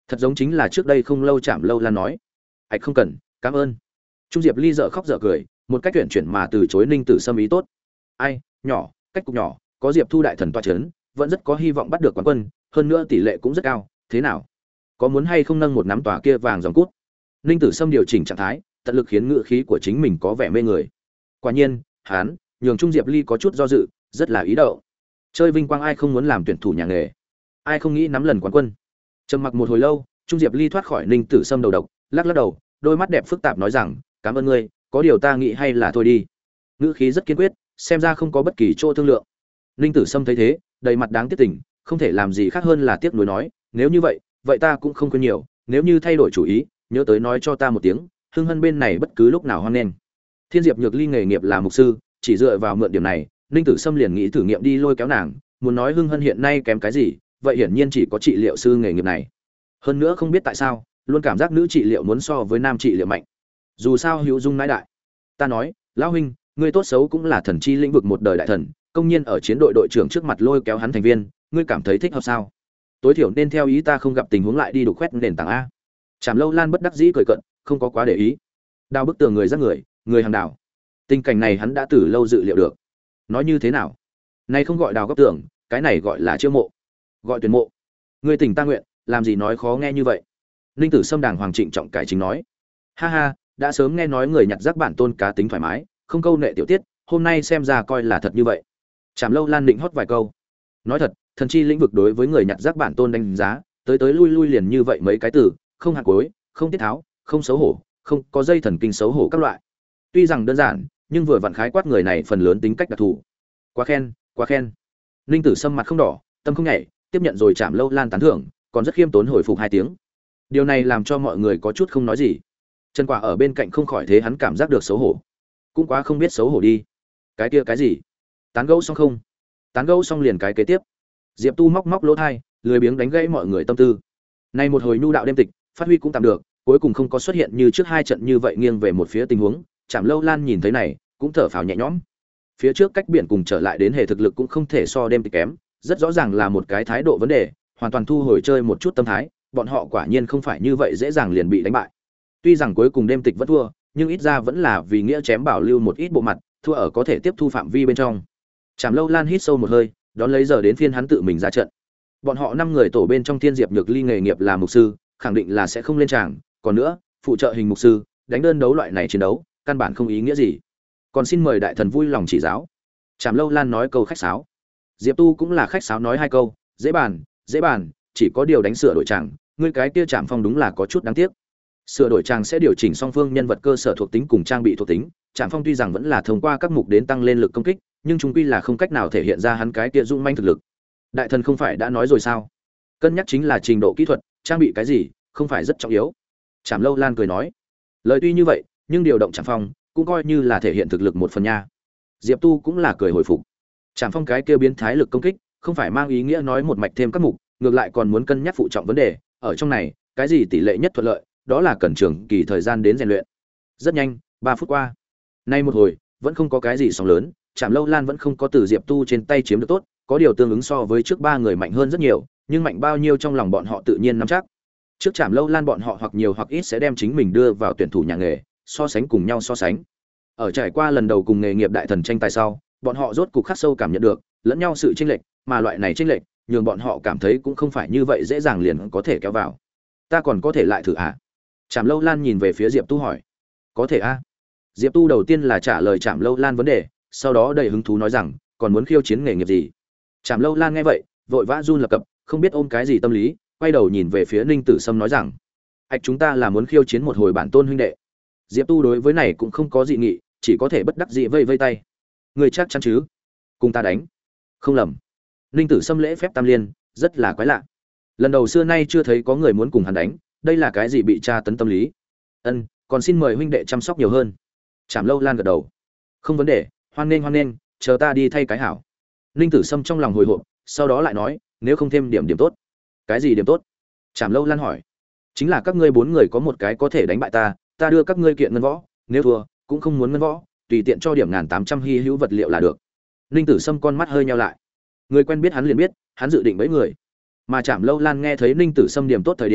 Thật giống chính là trước đây không lâu Trảm Lâu Lan nói. Ảch không cần, cảm ơn. Trung Diệp Ly dở khóc dở cười, một cách tuyển chuyển mà từ chối Ninh Tử Sâm ý tốt. Ai, nhỏ, cách cục nhỏ, có Diệp Thu đại thần toa chấn, vẫn rất có hy vọng bắt được quán quân, hơn nữa tỷ lệ cũng rất cao, thế nào? Có muốn hay không nâng một nắm tòa kia vàng dòng cút? Ninh Tử Sâm điều chỉnh trạng thái, tận lực khiến ngữ khí của chính mình có vẻ mê người. Quả nhiên, hắn nhường Trung Diệp Ly có chút do dự, rất là ý đậu. Chơi vinh quang ai không muốn làm tuyển thủ nhà nghề, ai không nghĩ nắm lần quán quân. Trầm mặc một hồi lâu, Trung Diệp Ly thoát khỏi Ninh Tử Sâm đầu độc, lắc lắc đầu, đôi mắt đẹp phức tạp nói rằng, cảm ơn ngươi, có điều ta nghĩ hay là thôi đi. Ngữ khí rất kiên quyết, xem ra không có bất kỳ chỗ thương lượng. Ninh Tử Sâm thấy thế, đầy mặt đáng tiếc tình, không thể làm gì khác hơn là tiếc nuối nói, nếu như vậy, vậy ta cũng không quên nhiều, nếu như thay đổi chủ ý, nhớ tới nói cho ta một tiếng, Hưng Hân bên này bất cứ lúc nào hoan nghênh. Thiên Diệp Nhược Ly nghề nghiệp là mục sư, chỉ dựa vào mượn điểm này, Ninh Tử Sâm liền nghĩ thử nghiệm đi lôi kéo nàng, muốn nói Hưng Hân hiện nay kém cái gì, vậy hiển nhiên chỉ có trị liệu sư nghề nghiệp này. Hơn nữa không biết tại sao, luôn cảm giác nữ trị liệu muốn so với nam trị liệu mạnh. Dù sao hữu dung nãi đại. Ta nói, lão huynh, ngươi tốt xấu cũng là thần chi lĩnh vực một đời đại thần, công nhiên ở chiến đội đội trưởng trước mặt lôi kéo hắn thành viên, ngươi cảm thấy thích hợp sao? Tối thiểu nên theo ý ta không gặp tình huống lại đi đục khoét nền tảng a. Trảm Lâu Lan bất đắc dĩ cười cận, không có quá để ý. Đào bức tường người giác người hàng đào. Tình cảnh này hắn đã từ lâu dự liệu được. Nói như thế nào? Này không gọi đào góc tường, cái này gọi là chiêu mộ, gọi tuyển mộ. Ngươi tỉnh ta nguyện, làm gì nói khó nghe như vậy? Ninh Tử Sâm đàng hoàng trịnh trọng cải chính nói. Ha ha, đã sớm nghe nói người nhặt rác bản tôn cá tính thoải mái, không câu nệ tiểu tiết, hôm nay xem ra coi là thật như vậy. Trảm Lâu Lan định hót vài câu. Nói thật, thần chi lĩnh vực đối với người nhặt rác bản tôn đánh giá, tới lui lui liền như vậy mấy cái từ, không hạt cuối, không tiết tháo, không xấu hổ, không có dây thần kinh xấu hổ các loại. Tuy rằng đơn giản, nhưng vừa vặn khái quát người này phần lớn tính cách đặc thù. Quá khen, quá khen. Ninh Tử Sâm mặt không đỏ, tâm không nhảy, tiếp nhận rồi Trảm Lâu Lan tán thưởng, còn rất khiêm tốn hồi phục 2 tiếng. Điều này làm cho mọi người có chút không nói gì. Trần Quả ở bên cạnh không khỏi thế hắn cảm giác được xấu hổ. Cũng quá không biết xấu hổ đi. Cái kia cái gì? Tán gẫu xong không? Tán gẫu xong liền cái kế tiếp. Diệp Tu móc lỗ tai, lười biếng đánh gãy mọi người tâm tư. Nay một hồi nhu đạo đêm tịch, phát huy cũng tạm được, cuối cùng không có xuất hiện như trước 2 trận như vậy nghiêng về một phía tình huống. Trảm Lâu Lan nhìn thấy này, cũng thở phào nhẹ nhõm. Phía trước cách biển cùng trở lại đến hệ thực lực cũng không thể so đêm tịch kém, rất rõ ràng là một cái thái độ vấn đề, hoàn toàn thu hồi chơi một chút tâm thái, bọn họ quả nhiên không phải như vậy dễ dàng liền bị đánh bại. Tuy rằng cuối cùng đêm tịch vẫn thua, nhưng ít ra vẫn là vì nghĩa chém bảo lưu một ít bộ mặt, thua ở có thể tiếp thu phạm vi bên trong. Trảm Lâu Lan hít sâu một hơi, đón lấy giờ đến phiên hắn tự mình ra trận. Bọn họ 5 người tổ bên trong Thiên Diệp Nhược Ly nghề nghiệp là mục sư, khẳng định là sẽ không lên tràng, còn nữa, phụ trợ hình mục sư, đánh đơn đấu loại này chiến đấu, căn bản không ý nghĩa gì. Còn xin mời đại thần vui lòng chỉ giáo. Trảm Lâu Lan nói câu khách sáo. Diệp Tu cũng là khách sáo nói 2 câu, dễ bàn, chỉ có điều đánh sửa đổi tràng, ngươi cái kia Trảm Phong đúng là có chút đáng tiếc. Sửa đổi tràng sẽ điều chỉnh song phương nhân vật cơ sở thuộc tính cùng trang bị thuộc tính, Trảm Phong tuy rằng vẫn là thông qua các mục đến tăng lên lực công kích, nhưng chúng quy là không cách nào thể hiện ra hắn cái kia dung manh thực lực. Đại thần không phải đã nói rồi sao? Cân nhắc chính là trình độ kỹ thuật, trang bị cái gì, không phải rất trọng yếu. Trảm Lâu Lan cười nói. Lời tuy như vậy, nhưng điều động Trảm Phong cũng coi như là thể hiện thực lực một phần nha. Diệp Tu cũng là cười hồi phục. Trảm Phong cái kia biến thái lực công kích, không phải mang ý nghĩa nói một mạch thêm các mục, ngược lại còn muốn cân nhắc phụ trọng vấn đề, ở trong này, cái gì tỷ lệ nhất thuận lợi, đó là cần trường kỳ thời gian đến rèn luyện. Rất nhanh, 3 phút qua. Nay một hồi, vẫn không có cái gì sóng lớn, Trảm Lâu Lan vẫn không có từ Diệp Tu trên tay chiếm được tốt, có điều tương ứng so với trước 3 người mạnh hơn rất nhiều, nhưng mạnh bao nhiêu trong lòng bọn họ tự nhiên nắm chắc. Trước Trảm Lâu Lan bọn họ hoặc nhiều hoặc ít sẽ đem chính mình đưa vào tuyển thủ nhà nghề, so sánh cùng nhau so sánh. Ở trải qua lần đầu cùng nghề nghiệp đại thần tranh tài sau, bọn họ rốt cục khắc sâu cảm nhận được lẫn nhau sự chênh lệch, mà loại này chênh lệch, nhường bọn họ cảm thấy cũng không phải như vậy dễ dàng liền có thể kéo vào. Ta còn có thể lại thử à? Trảm Lâu Lan nhìn về phía Diệp Tu hỏi. Có thể a. Diệp Tu đầu tiên là trả lời Trảm Lâu Lan vấn đề, sau đó đầy hứng thú nói rằng, còn muốn khiêu chiến nghề nghiệp gì? Trảm Lâu Lan nghe vậy, vội vã run lập cập, không biết ôm cái gì tâm lý, quay đầu nhìn về phía Ninh Tử Sâm nói rằng, ạch chúng ta là muốn khiêu chiến một hồi bản tôn huynh đệ. Diệp Tu đối với này cũng không có dị nghị, chỉ có thể bất đắc dĩ vây vây tay. Người chắc chắn chứ? Cùng ta đánh? Không lầm. Ninh Tử Sâm lễ phép tam liên, rất là quái lạ. Lần đầu xưa nay chưa thấy có người muốn cùng hắn đánh, đây là cái gì bị tra tấn tâm lý? Ân, còn xin mời huynh đệ chăm sóc nhiều hơn. Trảm Lâu Lan gật đầu. Không vấn đề, hoan nghênh, chờ ta đi thay cái hảo. Ninh Tử Sâm trong lòng hồi hộp, sau đó lại nói, nếu không thêm điểm tốt. Cái gì điểm tốt? Trảm Lâu Lan hỏi. Chính là các ngươi 4 người có một cái có thể đánh bại ta, ta đưa các ngươi kiện ngân võ, nếu thua, cũng không muốn ngân võ, tùy tiện cho điểm 1800 hy hữu vật liệu là được. Ninh Tử Sâm con mắt hơi nheo lại. Người quen biết hắn liền biết, hắn dự định bẫy người. Mà Trảm Lâu Lan nghe thấy Ninh Tử Sâm điểm tốt thời điểm,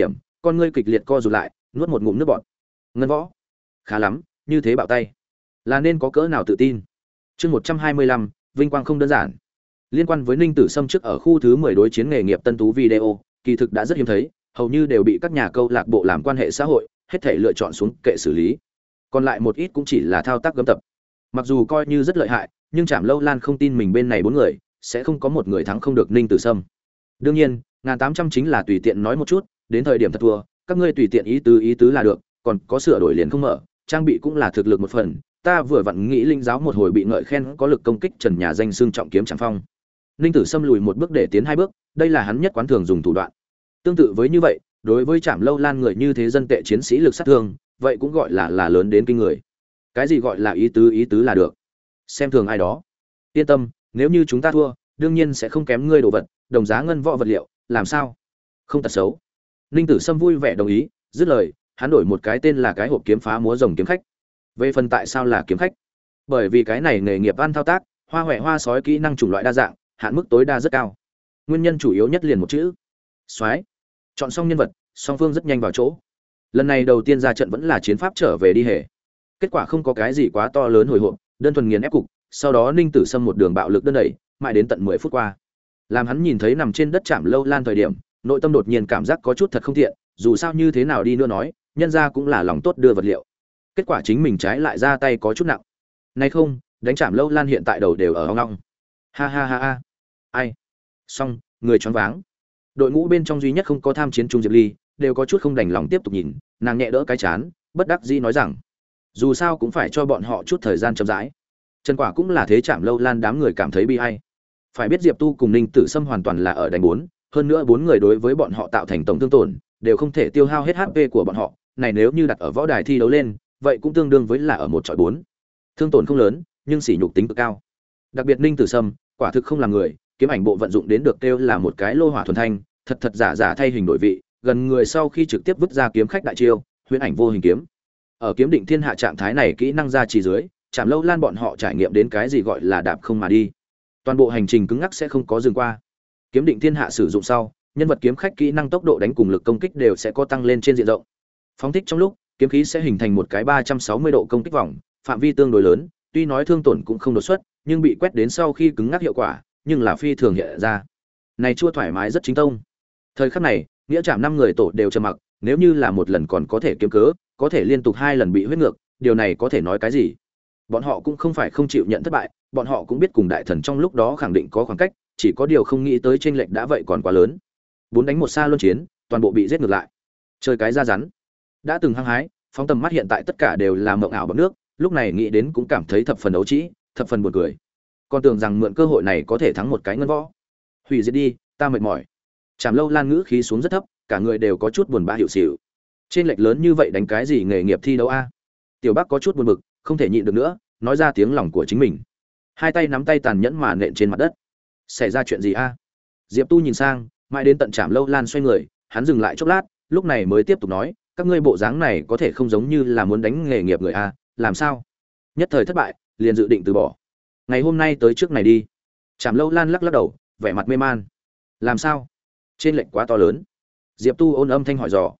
con ngươi kịch liệt co rụt lại, nuốt một ngụm nước bọt. Ngân Võ, khá lắm, như thế bạo tay, là nên có cỡ nào tự tin. Chương 125, vinh quang không đơn giản. Liên quan với Ninh Tử Sâm trước ở khu thứ 10 đối chiến nghề nghiệp tân tú video, kỳ thực đã rất hiếm thấy, hầu như đều bị các nhà câu lạc bộ làm quan hệ xã hội, hết thảy lựa chọn xuống kệ xử lý. Còn lại một ít cũng chỉ là thao tác gấm tập. Mặc dù coi như rất lợi hại, nhưng Trảm Lâu Lan không tin mình bên này 4 người sẽ không có một người thắng không được Ninh Tử Sâm. Đương nhiên, 1800 chính là tùy tiện nói một chút, đến thời điểm thật thua, các ngươi tùy tiện ý tứ là được, còn có sửa đổi liền không mở, trang bị cũng là thực lực một phần, ta vừa vặn nghĩ linh giáo một hồi bị ngợi khen có lực công kích trần nhà danh xương trọng kiếm Trảm Phong. Ninh Tử Sâm lùi một bước để tiến 2 bước, đây là hắn nhất quán thường dùng thủ đoạn. Tương tự với như vậy, đối với Trảm Lâu Lan người như thế dân tệ chiến sĩ lực sát thương, vậy cũng gọi là lớn đến kinh người. Cái gì gọi là ý tứ là được? Xem thường ai đó? Yên tâm, nếu như chúng ta thua, đương nhiên sẽ không kém ngươi đồ vật, đồng giá ngân võ vật liệu, làm sao? Không tật xấu. Ninh Tử Sâm vui vẻ đồng ý, dứt lời, hắn đổi một cái tên là cái hộp kiếm phá múa rồng kiếm khách. Về phần tại sao là kiếm khách? Bởi vì cái này nghề nghiệp ăn thao tác, hoa hoè hoa sói kỹ năng chủng loại đa dạng, hạn mức tối đa rất cao. Nguyên nhân chủ yếu nhất liền một chữ: soái. Chọn xong nhân vật, song phương rất nhanh vào chỗ. Lần này đầu tiên ra trận vẫn là chiến pháp trở về đi hề. Kết quả không có cái gì quá to lớn hồi hộp, đơn thuần nghiền ép cục, sau đó Ninh Tử Sâm một đường bạo lực đơn đẩy, mãi đến tận 10 phút qua. Làm hắn nhìn thấy nằm trên đất Trảm Lâu Lan thời điểm, nội tâm đột nhiên cảm giác có chút thật không thiện, dù sao như thế nào đi nữa nói, nhân ra cũng là lòng tốt đưa vật liệu. Kết quả chính mình trái lại ra tay có chút nặng. Này không, đánh Trảm Lâu Lan hiện tại đầu đều ở ong ong. Ha ha ha ha. Ai? Xong, người choáng váng. Đội ngũ bên trong duy nhất không có tham chiến Trung Diệp Ly, đều có chút không đành lòng tiếp tục nhìn, nàng nhẹ đỡ cái chán, bất đắc dĩ nói rằng, dù sao cũng phải cho bọn họ chút thời gian chậm rãi. Trần Quả cũng là thế, Trảm Lâu Lan đám người cảm thấy bi ai. Phải biết Diệp Tu cùng Ninh Tử Sâm hoàn toàn là ở đánh 4, hơn nữa 4 người đối với bọn họ tạo thành tổng thương tổn, đều không thể tiêu hao hết HP của bọn họ, này nếu như đặt ở võ đài thi đấu lên, vậy cũng tương đương với là ở 1 chọi 4. Thương tổn không lớn, nhưng sỉ nhục tính cực cao. Đặc biệt Ninh Tử Sâm, quả thực không là người, kiếm ảnh bộ vận dụng đến được kêu là một cái lô hỏa thuần thanh, thật giả thay hình đổi vị, gần người sau khi trực tiếp vứt ra kiếm khách đại chiêu, huyễn ảnh vô hình kiếm. Ở kiếm định thiên hạ trạng thái này kỹ năng ra chỉ dưới, Trảm Lâu Lan bọn họ trải nghiệm đến cái gì gọi là đạp không mà đi. Toàn bộ hành trình cứng ngắc sẽ không có dừng qua. Kiếm định thiên hạ sử dụng sau, nhân vật kiếm khách kỹ năng tốc độ đánh cùng lực công kích đều sẽ có tăng lên trên diện rộng. Phóng thích trong lúc, kiếm khí sẽ hình thành một cái 360 độ công kích vòng, phạm vi tương đối lớn, tuy nói thương tổn cũng không đột xuất, nhưng bị quét đến sau khi cứng ngắc hiệu quả, nhưng là phi thường hiện ra. Này chua thoải mái rất chính tông. Thời khắc này, nghĩa Trảm 5 người tổ đều trầm mặc, nếu như là một lần còn có thể kiếm cớ, có thể liên tục 2 lần bị huyết ngược, điều này có thể nói cái gì? Bọn họ cũng không phải không chịu nhận thất bại, bọn họ cũng biết cùng đại thần trong lúc đó khẳng định có khoảng cách, chỉ có điều không nghĩ tới chênh lệch đã vậy còn quá lớn. 4 đánh 1 xa luân chiến, toàn bộ bị giết ngược lại. Chơi cái ra rắn. Đã từng hăng hái, phóng tầm mắt hiện tại tất cả đều là mộng ảo bằng nước, lúc này nghĩ đến cũng cảm thấy thập phần ấu trĩ, thập phần buồn cười. Còn tưởng rằng mượn cơ hội này có thể thắng một cái ngân võ. Hủy diệt đi, ta mệt mỏi. Trảm Lâu Lan ngữ khí xuống rất thấp, cả người đều có chút buồn bã hiệu xỉu. Trên lệch lớn như vậy đánh cái gì nghề nghiệp thi đấu a? Tiểu Bắc có chút buồn bực, không thể nhịn được nữa, nói ra tiếng lòng của chính mình. Hai tay nắm tay tàn nhẫn mà nện trên mặt đất. Xảy ra chuyện gì a? Diệp Tu nhìn sang, mãi đến tận Trảm Lâu Lan xoay người, hắn dừng lại chốc lát, lúc này mới tiếp tục nói, các ngươi bộ dáng này có thể không giống như là muốn đánh nghề nghiệp người a, làm sao? Nhất thời thất bại, liền dự định từ bỏ. Ngày hôm nay tới trước này đi. Trảm Lâu Lan lắc lắc đầu, vẻ mặt mê man. Làm sao? Trên lệnh quá to lớn. Diệp Tu ôn âm thanh hỏi dò.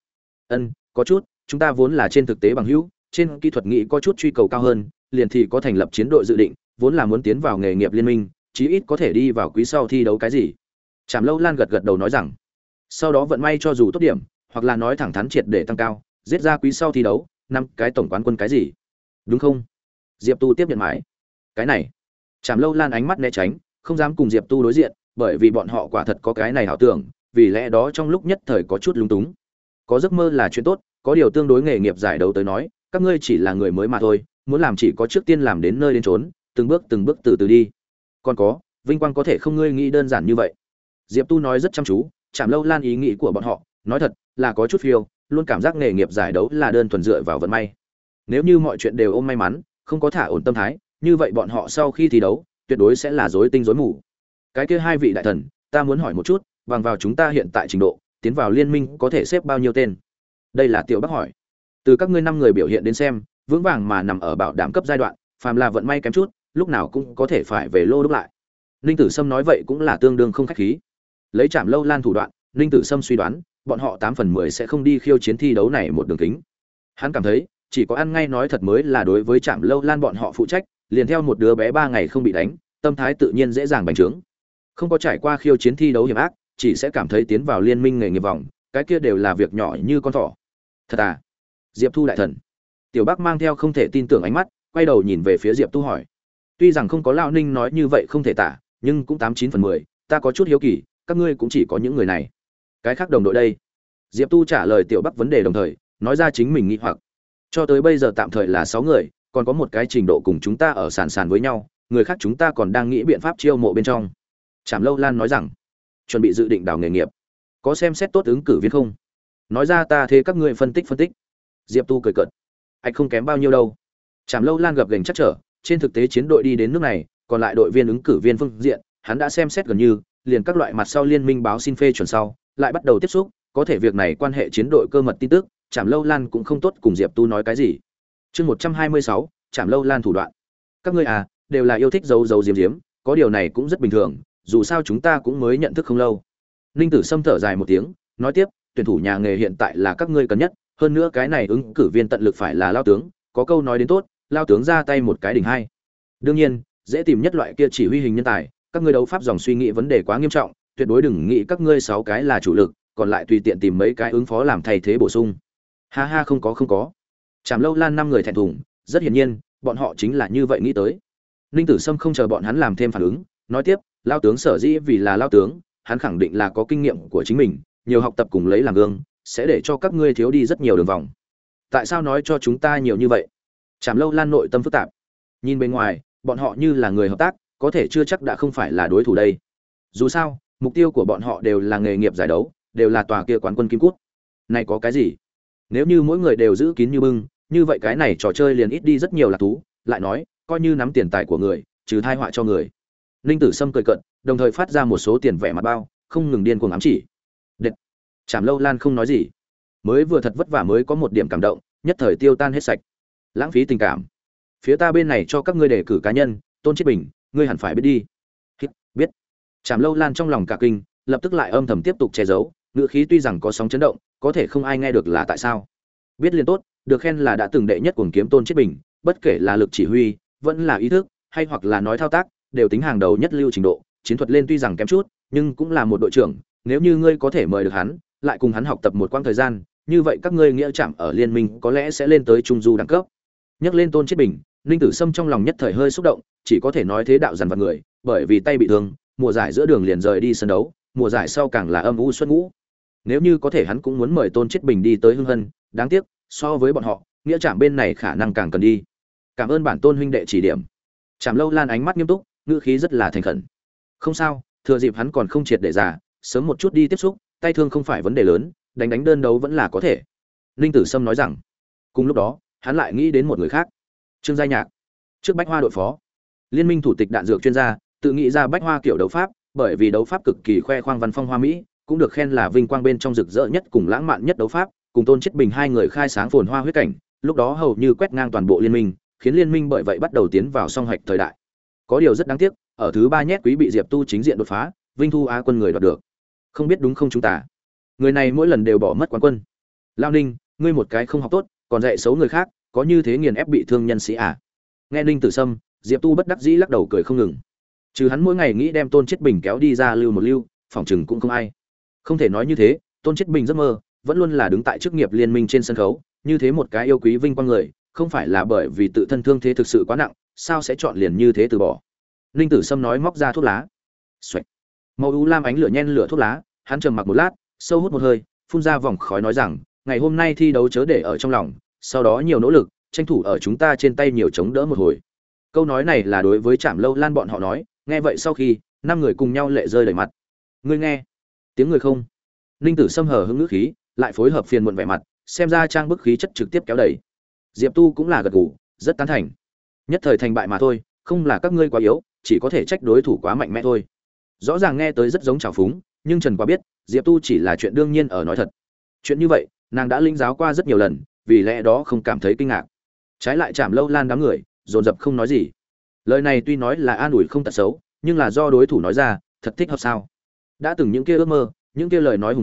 Có chút, chúng ta vốn là trên thực tế bằng hữu, trên kỹ thuật nghĩ có chút truy cầu cao hơn, liền thì có thành lập chiến đội dự định, vốn là muốn tiến vào nghề nghiệp liên minh, chí ít có thể đi vào quý sau thi đấu cái gì. Trảm Lâu Lan gật gật đầu nói rằng, sau đó vận may cho dù tốt điểm, hoặc là nói thẳng thắn triệt để tăng cao, giết ra quý sau thi đấu, 5 cái tổng quán quân cái gì. Đúng không? Diệp Tu tiếp nhận mãi. Cái này. Trảm Lâu Lan ánh mắt né tránh, không dám cùng Diệp Tu đối diện, bởi vì bọn họ quả thật có cái này ảo tưởng, vì lẽ đó trong lúc nhất thời có chút lung túng. Có giấc mơ là chuyện tốt, có điều tương đối nghề nghiệp giải đấu tới nói, các ngươi chỉ là người mới mà thôi, muốn làm chỉ có trước tiên làm đến nơi đến chốn, từng bước từ từ đi. Còn có, vinh quang có thể không ngươi nghĩ đơn giản như vậy. Diệp Tu nói rất chăm chú, Trảm Lâu Lan ý nghĩ của bọn họ, nói thật là có chút phiêu, luôn cảm giác nghề nghiệp giải đấu là đơn thuần dựa vào vận may. Nếu như mọi chuyện đều ôm may mắn, không có thả ổn tâm thái, như vậy bọn họ sau khi thi đấu, tuyệt đối sẽ là rối tinh rối mù. Cái kia 2 vị đại thần, ta muốn hỏi một chút, bằng vào chúng ta hiện tại trình độ, tiến vào liên minh có thể xếp bao nhiêu tên? Đây là Tiểu Bắc hỏi. Từ các ngươi 5 người biểu hiện đến xem, vững vàng mà nằm ở bảo đảm cấp giai đoạn, phàm là vận may kém chút, lúc nào cũng có thể phải về lô đúc lại. Ninh Tử Sâm nói vậy cũng là tương đương không khách khí. Lấy Trảm Lâu Lan thủ đoạn, Ninh Tử Sâm suy đoán, bọn họ 8/10 sẽ không đi khiêu chiến thi đấu này một đường kính. Hắn cảm thấy, chỉ có ăn ngay nói thật mới là đối với Trạm Lâu Lan bọn họ phụ trách, liền theo một đứa bé 3 ngày không bị đánh, tâm thái tự nhiên dễ dàng bành trướng. Không có trải qua khiêu chiến thi đấu hiểm ác, chỉ sẽ cảm thấy tiến vào liên minh nghề nghiệp vòng, cái kia đều là việc nhỏ như con thỏ. Thật à? Diệp Thu đại thần. Tiểu Bắc mang theo không thể tin tưởng ánh mắt, quay đầu nhìn về phía Diệp Tu hỏi. Tuy rằng không có lão Ninh nói như vậy không thể tả, nhưng cũng 89/10, ta có chút hiếu kỳ, các ngươi cũng chỉ có những người này. Cái khác đồng đội đây? Diệp Tu trả lời Tiểu Bắc vấn đề đồng thời, nói ra chính mình nghi hoặc. Cho tới bây giờ tạm thời là 6 người, còn có một cái trình độ cùng chúng ta ở sàn sàn với nhau, người khác chúng ta còn đang nghĩ biện pháp chiêu mộ bên trong. Trảm Lâu Lan nói rằng, chuẩn bị dự định đào nghề nghiệp, có xem xét tốt ứng cử viên không? Nói ra ta thế các ngươi phân tích. Diệp Tu cười cợt, anh không kém bao nhiêu đâu. Trảm Lâu Lan gập gềnh chắc trở, trên thực tế chiến đội đi đến nước này, còn lại đội viên ứng cử viên phương diện, hắn đã xem xét gần như, liền các loại mặt sau liên minh báo xin phê chuẩn sau, lại bắt đầu tiếp xúc, có thể việc này quan hệ chiến đội cơ mật tin tức, Trảm Lâu Lan cũng không tốt cùng Diệp Tu nói cái gì. Chương 126, Trảm Lâu Lan thủ đoạn. Các ngươi à, đều là yêu thích giấu giếm, có điều này cũng rất bình thường, dù sao chúng ta cũng mới nhận thức không lâu. Ninh Tử Sâm thở dài một tiếng, nói tiếp, tuyển thủ nhà nghề hiện tại là các ngươi cần nhất, hơn nữa cái này ứng cử viên tận lực phải là lao tướng, có câu nói đến tốt, lao tướng ra tay một cái đỉnh hai. Đương nhiên, dễ tìm nhất loại kia chỉ huy hình nhân tài, các ngươi đấu pháp dòng suy nghĩ vấn đề quá nghiêm trọng, tuyệt đối đừng nghĩ các ngươi 6 cái là chủ lực, còn lại tùy tiện tìm mấy cái ứng phó làm thay thế bổ sung. Ha ha, không có. Trảm Lâu Lan 5 người thẹn thùng, rất hiển nhiên, bọn họ chính là như vậy nghĩ tới. Ninh Tử Sâm không chờ bọn hắn làm thêm phản ứng, nói tiếp, lao tướng sở dĩ vì là lao tướng, hắn khẳng định là có kinh nghiệm của chính mình, nhiều học tập cùng lấy làm gương, sẽ để cho các ngươi thiếu đi rất nhiều đường vòng. Tại sao nói cho chúng ta nhiều như vậy? Trảm Lâu Lan nội tâm phức tạp. Nhìn bên ngoài, bọn họ như là người hợp tác, có thể chưa chắc đã không phải là đối thủ đây. Dù sao, mục tiêu của bọn họ đều là nghề nghiệp giải đấu, đều là tòa kia quán quân kim cút. Này có cái gì? Nếu như mỗi người đều giữ kín như bưng, như vậy cái này trò chơi liền ít đi rất nhiều lạc thú, lại nói, coi như nắm tiền tài của người, trừ thai họa cho người. Ninh Tử Sâm cười cợt, đồng thời phát ra một số tiền vẻ mặt bao, không ngừng điên cuồng ám chỉ. Đệt. Trảm Lâu Lan không nói gì. Mới vừa thật vất vả mới có một điểm cảm động, nhất thời tiêu tan hết sạch. Lãng phí tình cảm. Phía ta bên này cho các ngươi đề cử cá nhân, Tôn Chiết Bình, ngươi hẳn phải biết đi. Biết. Trảm Lâu Lan trong lòng cả kinh, lập tức lại âm thầm tiếp tục che giấu, ngữ khí tuy rằng có sóng chấn động, có thể không ai nghe được là tại sao. Biết liền tốt, được khen là đã từng đệ nhất cuồng kiếm Tôn Chiết Bình, bất kể là lực chỉ huy, vẫn là ý thức, hay hoặc là nói thao tác, đều tính hàng đầu nhất lưu trình độ, chiến thuật lên tuy rằng kém chút, nhưng cũng là một đội trưởng, nếu như ngươi có thể mời được hắn, lại cùng hắn học tập một quãng thời gian, như vậy các ngươi nghĩa chạm ở liên minh có lẽ sẽ lên tới trung du đẳng cấp. Nhắc lên Tôn Chiết Bình, Ninh Tử Sâm trong lòng nhất thời hơi xúc động, chỉ có thể nói thế đạo dằn vặt người, bởi vì tay bị thương, mùa giải giữa đường liền rời đi sân đấu, mùa giải sau càng là âm u xuất ngũ. Nếu như có thể hắn cũng muốn mời Tôn Chiết Bình đi tới Hưng Hân, đáng tiếc, so với bọn họ, nghĩa trạm bên này khả năng càng cần đi. Cảm ơn bản Tôn huynh đệ chỉ điểm. Trảm Lâu Lan ánh mắt nghiêm túc, ngữ khí rất là thành khẩn. Không sao, thừa dịp hắn còn không triệt để già, sớm một chút đi tiếp xúc, tay thương không phải vấn đề lớn, đánh đơn đấu vẫn là có thể. Ninh Tử Sâm nói rằng. Cùng lúc đó, hắn lại nghĩ đến một người khác, Trương Gia Nhạc, trước Bách Hoa đội phó, liên minh thủ tịch đạn dược chuyên gia, tự nghĩ ra Bách Hoa kiểu đấu pháp, bởi vì đấu pháp cực kỳ khoe khoang văn phong hoa mỹ, cũng được khen là vinh quang bên trong rực rỡ nhất cùng lãng mạn nhất đấu pháp, cùng Tôn Chiết Bình hai người khai sáng phồn hoa huyết cảnh, lúc đó hầu như quét ngang toàn bộ liên minh, khiến liên minh bởi vậy bắt đầu tiến vào song hạch thời đại. Có điều rất đáng tiếc, ở thứ 3 nhét quý bị Diệp Tu chính diện đột phá, vinh thu Á quân người đoạt được. Không biết đúng không chúng ta? Người này mỗi lần đều bỏ mất quán quân. Lao Ninh, ngươi một cái không học tốt, còn dạy xấu người khác, có như thế nghiền ép bị thương nhân sĩ à? Nghe Ninh Tử Sâm, Diệp Tu bất đắc dĩ lắc đầu cười không ngừng. Trừ hắn mỗi ngày nghĩ đem Tôn Chiết Bình kéo đi ra lưu một lưu, phòng chừng cũng không ai. Không thể nói như thế, Tôn Chiết Bình giấc mơ vẫn luôn là đứng tại chức nghiệp liên minh trên sân khấu, như thế một cái yêu quý vinh quang người, không phải là bởi vì tự thân thương thế thực sự quá nặng, sao sẽ chọn liền như thế từ bỏ. Ninh Tử Sâm nói móc ra thuốc lá. Xoẹt. Màu u lam ánh lửa nhen lửa thuốc lá, hắn trầm mặc một lát, sâu hút một hơi, phun ra vòng khói nói rằng, ngày hôm nay thi đấu chớ để ở trong lòng, sau đó nhiều nỗ lực, tranh thủ ở chúng ta trên tay nhiều chống đỡ một hồi. Câu nói này là đối với Trảm Lâu Lan bọn họ nói, nghe vậy sau khi, 5 người cùng nhau lệ rơi đầy mặt. Ngươi nghe, tiếng người không? Ninh Tử Sâm hờ hững ngữ khí, lại phối hợp phiền muộn vẻ mặt, xem ra trang bức khí chất trực tiếp kéo đẩy. Diệp Tu cũng là gật gù, rất tán thành. Nhất thời thành bại mà thôi, không là các ngươi quá yếu, chỉ có thể trách đối thủ quá mạnh mẽ thôi. Rõ ràng nghe tới rất giống trào phúng, nhưng Trần Quá biết, Diệp Tu chỉ là chuyện đương nhiên ở nói thật. Chuyện như vậy, nàng đã linh giáo qua rất nhiều lần, vì lẽ đó không cảm thấy kinh ngạc. Trái lại Trảm Lâu Lan đám người, dồn dập không nói gì. Lời này tuy nói là an ủi không tật xấu, nhưng là do đối thủ nói ra, thật thích hợp sao? Đã từng những kia ước mơ, những kia lời nói hùng hồn,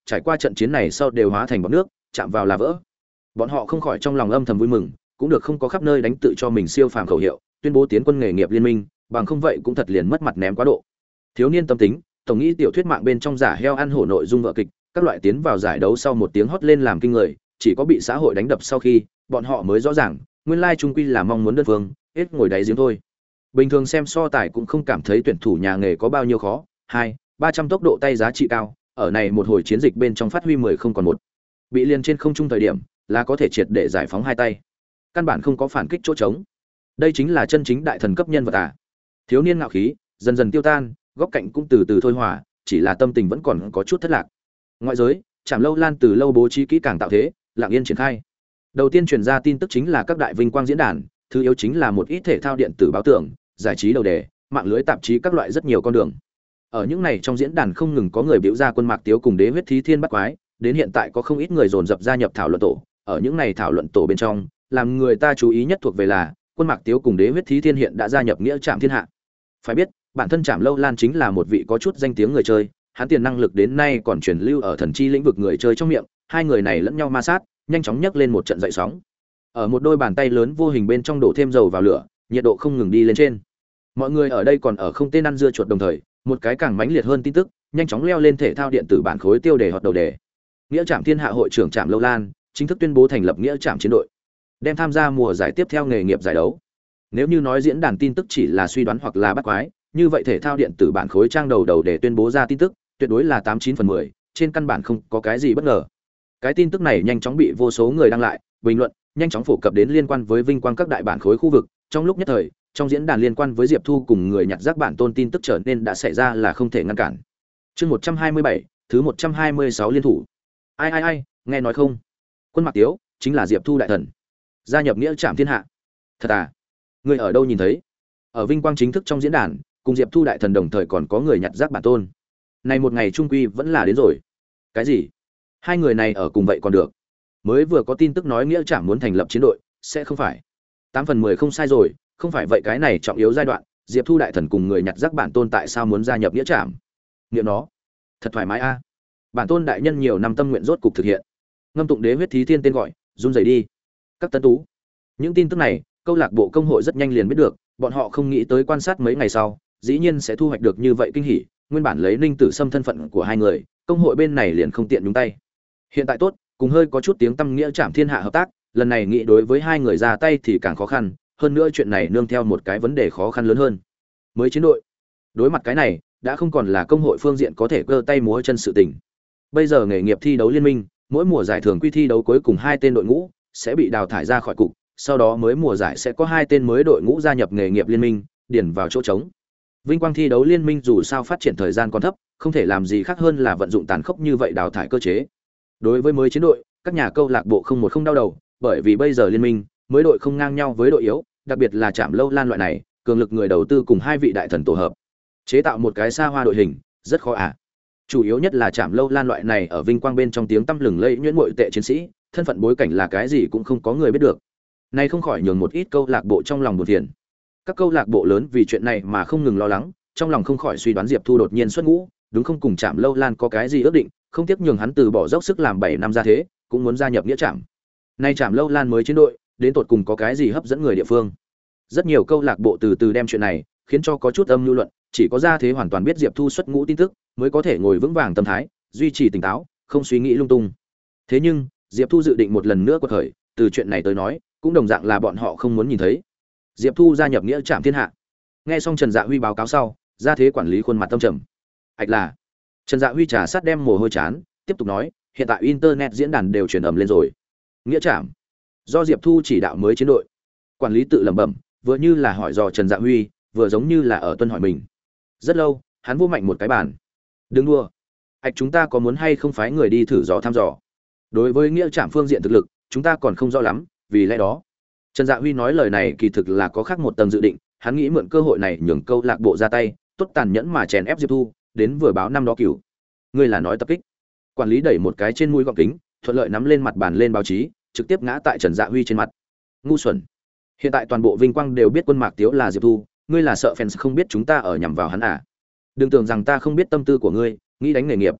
trải qua trận chiến này sau đều hóa thành bọt nước, chạm vào là vỡ. Bọn họ không khỏi trong lòng âm thầm vui mừng, cũng được không có khắp nơi đánh tự cho mình siêu phàm khẩu hiệu, tuyên bố tiến quân nghề nghiệp liên minh, bằng không vậy cũng thật liền mất mặt ném quá độ. Thiếu niên tâm tính, tổng nghĩ tiểu thuyết mạng bên trong giả heo ăn hổ nội dung vở kịch, các loại tiến vào giải đấu sau một tiếng hót lên làm kinh người, chỉ có bị xã hội đánh đập sau khi, bọn họ mới rõ ràng, nguyên lai chung quy là mong muốn đơn phương, hết ngồi đáy giếng thôi. Bình thường xem so tài cũng không cảm thấy tuyển thủ nhà nghề có bao nhiêu khó, 200-300 tốc độ tay giá trị cao, ở này một hồi chiến dịch bên trong phát huy 10 không còn một. Bị liền trên không trung thời điểm, là có thể triệt để giải phóng hai tay. Căn bản không có phản kích chỗ trống. Đây chính là chân chính đại thần cấp nhân vật à. Thiếu niên ngạo khí dần dần tiêu tan, góc cạnh cũng từ từ thôi hòa, chỉ là tâm tình vẫn còn có chút thất lạc. Ngoại giới, Trảm Lâu Lan từ lâu bố trí kỹ càng tạo thế, lặng yên triển khai. Đầu tiên truyền ra tin tức chính là các đại vinh quang diễn đàn, thứ yếu chính là một ít thể thao điện tử báo tưởng, giải trí đầu đề, mạng lưới tạp chí các loại rất nhiều con đường. Ở những này trong diễn đàn không ngừng có người biểu ra quân Mạc Tiếu cùng Đế huyết thí thiên bắt quái, đến hiện tại có không ít người dồn dập gia nhập thảo luận tổ. Ở những này thảo luận tổ bên trong, làm người ta chú ý nhất thuộc về là quân Mạc Tiếu cùng Đế huyết thí thiên hiện đã gia nhập nghĩa Trảm Thiên Hạ. Phải biết, bản thân Trảm Lâu Lan chính là một vị có chút danh tiếng người chơi, hắn tiền năng lực đến nay còn truyền lưu ở thần chi lĩnh vực người chơi trong miệng, hai người này lẫn nhau ma sát, nhanh chóng nhấc lên một trận dậy sóng. Ở một đôi bàn tay lớn vô hình bên trong đổ thêm dầu vào lửa, nhiệt độ không ngừng đi lên trên. Mọi người ở đây còn ở không tên ăn dưa chuột đồng thời, một cái càng mãnh liệt hơn tin tức, nhanh chóng leo lên thể thao điện tử bản khối tiêu đề hoặc đầu đề. Nghĩa Trảm Thiên Hạ hội trưởng Trảm Lâu Lan chính thức tuyên bố thành lập Nghĩa Trảm chiến đội, đem tham gia mùa giải tiếp theo nghề nghiệp giải đấu. Nếu như nói diễn đàn tin tức chỉ là suy đoán hoặc là bắt quái, như vậy thể thao điện tử bản khối trang đầu để tuyên bố ra tin tức, tuyệt đối là 89/10, trên căn bản không có cái gì bất ngờ. Cái tin tức này nhanh chóng bị vô số người đăng lại, bình luận, nhanh chóng phổ cập đến liên quan với vinh quang các đại bản khối khu vực, trong lúc nhất thời, trong diễn đàn liên quan với Diệp Thu cùng người nhặt rác bản tôn tin tức trở nên đã xảy ra là không thể ngăn cản. Chương 127, thứ 126 liên thủ. Ai, nghe nói không? Quân Mạc Tiếu chính là Diệp Thu đại thần, gia nhập Nghĩa Trảm Thiên Hạ. Thật à? Người ở đâu nhìn thấy? Ở vinh quang chính thức trong diễn đàn, cùng Diệp Thu đại thần đồng thời còn có người nhặt rác bản tôn. Này một ngày trung quy vẫn là đến rồi. Cái gì? Hai người này ở cùng vậy còn được. Mới vừa có tin tức nói Nghĩa Trảm muốn thành lập chiến đội, sẽ không phải 8/10 không sai rồi, không phải vậy cái này trọng yếu giai đoạn, Diệp Thu đại thần cùng người nhặt rác bản tôn tại sao muốn gia nhập Nghĩa Trảm? Niệm nó, thật thoải mái a. Bản tôn đại nhân nhiều năm tâm nguyện rốt cục thực hiện. Ngâm tụng Đế huyết thí thiên tên gọi, run rẩy đi. Các tân tú. Những tin tức này, câu lạc bộ công hội rất nhanh liền biết được, bọn họ không nghĩ tới quan sát mấy ngày sau, dĩ nhiên sẽ thu hoạch được như vậy kinh hỉ, nguyên bản lấy Ninh Tử Sâm thân phận của hai người, công hội bên này liền không tiện nhúng tay. Hiện tại tốt, cùng hơi có chút tiếng tăm Nghĩa Trảm Thiên Hạ hợp tác, lần này nghĩ đối với hai người ra tay thì càng khó khăn, hơn nữa chuyện này nương theo một cái vấn đề khó khăn lớn hơn. Mới chiến đội. Đối mặt cái này, đã không còn là công hội phương diện có thể cơ tay múa chân sự tình. Bây giờ nghề nghiệp thi đấu liên minh, mỗi mùa giải thường quy thi đấu cuối cùng hai tên đội ngũ sẽ bị đào thải ra khỏi cục, sau đó mới mùa giải sẽ có hai tên mới đội ngũ gia nhập nghề nghiệp liên minh, điền vào chỗ trống. Vinh quang thi đấu liên minh dù sao phát triển thời gian còn thấp, không thể làm gì khác hơn là vận dụng tàn khốc như vậy đào thải cơ chế. Đối với mới chiến đội, các nhà câu lạc bộ không đau đầu, bởi vì bây giờ liên minh, mới đội không ngang nhau với đội yếu, đặc biệt là Trảm Lâu Lan loại này, cường lực người đầu tư cùng hai vị đại thần tổ hợp, chế tạo một cái xa hoa đội hình, rất khó à. Chủ yếu nhất là Trảm Lâu Lan loại này ở vinh quang bên trong tiếng tăm lừng lẫy nhuyễn muội tệ chiến sĩ, thân phận bối cảnh là cái gì cũng không có người biết được. Nay không khỏi nhường một ít câu lạc bộ trong lòng buồn phiền. Các câu lạc bộ lớn vì chuyện này mà không ngừng lo lắng, trong lòng không khỏi suy đoán Diệp Thu đột nhiên xuất ngũ, đúng không cùng Trảm Lâu Lan có cái gì ước định, không tiếc nhường hắn từ bỏ dốc sức làm 7 năm ra thế, cũng muốn gia nhập Nghĩa Trảm. Nay Trảm Lâu Lan mới chiến đội, đến tột cùng có cái gì hấp dẫn người địa phương. Rất nhiều câu lạc bộ từ từ đem chuyện này khiến cho có chút âm lưu luận, chỉ có ra thế hoàn toàn biết Diệp Thu xuất ngũ tin tức, mới có thể ngồi vững vàng tâm thái, duy trì tỉnh táo, không suy nghĩ lung tung. Thế nhưng, Diệp Thu dự định một lần nữa quật khởi, từ chuyện này tới nói, cũng đồng dạng là bọn họ không muốn nhìn thấy. Diệp Thu gia nhập Nghĩa Trảm Thiên Hạ. Nghe xong Trần Dạ Huy báo cáo sau, ra thế quản lý khuôn mặt tâm trầm. Ảch là. Trần Dạ Huy trà sát đem mồ hôi chán, tiếp tục nói, hiện tại internet diễn đàn đều truyền ầm lên rồi. Nghĩa Trảm do Diệp Thu chỉ đạo mới chiến đội. Quản lý tự lẩm bẩm, vừa như là hỏi dò Trần Dạ Huy, vừa giống như là ở tuân hỏi mình. Rất lâu, hắn vô mạnh một cái bàn. Đừng đua. Ảch, chúng ta có muốn hay không phái người đi thử dò thăm dò? Đối với Nghĩa Trảm phương diện thực lực, chúng ta còn không rõ lắm, vì lẽ đó, Trần Dạ Huy nói lời này kỳ thực là có khác một tầng dự định, hắn nghĩ mượn cơ hội này nhường câu lạc bộ ra tay, tốt tàn nhẫn mà chèn ép Diệp Thu, đến vừa báo năm đó cửu. Ngươi là nói tập kích? Quản lý đẩy một cái trên mũi gọng kính, thuận lợi nắm lên mặt bàn lên báo chí, trực tiếp ngã tại Trần Dạ Huy trên mặt. Ngu xuẩn! Hiện tại toàn bộ vinh quang đều biết Quân Mạc Tiếu là Diệp Thu, ngươi là sợ fans không biết chúng ta ở nhằm vào hắn à? Đừng tưởng rằng ta không biết tâm tư của ngươi, nghĩ đánh nghề nghiệp.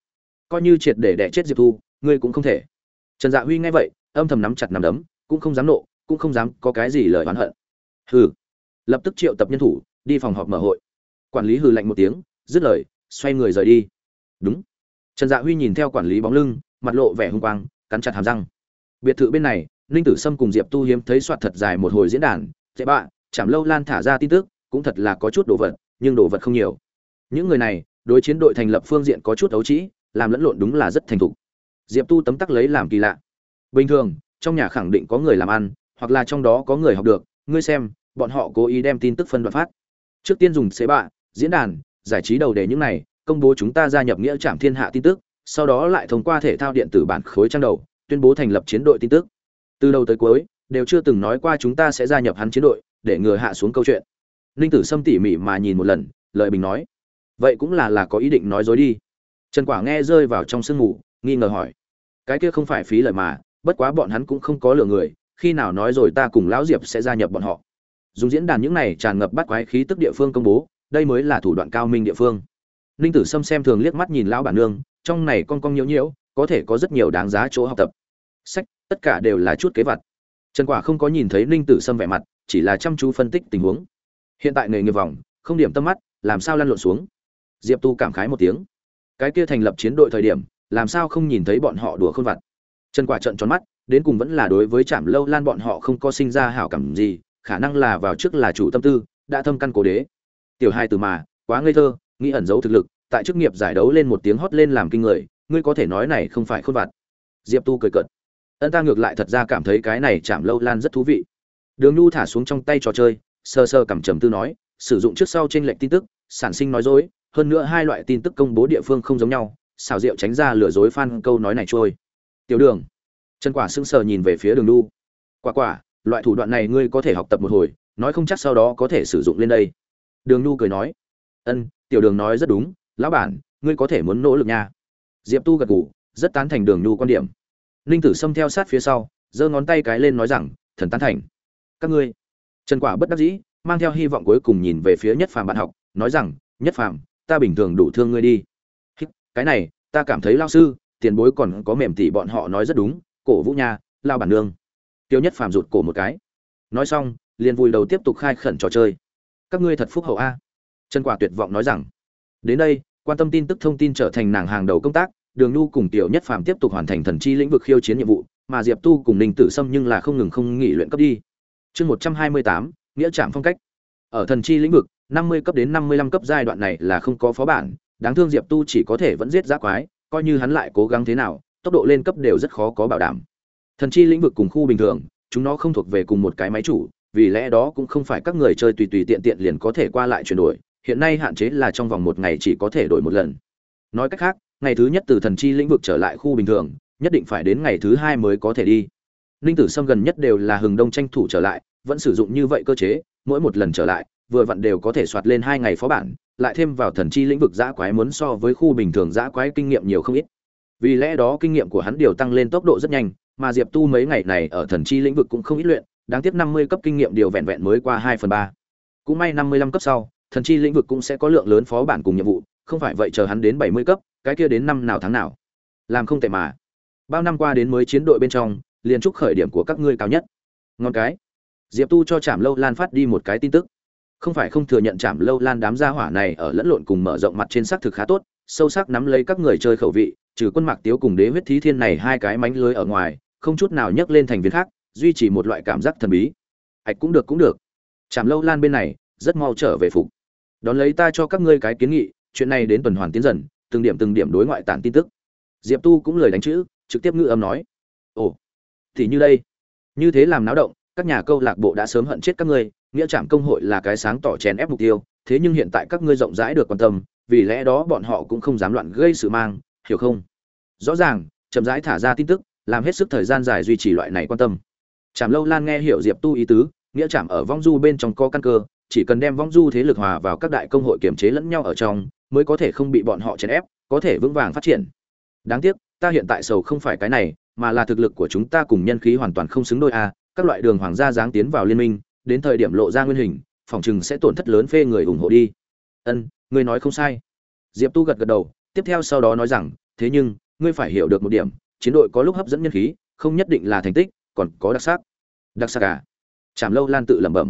coi như triệt để đẻ chết Diệp Thu, ngươi cũng không thể. Trần Dạ Huy nghe vậy, âm thầm nắm chặt nắm đấm, cũng không dám nộ, cũng không dám có cái gì lời oán hận. Hừ. Lập tức triệu tập nhân thủ, đi phòng họp mở hội. Quản lý hừ lạnh một tiếng, dứt lời, xoay người rời đi. Đúng. Trần Dạ Huy nhìn theo quản lý bóng lưng, mặt lộ vẻ hung quang, cắn chặt hàm răng. Biệt thự bên này, Ninh Tử Sâm cùng Diệp Tu hiếm thấy soạt thật dài một hồi diễn đàn, "Dễ bạ, Trảm Lâu Lan thả ra tin tức, cũng thật là có chút đồ vật, nhưng đồ vật không nhiều." Những người này, đối chiến đội thành lập phương diện có chút ấu trĩ, làm lẫn lộn đúng là rất thành thục. Diệp Tu tấm tắc lấy làm kỳ lạ. Bình thường, trong nhà khẳng định có người làm ăn, hoặc là trong đó có người học được, ngươi xem, bọn họ cố ý đem tin tức phân đoạn phát. Trước tiên dùng xế bạ, diễn đàn, giải trí đầu đề những này, công bố chúng ta gia nhập nghĩa Trảm Thiên Hạ tin tức, sau đó lại thông qua thể thao điện tử bản khối trang đầu, tuyên bố thành lập chiến đội tin tức. Từ đầu tới cuối, đều chưa từng nói qua chúng ta sẽ gia nhập hắn chiến đội, để ngừa hạ xuống câu chuyện. Ninh Tử Sâm tỉ mỉ mà nhìn một lần, lợi bình nói, vậy cũng là có ý định nói dối đi. Trần Quả nghe rơi vào trong sương mù, nghi ngờ hỏi, cái kia không phải phí lời mà, bất quá bọn hắn cũng không có lừa người, khi nào nói rồi ta cùng lão Diệp sẽ gia nhập bọn họ. Dùng diễn đàn những này tràn ngập bắt quái khí tức địa phương công bố, đây mới là thủ đoạn cao minh địa phương. Ninh Tử Sâm xem thường liếc mắt nhìn lão bản nương, trong này con nhiễu nhiễu, có thể có rất nhiều đáng giá chỗ học tập. Sách, tất cả đều là chút kế vặt. Trần Quả không có nhìn thấy Ninh Tử Sâm vẻ mặt, chỉ là chăm chú phân tích tình huống. Hiện tại nghề nghiệp vòng, không điểm tâm mắt, làm sao lăn lộn xuống. Diệp Tu cảm khái một tiếng. Cái kia thành lập chiến đội thời điểm, làm sao không nhìn thấy bọn họ đùa khôn vặt. Trần Quả trợn tròn mắt, đến cùng vẫn là đối với Trảm Lâu Lan bọn họ không có sinh ra hảo cảm gì, khả năng là vào trước là chủ tâm tư, đã thâm căn cố đế. Tiểu hai từ mà, quá ngây thơ, nghĩ ẩn giấu thực lực, tại chức nghiệp giải đấu lên một tiếng hót lên làm kinh người, ngươi có thể nói này không phải khôn vặt. Diệp Tu cười cợt. Ân ta ngược lại thật ra cảm thấy cái này Trảm Lâu Lan rất thú vị. Đường Nhu thả xuống trong tay trò chơi, sơ sơ cảm trầm tư nói, sử dụng trước sau trên lệnh tin tức, sản sinh nói dối, hơn nữa hai loại tin tức công bố địa phương không giống nhau, xảo diệu tránh ra lừa dối fan câu nói này trôi. Tiểu Đường. Trần Quả sững sờ nhìn về phía Đường Nhu. Quả, loại thủ đoạn này ngươi có thể học tập một hồi, nói không chắc sau đó có thể sử dụng lên đây. Đường Nhu cười nói, ân, Tiểu Đường nói rất đúng, lão bản, ngươi có thể muốn nỗ lực nha. Diệp Tu gật gù, rất tán thành Đường Nhu quan điểm. Ninh Tử Sâm theo sát phía sau, giơ ngón tay cái lên nói rằng, thần tán thành. Các ngươi. Trần Quả bất đắc dĩ, mang theo hy vọng cuối cùng nhìn về phía Nhất Phàm bạn học, nói rằng, Nhất Phàm, ta bình thường đủ thương ngươi đi. Cái này, ta cảm thấy lao sư, tiền bối còn có mềm tỉ bọn họ nói rất đúng, cổ vũ nha, lao bản nương. Tiêu Nhất Phàm rụt cổ một cái. Nói xong, liền vùi đầu tiếp tục khai khẩn trò chơi. Các ngươi thật phúc hậu a. Trần Quả tuyệt vọng nói rằng. Đến đây, quan tâm tin tức thông tin trở thành nàng hàng đầu công tác, Đường Nhu cùng Tiểu Nhất Phàm tiếp tục hoàn thành thần chi lĩnh vực khiêu chiến nhiệm vụ, mà Diệp Tu cùng Ninh Tử Sâm nhưng là không ngừng nghỉ luyện cấp đi. Chương 128, nghĩa trạm phong cách. Ở thần chi lĩnh vực, 50 cấp đến 55 cấp giai đoạn này là không có phó bản, đáng thương Diệp Tu chỉ có thể vẫn giết dã quái, coi như hắn lại cố gắng thế nào, tốc độ lên cấp đều rất khó có bảo đảm. Thần chi lĩnh vực cùng khu bình thường, chúng nó không thuộc về cùng một cái máy chủ, vì lẽ đó cũng không phải các người chơi tùy tùy tiện tiện liền có thể qua lại chuyển đổi, hiện nay hạn chế là trong vòng một ngày chỉ có thể đổi một lần. Nói cách khác, ngày thứ nhất từ thần chi lĩnh vực trở lại khu bình thường, nhất định phải đến ngày thứ hai mới có thể đi. Ninh Tử Sâm gần nhất đều là hừng đông tranh thủ trở lại, vẫn sử dụng như vậy cơ chế, mỗi một lần trở lại, vừa vặn đều có thể soạt lên 2 ngày phó bản, lại thêm vào thần chi lĩnh vực dã quái muốn so với khu bình thường dã quái kinh nghiệm nhiều không ít. Vì lẽ đó kinh nghiệm của hắn điều tăng lên tốc độ rất nhanh, mà Diệp Tu mấy ngày này ở thần chi lĩnh vực cũng không ít luyện, đáng tiếc 50 cấp kinh nghiệm điều vẹn vẹn mới qua 2/3. Cũng may 55 cấp sau, thần chi lĩnh vực cũng sẽ có lượng lớn phó bản cùng nhiệm vụ, không phải vậy chờ hắn đến 70 cấp, cái kia đến năm nào tháng nào. Làm không tệ mà. Bao năm qua đến mới chiến đội bên trong, liền chúc khởi điểm của các ngươi cao nhất. Ngon cái. Diệp Tu cho Trảm Lâu Lan phát đi một cái tin tức. Không phải không thừa nhận Trảm Lâu Lan đám gia hỏa này ở lẫn lộn cùng mở rộng mặt trên xác thực khá tốt, sâu sắc nắm lấy các người chơi khẩu vị, trừ Quân Mạc Tiếu cùng Đế Huyết Thí Thiên này hai cái mánh lưới ở ngoài, không chút nào nhấc lên thành viên khác, duy trì một loại cảm giác thần bí. Ảch cũng được. Trảm Lâu Lan bên này rất mau trở về phục. Đón lấy ta cho các ngươi cái kiến nghị, chuyện này đến tuần hoàn tiến dần, từng điểm đối ngoại tản tin tức. Diệp Tu cũng lời đánh chữ, trực tiếp ngữ âm nói. Ồ, thì như đây, như thế làm náo động, các nhà câu lạc bộ đã sớm hận chết các ngươi, nghĩa Trảm công hội là cái sáng tỏ chèn ép mục tiêu, thế nhưng hiện tại các ngươi rộng rãi được quan tâm, vì lẽ đó bọn họ cũng không dám loạn gây sự mang, hiểu không? Rõ ràng, chậm rãi thả ra tin tức, làm hết sức thời gian dài duy trì loại này quan tâm. Trảm Lâu Lan nghe hiểu Diệp Tu ý tứ, nghĩa Trảm ở vong du bên trong có căn cơ, chỉ cần đem vong du thế lực hòa vào các đại công hội kiểm chế lẫn nhau ở trong, mới có thể không bị bọn họ chèn ép, có thể vững vàng phát triển. Đáng tiếc, ta hiện tại sầu không phải cái này, mà là thực lực của chúng ta cùng nhân khí hoàn toàn không xứng đôi a, các loại đường hoàng gia dáng tiến vào liên minh, đến thời điểm lộ ra nguyên hình, phòng trừng sẽ tổn thất lớn phê người ủng hộ đi. Ân, ngươi nói không sai. Diệp Tu gật gật đầu, tiếp theo sau đó nói rằng, thế nhưng ngươi phải hiểu được một điểm, chiến đội có lúc hấp dẫn nhân khí không nhất định là thành tích, còn có đặc sắc. Đặc sắc à? Trảm Lâu Lan tự lẩm bẩm.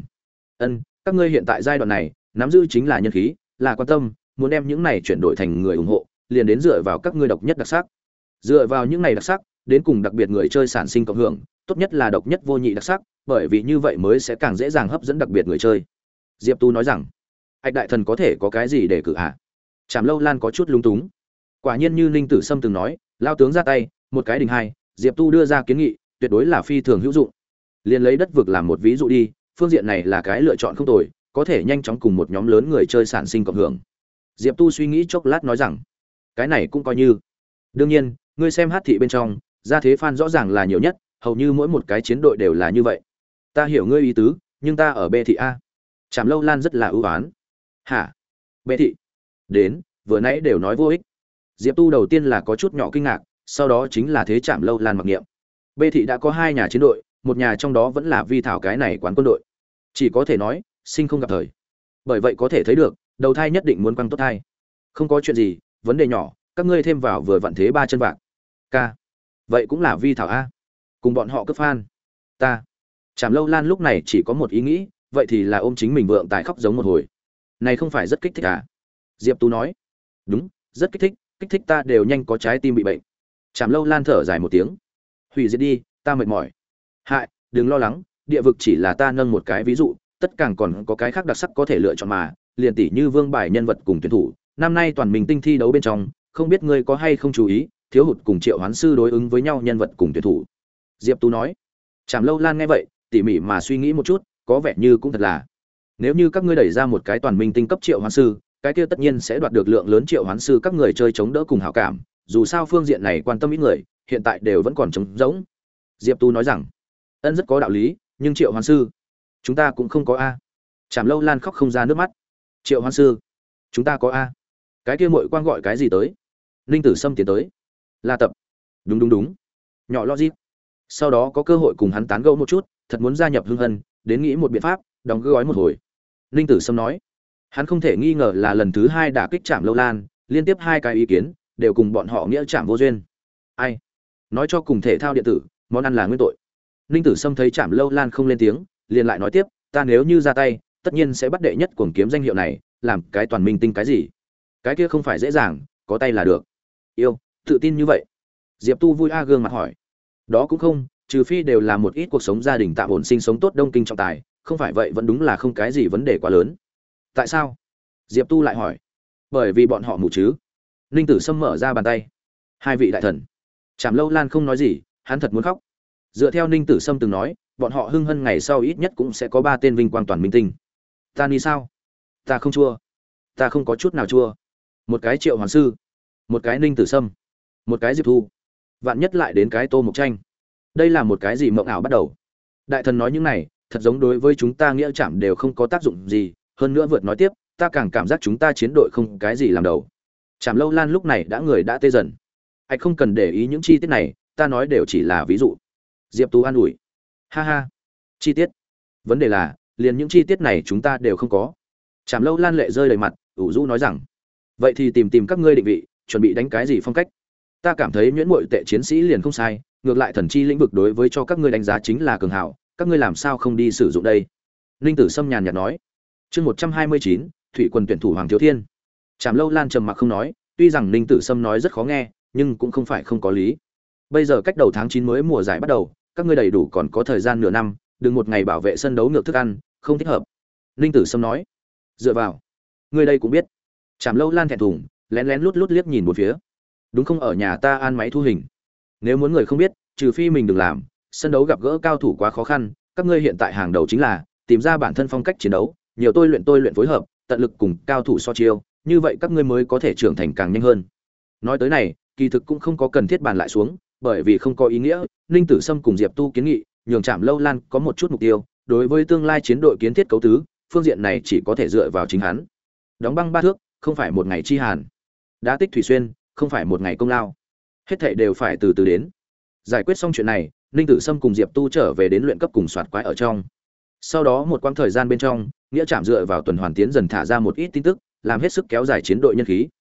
Các ngươi hiện tại giai đoạn này nắm giữ chính là nhân khí, là quan tâm, muốn đem những này chuyển đổi thành người ủng hộ, liền đến dựa vào các ngươi độc nhất đặc sắc. Dựa vào những này đặc sắc, đến cùng đặc biệt người chơi sản sinh cộng hưởng, tốt nhất là độc nhất vô nhị đặc sắc, bởi vì như vậy mới sẽ càng dễ dàng hấp dẫn đặc biệt người chơi. Diệp Tu nói rằng, Hạch đại thần có thể có cái gì để cử ạ? Trảm Lâu Lan có chút lúng túng. Quả nhiên như Ninh Tử Sâm từng nói, lao tướng ra tay, một cái đình hai, Diệp Tu đưa ra kiến nghị, tuyệt đối là phi thường hữu dụng. Liên lấy đất vực làm một ví dụ đi, phương diện này là cái lựa chọn không tồi, có thể nhanh chóng cùng một nhóm lớn người chơi sản sinh cộng hưởng. Diệp Tu suy nghĩ chốc lát nói rằng, cái này cũng coi như. Đương nhiên, ngươi xem hát thị bên trong, gia thế fan rõ ràng là nhiều nhất, hầu như mỗi một cái chiến đội đều là như vậy. Ta hiểu ngươi ý tứ, nhưng ta ở B thị a. Trảm Lâu Lan rất là ưu ái. Hả? B thị? Đến, vừa nãy đều nói vô ích. Diệp Tu đầu tiên là có chút nhỏ kinh ngạc, sau đó chính là thế Trảm Lâu Lan mặc niệm. B thị đã có 2 nhà chiến đội, một nhà trong đó vẫn là Vi Thảo cái này quán quân đội. Chỉ có thể nói, sinh không gặp thời. Bởi vậy có thể thấy được, đầu thai nhất định muốn quăng tốt thai. Không có chuyện gì, vấn đề nhỏ, các ngươi thêm vào vừa vặn thế 3 chân vạc. K. Vậy cũng là Vi Thảo a. Cùng bọn họ cấp fan. Ta. Trảm Lâu Lan lúc này chỉ có một ý nghĩ, vậy thì là ôm chính mình vượng tài khóc giống một hồi. Này không phải rất kích thích à? Diệp Tú nói. Đúng, rất kích thích ta đều nhanh có trái tim bị bệnh. Trảm Lâu Lan thở dài một tiếng. Hủy diệt đi, ta mệt mỏi. Hại, đừng lo lắng, địa vực chỉ là ta nâng một cái ví dụ, tất càng còn có cái khác đặc sắc có thể lựa chọn mà, liền tỷ như vương bài nhân vật cùng tuyển thủ, năm nay toàn mình tinh thi đấu bên trong, không biết ngươi có hay không chú ý, thiếu hụt cùng Triệu Hoán sư đối ứng với nhau nhân vật cùng tuyển thủ. Diệp Tú nói. Trảm Lâu Lan nghe vậy, tỉ mỉ mà suy nghĩ một chút, có vẻ như cũng thật là. Nếu như các ngươi đẩy ra một cái toàn minh tinh cấp Triệu Hoán sư, cái kia tất nhiên sẽ đoạt được lượng lớn Triệu Hoán sư các người chơi chống đỡ cùng hảo cảm, dù sao phương diện này quan tâm ít người, hiện tại đều vẫn còn trống rỗng. Diệp Tu nói rằng, rất có đạo lý, nhưng Triệu Hoán sư, chúng ta cũng không có a. Trảm Lâu Lan khóc không ra nước mắt. Triệu Hoán sư, chúng ta có a. Cái kia muội quang gọi cái gì tới? Ninh Tử Sâm tiến tới. La Tập. Đúng. Nhỏ logic. Sau đó có cơ hội cùng hắn tán gẫu một chút, thật muốn gia nhập Hưng Hân, đến nghĩ một biện pháp, đóng gói một hồi. Ninh Tử Sâm nói, hắn không thể nghi ngờ là lần thứ 2 đả kích Trảm Lâu Lan, liên tiếp 2 cái ý kiến, đều cùng bọn họ nghĩa Trảm vô duyên. Ai? Nói cho cùng thể thao điện tử, món ăn là nguyên tội. Ninh Tử Sâm thấy Trảm Lâu Lan không lên tiếng, liền lại nói tiếp, ta nếu như ra tay, tất nhiên sẽ bắt đệ nhất cuồng kiếm danh hiệu này, làm cái toàn minh tinh cái gì? Cái kia không phải dễ dàng, có tay là được. Yêu, tự tin như vậy. Diệp Tu vui gương mặt hỏi. Đó cũng không, trừ phi đều là một ít cuộc sống gia đình tạm ổn sinh sống tốt đông kinh trọng tài, không phải vậy vẫn đúng là không cái gì vấn đề quá lớn. Tại sao? Diệp Tu lại hỏi. Bởi vì bọn họ mù chứ. Ninh Tử Sâm mở ra bàn tay. 2 vị đại thần. Trảm Lâu Lan không nói gì, hắn thật muốn khóc. Dựa theo Ninh Tử Sâm từng nói, bọn họ Hưng Hân ngày sau ít nhất cũng sẽ có 3 tên vinh quang toàn minh tinh. Ta đi sao? Ta không chua. Ta không có chút nào chua. Một cái Triệu Hoàn sư, một cái Ninh Tử Sâm, một cái Diệp Thu, vạn nhất lại đến cái Tô Mộc Tranh. Đây là một cái gì mộng ảo bắt đầu. Đại thần nói những này, thật giống đối với chúng ta nghĩa Trảm đều không có tác dụng gì, hơn nữa vượt nói tiếp, ta càng cảm giác chúng ta chiến đội không cái gì làm đầu. Trảm Lâu Lan lúc này đã tê dần. Anh không cần để ý những chi tiết này, ta nói đều chỉ là ví dụ. Diệp Tú an ủi. Ha ha. Chi tiết. Vấn đề là, liền những chi tiết này chúng ta đều không có. Trảm Lâu Lan lệ rơi đầy mặt, ủ rũ nói rằng, vậy thì tìm các ngươi định vị, chuẩn bị đánh cái gì phong cách. Ta cảm thấy nhuyễn muội tệ chiến sĩ liền không sai, ngược lại thần chi lĩnh vực đối với cho các ngươi đánh giá chính là cường hảo, các ngươi làm sao không đi sử dụng đây? Ninh Tử Sâm nhàn nhạt nói. Chương 129, Thủy quân tuyển thủ Hoàng Thiếu Thiên. Trảm Lâu Lan trầm mặc không nói, tuy rằng Ninh Tử Sâm nói rất khó nghe, nhưng cũng không phải không có lý. Bây giờ cách đầu tháng 9 mới mùa giải bắt đầu, các ngươi đầy đủ còn có thời gian nửa năm, đừng một ngày bảo vệ sân đấu ngược thức ăn, không thích hợp. Ninh Tử Sâm nói. Dựa vào, ngươi đây cũng biết. Trảm Lâu Lan thẹn thùng, lén lút liếc nhìn một phía. Đúng không, ở nhà ta an máy thu hình. Nếu muốn người không biết, trừ phi mình đừng làm, sân đấu gặp gỡ cao thủ quá khó khăn, các ngươi hiện tại hàng đầu chính là tìm ra bản thân phong cách chiến đấu, nhiều tôi luyện phối hợp, tận lực cùng cao thủ so chiêu, như vậy các ngươi mới có thể trưởng thành càng nhanh hơn. Nói tới này, kỳ thực cũng không có cần thiết bàn lại xuống, bởi vì không có ý nghĩa. Ninh Tử Sâm cùng Diệp Tu kiến nghị, nhường Trảm Lâu Lan có một chút mục tiêu, đối với tương lai chiến đội kiến thiết cấu tứ, phương diện này chỉ có thể dựa vào chính hắn. Đóng băng 3 thước, không phải một ngày chi hàn. Đá tích thủy xuyên, không phải một ngày công lao. Hết thảy đều phải từ từ đến. Giải quyết xong chuyện này, Ninh Tử Sâm cùng Diệp Tu trở về đến luyện cấp cùng soạt quái ở trong. Sau đó một quãng thời gian bên trong, nghĩa Trảm dựa vào tuần hoàn tiến dần thả ra một ít tin tức, làm hết sức kéo dài chiến đội nhân khí.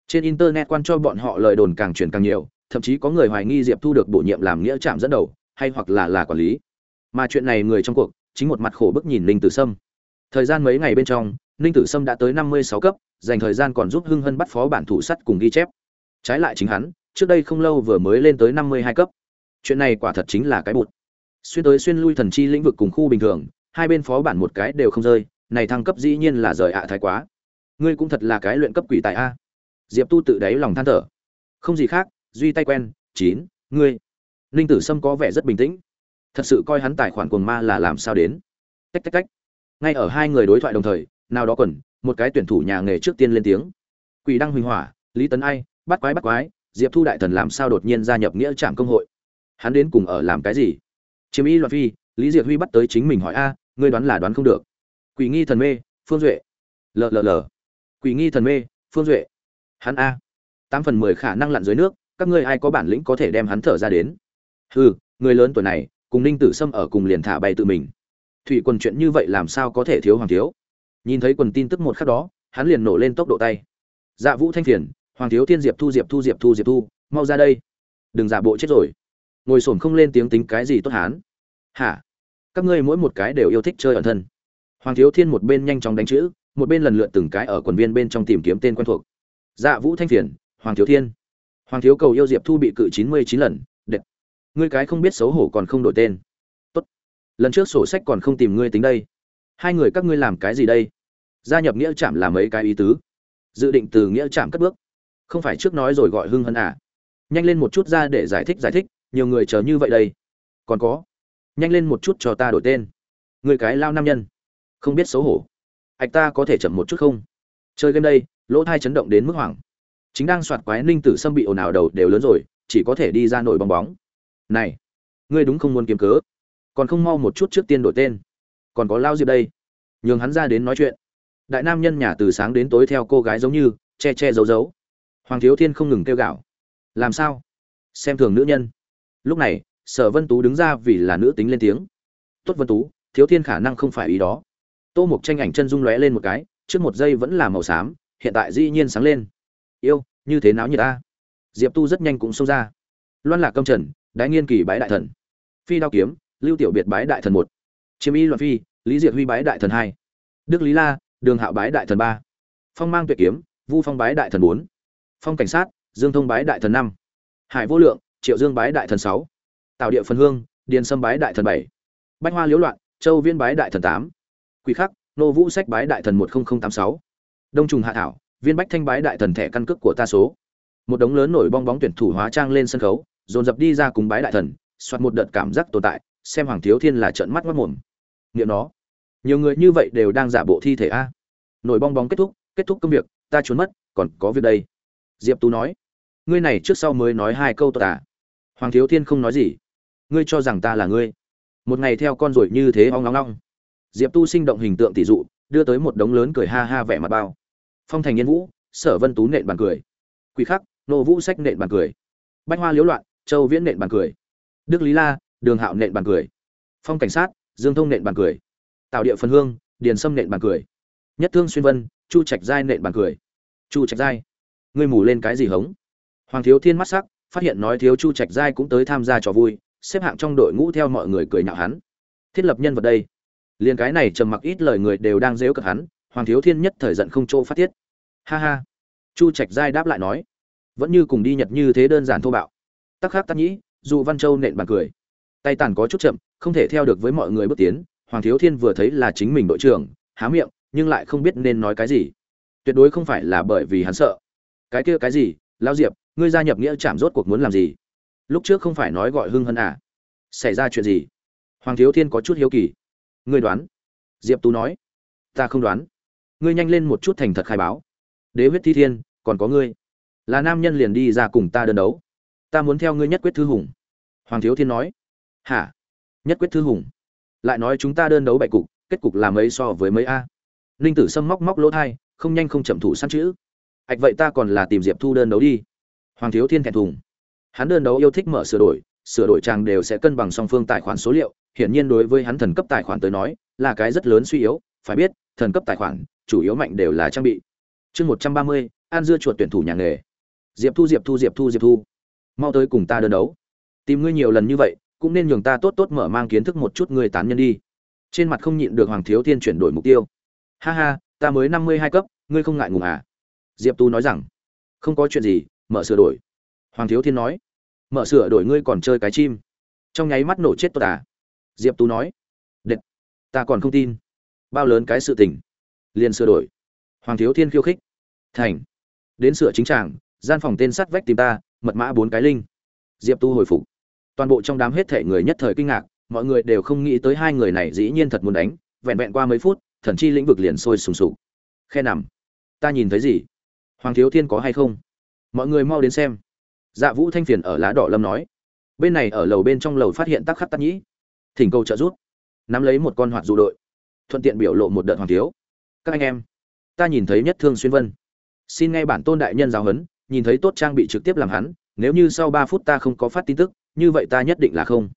Trên internet quan cho bọn họ lời đồn càng truyền càng nhiều, thậm chí có người hoài nghi Diệp Thu được bổ nhiệm làm nghĩa trạm dẫn đầu, hay hoặc là quản lý. Mà chuyện này người trong cuộc chính một mặt khổ bức nhìn Ninh Tử Sâm. Thời gian mấy ngày bên trong, Ninh Tử Sâm đã tới 56 cấp, dành thời gian còn giúp Hưng Hân bắt phó bản thủ sắt cùng ghi chép. Trái lại chính hắn, trước đây không lâu vừa mới lên tới 52 cấp. Chuyện này quả thật chính là cái bụt. Xuyên tới xuyên lui thần chi lĩnh vực cùng khu bình thường, hai bên phó bản một cái đều không rơi, này thăng cấp dĩ nhiên là rời thái quá. Ngươi cũng thật là cái luyện cấp quỷ tài a. Diệp Tu tự đáy lòng than thở. Không gì khác, duy tay quen, ngươi. Ninh Tử Sâm có vẻ rất bình tĩnh. Thật sự coi hắn tài khoản cuồng ma là làm sao đến. Tách tách tách. Ngay ở hai người đối thoại đồng thời, nào đó quần, một cái tuyển thủ nhà nghề trước tiên lên tiếng. Quỷ đăng huỳnh hỏa, Lý Tấn Ai, bắt quái, Diệp Thu đại thần làm sao đột nhiên gia nhập nghĩa trạm công hội? Hắn đến cùng ở làm cái gì? Chiếm Y Loạn Phi, Lý Diệp Huy bắt tới chính mình hỏi a, ngươi đoán là đoán không được. Quỷ nghi thần mê, Phương Duệ. LLL. Quỷ nghi thần mê, Phương Duệ. Hắn a, 8/10 khả năng lặn dưới nước, các ngươi ai có bản lĩnh có thể đem hắn thở ra đến? Hừ, người lớn tuổi này, cùng Ninh Tử Sâm ở cùng liền thả bay tự mình. Thủy quần chuyện như vậy làm sao có thể thiếu Hoàng thiếu? Nhìn thấy quần tin tức một khắc đó, hắn liền nổ lên tốc độ tay. Dạ Vũ Thanh Phiền, Hoàng thiếu Tiên, Diệp Thu, mau ra đây. Đừng giả bộ chết rồi. Ngồi xổm không lên tiếng tính cái gì tốt hán? Hả? Các ngươi mỗi một cái đều yêu thích chơi ẩn thân. Hoàng thiếu Thiên một bên nhanh chóng đánh chữ, một bên lần lượt từng cái ở quần viên bên trong tìm kiếm tên quen thuộc. Dạ Vũ Thanh Phiền, Hoàng thiếu Thiên. Hoàng thiếu cầu yêu Diệp Thu bị cự 99 lần, đệt. Ngươi cái không biết xấu hổ còn không đổi tên. Tốt. Lần trước sổ sách còn không tìm ngươi tính đây. Hai người các ngươi làm cái gì đây? Gia nhập nghĩa trạm là mấy cái ý tứ? Dự định từ nghĩa trạm cất bước. Không phải trước nói rồi gọi Hưng Hân à? Nhanh lên một chút ra để giải thích, nhiều người chờ như vậy đây. Còn có, nhanh lên một chút cho ta đổi tên. Người cái lao nam nhân, không biết xấu hổ. Ảch ta có thể chậm một chút không? Chơi game đây, lỗ thai chấn động đến mức hoảng. Chính đang soạt quái Ninh Tử Sâm bị ồn ào đầu đều lớn rồi, chỉ có thể đi ra nổi bong bóng. Này, ngươi đúng không muốn kiếm cớ, còn không mau một chút trước tiên đổi tên. Còn có lao Diệp đây, nhường hắn ra đến nói chuyện. Đại nam nhân nhà từ sáng đến tối theo cô gái giống như che giấu. Hoàng thiếu Thiên không ngừng kêu gào. Làm sao? Xem thường nữ nhân. Lúc này, Sở Vân Tú đứng ra vì là nữ tính lên tiếng. Tốt Vân Tú, thiếu Thiên khả năng không phải ý đó. Tô Mục Tranh ảnh chân dung lóe lên một cái, trước một giây vẫn là màu xám, hiện tại dĩ nhiên sáng lên. Yêu, như thế náo nhiệt ta. Diệp Tu rất nhanh cũng xông ra. Loan Lạc Câm Trần, Đái Nghiên Kỳ bái đại thần. Phi Đao Kiếm, Lưu Tiểu Biệt bái đại thần 1. Chiêm Y Loạn Phi, Lý Diệp Huy bái đại thần 2. Đức Lý La, Đường Hạo bái đại thần 3. Phong Mang Tuyệt Kiếm, Vu Phong bái đại thần 4. Phong Cảnh Sát, Dương Thông bái đại thần 5. Hải Vô Lượng, Triệu Dương bái đại thần 6. Tạo Địa Phần Hương, Điền Sâm bái đại thần 7. Bách Hoa Liễu Loạn, Châu Viên bái đại thần 8. Quỷ Khắc, Nô Vũ Sách bái đại thần 10086. Đông Trùng Hạ Thảo, Viên Bách Thanh bái đại thần thẻ căn cước của ta số. Một đống lớn nổi bong bóng tuyển thủ hóa trang lên sân khấu, dồn dập đi ra cùng bái đại thần, soạt một đợt cảm giác tồn tại, xem Hoàng thiếu Thiên là trợn mắt ngoác mồm. Niệm nó, nhiều người như vậy đều đang giả bộ thi thể a. Nổi bong bóng kết thúc công việc, ta trốn mất, còn có việc đây. Diệp Tú nói, ngươi này trước sau mới nói hai câu tốt à? Hoàng thiếu Thiên không nói gì. Ngươi cho rằng ta là ngươi? Một ngày theo con rồi như thế ong ong ong. Diệp Tu sinh động hình tượng tỷ dụ, đưa tới một đống lớn cười ha ha vẻ mặt bao. Phong Thành Yên Vũ, Sở Vân Tú nện bàn cười. Quỷ Khắc, Nô Vũ Sách nện bàn cười. Bách Hoa Liễu Loạn, Châu Viễn nện bàn cười. Đức Lý La, Đường Hạo nện bàn cười. Phong Cảnh Sát, Dương Thông nện bàn cười. Tạo Địa Phần Hương, Điền Sâm nện bàn cười. Nhất Thương Xuyên Vân, Chu Trạch Giai nện bàn cười. Chu Trạch Giai, ngươi mù lên cái gì hống? Hoàng thiếu Thiên mắt sắc, phát hiện nói thiếu Chu Trạch Giai cũng tới tham gia trò vui, xếp hạng trong đội ngũ theo mọi người cười nhạo hắn. Thiết lập nhân vật đây. Liên cái này trầm mặc ít lời người đều đang giễu cợt hắn, Hoàng thiếu Thiên nhất thời giận không chỗ phát tiết. Ha ha. Chu Trạch Giai đáp lại nói, vẫn như cùng đi nhật như thế đơn giản thô bạo. Tắc Khắc Tắc Nhĩ, dù Văn Châu nện bàn cười. Tay tàn có chút chậm, không thể theo được với mọi người bước tiến. Hoàng thiếu Thiên vừa thấy là chính mình đội trưởng, há miệng, nhưng lại không biết nên nói cái gì. Tuyệt đối không phải là bởi vì hắn sợ. Cái kia cái gì, Lão Diệp, ngươi gia nhập nghĩa trạm rốt cuộc muốn làm gì? Lúc trước không phải nói gọi Hưng Hân à? Xảy ra chuyện gì? Hoàng thiếu Thiên có chút hiếu kỳ. Ngươi đoán? Diệp Tú nói. Ta không đoán. Ngươi nhanh lên một chút thành thật khai báo. Đế huyết thi thiên, còn có ngươi. Là nam nhân liền đi ra cùng ta đơn đấu. Ta muốn theo ngươi nhất quyết thư hùng. Hoàng thiếu Thiên nói. Hả? Nhất quyết thư hùng? Lại nói chúng ta đơn đấu bại cục, kết cục là mấy so với mấy a? Ninh Tử Sâm móc lỗ thai, không nhanh không chậm thủ săn chữ. Ảch vậy ta còn là tìm Diệp Thu đơn đấu đi. Hoàng thiếu Thiên thẹn thùng. Hắn đơn đấu yêu thích mở sửa đổi trang đều sẽ cân bằng song phương tài khoản số liệu, hiển nhiên đối với hắn thần cấp tài khoản tới nói, là cái rất lớn suy yếu, phải biết, thần cấp tài khoản, chủ yếu mạnh đều là trang bị. Chương 130, an dưa chuột tuyển thủ nhà nghề. Diệp Thu, Diệp Thu, Diệp Thu, Diệp Thu, mau tới cùng ta đơn đấu. Tìm ngươi nhiều lần như vậy, cũng nên nhường ta tốt tốt mở mang kiến thức một chút ngươi tán nhân đi. Trên mặt không nhịn được Hoàng Thiếu Thiên chuyển đổi mục tiêu. Ha ha, ta mới 52 cấp, ngươi không ngại ngùng à? Diệp Tu nói rằng, không có chuyện gì, mở sửa đổi. Hoàng Thiếu Thiên nói, mở sửa đổi ngươi còn chơi cái chim? Trong nháy mắt nổ chết tôi à? Diệp Tu nói, đệt, ta còn không tin. Bao lớn cái sự tình, liền sửa đổi. Hoàng Thiếu Thiên khiêu khích, thành, đến sửa chính tràng, gian phòng tên sắt vách tìm ta, mật mã 4 cái linh. Diệp Tu hồi phục. Toàn bộ trong đám hết thể người nhất thời kinh ngạc, mọi người đều không nghĩ tới hai người này dĩ nhiên thật muốn đánh, vẹn vẹn qua mấy phút, thần chi lĩnh vực liền sôi sùng sục. Khe nằm, ta nhìn thấy gì? Hoàng Thiếu Thiên có hay không? Mọi người mau đến xem. Dạ Vũ Thanh Phiền ở lá đỏ lâm nói, bên này ở lầu bên trong lầu phát hiện tắc khắc tắc nhĩ, thỉnh cầu trợ giúp, nắm lấy một con hoạt dụ đội, thuận tiện biểu lộ một đợt Hoàng Thiếu. Các anh em, ta nhìn thấy nhất thương xuyên vân, xin nghe bản tôn đại nhân giáo huấn, nhìn thấy tốt trang bị trực tiếp làm hắn, nếu như sau 3 phút ta không có phát tin tức, như vậy ta nhất định là không.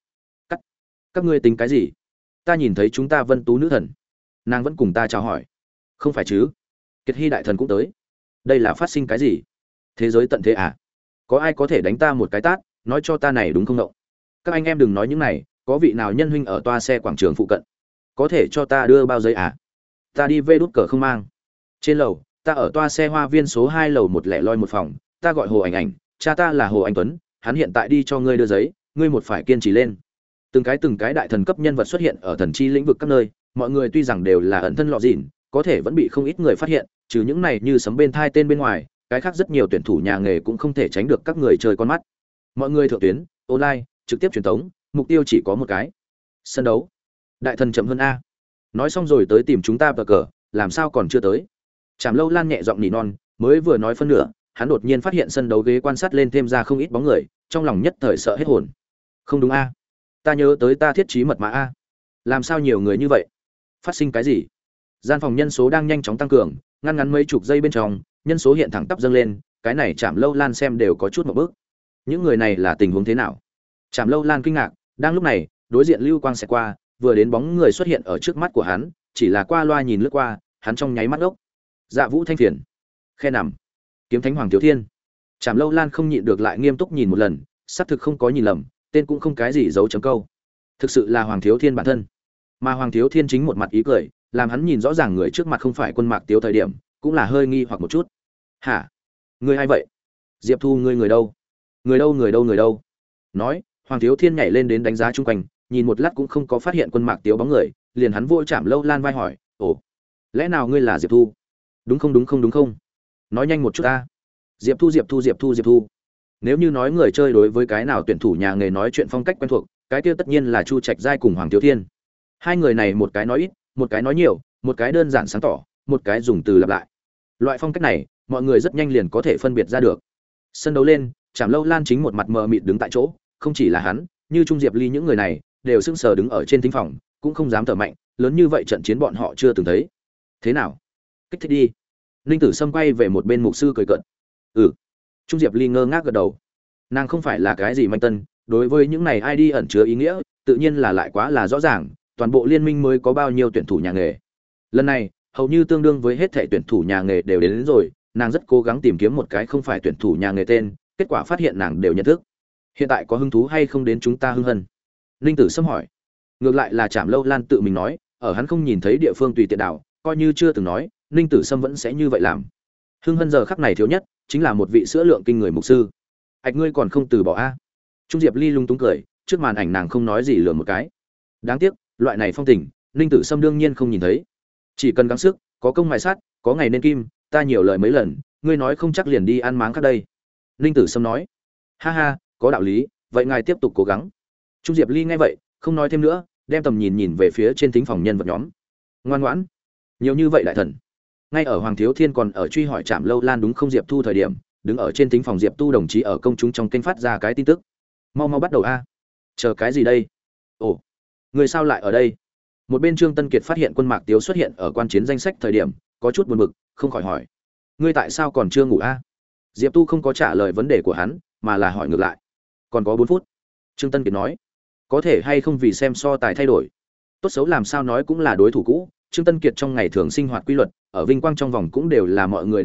Các ngươi tính cái gì? Ta nhìn thấy chúng ta Vân Tú nữ thần, nàng vẫn cùng ta chào hỏi. Không phải chứ? Kiệt Hy đại thần cũng tới. Đây là phát sinh cái gì? Thế giới tận thế à? Có ai có thể đánh ta một cái tát, nói cho ta này đúng không động? Các anh em đừng nói những này, có vị nào nhân huynh ở toa xe quảng trường phụ cận, có thể cho ta đưa bao giấy à? Ta đi vê đút cờ không mang. Trên lầu, ta ở toa xe Hoa Viên số 2 lầu 1 lẻ loi một phòng, ta gọi Hồ Ảnh Ảnh, cha ta là Hồ Anh Tuấn, hắn hiện tại đi cho ngươi đưa giấy, ngươi một phải kiên trì lên. Từng cái đại thần cấp nhân vật xuất hiện ở thần chi lĩnh vực các nơi, mọi người tuy rằng đều là ẩn thân lọ dỉn, có thể vẫn bị không ít người phát hiện, trừ những này như sấm bên thai tên bên ngoài, cái khác rất nhiều tuyển thủ nhà nghề cũng không thể tránh được các người chơi con mắt. Mọi người thượng tuyến, online, trực tiếp truyền tống, mục tiêu chỉ có một cái. Sân đấu. Đại thần chậm hơn a. Nói xong rồi tới tìm chúng ta cờ, làm sao còn chưa tới? Trảm Lâu Lan nhẹ giọng nỉ non, mới vừa nói phân nửa, hắn đột nhiên phát hiện sân đấu ghế quan sát lên thêm ra không ít bóng người, trong lòng nhất thời sợ hết hồn. Không đúng a? Ta nhớ tới ta thiết trí mật mã a. Làm sao nhiều người như vậy? Phát sinh cái gì? Gian phòng nhân số đang nhanh chóng tăng cường, ngăn ngắn mấy chục giây bên trong, nhân số hiện thẳng tắp dâng lên, cái này Trảm Lâu Lan xem đều có chút một bước. Những người này là tình huống thế nào? Trảm Lâu Lan kinh ngạc, đang lúc này, đối diện lưu quang sẽ qua, vừa đến bóng người xuất hiện ở trước mắt của hắn, chỉ là qua loa nhìn lướt qua, hắn trong nháy mắt ốc. Dạ Vũ Thanh Phiền, khe nằm, Kiếm Thánh Hoàng Thiếu Thiên. Trảm Lâu Lan không nhịn được lại nghiêm túc nhìn một lần, xác thực không có nhìn lầm, tên cũng không cái gì dấu chấm câu. Thực sự là Hoàng Thiếu Thiên bản thân. Mà Hoàng Thiếu Thiên chính một mặt ý cười, làm hắn nhìn rõ ràng người trước mặt không phải Quân Mạc Tiếu thời điểm, cũng là hơi nghi hoặc một chút. "Hả? Ngươi ai vậy? Diệp Thu ngươi người đâu? Người đâu, người đâu, người đâu?" Nói, Hoàng Thiếu Thiên nhảy lên đến đánh giá chung quanh, nhìn một lát cũng không có phát hiện Quân Mạc Tiếu bóng người, liền hắn vội Trảm Lâu Lan vai hỏi, "Ồ, lẽ nào ngươi là Diệp Thu?" "Đúng không, đúng không, đúng không? Nói nhanh một chút ta." Diệp Thu, Diệp Thu, Diệp Thu, Diệp Thu. Nếu như nói người chơi đối với cái nào tuyển thủ nhà nghề nói chuyện phong cách quen thuộc, cái kia tất nhiên là Chu Trạch Giai cùng Hoàng Thiếu Thiên. Hai người này một cái nói ít, một cái nói nhiều, một cái đơn giản sáng tỏ, một cái dùng từ lặp lại. Loại phong cách này, mọi người rất nhanh liền có thể phân biệt ra được. Sân đấu lên, Trảm Lâu Lan chính một mặt mờ mịt đứng tại chỗ, không chỉ là hắn, như Trung Diệp Ly những người này, đều sững sờ đứng ở trên thính phòng, cũng không dám thở mạnh, lớn như vậy trận chiến bọn họ chưa từng thấy. Thế nào? Kích thích đi. Ninh Tử Sâm quay về một bên mục sư cười cợt. "Ừ." Trung Diệp Ly ngơ ngác gật đầu. Nàng không phải là cái gì manh tân, đối với những này ID ẩn chứa ý nghĩa, tự nhiên là lại quá là rõ ràng, toàn bộ liên minh mới có bao nhiêu tuyển thủ nhà nghề. Lần này, hầu như tương đương với hết thảy tuyển thủ nhà nghề đều đến rồi, nàng rất cố gắng tìm kiếm một cái không phải tuyển thủ nhà nghề tên, kết quả phát hiện nàng đều nhận thức. "Hiện tại có hứng thú hay không đến chúng ta hưng hân?" Ninh Tử Sâm hỏi. Ngược lại là Trảm Lâu Lan tự mình nói, ở hắn không nhìn thấy địa phương tùy tiện đảo, coi như chưa từng nói, Ninh Tử Sâm vẫn sẽ như vậy làm. Hưng hân giờ khắc này thiếu nhất chính là một vị sữa lượng kinh người mục sư. "Ảch ngươi còn không từ bỏ a?" Trung Diệp Ly lung túng cười, trước màn ảnh nàng không nói gì lừa một cái. Đáng tiếc, loại này phong tình, Ninh Tử Sâm đương nhiên không nhìn thấy. Chỉ cần gắng sức, có công mài sắt, có ngày nên kim, ta nhiều lời mấy lần, ngươi nói không chắc liền đi ăn máng khác đây. Ninh Tử Sâm nói. "Ha ha, có đạo lý, vậy ngài tiếp tục cố gắng." Trung Diệp Ly nghe vậy, không nói thêm nữa, đem tầm nhìn nhìn về phía trên thính phòng nhân vật nhóm. "Ngoan ngoãn, nhiều như vậy đại thần." Ngay ở Hoàng Thiếu Thiên còn ở truy hỏi Trảm Lâu Lan đúng không Diệp Thu thời điểm, đứng ở trên thính phòng Diệp Tu đồng chí ở công chúng trong kênh phát ra cái tin tức. "Mau mau bắt đầu a." "Chờ cái gì đây?" "Ồ, người sao lại ở đây?" Một bên Trương Tân Kiệt phát hiện Quân Mạc Tiếu xuất hiện ở quan chiến danh sách thời điểm, có chút buồn bực, không khỏi hỏi: "Ngươi tại sao còn chưa ngủ a?" Diệp Tu không có trả lời vấn đề của hắn, mà là hỏi ngược lại: "Còn có 4 phút." Trương Tân Kiệt nói: "Có thể hay không vì xem so tài thay đổi?" Tốt xấu làm sao nói cũng là đối thủ cũ, Trương Tân Kiệt trong ngày thường sinh hoạt quy luật, ở vinh quang trong vòng cũng đều là mọi người đều biết,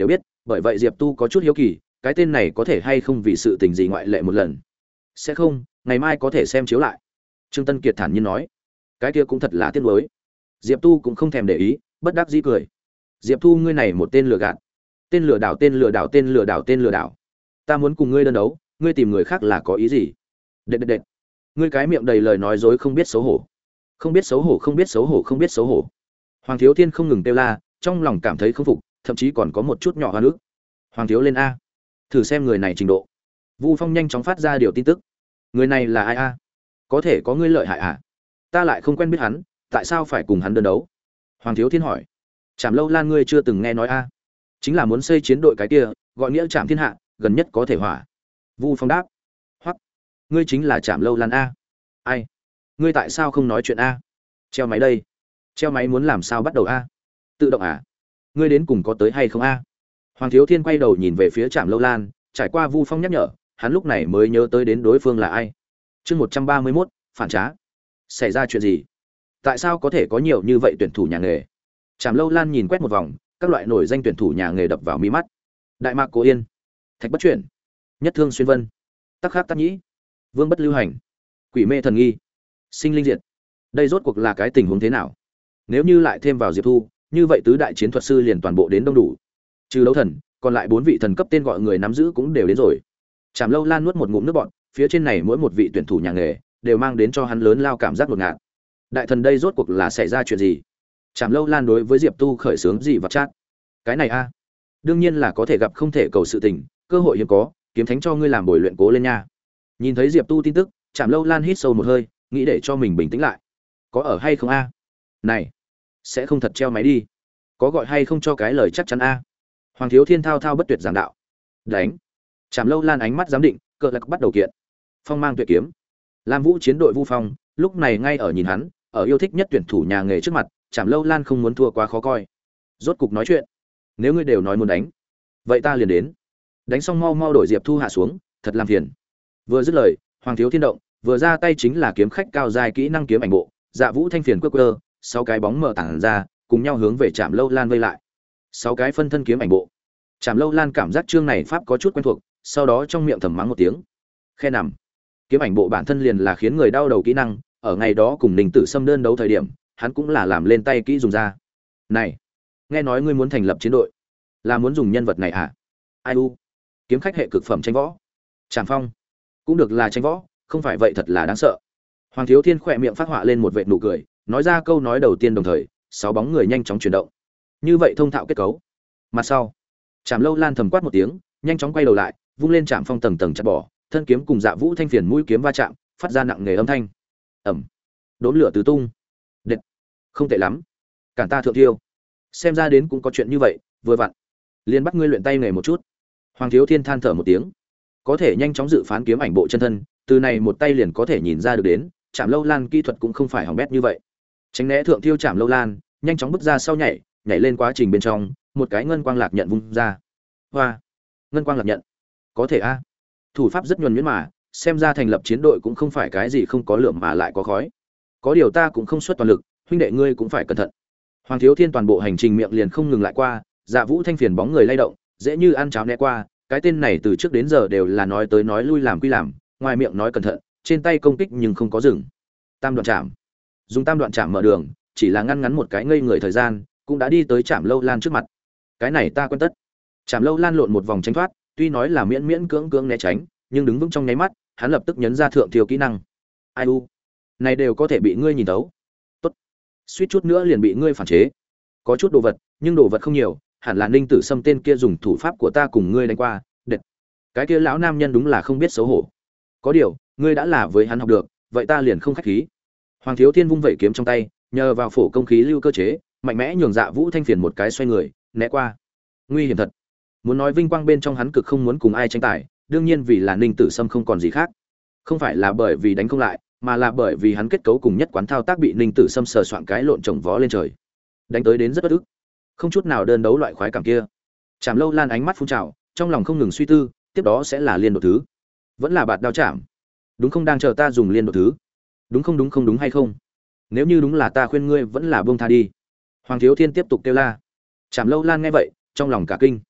Bởi vậy Diệp Tu có chút hiếu kỳ, cái tên này có thể hay không vì sự tình gì ngoại lệ một lần. Sẽ không, ngày mai có thể xem chiếu lại. Trương Tân Kiệt thản nhiên nói. Cái kia cũng thật là tiếc nuối. Diệp Tu cũng không thèm để ý, bất đắc dĩ cười. Diệp Tu, ngươi này một tên lừa gạt. Tên lừa đảo, tên lừa đảo, tên lừa đảo, tên lừa đảo. Ta muốn cùng ngươi đơn đấu, ngươi tìm người khác là có ý gì? Đệt. Ngươi cái miệng đầy lời nói dối không biết xấu hổ. Không biết xấu hổ, không biết xấu hổ, không biết xấu hổ. Hoàng Thiếu Thiên không ngừng kêu la, trong lòng cảm thấy không phục, thậm chí còn có một chút nhỏ hoa nước. Hoàng thiếu lên a, thử xem người này trình độ. Vu Phong nhanh chóng phát ra điều tin tức. Người này là ai a? Có thể có ngươi lợi hại à? Ta lại không quen biết hắn, tại sao phải cùng hắn đơn đấu? Hoàng Thiếu Thiên hỏi. Trảm Lâu Lan ngươi chưa từng nghe nói a? Chính là muốn xây chiến đội cái kia, gọi nghĩa Trảm Thiên Hạ, gần nhất có thể hỏa. Vu Phong đáp. Hoặc, ngươi chính là Trảm Lâu Lan a? Ai? Ngươi tại sao không nói chuyện a? Treo máy đây. Treo máy muốn làm sao bắt đầu a? Tự động à? Ngươi đến cùng có tới hay không a? Hoàng Thiếu Thiên quay đầu nhìn về phía Trảm Lâu Lan, trải qua Vu Phong nhắc nhở, hắn lúc này mới nhớ tới đến đối phương là ai. Chương 131, phản trá. Xảy ra chuyện gì? Tại sao có thể có nhiều như vậy tuyển thủ nhà nghề? Trảm Lâu Lan nhìn quét một vòng, các loại nổi danh tuyển thủ nhà nghề đập vào mi mắt. Đại Mạc Cố Yên, Thạch Bất Chuyển, Nhất Thương Xuyên Vân, Tắc Khắc Tắc Nhĩ, Vương Bất Lưu Hành, Quỷ Mê Thần Nghi, Sinh Linh Diệt. Đây rốt cuộc là cái tình huống thế nào? Nếu như lại thêm vào Diệp Thu, như vậy tứ đại chiến thuật sư liền toàn bộ đến đông đủ. Trừ đấu thần, còn lại 4 vị thần cấp tên gọi người nắm giữ cũng đều đến rồi. Trảm Lâu Lan nuốt một ngụm nước bọt, phía trên này mỗi một vị tuyển thủ nhà nghề đều mang đến cho hắn lớn lao cảm giác ngột ngạt. Đại thần đây rốt cuộc là xảy ra chuyện gì? Trảm Lâu Lan đối với Diệp Tu khởi sướng gì vật chat. Cái này a, đương nhiên là có thể gặp không thể cầu sự tình, cơ hội hiếm có, kiếm thánh cho ngươi làm bồi luyện cố lên nha. Nhìn thấy Diệp Tu tin tức, Trảm Lâu Lan hít sâu một hơi, nghĩ để cho mình bình tĩnh lại. Có ở hay không a? Này, sẽ không thật treo máy đi. Có gọi hay không cho cái lời chắc chắn a? Hoàng Thiếu Thiên thao thao bất tuyệt giảng đạo. Đánh. Trảm Lâu Lan ánh mắt giám định, cờ lạc bắt đầu kiện. Phong mang tuyệt kiếm. Lam Vũ chiến đội Vu Phong, lúc này ngay ở nhìn hắn, ở yêu thích nhất tuyển thủ nhà nghề trước mặt, Trảm Lâu Lan không muốn thua quá khó coi. Rốt cục nói chuyện. Nếu ngươi đều nói muốn đánh, vậy ta liền đến. Đánh xong mau mau đổi Diệp Thu hạ xuống, thật làm phiền. Vừa dứt lời, Hoàng Thiếu Thiên động, vừa ra tay chính là kiếm khách cao dài kỹ năng kiếm ảnh bộ, Dạ Vũ thanh phiền quơ, 6 cái bóng mờ tản ra, cùng nhau hướng về Trảm Lâu Lan vây lại. 6 cái phân thân kiếm ảnh bộ. Trảm Lâu Lan cảm giác chương này pháp có chút quen thuộc, sau đó trong miệng thầm mắng một tiếng. Khe nằm. Kiếm ảnh bộ bản thân liền là khiến người đau đầu kỹ năng, ở ngày đó cùng Ninh Tử Sâm đơn đấu thời điểm, hắn cũng là làm lên tay kỹ dùng ra. Này, nghe nói ngươi muốn thành lập chiến đội, là muốn dùng nhân vật này à? Ai u? Kiếm khách hệ cực phẩm tranh võ. Trảm Phong, cũng được là tranh võ, không phải vậy thật là đáng sợ. Hoàng Thiếu Thiên khỏe miệng phát họa lên một vệt nụ cười, nói ra câu nói đầu tiên đồng thời, 6 bóng người nhanh chóng chuyển động. Như vậy thông thạo kết cấu. Mặt sau, Trảm Lâu Lan thầm quát một tiếng, nhanh chóng quay đầu lại, vung lên Trảm Phong tầng tầng chặt bỏ, thân kiếm cùng Dạ Vũ thanh phiền mũi kiếm va chạm, phát ra nặng nề âm thanh. Ầm. Đốn lửa tứ tung. Đệt. Không tệ lắm. Cản ta thượng tiêu. Xem ra đến cũng có chuyện như vậy, vừa vặn. Liên bắt ngươi luyện tay nghề một chút. Hoàng Thiếu Thiên than thở một tiếng. Có thể nhanh chóng dự phán kiếm ảnh bộ chân thân, từ này một tay liền có thể nhìn ra được đến, Trảm Lâu Lan kỹ thuật cũng không phải hỏng bét như vậy. Tránh né thượng tiêu Trảm Lâu Lan, nhanh chóng bước ra sau nhảy lên quá trình bên trong, một cái ngân quang lạc nhận vung ra. Hoa, ngân quang lạc nhận, có thể a. Thủ pháp rất nhuần nhuyễn mà, xem ra thành lập chiến đội cũng không phải cái gì không có lửa mà lại có khói. Có điều ta cũng không xuất toàn lực, huynh đệ ngươi cũng phải cẩn thận. Hoàng Thiếu Thiên toàn bộ hành trình miệng liền không ngừng lại qua, Dạ Vũ thanh phiền bóng người lay động, dễ như ăn cháo né qua, cái tên này từ trước đến giờ đều là nói tới nói lui làm quy làm, ngoài miệng nói cẩn thận, trên tay công kích nhưng không có dừng. Tam đoạn chạm. Dùng tam đoạn chạm mở đường, chỉ là ngăn ngắn một cái ngây người thời gian, cũng đã đi tới Trảm Lâu Lan trước mặt. Cái này ta quen tất. Trảm Lâu Lan lộn một vòng tránh thoát, tuy nói là miễn miễn cưỡng cưỡng né tránh, nhưng đứng vững trong nháy mắt, hắn lập tức nhấn ra thượng thiêu kỹ năng. Ai u, này đều có thể bị ngươi nhìn thấu. Tốt, suýt chút nữa liền bị ngươi phản chế. Có chút đồ vật, nhưng đồ vật không nhiều, hẳn là Ninh Tử Sâm tên kia dùng thủ pháp của ta cùng ngươi đánh qua. Đệt, cái kia lão nam nhân đúng là không biết xấu hổ. Có điều, ngươi đã là với hắn học được, vậy ta liền không khách khí. Hoàng Thiếu Thiên vung vẩy kiếm trong tay, nhờ vào phổ công khí lưu cơ chế, mạnh mẽ nhường Dạ Vũ thanh phiền một cái xoay người, né qua. Nguy hiểm thật. Muốn nói vinh quang bên trong hắn cực không muốn cùng ai tranh tài, đương nhiên vì là Ninh Tử Sâm không còn gì khác. Không phải là bởi vì đánh không lại, mà là bởi vì hắn kết cấu cùng nhất quán thao tác bị Ninh Tử Sâm sờ soạn cái lộn trồng vó lên trời. Đánh tới đến rất bất ức. Không chút nào đơn đấu loại khoái cảm kia. Trảm Lâu Lan ánh mắt phun trào, trong lòng không ngừng suy tư, tiếp đó sẽ là liên đột thứ. Vẫn là bạt đao chạm. Đúng không, đang chờ ta dùng liên đột thứ. Đúng không, đúng không, đúng hay không? Nếu như đúng là ta khuyên ngươi vẫn là buông tha đi. Hoàng Thiếu Thiên tiếp tục kêu la. Trảm Lâu Lan nghe vậy, trong lòng cả kinh.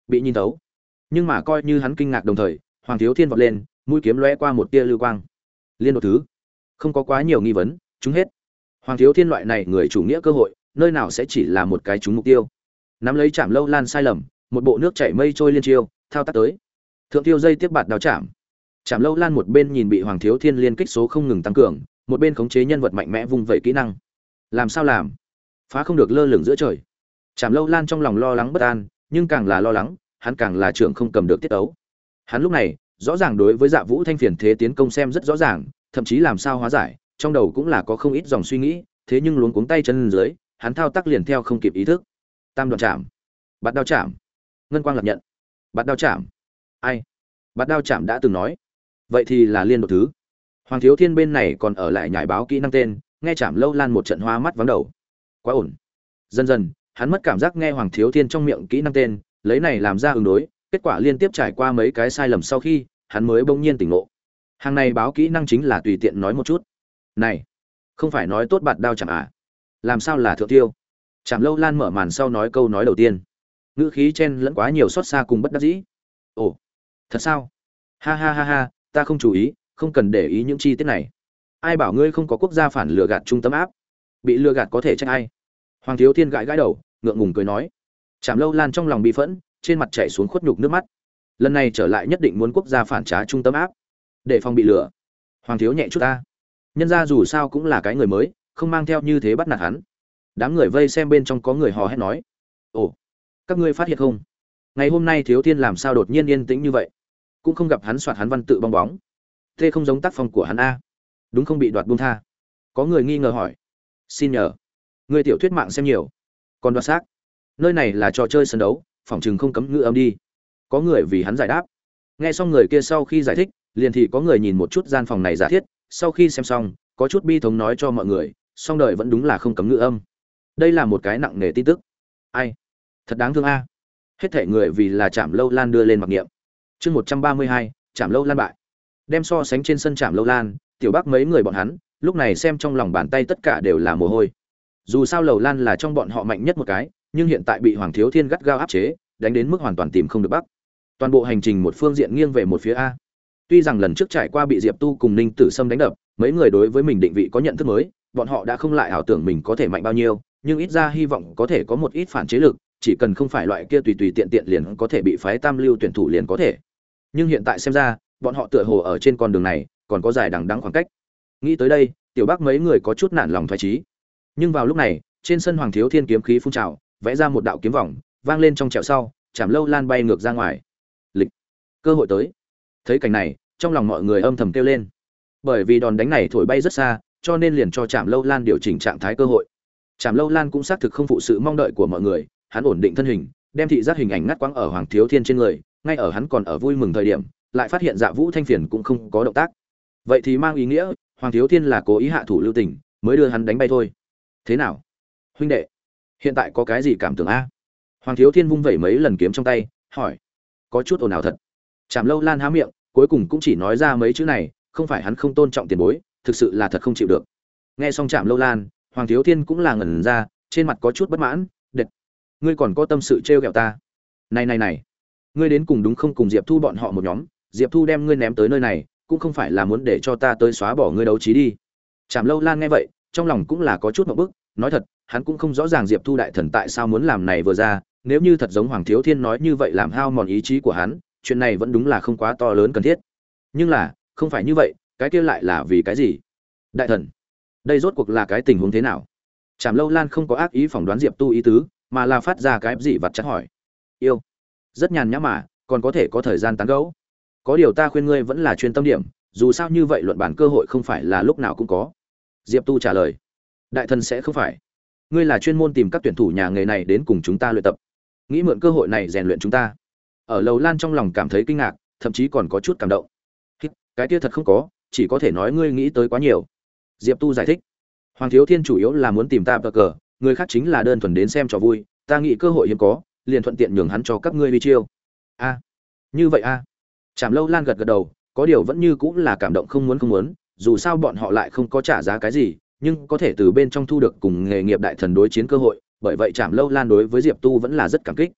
bị nhìn thấu. Nhưng mà coi như hắn kinh ngạc đồng thời, Hoàng Thiếu Thiên vọt lên, mũi kiếm lóe qua một tia lưu quang. Liên đột thứ, không có quá nhiều nghi vấn, chúng hết. Hoàng Thiếu Thiên loại này người chủ nghĩa cơ hội, nơi nào sẽ chỉ là một cái trúng mục tiêu. Nắm lấy Trảm Lâu Lan sai lầm, một bộ nước chảy mây trôi liên chiêu, thao tác tới. Thượng tiêu dây tiếp bạt đao chạm. Trảm Lâu Lan một bên nhìn bị Hoàng Thiếu Thiên liên kích số không ngừng tăng cường, một bên khống chế nhân vật mạnh mẽ vung vẩy kỹ năng. Làm sao làm? Phá không được lơ lửng giữa trời. Trảm Lâu Lan trong lòng lo lắng bất an, nhưng càng là lo lắng, hắn càng là trưởng không cầm được tiết ấu. Hắn lúc này, rõ ràng đối với Dạ Vũ Thanh phiền thế tiến công xem rất rõ ràng, thậm chí làm sao hóa giải, trong đầu cũng là có không ít dòng suy nghĩ, thế nhưng luống cuống tay chân dưới, hắn thao tác liền theo không kịp ý thức. Tam đoạn chạm, bạt đao chạm, ngân quang lập nhận, bạt đao chạm. Ai? Bạt đao chạm đã từng nói. Vậy thì là liên đột thứ. Hoàng Thiếu Thiên bên này còn ở lại nhảy báo kỹ năng tên, nghe Trảm Lâu Lan một trận hoa mắt vắng đầu. Quá ổn. Dần dần, hắn mất cảm giác nghe Hoàng Thiếu Thiên trong miệng kỹ năng tên, lấy này làm ra ứng đối, kết quả liên tiếp trải qua mấy cái sai lầm sau khi, hắn mới bỗng nhiên tỉnh ngộ. Hàng này báo kỹ năng chính là tùy tiện nói một chút. Này, không phải nói tốt bạt đao chẳng à? Làm sao là thượng tiêu? Trảm Lâu Lan mở màn sau nói câu nói đầu tiên. Ngữ khí chen lẫn quá nhiều xót xa cùng bất đắc dĩ. Ồ, thật sao? Ha ha ha ha, ta không chú ý, không cần để ý những chi tiết này. Ai bảo ngươi không có quốc gia phản lừa gạt trung tâm áp? Bị lừa gạt có thể trách ai? Hoàng Thiếu Thiên gãi gãi đầu, ngượng ngùng cười nói. Trảm Lâu Lan trong lòng bị phẫn, trên mặt chảy xuống khuất nhục nước mắt. Lần này trở lại nhất định muốn quốc gia phản trá trung tâm áp, để phòng bị lừa. Hoàng Thiếu nhẹ chút ta. Nhân ra dù sao cũng là cái người mới, không mang theo như thế bắt nạt hắn. Đám người vây xem bên trong có người hò hét nói. Ồ, các ngươi phát hiện không? Ngày hôm nay Thiếu Thiên làm sao đột nhiên yên tĩnh như vậy? Cũng không gặp hắn soạt hắn văn tự bong bóng. Thế không giống tác phong của hắn a. Đúng không bị đoạt buông tha? Có người nghi ngờ hỏi. Xin nhờ. Người tiểu thuyết mạng xem nhiều. Còn đoạt xác. Nơi này là trò chơi sân đấu, phỏng chừng không cấm ngữ âm đi. Có người vì hắn giải đáp. Nghe xong người kia sau khi giải thích, liền thì có người nhìn một chút gian phòng này giả thiết, sau khi xem xong, có chút bi thống nói cho mọi người, song đời vẫn đúng là không cấm ngữ âm. Đây là một cái nặng nề tin tức. Ai? Thật đáng thương a. Hết thảy người vì là Trảm Lâu Lan đưa lên mặc niệm. Chương 132, Trảm Lâu Lan bại. Đem so sánh trên sân Trảm Lâu Lan, Tiểu Bắc mấy người bọn hắn, lúc này xem trong lòng bàn tay tất cả đều là mồ hôi. Dù sao Lầu Lan là trong bọn họ mạnh nhất một cái, nhưng hiện tại bị Hoàng Thiếu Thiên gắt gao áp chế, đánh đến mức hoàn toàn tìm không được bắc. Toàn bộ hành trình một phương diện nghiêng về một phía a. Tuy rằng lần trước trải qua bị Diệp Tu cùng Ninh Tử Sâm đánh đập, mấy người đối với mình định vị có nhận thức mới, bọn họ đã không lại ảo tưởng mình có thể mạnh bao nhiêu, nhưng ít ra hy vọng có thể có một ít phản chế lực, chỉ cần không phải loại kia tùy tùy tiện tiện liền có thể bị phái tam lưu tuyển thủ liền có thể. Nhưng hiện tại xem ra, bọn họ tựa hồ ở trên con đường này còn có dài đằng đẵng khoảng cách. Nghĩ tới đây, Tiểu Bắc mấy người có chút nản lòng thoái chí. Nhưng vào lúc này, trên sân Hoàng Thiếu Thiên kiếm khí phun trào, vẽ ra một đạo kiếm vòng, vang lên trong chẹo sau, Trảm Lâu Lan bay ngược ra ngoài. Lịch, cơ hội tới. Thấy cảnh này, trong lòng mọi người âm thầm kêu lên. Bởi vì đòn đánh này thổi bay rất xa, cho nên liền cho Trảm Lâu Lan điều chỉnh trạng thái cơ hội. Trảm Lâu Lan cũng xác thực không phụ sự mong đợi của mọi người, hắn ổn định thân hình, đem thị giác hình ảnh ngắt quãng ở Hoàng Thiếu Thiên trên người, ngay ở hắn còn ở vui mừng thời điểm, lại phát hiện Dạ Vũ Thanh Phiền cũng không có động tác. Vậy thì mang ý nghĩa, Hoàng Thiếu Thiên là cố ý hạ thủ lưu tình, mới đưa hắn đánh bay thôi. Thế nào, huynh đệ? Hiện tại có cái gì cảm tưởng a? Hoàng Thiếu Thiên vung vẩy mấy lần kiếm trong tay, hỏi. Có chút ồn ào thật. Trảm Lâu Lan há miệng, cuối cùng cũng chỉ nói ra mấy chữ này, không phải hắn không tôn trọng tiền bối, thực sự là thật không chịu được. Nghe xong Trảm Lâu Lan, Hoàng Thiếu Thiên cũng là ngẩn ra, trên mặt có chút bất mãn, "Đệt, ngươi còn có tâm sự trêu ghẹo ta? Này, ngươi đến cùng đúng không cùng Diệp Thu bọn họ một nhóm, Diệp Thu đem ngươi ném tới nơi này, cũng không phải là muốn để cho ta tới xóa bỏ ngươi đấu trí đi." Trảm Lâu Lan nghe vậy, trong lòng cũng là có chút ngượng bức, nói thật, hắn cũng không rõ ràng Diệp Thu đại thần tại sao muốn làm này vừa ra, nếu như thật giống Hoàng Thiếu Thiên nói như vậy làm hao mòn ý chí của hắn, chuyện này vẫn đúng là không quá to lớn cần thiết. Nhưng là, không phải như vậy, cái kia lại là vì cái gì? Đại thần, đây rốt cuộc là cái tình huống thế nào? Trảm Lâu Lan không có ác ý phỏng đoán Diệp Tu ý tứ, mà là phát ra cái gì vặt chặt hỏi. Yêu, rất nhàn nhã mà, còn có thể có thời gian tán gẫu. Có điều ta khuyên ngươi vẫn là chuyên tâm điểm, dù sao như vậy luận bản cơ hội không phải là lúc nào cũng có. Diệp Tu trả lời. Đại thần sẽ không phải. Ngươi là chuyên môn tìm các tuyển thủ nhà nghề này đến cùng chúng ta luyện tập, nghĩ mượn cơ hội này rèn luyện chúng ta. Ở Lầu Lan trong lòng cảm thấy kinh ngạc, thậm chí còn có chút cảm động. Cái kia thật không có, chỉ có thể nói ngươi nghĩ tới quá nhiều. Diệp Tu giải thích. Hoàng Thiếu Thiên chủ yếu là muốn tìm ta bờ cờ, người khác chính là đơn thuần đến xem trò vui, ta nghĩ cơ hội hiếm có, liền thuận tiện nhường hắn cho các ngươi đi chiêu. A, như vậy a. Trảm Lâu Lan gật gật đầu, có điều vẫn như cũng là cảm động không muốn, dù sao bọn họ lại không có trả giá cái gì, nhưng có thể từ bên trong thu được cùng nghề nghiệp đại thần đối chiến cơ hội, bởi vậy Trảm Lâu Lan đối với Diệp Tu vẫn là rất cảm kích.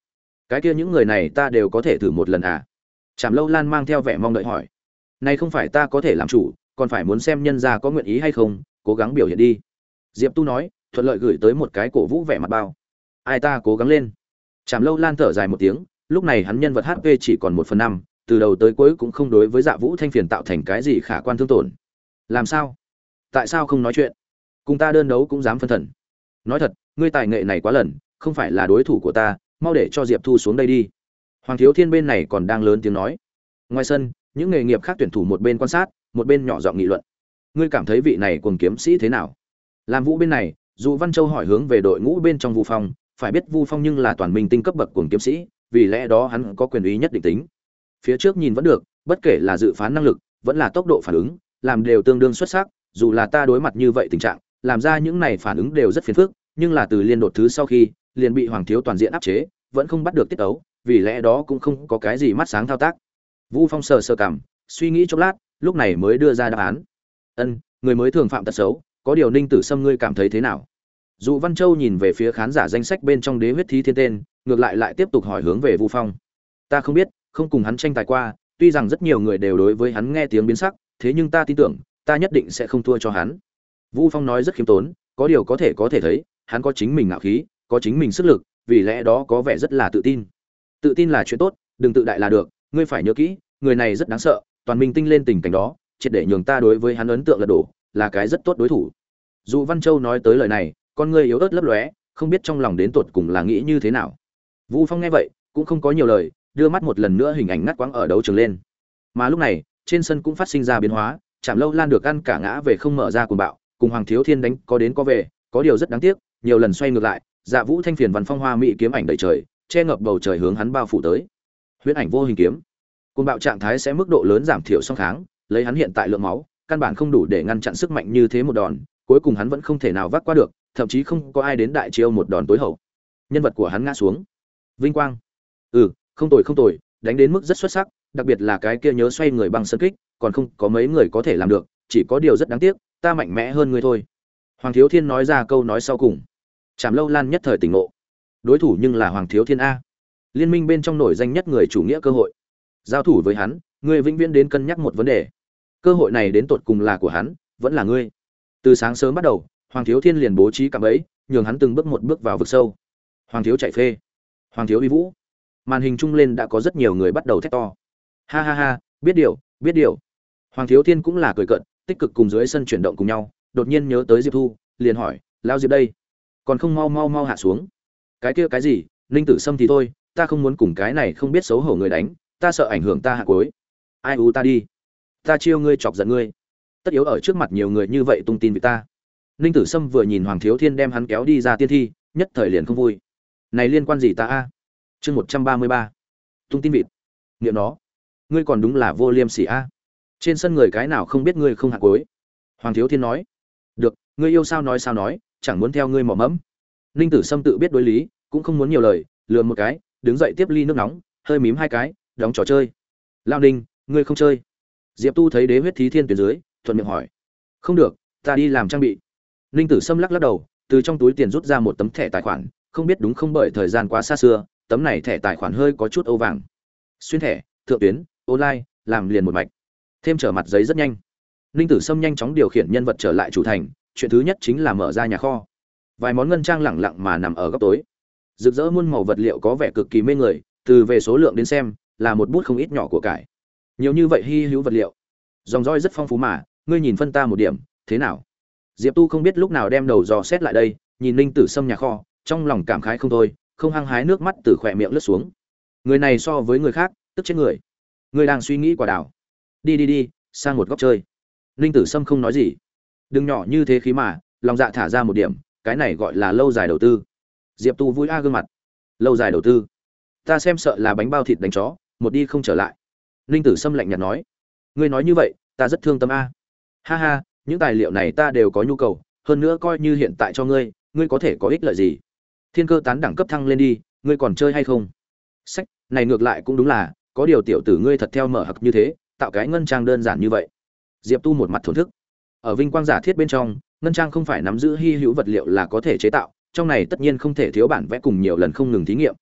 Cái kia những người này ta đều có thể thử một lần à? Trảm Lâu Lan mang theo vẻ mong đợi hỏi. Này không phải ta có thể làm chủ, còn phải muốn xem nhân gia có nguyện ý hay không, cố gắng biểu hiện đi. Diệp Tu nói, thuận lợi gửi tới một cái cổ vũ vẻ mặt bao. Ai ta cố gắng lên. Trảm Lâu Lan thở dài một tiếng, lúc này hắn nhân vật HP chỉ còn 1/5, từ đầu tới cuối cũng không đối với Dạ Vũ Thanh phiền tạo thành cái gì khả quan thương tổn. Làm sao? Tại sao không nói chuyện? Cùng ta đơn đấu cũng dám phân thần. Nói thật, ngươi tài nghệ này quá lần, không phải là đối thủ của ta, mau để cho Diệp Thu xuống đây đi. Hoàng Thiếu Thiên bên này còn đang lớn tiếng nói. Ngoài sân, những nghề nghiệp khác tuyển thủ một bên quan sát, một bên nhỏ giọng nghị luận. Ngươi cảm thấy vị này cuồng kiếm sĩ thế nào? Lam Vũ bên này, Dụ Văn Châu hỏi hướng về đội ngũ bên trong Vu Phong, phải biết Vu Phong nhưng là toàn minh tinh cấp bậc cuồng kiếm sĩ, vì lẽ đó hắn có quyền uy nhất định tính. Phía trước nhìn vẫn được, bất kể là dự phán năng lực, vẫn là tốc độ phản ứng, làm đều tương đương xuất sắc, dù là ta đối mặt như vậy tình trạng, làm ra những này phản ứng đều rất phiền phức, nhưng là từ liên đột thứ sau khi, liền bị Hoàng Thiếu toàn diện áp chế, vẫn không bắt được tiết tấu, vì lẽ đó cũng không có cái gì mắt sáng thao tác. Vu Phong sờ sờ cằm, suy nghĩ chốc lát, lúc này mới đưa ra đáp án. Người mới thường phạm tật xấu, có điều Ninh Tử Sâm ngươi cảm thấy thế nào? Dụ Văn Châu nhìn về phía khán giả danh sách bên trong Đế huyết thí thiên tên, ngược lại tiếp tục hỏi hướng về Vu Phong. Ta không biết, không cùng hắn tranh tài qua, tuy rằng rất nhiều người đều đối với hắn nghe tiếng biến sắc, thế nhưng ta tin tưởng, ta nhất định sẽ không thua cho hắn. Vu Phong nói rất khiêm tốn, có điều có thể thấy, hắn có chính mình ngạo khí, có chính mình sức lực, vì lẽ đó có vẻ rất là tự tin. Tự tin là chuyện tốt, đừng tự đại là được, ngươi phải nhớ kỹ, người này rất đáng sợ, toàn minh tinh lên tình cảnh đó, triệt để nhường ta đối với hắn ấn tượng là đổ, là cái rất tốt đối thủ. Dụ Văn Châu nói tới lời này, con ngươi yếu ớt lấp lóe, không biết trong lòng đến tột cùng là nghĩ như thế nào. Vu Phong nghe vậy, cũng không có nhiều lời, đưa mắt một lần nữa hình ảnh ngắt quãng ở đấu trường lên. Mà lúc này, trên sân cũng phát sinh ra biến hóa, Trảm Lâu Lan được ăn cả ngã về không mở ra cuồng bạo, cùng Hoàng Thiếu Thiên đánh có đến có về, có điều rất đáng tiếc, nhiều lần xoay ngược lại, Dạ Vũ Thanh phiền văn phong hoa mỹ kiếm ảnh đầy trời, che ngập bầu trời hướng hắn bao phủ tới. Huyễn ảnh vô hình kiếm. Cuồng bạo trạng thái sẽ mức độ lớn giảm thiểu song kháng, lấy hắn hiện tại lượng máu, căn bản không đủ để ngăn chặn sức mạnh như thế một đòn, cuối cùng hắn vẫn không thể nào vác qua được, thậm chí không có ai đến đại chiêu một đòn tối hậu. Nhân vật của hắn ngã xuống. Vinh quang. Không tồi, đánh đến mức rất xuất sắc, đặc biệt là cái kia nhớ xoay người bằng sân kích, còn không có mấy người có thể làm được, chỉ có điều rất đáng tiếc, ta mạnh mẽ hơn ngươi thôi. Hoàng Thiếu Thiên nói ra câu nói sau cùng. Trảm Lâu Lan nhất thời tỉnh ngộ. Đối thủ nhưng là Hoàng Thiếu Thiên a. Liên minh bên trong nổi danh nhất người chủ nghĩa cơ hội. Giao thủ với hắn, ngươi vĩnh viễn đến cân nhắc một vấn đề. Cơ hội này đến tột cùng là của hắn, vẫn là ngươi. Từ sáng sớm bắt đầu, Hoàng Thiếu Thiên liền bố trí cạm bẫy, nhường hắn từng bước một bước vào vực sâu. Hoàng Thiếu chạy phê, Hoàng Thiếu uy vũ. Màn hình trung lên đã có rất nhiều người bắt đầu thét to. Ha ha ha, biết điều. Hoàng Thiếu Thiên cũng là cười cợt, tích cực cùng dưới sân chuyển động cùng nhau, đột nhiên nhớ tới Diệp Thu, liền hỏi, lao Diệp đây, còn không mau hạ xuống. Cái kia cái gì, Ninh Tử Sâm thì thôi, ta không muốn cùng cái này không biết xấu hổ người đánh, ta sợ ảnh hưởng ta hạ cuối. Ai u ta đi, ta chiêu ngươi chọc giận ngươi. Tất yếu ở trước mặt nhiều người như vậy tung tin về ta. Ninh Tử Sâm vừa nhìn Hoàng Thiếu Thiên đem hắn kéo đi ra tiên thi, nhất thời liền không vui. Này liên quan gì ta a? Chương 133. Tung tin vịt. Niệm nó, ngươi còn đúng là vô liêm sỉ a. Trên sân người cái nào không biết ngươi không hạ cuối. Hoàng Thiếu Thiên nói. Được, ngươi yêu sao nói, chẳng muốn theo ngươi mỏ mẫm. Ninh Tử Sâm tự biết đối lý, cũng không muốn nhiều lời, lườm một cái, đứng dậy tiếp ly nước nóng, hơi mím hai cái, đóng trò chơi. Lao Ninh, ngươi không chơi? Diệp Tu thấy Đế huyết thí thiên tuyển dưới, thuận miệng hỏi. Không được, ta đi làm trang bị. Ninh Tử Sâm lắc đầu, từ trong túi tiền rút ra một tấm thẻ tài khoản, không biết đúng không bởi thời gian quá xa xưa, tấm này thẻ tài khoản hơi có chút âu vàng. Xuyên thẻ, thượng tuyến, online, làm liền một mạch. Thêm trở mặt giấy rất nhanh. Ninh Tử Sâm nhanh chóng điều khiển nhân vật trở lại chủ thành, chuyện thứ nhất chính là mở ra nhà kho. Vài món ngân trang lẳng lặng mà nằm ở góc tối. Rực rỡ muôn màu vật liệu có vẻ cực kỳ mê người, từ về số lượng đến xem, là một bút không ít nhỏ của cải. Nhiều như vậy hy hữu vật liệu, dòng roi rất phong phú mà, ngươi nhìn phân ta một điểm, thế nào? Diệp Tu không biết lúc nào đem đầu dò xét lại đây, nhìn Ninh Tử Sâm nhà kho, trong lòng cảm khái không thôi, không hăng hái nước mắt từ khỏe miệng lướt xuống. Người này so với người khác, tức chết người. Ngươi đang suy nghĩ quả đảo. Đi, sang một góc chơi. Ninh Tử Sâm không nói gì. Đừng nhỏ như thế khí mà, lòng dạ thả ra một điểm, cái này gọi là lâu dài đầu tư. Diệp Tu vui a gương mặt. Lâu dài đầu tư? Ta xem sợ là bánh bao thịt đánh chó, một đi không trở lại. Ninh Tử Sâm lạnh nhạt nói. Ngươi nói như vậy, ta rất thương tâm a. Ha ha, những tài liệu này ta đều có nhu cầu, hơn nữa coi như hiện tại cho ngươi, ngươi có thể có ích lợi gì? Thiên cơ tán đẳng cấp thăng lên đi, ngươi còn chơi hay không? Sách, này ngược lại cũng đúng là, có điều tiểu tử ngươi thật theo mở hặc như thế, tạo cái ngân trang đơn giản như vậy. Diệp Tu một mặt thổn thức. Ở vinh quang giả thiết bên trong, ngân trang không phải nắm giữ hy hữu vật liệu là có thể chế tạo, trong này tất nhiên không thể thiếu bản vẽ cùng nhiều lần không ngừng thí nghiệm.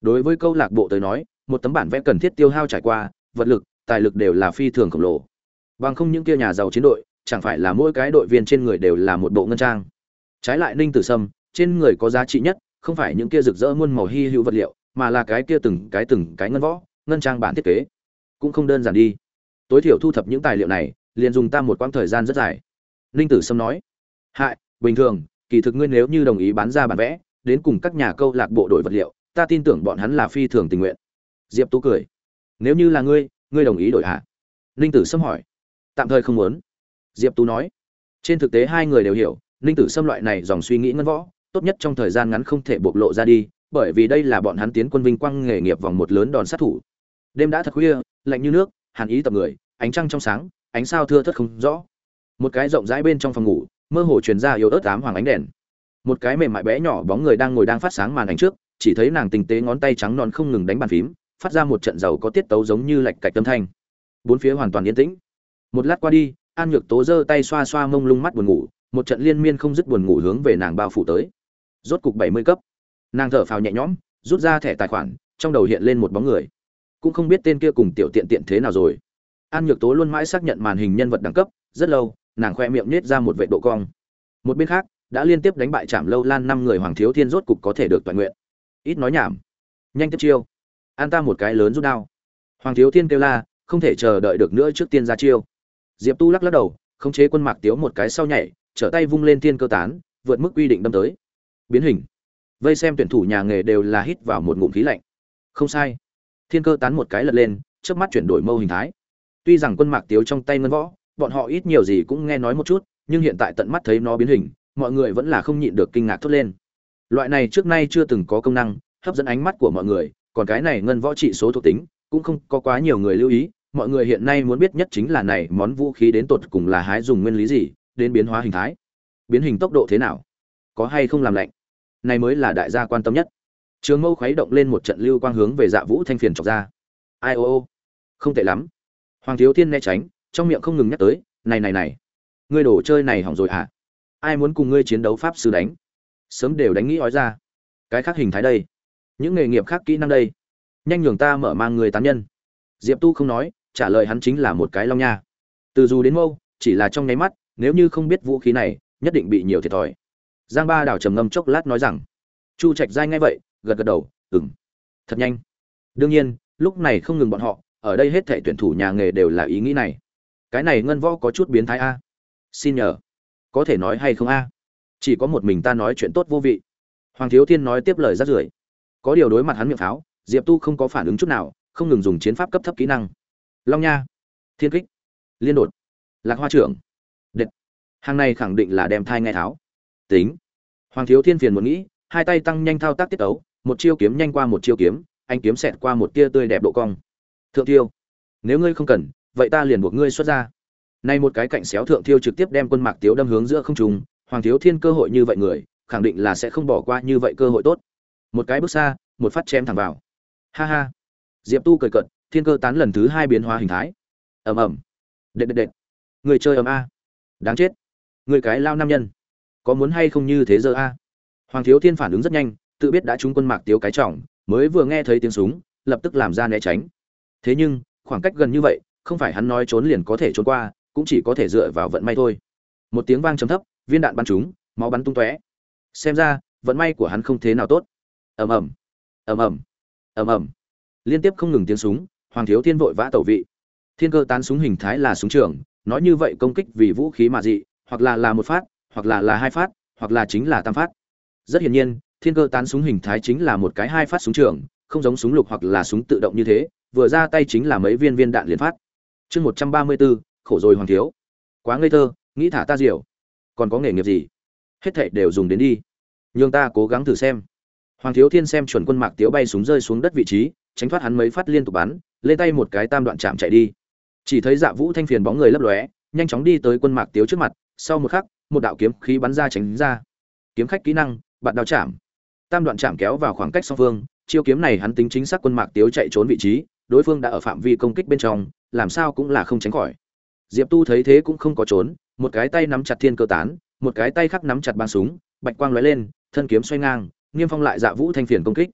Đối với câu lạc bộ tới nói, một tấm bản vẽ cần thiết tiêu hao trải qua, vật lực, tài lực đều là phi thường khổng lồ. Bằng không những kia nhà giàu chiến đội, chẳng phải là mỗi cái đội viên trên người đều là một bộ ngân trang. Trái lại Ninh Tử Sâm, trên người có giá trị nhất, không phải những kia rực rỡ muôn màu hy hữu vật liệu, mà là cái kia từng cái ngân võ, ngân trang bản thiết kế. Cũng không đơn giản đi. Tối thiểu thu thập những tài liệu này, liền dùng ta một quãng thời gian rất dài. Ninh Tử Sâm nói. Hại, bình thường, kỳ thực ngươi nếu như đồng ý bán ra bản vẽ, đến cùng các nhà câu lạc bộ đổi vật liệu, ta tin tưởng bọn hắn là phi thường tình nguyện. Diệp Tú cười. Nếu như là ngươi đồng ý đổi hả? Ninh Tử Sâm hỏi. Tạm thời không muốn. Diệp Tú nói. Trên thực tế hai người đều hiểu, Ninh Tử Sâm loại này dòng suy nghĩ ngân võ, tốt nhất trong thời gian ngắn không thể bộc lộ ra đi, bởi vì đây là bọn hắn tiến quân vinh quang nghề nghiệp vòng một lớn đòn sát thủ. Đêm đã thật khuya, lạnh như nước, hàn ý tập người, ánh trăng trong sáng, ánh sao thưa thớt không rõ. Một cái rộng rãi bên trong phòng ngủ, mơ hồ truyền ra yếu ớt ám hoàng ánh đèn. Một cái mềm mại bé nhỏ bóng người đang ngồi đang phát sáng màn ảnh trước, chỉ thấy nàng tinh tế ngón tay trắng non không ngừng đánh bàn phím, phát ra một trận giàu có tiết tấu giống như lạch cạch âm thanh. Bốn phía hoàn toàn yên tĩnh. Một lát qua đi, An Nhược Tố giơ tay xoa xoa mông lung mắt buồn ngủ, một trận liên miên không dứt buồn ngủ hướng về nàng bao phủ tới. Rốt cục 70 cấp. Nàng thở phào nhẹ nhõm, rút ra thẻ tài khoản, trong đầu hiện lên một bóng người. Cũng không biết tên kia cùng tiểu tiện tiện thế nào rồi. An Nhược Tố luôn mãi xác nhận màn hình nhân vật đẳng cấp, rất lâu, nàng khoe miệng nhếch ra một vệt độ cong. Một bên khác, đã liên tiếp đánh bại Trảm Lâu Lan 5 người Hoàng Thiếu Thiên rốt cục có thể được toàn nguyện. Ít nói nhảm, nhanh tiếp chiêu. An ta một cái lớn rút đao. Hoàng Thiếu Thiên kêu la, không thể chờ đợi được nữa trước tiên ra chiêu. Diệp Tu lắc lắc đầu, khống chế Quân Mạc Tiếu một cái sau nhảy, trở tay vung lên thiên cơ tán, vượt mức quy định đâm tới. Biến hình. Vây xem tuyển thủ nhà nghề đều là hít vào một ngụm khí lạnh. Không sai. Thiên cơ tán một cái lật lên, chớp mắt chuyển đổi mâu hình thái. Tuy rằng Quân Mạc Tiếu trong tay ngân võ, bọn họ ít nhiều gì cũng nghe nói một chút, nhưng hiện tại tận mắt thấy nó biến hình, mọi người vẫn là không nhịn được kinh ngạc thốt lên. Loại này trước nay chưa từng có công năng, hấp dẫn ánh mắt của mọi người, còn cái này ngân võ trị số thuộc tính, cũng không có quá nhiều người lưu ý, mọi người hiện nay muốn biết nhất chính là này món vũ khí đến tột cùng là hái dùng nguyên lý gì, đến biến hóa hình thái. Biến hình tốc độ thế nào? Có hay không làm lạnh? Này mới là đại gia quan tâm nhất. Trường Mâu khuấy động lên một trận lưu quang hướng về Dạ Vũ Thanh phiền chọc ra. Ai ô, không tệ lắm. Hoàng Thiếu Thiên né tránh, trong miệng không ngừng nhắc tới, này, ngươi đồ chơi này hỏng rồi à? Ai muốn cùng ngươi chiến đấu pháp sư đánh? Sớm đều đánh nghĩ ói ra. Cái khác hình thái đây, những nghề nghiệp khác kỹ năng đây, nhanh nhường ta mở mang người tán nhân. Diệp Tu không nói, trả lời hắn chính là một cái long nha. Từ dù đến mâu, chỉ là trong nháy mắt, nếu như không biết vũ khí này, nhất định bị nhiều thiệt thòi. Giang Ba Đào trầm ngâm chốc lát nói rằng, Chu Trạch Giai nghe vậy, gật gật đầu, thật nhanh. Đương nhiên, lúc này không ngừng bọn họ, ở đây hết thảy tuyển thủ nhà nghề đều là ý nghĩ này. Cái này ngân võ có chút biến thái a. Xin nhờ, có thể nói hay không a? Chỉ có một mình ta nói chuyện tốt vô vị. Hoàng Thiếu Thiên nói tiếp lời rác rưởi. Có điều đối mặt hắn miệng pháo, Diệp Tu không có phản ứng chút nào, không ngừng dùng chiến pháp cấp thấp kỹ năng. Long nha, thiên kích, liên đột, lạc hoa trưởng. Đệt. Hàng này khẳng định là đem thai nghe tháo. Tính. Hoàng Thiếu Thiên phiền muốn nghĩ, hai tay tăng nhanh thao tác tiết tấu, một chiêu kiếm nhanh qua một chiêu kiếm, anh kiếm xẹt qua một tia tươi đẹp độ cong. Thượng Tiêu, nếu ngươi không cần, vậy ta liền buộc ngươi xuất ra. Nay một cái cạnh xéo Thượng Tiêu trực tiếp đem Quân Mạc Tiếu đâm hướng giữa không trung, Hoàng Thiếu Thiên cơ hội như vậy người, khẳng định là sẽ không bỏ qua như vậy cơ hội tốt. Một cái bước xa, một phát chém thẳng vào. Ha ha. Diệp Tu cười cợt, thiên cơ tán lần thứ 2 biến hóa hình thái. Ầm ầm. Đệt. Người chơi ầm a. Đáng chết. Người cái lao nam nhân. Có muốn hay không như thế giờ a? Hoàng Thiếu Thiên phản ứng rất nhanh, tự biết đã trúng Quân Mạc Tiếu cái trọng, mới vừa nghe thấy tiếng súng, lập tức làm ra né tránh. Thế nhưng, khoảng cách gần như vậy, không phải hắn nói trốn liền có thể trốn qua, cũng chỉ có thể dựa vào vận may thôi. Một tiếng vang trầm thấp, viên đạn bắn trúng, máu bắn tung tóe. Xem ra, vận may của hắn không thế nào tốt. Ầm ầm. Liên tiếp không ngừng tiếng súng, Hoàng Thiếu Thiên vội vã tẩu vị. Thiên cơ tán súng hình thái là súng trường, nói như vậy công kích vì vũ khí mà dị, hoặc là một phát, hoặc là 2 phát, hoặc là chính là tam phát. Rất hiển nhiên, thiên cơ tán súng hình thái chính là một cái 2 phát súng trường, không giống súng lục hoặc là súng tự động như thế, vừa ra tay chính là mấy viên đạn liền phát. Chương 134, khổ rồi Hoàng Thiếu. Quá ngây thơ, nghĩ thả ta diều. Còn có nghề nghiệp gì? Hết thảy đều dùng đến đi. Nhưng ta cố gắng thử xem. Hoàng Thiếu Thiên xem chuẩn Quân Mạc Tiếu bay súng rơi xuống đất vị trí, tránh thoát hắn mấy phát liên tục bắn, lên tay một cái tam đoạn chạm chạy đi. Chỉ thấy Dạ Vũ Thanh phiền bóng người lấp lóe, nhanh chóng đi tới Quân Mạc Tiếu trước mặt, sau một khắc, một đạo kiếm khí bắn ra tránh ra. Kiếm khách kỹ năng, bạt đao chạm. Tam đoạn chạm kéo vào khoảng cách song phương, chiêu kiếm này hắn tính chính xác Quân Mạc Tiếu chạy trốn vị trí, đối phương đã ở phạm vi công kích bên trong, làm sao cũng là không tránh khỏi. Diệp Tu thấy thế cũng không có trốn, một cái tay nắm chặt thiên cơ tán, một cái tay khác nắm chặt băng súng, bạch quang lóe lên, thân kiếm xoay ngang, niêm phong lại Dạ Vũ Thanh phiền công kích.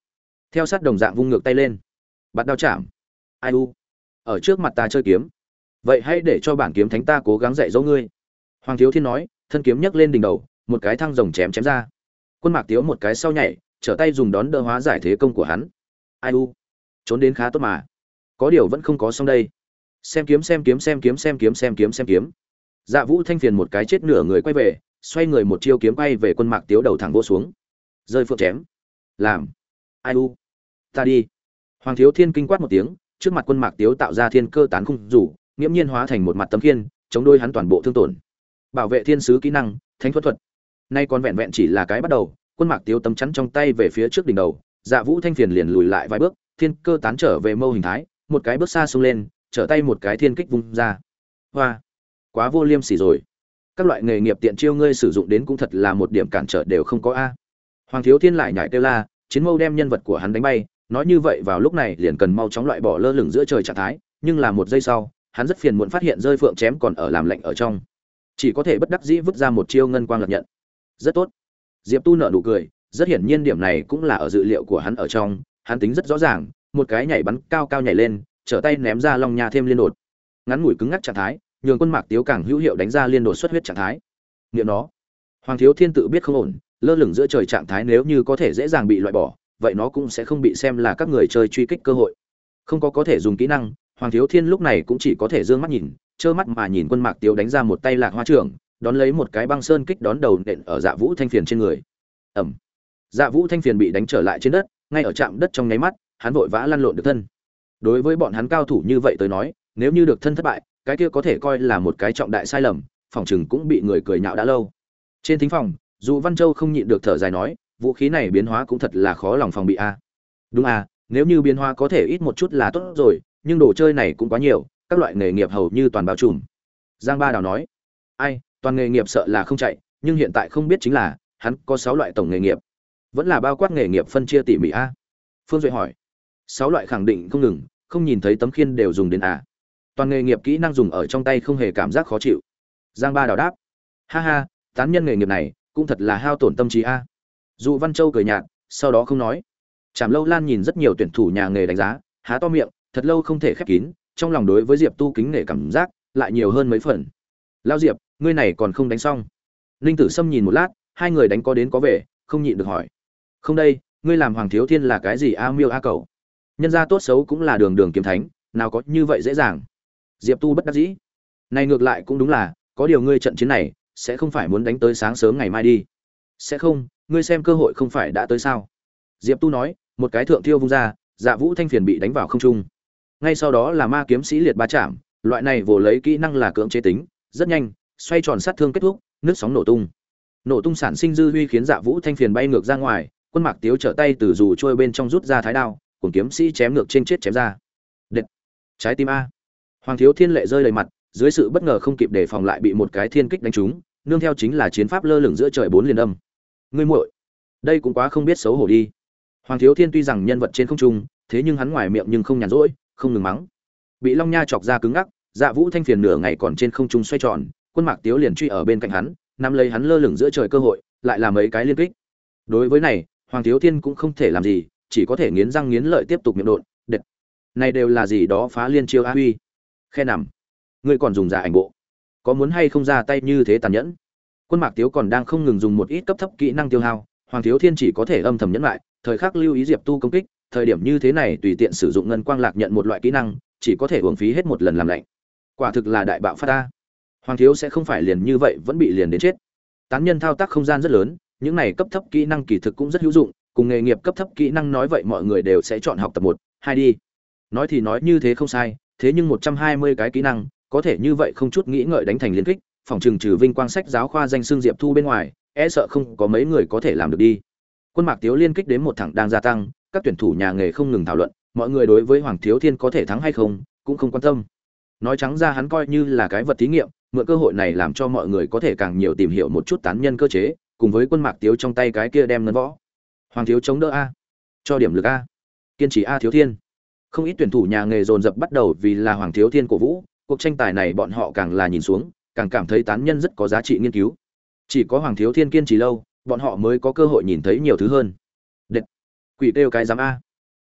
theo sát đồng dạng vung ngược tay lên, bắt đao chạm. Ai u, ở trước mặt ta chơi kiếm, vậy hãy để cho bản kiếm thánh ta cố gắng dạy dỗ ngươi. Hoàng Thiếu Thiên nói, thân kiếm nhấc lên đỉnh đầu, một cái thăng rồng chém ra. Quân Mạc Tiếu một cái sau nhảy, trở tay dùng đón đỡ hóa giải thế công của hắn. Ai u, trốn đến khá tốt mà, có điều vẫn không có xong đây. Xem kiếm xem kiếm xem kiếm xem kiếm xem kiếm xem kiếm. Dạ Vũ Thanh phiền một cái chết nửa người quay về, xoay người một chiêu kiếm quay về Quân Mạc Tiếu đầu thẳng vỗ xuống. Rơi phượng chém. Làm. Ai u, ta đi. Hoàng Thiếu Thiên kinh quát một tiếng, trước mặt Quân Mạc Tiếu tạo ra thiên cơ tán khung rủ, nghiễm nhiên hóa thành một mặt tấm khiên, chống đôi hắn toàn bộ thương tổn. Bảo vệ thiên sứ kỹ năng, thánh thuật thuật. Nay còn vẹn vẹn chỉ là cái bắt đầu, Quân Mạc Tiếu tấm chắn trong tay về phía trước đỉnh đầu, Dạ Vũ Thanh phiền liền lùi lại vài bước, thiên cơ tán trở về mâu hình thái, một cái bước xa xông lên, trở tay một cái thiên kích vung ra. Hoa, quá vô liêm sỉ rồi. Các loại nghề nghiệp tiện chiêu ngươi sử dụng đến cũng thật là một điểm cản trở đều không có a. Hoàng Thiếu Thiên lại nhảy kêu la, chiến mâu đem nhân vật của hắn đánh bay, nói như vậy vào lúc này liền cần mau chóng loại bỏ lơ lửng giữa trời trạng thái, nhưng là một giây sau, hắn rất phiền muộn phát hiện rơi phượng chém còn ở làm lạnh ở trong, chỉ có thể bất đắc dĩ vứt ra một chiêu ngân quang lập nhận. Rất tốt. Diệp Tu nở nụ cười, rất hiển nhiên điểm này cũng là ở dự liệu của hắn ở trong, hắn tính rất rõ ràng, một cái nhảy bắn cao cao nhảy lên, trở tay ném ra long nha thêm liên đột. Ngắn ngủi cứng ngắc trạng thái, nhường Quân Mạc Tiếu càng hữu hiệu đánh ra liên đột xuất huyết trạng thái. Niệm nó, Hoàng Thiếu Thiên tự biết không ổn, lơ lửng giữa trời trạng thái nếu như có thể dễ dàng bị loại bỏ, vậy nó cũng sẽ không bị xem là các người chơi truy kích cơ hội. Không có thể dùng kỹ năng, Hoàng Thiếu Thiên lúc này cũng chỉ có thể dương mắt nhìn, trơ mắt mà nhìn Quân Mạc Tiếu đánh ra một tay lạc hoa trưởng, đón lấy một cái băng sơn kích đón đầu nện ở Dạ Vũ Thanh phiền trên người. Ầm. Dạ Vũ Thanh phiền bị đánh trở lại trên đất, ngay ở chạm đất trong nháy mắt, hắn vội vã lăn lộn được thân. Đối với bọn hắn cao thủ như vậy tới nói, nếu như được thân thất bại, cái kia có thể coi là một cái trọng đại sai lầm, phòng trừng cũng bị người cười nhạo đã lâu. Trên thính phòng, dù Văn Châu không nhịn được thở dài nói, vũ khí này biến hóa cũng thật là khó lòng phòng bị a. Đúng à, nếu như biến hóa có thể ít một chút là tốt rồi, nhưng đồ chơi này cũng quá nhiều, các loại nghề nghiệp hầu như toàn bao trùm. Giang Ba Đào nói, ai, toàn nghề nghiệp sợ là không chạy, nhưng hiện tại không biết chính là, hắn có 6 loại tổng nghề nghiệp, vẫn là bao quát nghề nghiệp phân chia tỉ mỉ a. Phương Duệ hỏi, 6 loại khẳng định không ngừng, không nhìn thấy tấm khiên đều dùng đến à? Toàn nghề nghiệp kỹ năng dùng ở trong tay không hề cảm giác khó chịu. Giang Ba Đào đáp, ha ha, tán nhân nghề nghiệp này cũng thật là hao tổn tâm trí a. Dụ Văn Châu cười nhạt, sau đó không nói. Trảm Lâu Lan nhìn rất nhiều tuyển thủ nhà nghề đánh giá, há to miệng, thật lâu không thể khép kín, trong lòng đối với Diệp Tu kính nể cảm giác lại nhiều hơn mấy phần. Lao Diệp, ngươi này còn không đánh xong? Linh Tử Sâm nhìn một lát, hai người đánh có đến có về, không nhịn được hỏi. Không đây, ngươi làm Hoàng Thiếu Thiên là cái gì a miêu a cẩu? Nhân gia tốt xấu cũng là đường đường kiếm thánh, nào có như vậy dễ dàng. Diệp Tu bất đắc dĩ. Này ngược lại cũng đúng là, có điều ngươi trận chiến này sẽ không phải muốn đánh tới sáng sớm ngày mai đi. Sẽ không, ngươi xem cơ hội không phải đã tới sao? Diệp Tu nói, một cái thượng thiêu vung ra, Dạ Vũ Thanh phiền bị đánh vào không trung. Ngay sau đó là ma kiếm sĩ liệt ba chạm, loại này vồ lấy kỹ năng là cưỡng chế tính, rất nhanh, xoay tròn sát thương kết thúc, nước sóng nổ tung. Nổ tung sản sinh dư huy khiến Dạ Vũ Thanh phiền bay ngược ra ngoài, Quân Mạc Tiếu trở tay từ dù trôi bên trong rút ra thái đao, cùng kiếm sĩ chém ngược trên chết chém ra. Đệt. Trái tim a. Hoàng Thiếu Thiên lệ rơi đầy mặt, dưới sự bất ngờ không kịp đề phòng lại bị một cái thiên kích đánh trúng, nương theo chính là chiến pháp lơ lửng giữa trời 4 liền âm. Ngươi muội, đây cũng quá không biết xấu hổ đi. Hoàng Thiếu Thiên tuy rằng nhân vật trên không trung, thế nhưng hắn ngoài miệng nhưng không nhàn rỗi, không ngừng mắng. Bị Long Nha chọc ra cứng ngắc, Dạ Vũ Thanh phiền nửa ngày còn trên không trung xoay tròn, Quân Mạc Tiếu liền truy ở bên cạnh hắn, nắm lấy hắn lơ lửng giữa trời cơ hội, lại là mấy cái liên kích. Đối với này, Hoàng Thiếu Thiên cũng không thể làm gì, chỉ có thể nghiến răng nghiến lợi tiếp tục miệng độn, đệt. Này đều là gì đó phá liên chiêu a huy. Khe nằm. Ngươi còn dùng giả ảnh bộ, có muốn hay không ra tay như thế tàn nhẫn? Quân Mạc Tiếu còn đang không ngừng dùng một ít cấp thấp kỹ năng tiêu hao, Hoàng Thiếu Thiên chỉ có thể âm thầm nhẫn lại, thời khắc lưu ý Diệp Tu công kích, thời điểm như thế này tùy tiện sử dụng ngân quang lạc nhận một loại kỹ năng, chỉ có thể uổng phí hết một lần làm lạnh. Quả thực là đại bạo phát ta. Hoàng Thiếu sẽ không phải liền như vậy vẫn bị liền đến chết. Tán nhân thao tác không gian rất lớn, những này cấp thấp kỹ năng kỳ thực cũng rất hữu dụng, cùng nghề nghiệp cấp thấp kỹ năng nói vậy mọi người đều sẽ chọn học tập 1, 2 đi. Nói thì nói như thế không sai, thế nhưng 120 cái kỹ năng, có thể như vậy không chút nghĩ ngợi đánh thành liên kích, phòng trường trừ vinh quang sách giáo khoa danh xương Diệp Thu bên ngoài, e sợ không có mấy người có thể làm được đi. Quân Mạc Tiếu liên kích đến một thẳng đang gia tăng, các tuyển thủ nhà nghề không ngừng thảo luận, mọi người đối với Hoàng Thiếu Thiên có thể thắng hay không cũng không quan tâm. Nói trắng ra hắn coi như là cái vật thí nghiệm, mượn cơ hội này làm cho mọi người có thể càng nhiều tìm hiểu một chút tán nhân cơ chế, cùng với Quân Mạc Tiếu trong tay cái kia đem ngân võ. Hoàng Thiếu chống đỡ a, cho điểm lực a, kiên trì a Thiếu Thiên. Không ít tuyển thủ nhà nghề dồn dập bắt đầu vì là Hoàng Thiếu Thiên cổ vũ, cuộc tranh tài này bọn họ càng là nhìn xuống, càng cảm thấy tán nhân rất có giá trị nghiên cứu. Chỉ có Hoàng Thiếu Thiên kiên trì lâu, bọn họ mới có cơ hội nhìn thấy nhiều thứ hơn. Đệt, quỷ kêu cái giám a.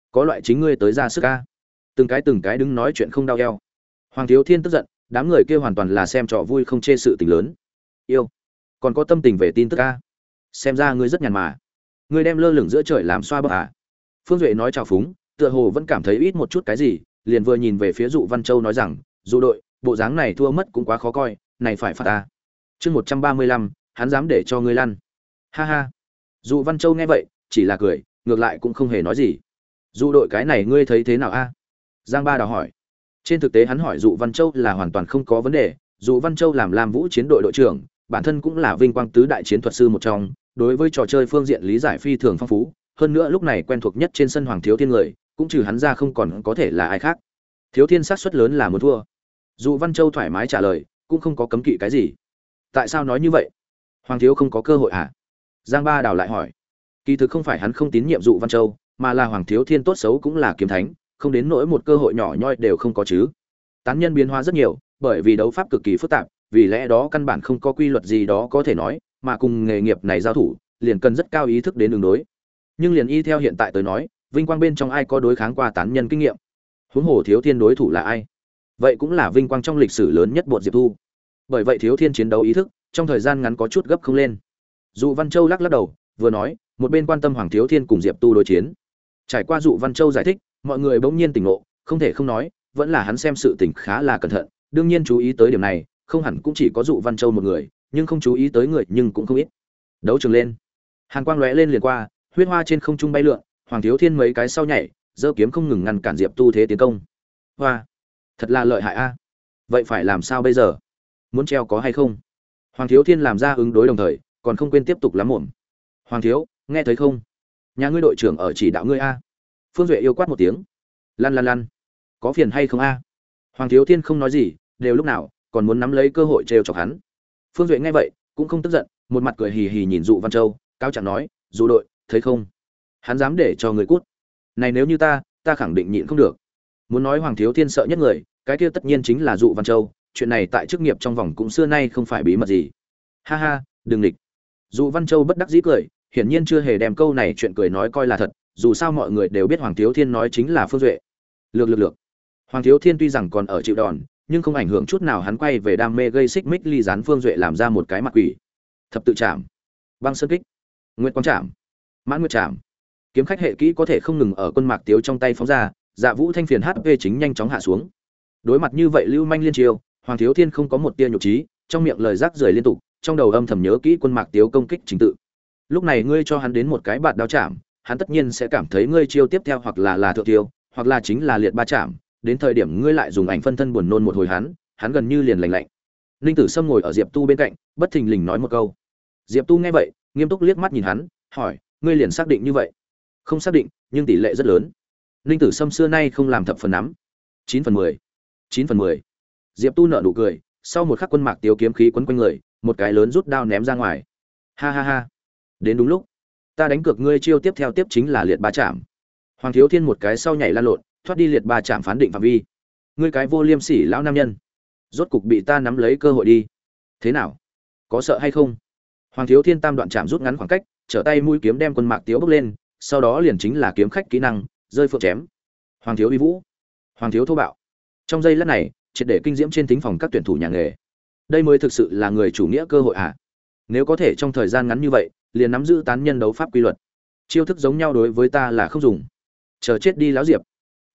có loại chính ngươi tới ra sức a. Từng cái đứng nói chuyện không đau eo. Hoàng Thiếu Thiên tức giận, đám người kia hoàn toàn là xem trò vui không chê sự tình lớn. Yêu, còn có tâm tình về tin tức a. Xem ra ngươi rất nhàn mà. Ngươi đem lơ lửng giữa trời làm xoa bờ à? Phương Duệ nói chào phúng, tựa hồ vẫn cảm thấy ít một chút cái gì, liền vừa nhìn về phía Dụ Văn Châu nói rằng, "Dụ đội, bộ dáng này thua mất cũng quá khó coi, này phải phạt ta." Chương 135, hắn dám để cho ngươi lăn. Ha ha. Dụ Văn Châu nghe vậy, chỉ là cười, ngược lại cũng không hề nói gì. "Dụ đội cái này ngươi thấy thế nào a?" Giang Ba Đào hỏi. Trên thực tế hắn hỏi Dụ Văn Châu là hoàn toàn không có vấn đề, Dụ Văn Châu làm Lam Vũ chiến đội đội trưởng, bản thân cũng là vinh quang tứ đại chiến thuật sư một trong, đối với trò chơi phương diện lý giải phi thường phong phú, hơn nữa lúc này quen thuộc nhất trên sân Hoàng Thiếu Thiên người, cũng trừ hắn ra không còn có thể là ai khác. Thiếu Thiên xác suất lớn là muốn thua. Dụ Văn Châu thoải mái trả lời, cũng không có cấm kỵ cái gì. Tại sao nói như vậy? Hoàng Thiếu không có cơ hội à? Giang Ba Đào lại hỏi. Kỳ thực không phải hắn không tín nhiệm Dụ Văn Châu, mà là Hoàng Thiếu Thiên tốt xấu cũng là kiếm thánh, không đến nỗi một cơ hội nhỏ nhoi đều không có chứ. Tán nhân biến hóa rất nhiều, bởi vì đấu pháp cực kỳ phức tạp, vì lẽ đó căn bản không có quy luật gì đó có thể nói, mà cùng nghề nghiệp này giao thủ, liền cần rất cao ý thức đến đường đối. Nhưng liền y theo hiện tại tới nói, vinh quang bên trong ai có đối kháng qua tán nhân kinh nghiệm? Huống hồ Thiếu Thiên đối thủ là ai? Vậy cũng là vinh quang trong lịch sử lớn nhất bọn Diệp Thu. Bởi vậy Thiếu Thiên chiến đấu ý thức, trong thời gian ngắn có chút gấp không lên. Dụ Văn Châu lắc lắc đầu, vừa nói, một bên quan tâm Hoàng Thiếu Thiên cùng Diệp Tu đối chiến. Trải qua Dụ Văn Châu giải thích, mọi người bỗng nhiên tỉnh ngộ, không thể không nói, vẫn là hắn xem sự tình khá là cẩn thận, đương nhiên chú ý tới điểm này, không hẳn cũng chỉ có Dụ Văn Châu một người, nhưng không chú ý tới người nhưng cũng không ít. Đấu trường lên, hàn quang lóe lên liền qua, huyết hoa trên không trung bay lượn, Hoàng Thiếu Thiên mấy cái sau nhảy, giơ kiếm không ngừng ngăn cản Diệp Tu thế tiến công. Hoa, thật là lợi hại a. Vậy phải làm sao bây giờ? Muốn treo có hay không? Hoàng Thiếu Thiên làm ra ứng đối đồng thời, còn không quên tiếp tục lắm mồm. Hoàng thiếu, nghe thấy không? Nhà ngươi đội trưởng ở chỉ đạo ngươi a. Phương Duệ yêu quát một tiếng. Lăn lăn lăn. Có phiền hay không a? Hoàng Thiếu Thiên không nói gì, đều lúc nào còn muốn nắm lấy cơ hội trêu chọc hắn. Phương Duệ nghe vậy, cũng không tức giận, một mặt cười hì hì nhìn Dụ Văn Châu, cao chẳng nói, "Dụ đội, thấy không? Hắn dám để cho người cút. Này nếu như ta khẳng định nhịn không được." Muốn nói Hoàng Thiếu Thiên sợ nhất người, cái kia tất nhiên chính là Dụ Văn Châu, chuyện này tại chức nghiệp trong vòng cũng xưa nay không phải bí mật gì. Ha ha, đừng nghịch. Dụ Văn Châu bất đắc dĩ cười, hiển nhiên chưa hề đem câu này chuyện cười nói coi là thật, dù sao mọi người đều biết Hoàng Thiếu Thiên nói chính là Phương Duệ. Lược. Hoàng Thiếu Thiên tuy rằng còn ở chịu đòn, nhưng không ảnh hưởng chút nào hắn quay về đam mê gây xích mích ly gián Phương Duệ làm ra một cái mặt quỷ. Thập tự chạm, băng sơn kích, nguyệt quang chạm, mãn nguyệt chạm. Kiếm khách hệ kỹ có thể không ngừng ở quân mạc tiếu trong tay phóng ra, Dạ Vũ Thanh phiền HP chính nhanh chóng hạ xuống. Đối mặt như vậy lưu manh liên chiêu, Hoàng Thiếu Thiên không có một tia nhục trí, trong miệng lời rác rưởi liên tục, trong đầu âm thầm nhớ kỹ quân mạc tiếu công kích chính tự. Lúc này ngươi cho hắn đến một cái bạt đao chạm, hắn tất nhiên sẽ cảm thấy ngươi chiêu tiếp theo hoặc là thượng tiêu, hoặc là chính là liệt ba chạm, đến thời điểm ngươi lại dùng ảnh phân thân buồn nôn một hồi hắn gần như liền lạnh lạnh. Ninh Tử Sâm ngồi ở Diệp Tu bên cạnh, bất thình lình nói một câu. Diệp Tu nghe vậy, nghiêm túc liếc mắt nhìn hắn, hỏi, ngươi liền xác định như vậy? Không xác định, nhưng tỷ lệ rất lớn. Ninh Tử Sâm xưa nay không làm thập phần nắm. 9/10. 9/10. Diệp Tu nở nụ cười, sau một khắc quân mạc tiếu kiếm khí quấn quanh người, một cái lớn rút đao ném ra ngoài. Ha ha ha. Đến đúng lúc, ta đánh cược ngươi chiêu tiếp theo tiếp chính là liệt ba chạm. Hoàng Thiếu Thiên một cái sau nhảy lan lộn, thoát đi liệt ba chạm phán định phạm vi. Ngươi cái vô liêm sỉ lão nam nhân, rốt cục bị ta nắm lấy cơ hội đi. Thế nào? Có sợ hay không? Hoàng Thiếu Thiên tam đoạn chạm rút ngắn khoảng cách, trở tay mũi kiếm đem quân mạc tiếu bước lên, sau đó liền chính là kiếm khách kỹ năng, rơi phượng chém. Hoàng Thiếu uy vũ, Hoàng Thiếu thô bạo. Trong giây lát này, triệt để kinh diễm trên thính phòng các tuyển thủ nhà nghề. Đây mới thực sự là người chủ nghĩa cơ hội à? Nếu có thể trong thời gian ngắn như vậy, liền nắm giữ tán nhân đấu pháp quy luật. Chiêu thức giống nhau đối với ta là không dùng. Chờ chết đi lão Diệp.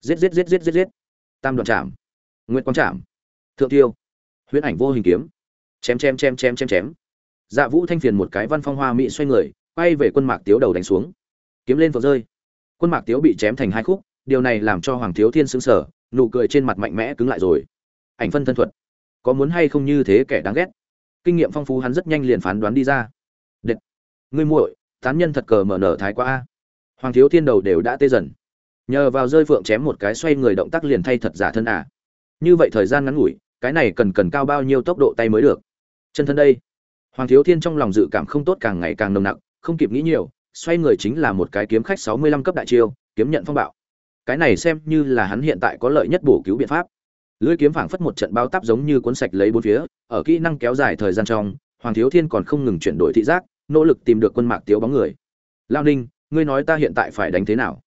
Giết. Tam đoạn chạm. Nguyệt quang chạm. Thượng tiêu. Huyễn ảnh vô hình kiếm. Chém. Dạ Vũ Thanh phiền một cái văn phong hoa mỹ xoay người, quay về quân mạc tiếu đầu đánh xuống. Kiếm lên phượng rơi. Quân mạc tiếu bị chém thành hai khúc, điều này làm cho Hoàng Thiếu Thiên sững sờ, nụ cười trên mặt mạnh mẽ cứng lại rồi. Ảnh phân thân thuật, có muốn hay không như thế kẻ đáng ghét. Kinh nghiệm phong phú hắn rất nhanh liền phán đoán đi ra. Đệt, ngươi muội, tán nhân thật cờ mở nở thái quá a. Hoàng Thiếu Thiên đầu đều đã tê dần. Nhờ vào rơi phượng chém một cái xoay người động tác liền thay thật giả thân à. Như vậy thời gian ngắn ngủi, cái này cần cao bao nhiêu tốc độ tay mới được. Chân thân đây. Hoàng Thiếu Thiên trong lòng dự cảm không tốt càng ngày càng nồng nặc, không kịp nghĩ nhiều, xoay người chính là một cái kiếm khách 65 cấp đại chiêu, kiếm nhận phong bạo. Cái này xem như là hắn hiện tại có lợi nhất bổ cứu biện pháp. Lưỡi kiếm phảng phất một trận bao táp giống như cuốn sạch lấy bốn phía, ở kỹ năng kéo dài thời gian trong, Hoàng Thiếu Thiên còn không ngừng chuyển đổi thị giác, nỗ lực tìm được quân mạc tiếu bóng người. Lao Ninh, ngươi nói ta hiện tại phải đánh thế nào?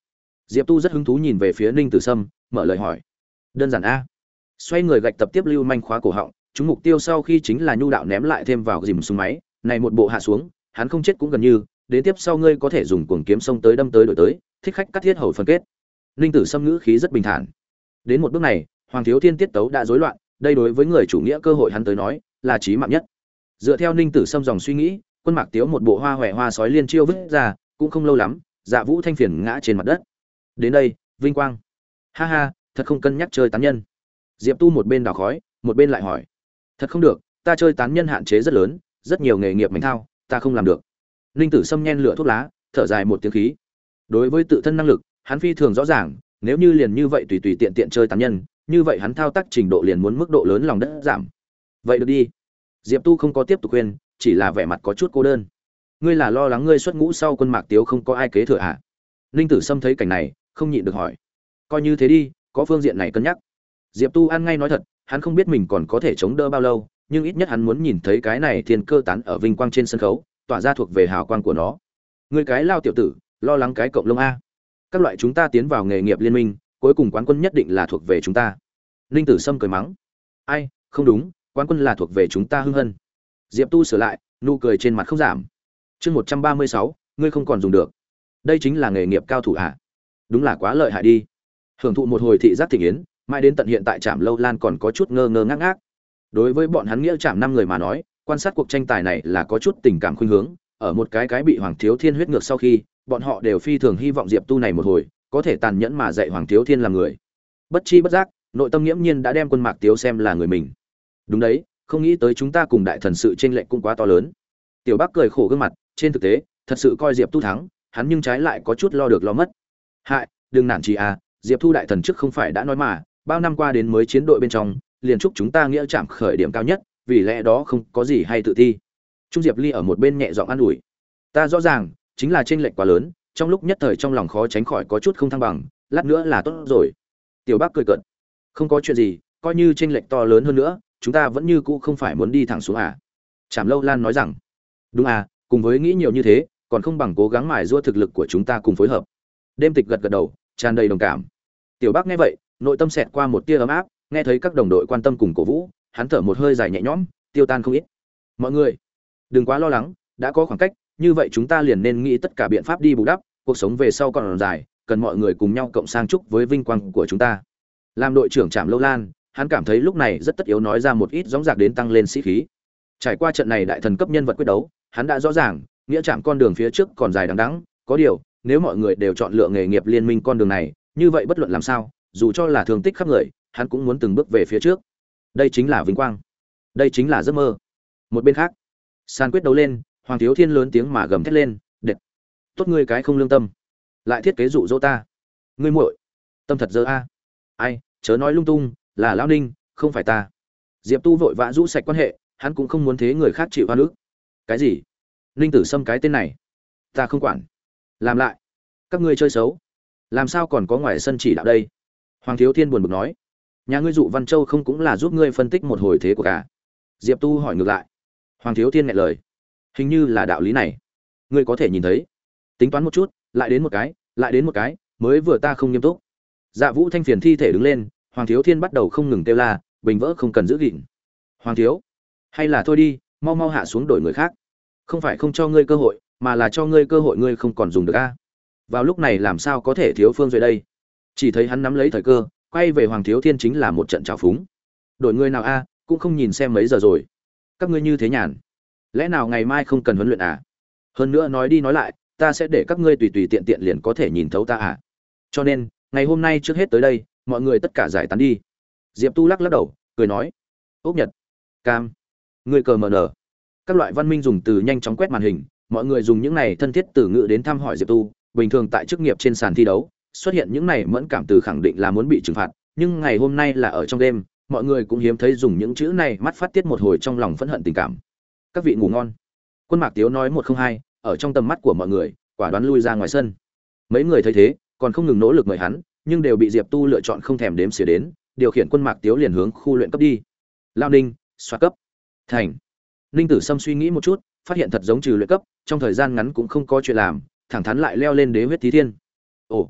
Diệp Tu rất hứng thú nhìn về phía Ninh Tử Sâm, mở lời hỏi. Đơn giản a. Xoay người gạch tập tiếp lưu manh khóa cổ họng, chúng mục tiêu sau khi chính là nhu đạo ném lại thêm vào dìm súng máy, này một bộ hạ xuống, hắn không chết cũng gần như, đến tiếp sau ngươi có thể dùng cuồng kiếm xông tới đâm tới đổi tới, thích khách cắt thiết hầu phân kết. Ninh Tử Sâm ngữ khí rất bình thản. Đến một bước này, Hoàng Thiếu Thiên tiết tấu đã rối loạn, đây đối với người chủ nghĩa cơ hội hắn tới nói, là chí mạng nhất. Dựa theo Ninh Tử Sâm dòng suy nghĩ, Quân Mạc Tiếu một bộ hoa hoè hoa sói liên chiêu vứt ra, cũng không lâu lắm, Dạ Vũ Thanh phiền ngã trên mặt đất. Đến đây, vinh quang. Ha ha, thật không cân nhắc chơi tán nhân. Diệp Tu một bên đào khói, một bên lại hỏi. Thật không được, ta chơi tán nhân hạn chế rất lớn, rất nhiều nghề nghiệp mảnh thao, ta không làm được. Ninh Tử Sâm nhen lửa thuốc lá, thở dài một tiếng khí. Đối với tự thân năng lực, hắn phi thường rõ ràng, nếu như liền như vậy tùy tùy tiện tiện chơi tán nhân, như vậy hắn thao tác trình độ liền muốn mức độ lớn lòng đất giảm. Vậy được đi. Diệp Tu không có tiếp tục khuyên, chỉ là vẻ mặt có chút cô đơn. Ngươi là lo lắng ngươi xuất ngũ sau Quân Mạc Tiếu không có ai kế thừa à? Ninh Tử Sâm thấy cảnh này, không nhịn được hỏi. Coi như thế đi, có phương diện này cân nhắc. Diệp Tu ăn ngay nói thật, hắn không biết mình còn có thể chống đỡ bao lâu, nhưng ít nhất hắn muốn nhìn thấy cái này thiên cơ tán ở vinh quang trên sân khấu, tỏa ra thuộc về hào quang của nó. Ngươi cái lao tiểu tử, lo lắng cái cộng lông a. Các loại chúng ta tiến vào nghề nghiệp liên minh, cuối cùng quán quân nhất định là thuộc về chúng ta. Ninh Tử Sâm cười mắng. Ai, không đúng, quán quân là thuộc về chúng ta Hưng Hân. Diệp Tu sửa lại, nụ cười trên mặt không giảm. Chương 136, ngươi không còn dùng được. Đây chính là nghề nghiệp cao thủ à? Đúng là quá lợi hại đi. Hưởng thụ một hồi thị giác thịnh yến, mãi đến tận hiện tại Trạm Lâu Lan còn có chút ngơ ngơ ngác ngác. Đối với bọn hắn nghĩa Trạm 5 người mà nói, quan sát cuộc tranh tài này là có chút tình cảm khuynh hướng, ở một cái bị Hoàng Thiếu Thiên huyết ngược sau khi, bọn họ đều phi thường hy vọng Diệp Tu này một hồi có thể tàn nhẫn mà dạy Hoàng Thiếu Thiên làm người. Bất chi bất giác, nội tâm nghiễm nhiên đã đem Quân Mạc Tiếu xem là người mình. Đúng đấy, không nghĩ tới chúng ta cùng đại thần sự chênh lệch cũng quá to lớn. Tiểu Bắc cười khổ gương mặt, trên thực tế, thật sự coi Diệp Tu thắng, hắn nhưng trái lại có chút lo được lo mất. Hại, đừng nản chí à, Diệp Thu đại thần trước không phải đã nói mà, bao năm qua đến mới chiến đội bên trong, liền chúc chúng ta nghĩa Trạm khởi điểm cao nhất, vì lẽ đó không có gì hay tự ti. Trung Diệp Ly ở một bên nhẹ giọng an ủi. Ta rõ ràng, chính là chênh lệch quá lớn, trong lúc nhất thời trong lòng khó tránh khỏi có chút không thăng bằng, lát nữa là tốt rồi. Tiểu Bắc cười cợt. Không có chuyện gì, coi như chênh lệch to lớn hơn nữa, chúng ta vẫn như cũ không phải muốn đi thẳng xuống à? Trảm Lâu Lan nói rằng. Đúng à, cùng với nghĩ nhiều như thế, còn không bằng cố gắng mài giũa thực lực của chúng ta cùng phối hợp. Đêm Tịch gật gật đầu, tràn đầy đồng cảm. Tiểu Bắc nghe vậy, nội tâm xẹt qua một tia ấm áp, nghe thấy các đồng đội quan tâm cùng cổ vũ, hắn thở một hơi dài nhẹ nhõm, tiêu tan không ít. Mọi người, đừng quá lo lắng, đã có khoảng cách, như vậy chúng ta liền nên nghĩ tất cả biện pháp đi bù đắp, cuộc sống về sau còn dài, cần mọi người cùng nhau cộng sang chúc với vinh quang của chúng ta. Làm đội trưởng Trạm Lâu Lan, hắn cảm thấy lúc này rất tất yếu nói ra một ít dõng dạc đến tăng lên sĩ khí. Trải qua trận này đại thần cấp nhân vật quyết đấu, hắn đã rõ ràng, nghĩa Trạm con đường phía trước còn dài đằng đẵng, có điều, nếu mọi người đều chọn lựa nghề nghiệp liên minh con đường này, như vậy bất luận làm sao, dù cho là thương tích khắp người, hắn cũng muốn từng bước về phía trước. Đây chính là vinh quang, đây chính là giấc mơ. Một bên khác, san quyết đấu lên, Hoàng Thiếu Thiên lớn tiếng mà gầm thét lên, "Đệt! Tốt ngươi cái không lương tâm, lại thiết kế dụ dỗ ta. Ngươi muội, tâm thật dơ a." "Ai, chớ nói lung tung, là lão Ninh, không phải ta." Diệp Tu vội vã rũ sạch quan hệ, hắn cũng không muốn thế người khác chịu oan ức. "Cái gì? Ninh Tử Sâm cái tên này, ta không quản. Làm lại, các ngươi chơi xấu, làm sao còn có ngoài sân chỉ đạo đây?" Hoàng Thiếu Thiên buồn bực nói. "Nhà ngươi dụ Văn Châu không cũng là giúp ngươi phân tích một hồi thế của cả?" Diệp Tu hỏi ngược lại. Hoàng Thiếu Thiên nghẹn lời. "Hình như là đạo lý này, ngươi có thể nhìn thấy. Tính toán một chút, lại đến một cái, lại đến một cái, mới vừa ta không nghiêm túc." Dạ Vũ Thanh phiền thi thể đứng lên, Hoàng Thiếu Thiên bắt đầu không ngừng kêu la, bình vỡ không cần giữ gìn. "Hoàng thiếu, hay là thôi đi, mau mau hạ xuống đổi người khác. Không phải không cho ngươi cơ hội, mà là cho ngươi cơ hội ngươi không còn dùng được a." Vào lúc này làm sao có thể thiếu Phương Duệ đây? Chỉ thấy hắn nắm lấy thời cơ, quay về Hoàng Thiếu Thiên chính là một trận trào phúng. "Đổi người nào a, cũng không nhìn xem mấy giờ rồi. Các ngươi như thế nhàn, lẽ nào ngày mai không cần huấn luyện à? Hơn nữa nói đi nói lại, ta sẽ để các ngươi tùy tùy tiện tiện liền có thể nhìn thấu ta à? Cho nên, ngày hôm nay trước hết tới đây, mọi người tất cả giải tán đi." Diệp Tu lắc lắc đầu, cười nói. "Ốc Nhật, Cam, ngươi cờ mờ nở." Các loại văn minh dùng từ nhanh chóng quét màn hình, mọi người dùng những này thân thiết từ ngữ đến thăm hỏi Diệp Tu. Bình thường tại chức nghiệp trên sàn thi đấu, xuất hiện những này mẫn cảm từ khẳng định là muốn bị trừng phạt, nhưng ngày hôm nay là ở trong đêm, mọi người cũng hiếm thấy dùng những chữ này mắt phát tiết một hồi trong lòng phẫn hận tình cảm. "Các vị ngủ ngon." Quân Mạc Tiếu nói một không hai, ở trong tầm mắt của mọi người, quả đoán lui ra ngoài sân. Mấy người thấy thế, còn không ngừng nỗ lực mời hắn, nhưng đều bị Diệp Tu lựa chọn không thèm đếm xỉa đến, điều khiển Quân Mạc Tiếu liền hướng khu luyện cấp đi. Lao Ninh, xoa cấp. Thành. Ninh Tử Sâm suy nghĩ một chút, phát hiện thật giống trừ luyện cấp, trong thời gian ngắn cũng không có chuyện làm, thẳng thắn lại leo lên đế huyết thí thiên. Ồ,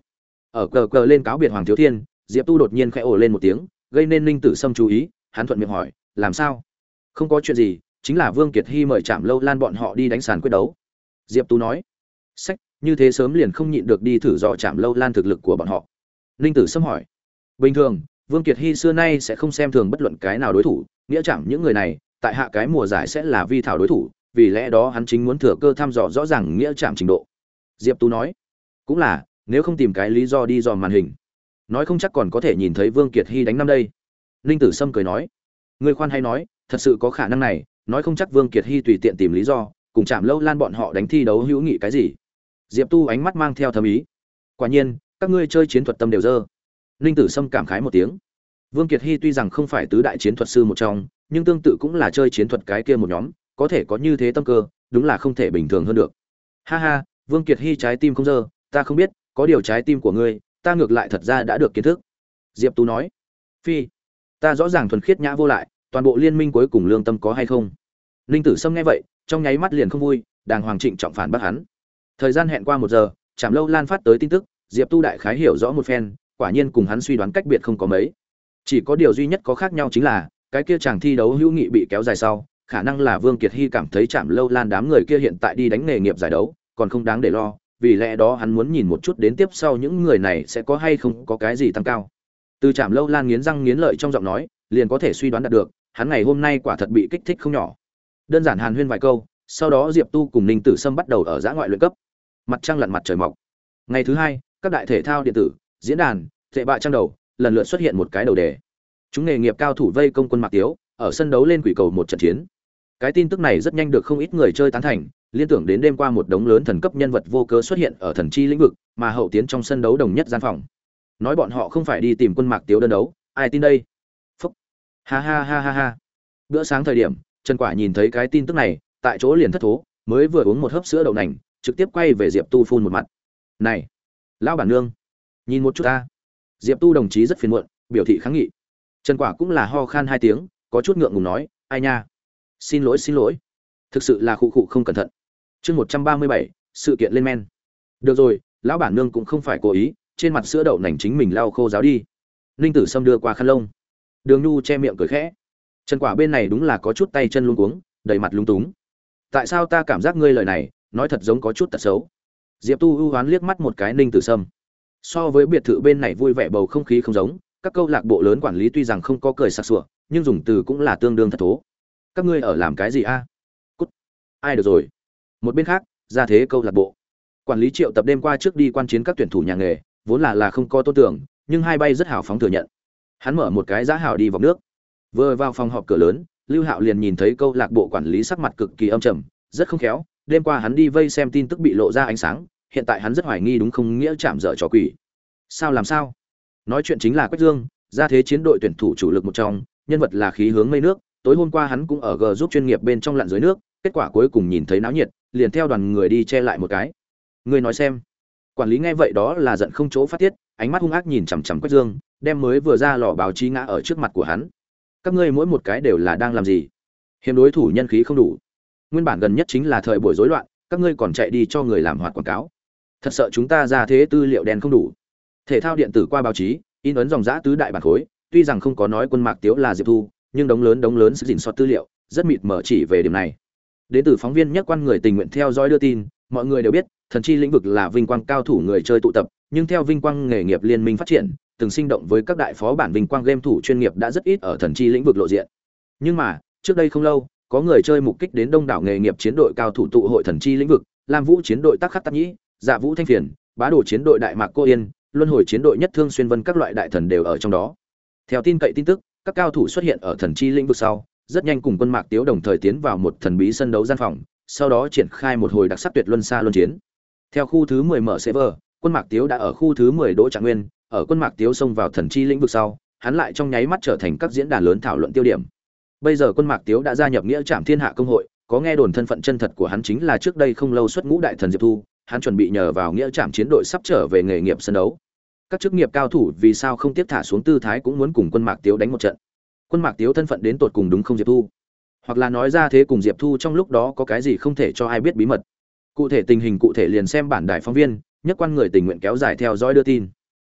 Ở cờ cờ lên cáo biệt Hoàng Thiếu Thiên, Diệp Tu đột nhiên khẽ ồ lên một tiếng, gây nên Ninh Tử Sâm chú ý, hắn thuận miệng hỏi, làm sao? Không có chuyện gì, chính là Vương Kiệt Hy mời Trảm Lâu Lan bọn họ đi đánh sàn quyết đấu. Diệp Tu nói, sách, như thế sớm liền không nhịn được đi thử dò Trảm Lâu Lan thực lực của bọn họ. Ninh Tử Sâm hỏi, bình thường, Vương Kiệt Hy xưa nay sẽ không xem thường bất luận cái nào đối thủ, nghĩa Trảm những người này, tại hạ cái mùa giải sẽ là vi thảo đối thủ, vì lẽ đó hắn chính muốn thừa cơ thăm dò rõ ràng nghĩa Trảm trình độ. Diệp Tu nói, cũng là, nếu không tìm cái lý do đi dò màn hình, nói không chắc còn có thể nhìn thấy Vương Kiệt Hy đánh năm đây. Ninh Tử Sâm cười nói, người khoan hay nói, thật sự có khả năng này, nói không chắc Vương Kiệt Hy tùy tiện tìm lý do, cùng Trảm Lâu Lan bọn họ đánh thi đấu hữu nghị cái gì. Diệp Tu ánh mắt mang theo thâm ý, quả nhiên, các ngươi chơi chiến thuật tâm đều dơ. Ninh Tử Sâm cảm khái một tiếng. Vương Kiệt Hy tuy rằng không phải tứ đại chiến thuật sư một trong, nhưng tương tự cũng là chơi chiến thuật cái kia một nhóm, có thể có như thế tâm cơ, đúng là không thể bình thường hơn được. Ha ha, Vương Kiệt Hy trái tim không dơ, ta không biết, có điều trái tim của ngươi, ta ngược lại thật ra đã được kiến thức. Diệp Tú nói, phi, ta rõ ràng thuần khiết nhã vô lại, toàn bộ liên minh cuối cùng lương tâm có hay không? Ninh Tử Sâm nghe vậy, trong nháy mắt liền không vui, đàng hoàng trịnh trọng phản bác hắn. Thời gian hẹn qua 1 giờ, Trảm Lâu Lan phát tới tin tức, Diệp Tu đại khái hiểu rõ một phen, quả nhiên cùng hắn suy đoán cách biệt không có mấy. Chỉ có điều duy nhất có khác nhau chính là, cái kia chàng thi đấu hữu nghị bị kéo dài sau, khả năng là Vương Kiệt Hy cảm thấy Trảm Lâu Lan đám người kia hiện tại đi đánh nghề nghiệp giải đấu, còn không đáng để lo, vì lẽ đó hắn muốn nhìn một chút đến tiếp sau những người này sẽ có hay không có cái gì tăng cao. Từ Trảm Lâu Lan nghiến răng nghiến lợi trong giọng nói, liền có thể suy đoán đạt được, hắn ngày hôm nay quả thật bị kích thích không nhỏ. Đơn giản hàn huyên vài câu, sau đó Diệp Tu cùng Ninh Tử Sâm bắt đầu ở giã ngoại luyện cấp. Mặt trăng lặn mặt trời mọc. Ngày thứ hai, các đại thể thao điện tử, diễn đàn, tệ bạ trang đầu, lần lượt xuất hiện một cái đầu đề. Chúng nghề nghiệp cao thủ vây công Quân Mạc Tiếu, ở sân đấu lên quỷ cầu một trận chiến. Cái tin tức này rất nhanh được không ít người chơi tán thành, liên tưởng đến đêm qua một đống lớn thần cấp nhân vật vô cớ xuất hiện ở thần chi lĩnh vực, mà hậu tiến trong sân đấu đồng nhất gian phòng. Nói bọn họ không phải đi tìm Quân Mạc Tiếu đơn đấu, ai tin đây? Phúc. Ha ha ha ha ha. Bữa sáng thời điểm, Trần Quả nhìn thấy cái tin tức này, tại chỗ liền thất thố, mới vừa uống một hớp sữa đậu nành, trực tiếp quay về Diệp Tu phun một mặt. "Này, lão bản nương, nhìn một chút ta." Diệp Tu đồng chí rất phiền muộn, biểu thị kháng nghị. Trần Quả cũng là ho khan 2 tiếng, có chút ngượng ngùng nói, "Ai nha, xin lỗi. Thực sự là khụ không cẩn thận." Chương 137, sự kiện lên men. "Được rồi, lão bản nương cũng không phải cố ý, trên mặt sữa đậu nành chính mình lau khô ráo đi." Ninh Tử Sâm đưa qua khăn lông. Đường Nhu che miệng cười khẽ. Trần Quả bên này đúng là có chút tay chân luống cuống, đầy mặt lúng túng. "Tại sao ta cảm giác ngươi lời này, nói thật giống có chút tật xấu?" Diệp Tu ưu hoán liếc mắt một cái Ninh Tử Sâm. So với biệt thự bên này vui vẻ bầu không khí không giống, các câu lạc bộ lớn quản lý tuy rằng không có cười sặc sụa, nhưng dùng từ cũng là tương đương thất thố. "Các ngươi ở làm cái gì a?" "Cút." "Ai được rồi." Một bên khác, ra thế câu lạc bộ. Quản lý Triệu tập đêm qua trước đi quan chiến các tuyển thủ nhà nghề, vốn là không có tôn tưởng, nhưng hai bay rất hào phóng thừa nhận. Hắn mở một cái giá hào đi vào nước. Vừa vào phòng họp cửa lớn, Lưu Hạo liền nhìn thấy câu lạc bộ quản lý sắc mặt cực kỳ âm trầm, rất không khéo, đêm qua hắn đi vây xem tin tức bị lộ ra ánh sáng, hiện tại hắn rất hoài nghi đúng không nghĩa chạm dở trò quỷ. Sao làm sao? Nói chuyện chính là Quách Dương, ra thế chiến đội tuyển thủ chủ lực một trong, nhân vật là khí hướng mây nước, tối hôm qua hắn cũng ở G giúp chuyên nghiệp bên trong lặn dưới nước, kết quả cuối cùng nhìn thấy náo nhiệt, liền theo đoàn người đi che lại một cái. Ngươi nói xem. Quản lý nghe vậy đó là giận không chỗ phát tiết, ánh mắt hung ác nhìn chằm chằm Quách Dương, đem mới vừa ra lò báo chí ngã ở trước mặt của hắn. Các ngươi mỗi một cái đều là đang làm gì? Hiểm đối thủ nhân khí không đủ. Nguyên bản gần nhất chính là thời buổi rối loạn, các ngươi còn chạy đi cho người làm hoạt quảng cáo. Thật sợ chúng ta ra thế tư liệu đen không đủ. Thể thao điện tử qua báo chí, in ấn dòng dã tứ đại bản khối, tuy rằng không có nói Quân Mạc Tiếu là Diệp Thu, nhưng đống lớn sự dình soát tư liệu, rất mịt mờ chỉ về điểm này. Đến từ phóng viên nhất quan người tình nguyện theo dõi đưa tin, mọi người đều biết, thần chi lĩnh vực là vinh quang cao thủ người chơi tụ tập, nhưng theo vinh quang nghề nghiệp liên minh phát triển, từng sinh động với các đại phó bản vinh quang game thủ chuyên nghiệp đã rất ít ở thần chi lĩnh vực lộ diện. Nhưng mà, trước đây không lâu, có người chơi mục kích đến đông đảo nghề nghiệp chiến đội cao thủ tụ hội thần chi lĩnh vực, Lam Vũ chiến đội Tắc Khắc Tắc Nhĩ, Dạ Vũ Thanh Phiền, Bá Đồ chiến đội Đại Mạc Cô Yên, Luân Hồi chiến đội Nhất Thương Xuyên Vân các loại đại thần đều ở trong đó. Theo tin cậy tin tức, các cao thủ xuất hiện ở thần chi lĩnh vực sau, rất nhanh cùng Quân Mạc Tiếu đồng thời tiến vào một thần bí sân đấu gian phòng, sau đó triển khai một hồi đặc sắc tuyệt luân xa luân chiến. Theo khu thứ 10 mở server, Quân Mạc Tiếu đã ở khu thứ 10 đỗ trạng nguyên, ở Quân Mạc Tiếu xông vào thần chi lĩnh vực sau, hắn lại trong nháy mắt trở thành các diễn đàn lớn thảo luận tiêu điểm. Bây giờ Quân Mạc Tiếu đã gia nhập Nghĩa Trảm Thiên Hạ công hội, có nghe đồn thân phận chân thật của hắn chính là trước đây không lâu xuất ngũ đại thần Diệp Thu, hắn chuẩn bị nhờ vào Nghĩa Trảm chiến đội sắp trở về nghề nghiệp sân đấu. Các chức nghiệp cao thủ vì sao không tiếp thả xuống tư thái cũng muốn cùng Quân Mạc Tiếu đánh một trận. Quân Mạc Tiếu thân phận đến tột cùng đúng không Diệp Thu? Hoặc là nói ra thế cùng Diệp Thu trong lúc đó có cái gì không thể cho ai biết bí mật. Cụ thể tình hình cụ thể liền xem bản đài phóng viên, nhất quan người tình nguyện kéo dài theo dõi đưa tin.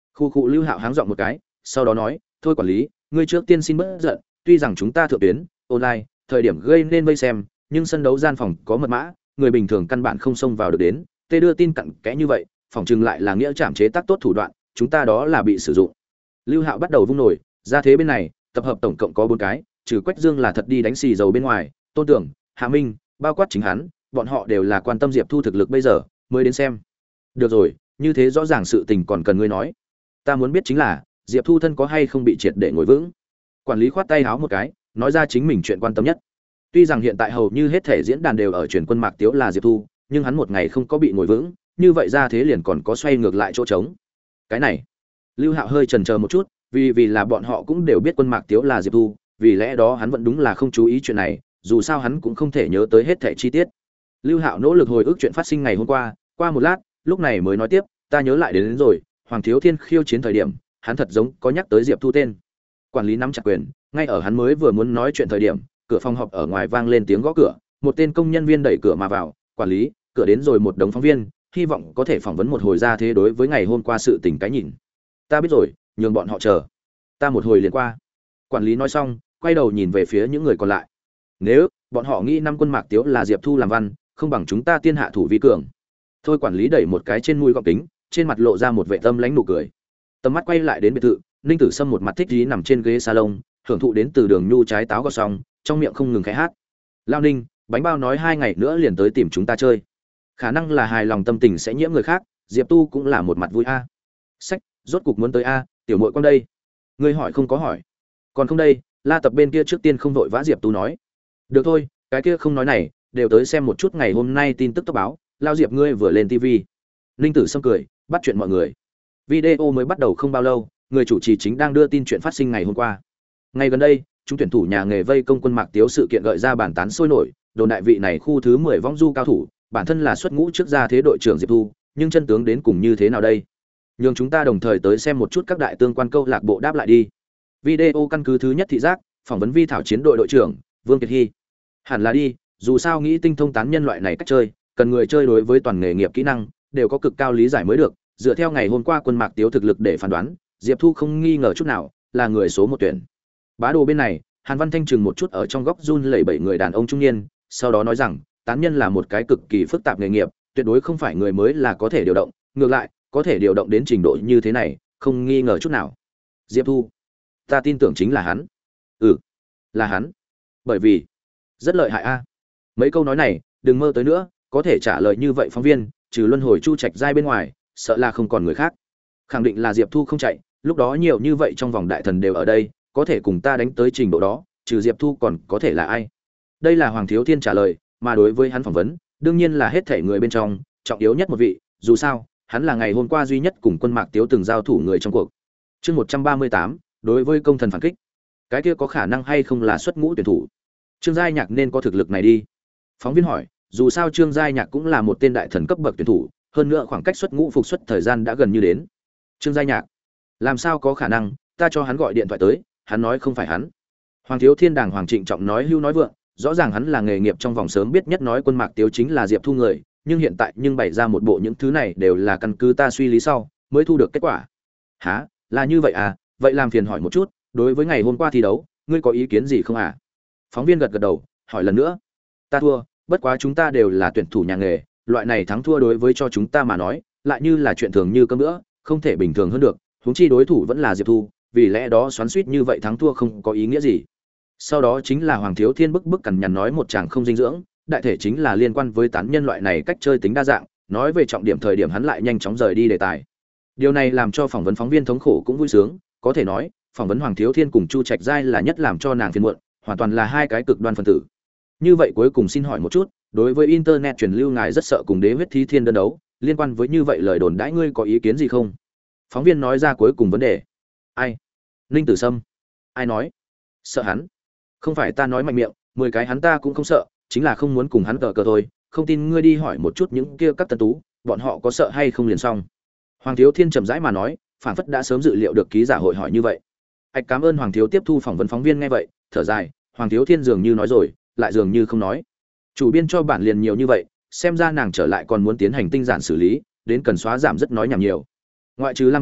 Khu khu Lưu Hạo háng giọng một cái, sau đó nói, thôi quản lý, ngươi trước tiên xin bớt giận, tuy rằng chúng ta thượng tuyến online thời điểm gây nên vây xem, nhưng sân đấu gian phòng có mật mã, người bình thường căn bản không xông vào được đến, tê đưa tin cặn kẽ như vậy, phòng chừng lại là nghĩa trảm chế tác tốt thủ đoạn, chúng ta đó là bị sử dụng. Lưu Hạo bắt đầu vung nổi, ra thế bên này, tập hợp tổng cộng có 4 cái, trừ Quách Dương là thật đi đánh xì dầu bên ngoài, Tôn Tưởng, Hạ Minh, bao quát chính hắn, bọn họ đều là quan tâm Diệp Thu thực lực bây giờ, mới đến xem. Được rồi, như thế rõ ràng sự tình còn cần ngươi nói. Ta muốn biết chính là, Diệp Thu thân có hay không bị triệt để ngồi vững. Quản lý khoát tay háo một cái, nói ra chính mình chuyện quan tâm nhất. Tuy rằng hiện tại hầu như hết thể diễn đàn đều ở truyền quân Mạc Tiếu là Diệp Thu, nhưng hắn một ngày không có bị ngồi vững, như vậy ra thế liền còn có xoay ngược lại chỗ trống. Cái này, Lưu Hạo hơi chần chờ một chút, vì là bọn họ cũng đều biết quân Mạc Tiếu là Diệp Thu, vì lẽ đó hắn vẫn đúng là không chú ý chuyện này, dù sao hắn cũng không thể nhớ tới hết thảy chi tiết. Lưu Hạo nỗ lực hồi ức chuyện phát sinh ngày hôm qua, qua một lát, lúc này mới nói tiếp, ta nhớ lại đến rồi, Hoàng Thiếu Thiên khiêu chiến thời điểm, hắn thật giống có nhắc tới Diệp Thu tên. Quản lý nắm chặt quyền, ngay ở hắn mới vừa muốn nói chuyện thời điểm, cửa phòng họp ở ngoài vang lên tiếng gõ cửa, một tên công nhân viên đẩy cửa mà vào, quản lý, cửa đến rồi một đống phóng viên, hy vọng có thể phỏng vấn một hồi ra thế đối với ngày hôm qua sự tình cái nhìn. Ta biết rồi, nhường bọn họ chờ. Ta một hồi liền qua. Quản lý nói xong, quay đầu nhìn về phía những người còn lại. Nếu bọn họ nghĩ năm quân Mạc Tiếu là Diệp Thu làm văn, không bằng chúng ta tiên hạ thủ vi cường. Thôi quản lý đẩy một cái trên mũi gọng kính, trên mặt lộ ra một vẻ tâm lãnh nụ cười. Tầm mắt quay lại đến biệt thự, Ninh Tử Sâm một mặt thích ý nằm trên ghế salon, hưởng thụ đến từ đường nhu trái táo gọt xong, trong miệng không ngừng khẽ hát. Lao Ninh, bánh bao nói 2 ngày nữa liền tới tìm chúng ta chơi. Khả năng là hài lòng tâm tình sẽ nhiễm người khác, Diệp Tu cũng là một mặt vui a. Sách, rốt cục muốn tới a, tiểu muội con đây. Ngươi hỏi không có hỏi. Còn không đây, La Tập bên kia trước tiên không vội vã Diệp Tu nói. Được thôi, cái kia không nói này, đều tới xem một chút ngày hôm nay tin tức tốc báo, Lao Diệp ngươi vừa lên TV. Ninh Tử Sâm cười, bắt chuyện mọi người. Video mới bắt đầu không bao lâu, người chủ trì chính đang đưa tin chuyện phát sinh ngày hôm qua. Ngày gần đây, chúng tuyển thủ nhà nghề vây công quân Mạc Tiếu sự kiện gợi ra bàn tán sôi nổi, đồn đại vị này khu thứ 10 vong du cao thủ, bản thân là xuất ngũ trước ra thế đội trưởng Diệp Thu, nhưng chân tướng đến cùng như thế nào đây? Nhưng chúng ta đồng thời tới xem một chút các đại tương quan câu lạc bộ đáp lại đi. Video căn cứ thứ nhất thị giác, phỏng vấn Vi Thảo chiến đội đội trưởng Vương Kiệt Hy. Hẳn là đi, dù sao nghĩ tinh thông tán nhân loại này cách chơi, cần người chơi đối với toàn nghề nghiệp kỹ năng đều có cực cao lý giải mới được. Dựa theo ngày hôm qua quân Mạc Tiếu thực lực để phán đoán, Diệp Thu không nghi ngờ chút nào là người số 1 tuyển. Bá đồ bên này, Hàn Văn Thanh chừng một chút ở trong góc run lẩy bẩy người đàn ông trung niên, sau đó nói rằng, tán nhân là một cái cực kỳ phức tạp nghề nghiệp, tuyệt đối không phải người mới là có thể điều động, ngược lại, có thể điều động đến trình độ như thế này, không nghi ngờ chút nào. Diệp Thu, ta tin tưởng chính là hắn. Ừ, là hắn. Bởi vì rất lợi hại a. Mấy câu nói này, đừng mơ tới nữa, có thể trả lời như vậy phóng viên, trừ luân hồi Chu Trạch giai bên ngoài, sợ là không còn người khác. Khẳng định là Diệp Thu không chạy, lúc đó nhiều như vậy trong vòng đại thần đều ở đây, có thể cùng ta đánh tới trình độ đó, trừ Diệp Thu còn có thể là ai? Đây là Hoàng Thiếu Thiên trả lời, mà đối với hắn phỏng vấn, đương nhiên là hết thể người bên trong, trọng yếu nhất một vị, dù sao, hắn là ngày hôm qua duy nhất cùng quân Mạc Tiếu từng giao thủ người trong cuộc. Chương 138, đối với công thần phản kích. Cái kia có khả năng hay không là xuất ngũ tuyển thủ? Trương Giai Nhạc nên có thực lực này đi. Phóng viên hỏi, dù sao Trương Giai Nhạc cũng là một tên đại thần cấp bậc tuyển thủ, hơn nữa khoảng cách xuất ngũ phục xuất thời gian đã gần như đến. Trương Giai Nhạc, làm sao có khả năng, ta cho hắn gọi điện thoại tới, hắn nói không phải hắn. Hoàng Thiếu Thiên đàng hoàng trịnh trọng nói hưu nói vượng, rõ ràng hắn là nghề nghiệp trong vòng sớm biết nhất nói quân Mạc Tiếu chính là Diệp Thu người, nhưng hiện tại nhưng bày ra một bộ những thứ này đều là căn cứ ta suy lý sau mới thu được kết quả. Hả, là như vậy à? Vậy làm phiền hỏi một chút, đối với ngày hôm qua thi đấu, ngươi có ý kiến gì không à? Phóng viên gật gật đầu, hỏi lần nữa. Ta thua, bất quá chúng ta đều là tuyển thủ nhà nghề, loại này thắng thua đối với cho chúng ta mà nói, lại như là chuyện thường như cơm bữa, không thể bình thường hơn được, huống chi đối thủ vẫn là Diệp Thu, vì lẽ đó xoắn xuýt như vậy thắng thua không có ý nghĩa gì. Sau đó chính là Hoàng Thiếu Thiên bức cằn nhằn nói một chàng không dinh dưỡng, đại thể chính là liên quan với tán nhân loại này cách chơi tính đa dạng, nói về trọng điểm thời điểm hắn lại nhanh chóng rời đi đề tài. Điều này làm cho phỏng vấn phóng viên thống khổ cũng vui sướng, có thể nói, phỏng vấn Hoàng Thiếu Thiên cùng Chu Trạch Giai là nhất làm cho nàng phiền muộn, hoàn toàn là hai cái cực đoan phân tử. Như vậy cuối cùng xin hỏi một chút, đối với internet truyền lưu ngài rất sợ cùng Đế huyết thí thiên đơn đấu, liên quan với như vậy lời đồn đãi ngươi có ý kiến gì không? Phóng viên nói ra cuối cùng vấn đề. Ai? Ninh Tử Sâm. Ai nói? Sợ hắn? Không phải ta nói mạnh miệng, 10 cái hắn ta cũng không sợ, chính là không muốn cùng hắn cờ thôi, không tin ngươi đi hỏi một chút những kia các tân tú, bọn họ có sợ hay không liền xong. Hoàng Thiếu Thiên chậm rãi mà nói, phản phất đã sớm dự liệu được ký giả hội hỏi như vậy. Ảch cảm ơn Hoàng Thiếu tiếp thu phỏng vấn phóng viên nghe vậy, thở dài, Hoàng Thiếu Thiên dường như nói rồi, lại dường như không nói. Chủ biên cho bản liền nhiều như vậy, xem ra nàng trở lại còn muốn tiến hành tinh giản xử lý, đến cần xóa giảm rất nói nhảm nhiều. Ngoại trừ Lam Vũ,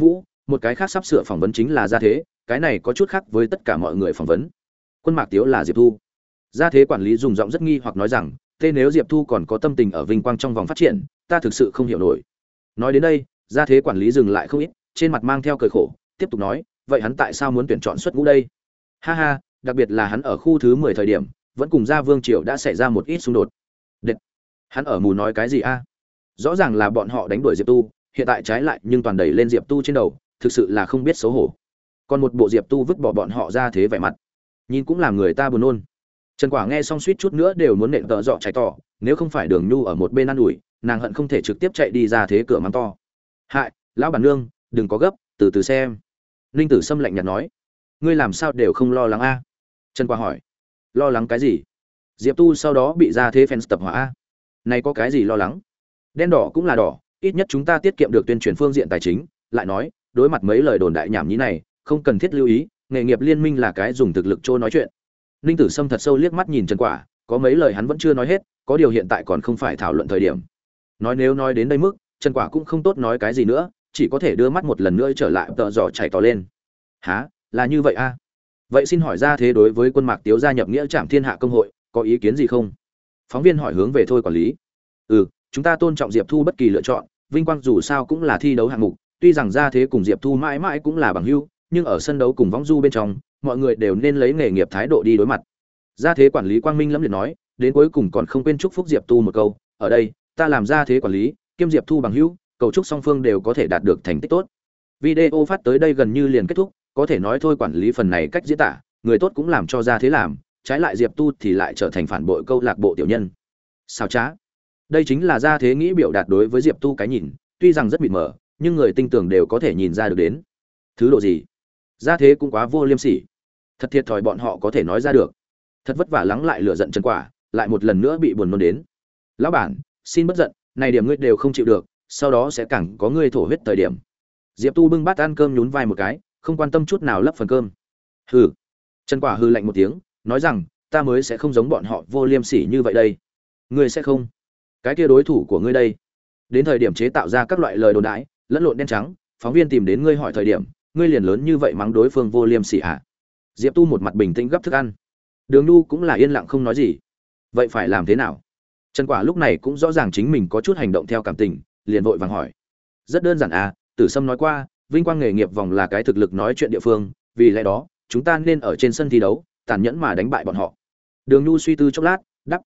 một cái khác sắp sửa phỏng vấn chính là Gia Thế, cái này có chút khác với tất cả mọi người phỏng vấn. Quân Mạc Tiếu là Diệp Thu. Gia Thế quản lý dùng giọng rất nghi hoặc nói rằng, "Thế nếu Diệp Thu còn có tâm tình ở vinh quang trong vòng phát triển, ta thực sự không hiểu nổi." Nói đến đây, Gia Thế quản lý dừng lại không ít, trên mặt mang theo cười khổ, tiếp tục nói, "Vậy hắn tại sao muốn tuyển chọn xuất ngũ đây?" Ha ha, đặc biệt là hắn ở khu thứ 10 thời điểm, vẫn cùng Gia Vương Triều đã xảy ra một ít xung đột. Đệt, hắn ở mù nói cái gì a? Rõ ràng là bọn họ đánh đuổi Diệp Tu, hiện tại trái lại nhưng toàn đẩy lên Diệp Tu trên đầu, thực sự là không biết xấu hổ. Còn một bộ Diệp Tu vứt bỏ bọn họ ra thế vẻ mặt, nhìn cũng làm người ta buồn nôn. Trần Quả nghe xong suýt chút nữa đều muốn nện tợ dọ trái tỏ, nếu không phải Đường Nhu ở một bên ăn ủi, nàng hận không thể trực tiếp chạy đi ra thế cửa mắng to. "Hại, lão bản nương, đừng có gấp, từ từ xem." Linh Tử Sâm lạnh nhạt nói. "Ngươi làm sao đều không lo lắng a?" Trần Quả hỏi. "Lo lắng cái gì? Diệp Tu sau đó bị ra thế fans tập hỏa a. Này có cái gì lo lắng? Đen đỏ cũng là đỏ, ít nhất chúng ta tiết kiệm được tuyên truyền phương diện tài chính." Lại nói, đối mặt mấy lời đồn đại nhảm nhí này, không cần thiết lưu ý, nghề nghiệp liên minh là cái dùng thực lực trô nói chuyện. Ninh Tử Sâm thật sâu liếc mắt nhìn Trần Quả, có mấy lời hắn vẫn chưa nói hết, có điều hiện tại còn không phải thảo luận thời điểm. Nếu nói đến đây mức, Trần Quả cũng không tốt nói cái gì nữa, chỉ có thể đưa mắt một lần nữa trở lại tợ dò chảy tỏ lên. "Hả, là như vậy a? Vậy xin hỏi ra thế đối với Quân Mạc Tiếu gia nhập nghĩa trảm thiên hạ công hội, có ý kiến gì không?" Phóng viên hỏi hướng về thôi quản lý. Chúng ta tôn trọng Diệp Thu bất kỳ lựa chọn, vinh quang dù sao cũng là thi đấu hạng mục, tuy rằng ra thế cùng Diệp Thu mãi mãi cũng là bằng hữu, nhưng ở sân đấu cùng võng du bên trong, mọi người đều nên lấy nghề nghiệp thái độ đi đối mặt. Gia thế quản lý Quang Minh lẫm liệt nói, đến cuối cùng còn không quên chúc phúc Diệp Tu một câu, "Ở đây, ta làm gia thế quản lý, kiêm Diệp Thu bằng hữu, cầu chúc song phương đều có thể đạt được thành tích tốt." Video phát tới đây gần như liền kết thúc, có thể nói thôi quản lý phần này cách diễn tả, người tốt cũng làm cho gia thế làm, trái lại Diệp Tu thì lại trở thành phản bội câu lạc bộ tiểu nhân. Sao trá? Đây chính là gia thế nghĩ biểu đạt đối với Diệp Tu cái nhìn, tuy rằng rất mịt mờ, nhưng người tinh tường đều có thể nhìn ra được đến. Thứ độ gì? Gia thế cũng quá vô liêm sỉ. Thật thiệt thòi bọn họ có thể nói ra được. Thật vất vả lắng lại lửa giận Trần Quả, lại một lần nữa bị buồn nôn đến. "Lão bản, xin bất giận, này điểm ngươi đều không chịu được, sau đó sẽ càng có ngươi thổ huyết thời điểm." Diệp Tu bưng bát ăn cơm nhún vai một cái, không quan tâm chút nào lấp phần cơm. "Hừ." Trần Quả hừ lạnh một tiếng, nói rằng, "Ta mới sẽ không giống bọn họ vô liêm sỉ như vậy đây." "Ngươi sẽ không? Cái kia đối thủ của ngươi đây?" Đến thời điểm chế tạo ra các loại lời đồn đãi, lẫn lộn đen trắng, phóng viên tìm đến ngươi hỏi thời điểm, ngươi liền lớn như vậy mắng đối phương vô liêm sỉ à? Diệp Tu một mặt bình tĩnh gấp thức ăn. Đường Nhu cũng là yên lặng không nói gì. Vậy phải làm thế nào? Trần Quả lúc này cũng rõ ràng chính mình có chút hành động theo cảm tình, liền vội vàng hỏi. "Rất đơn giản à, Tử Sâm nói qua, vinh quang nghề nghiệp vòng là cái thực lực nói chuyện địa phương, vì lẽ đó, chúng ta nên ở trên sân thi đấu, tàn nhẫn mà đánh bại bọn họ." Đường Nhu suy tư chốc lát, đáp: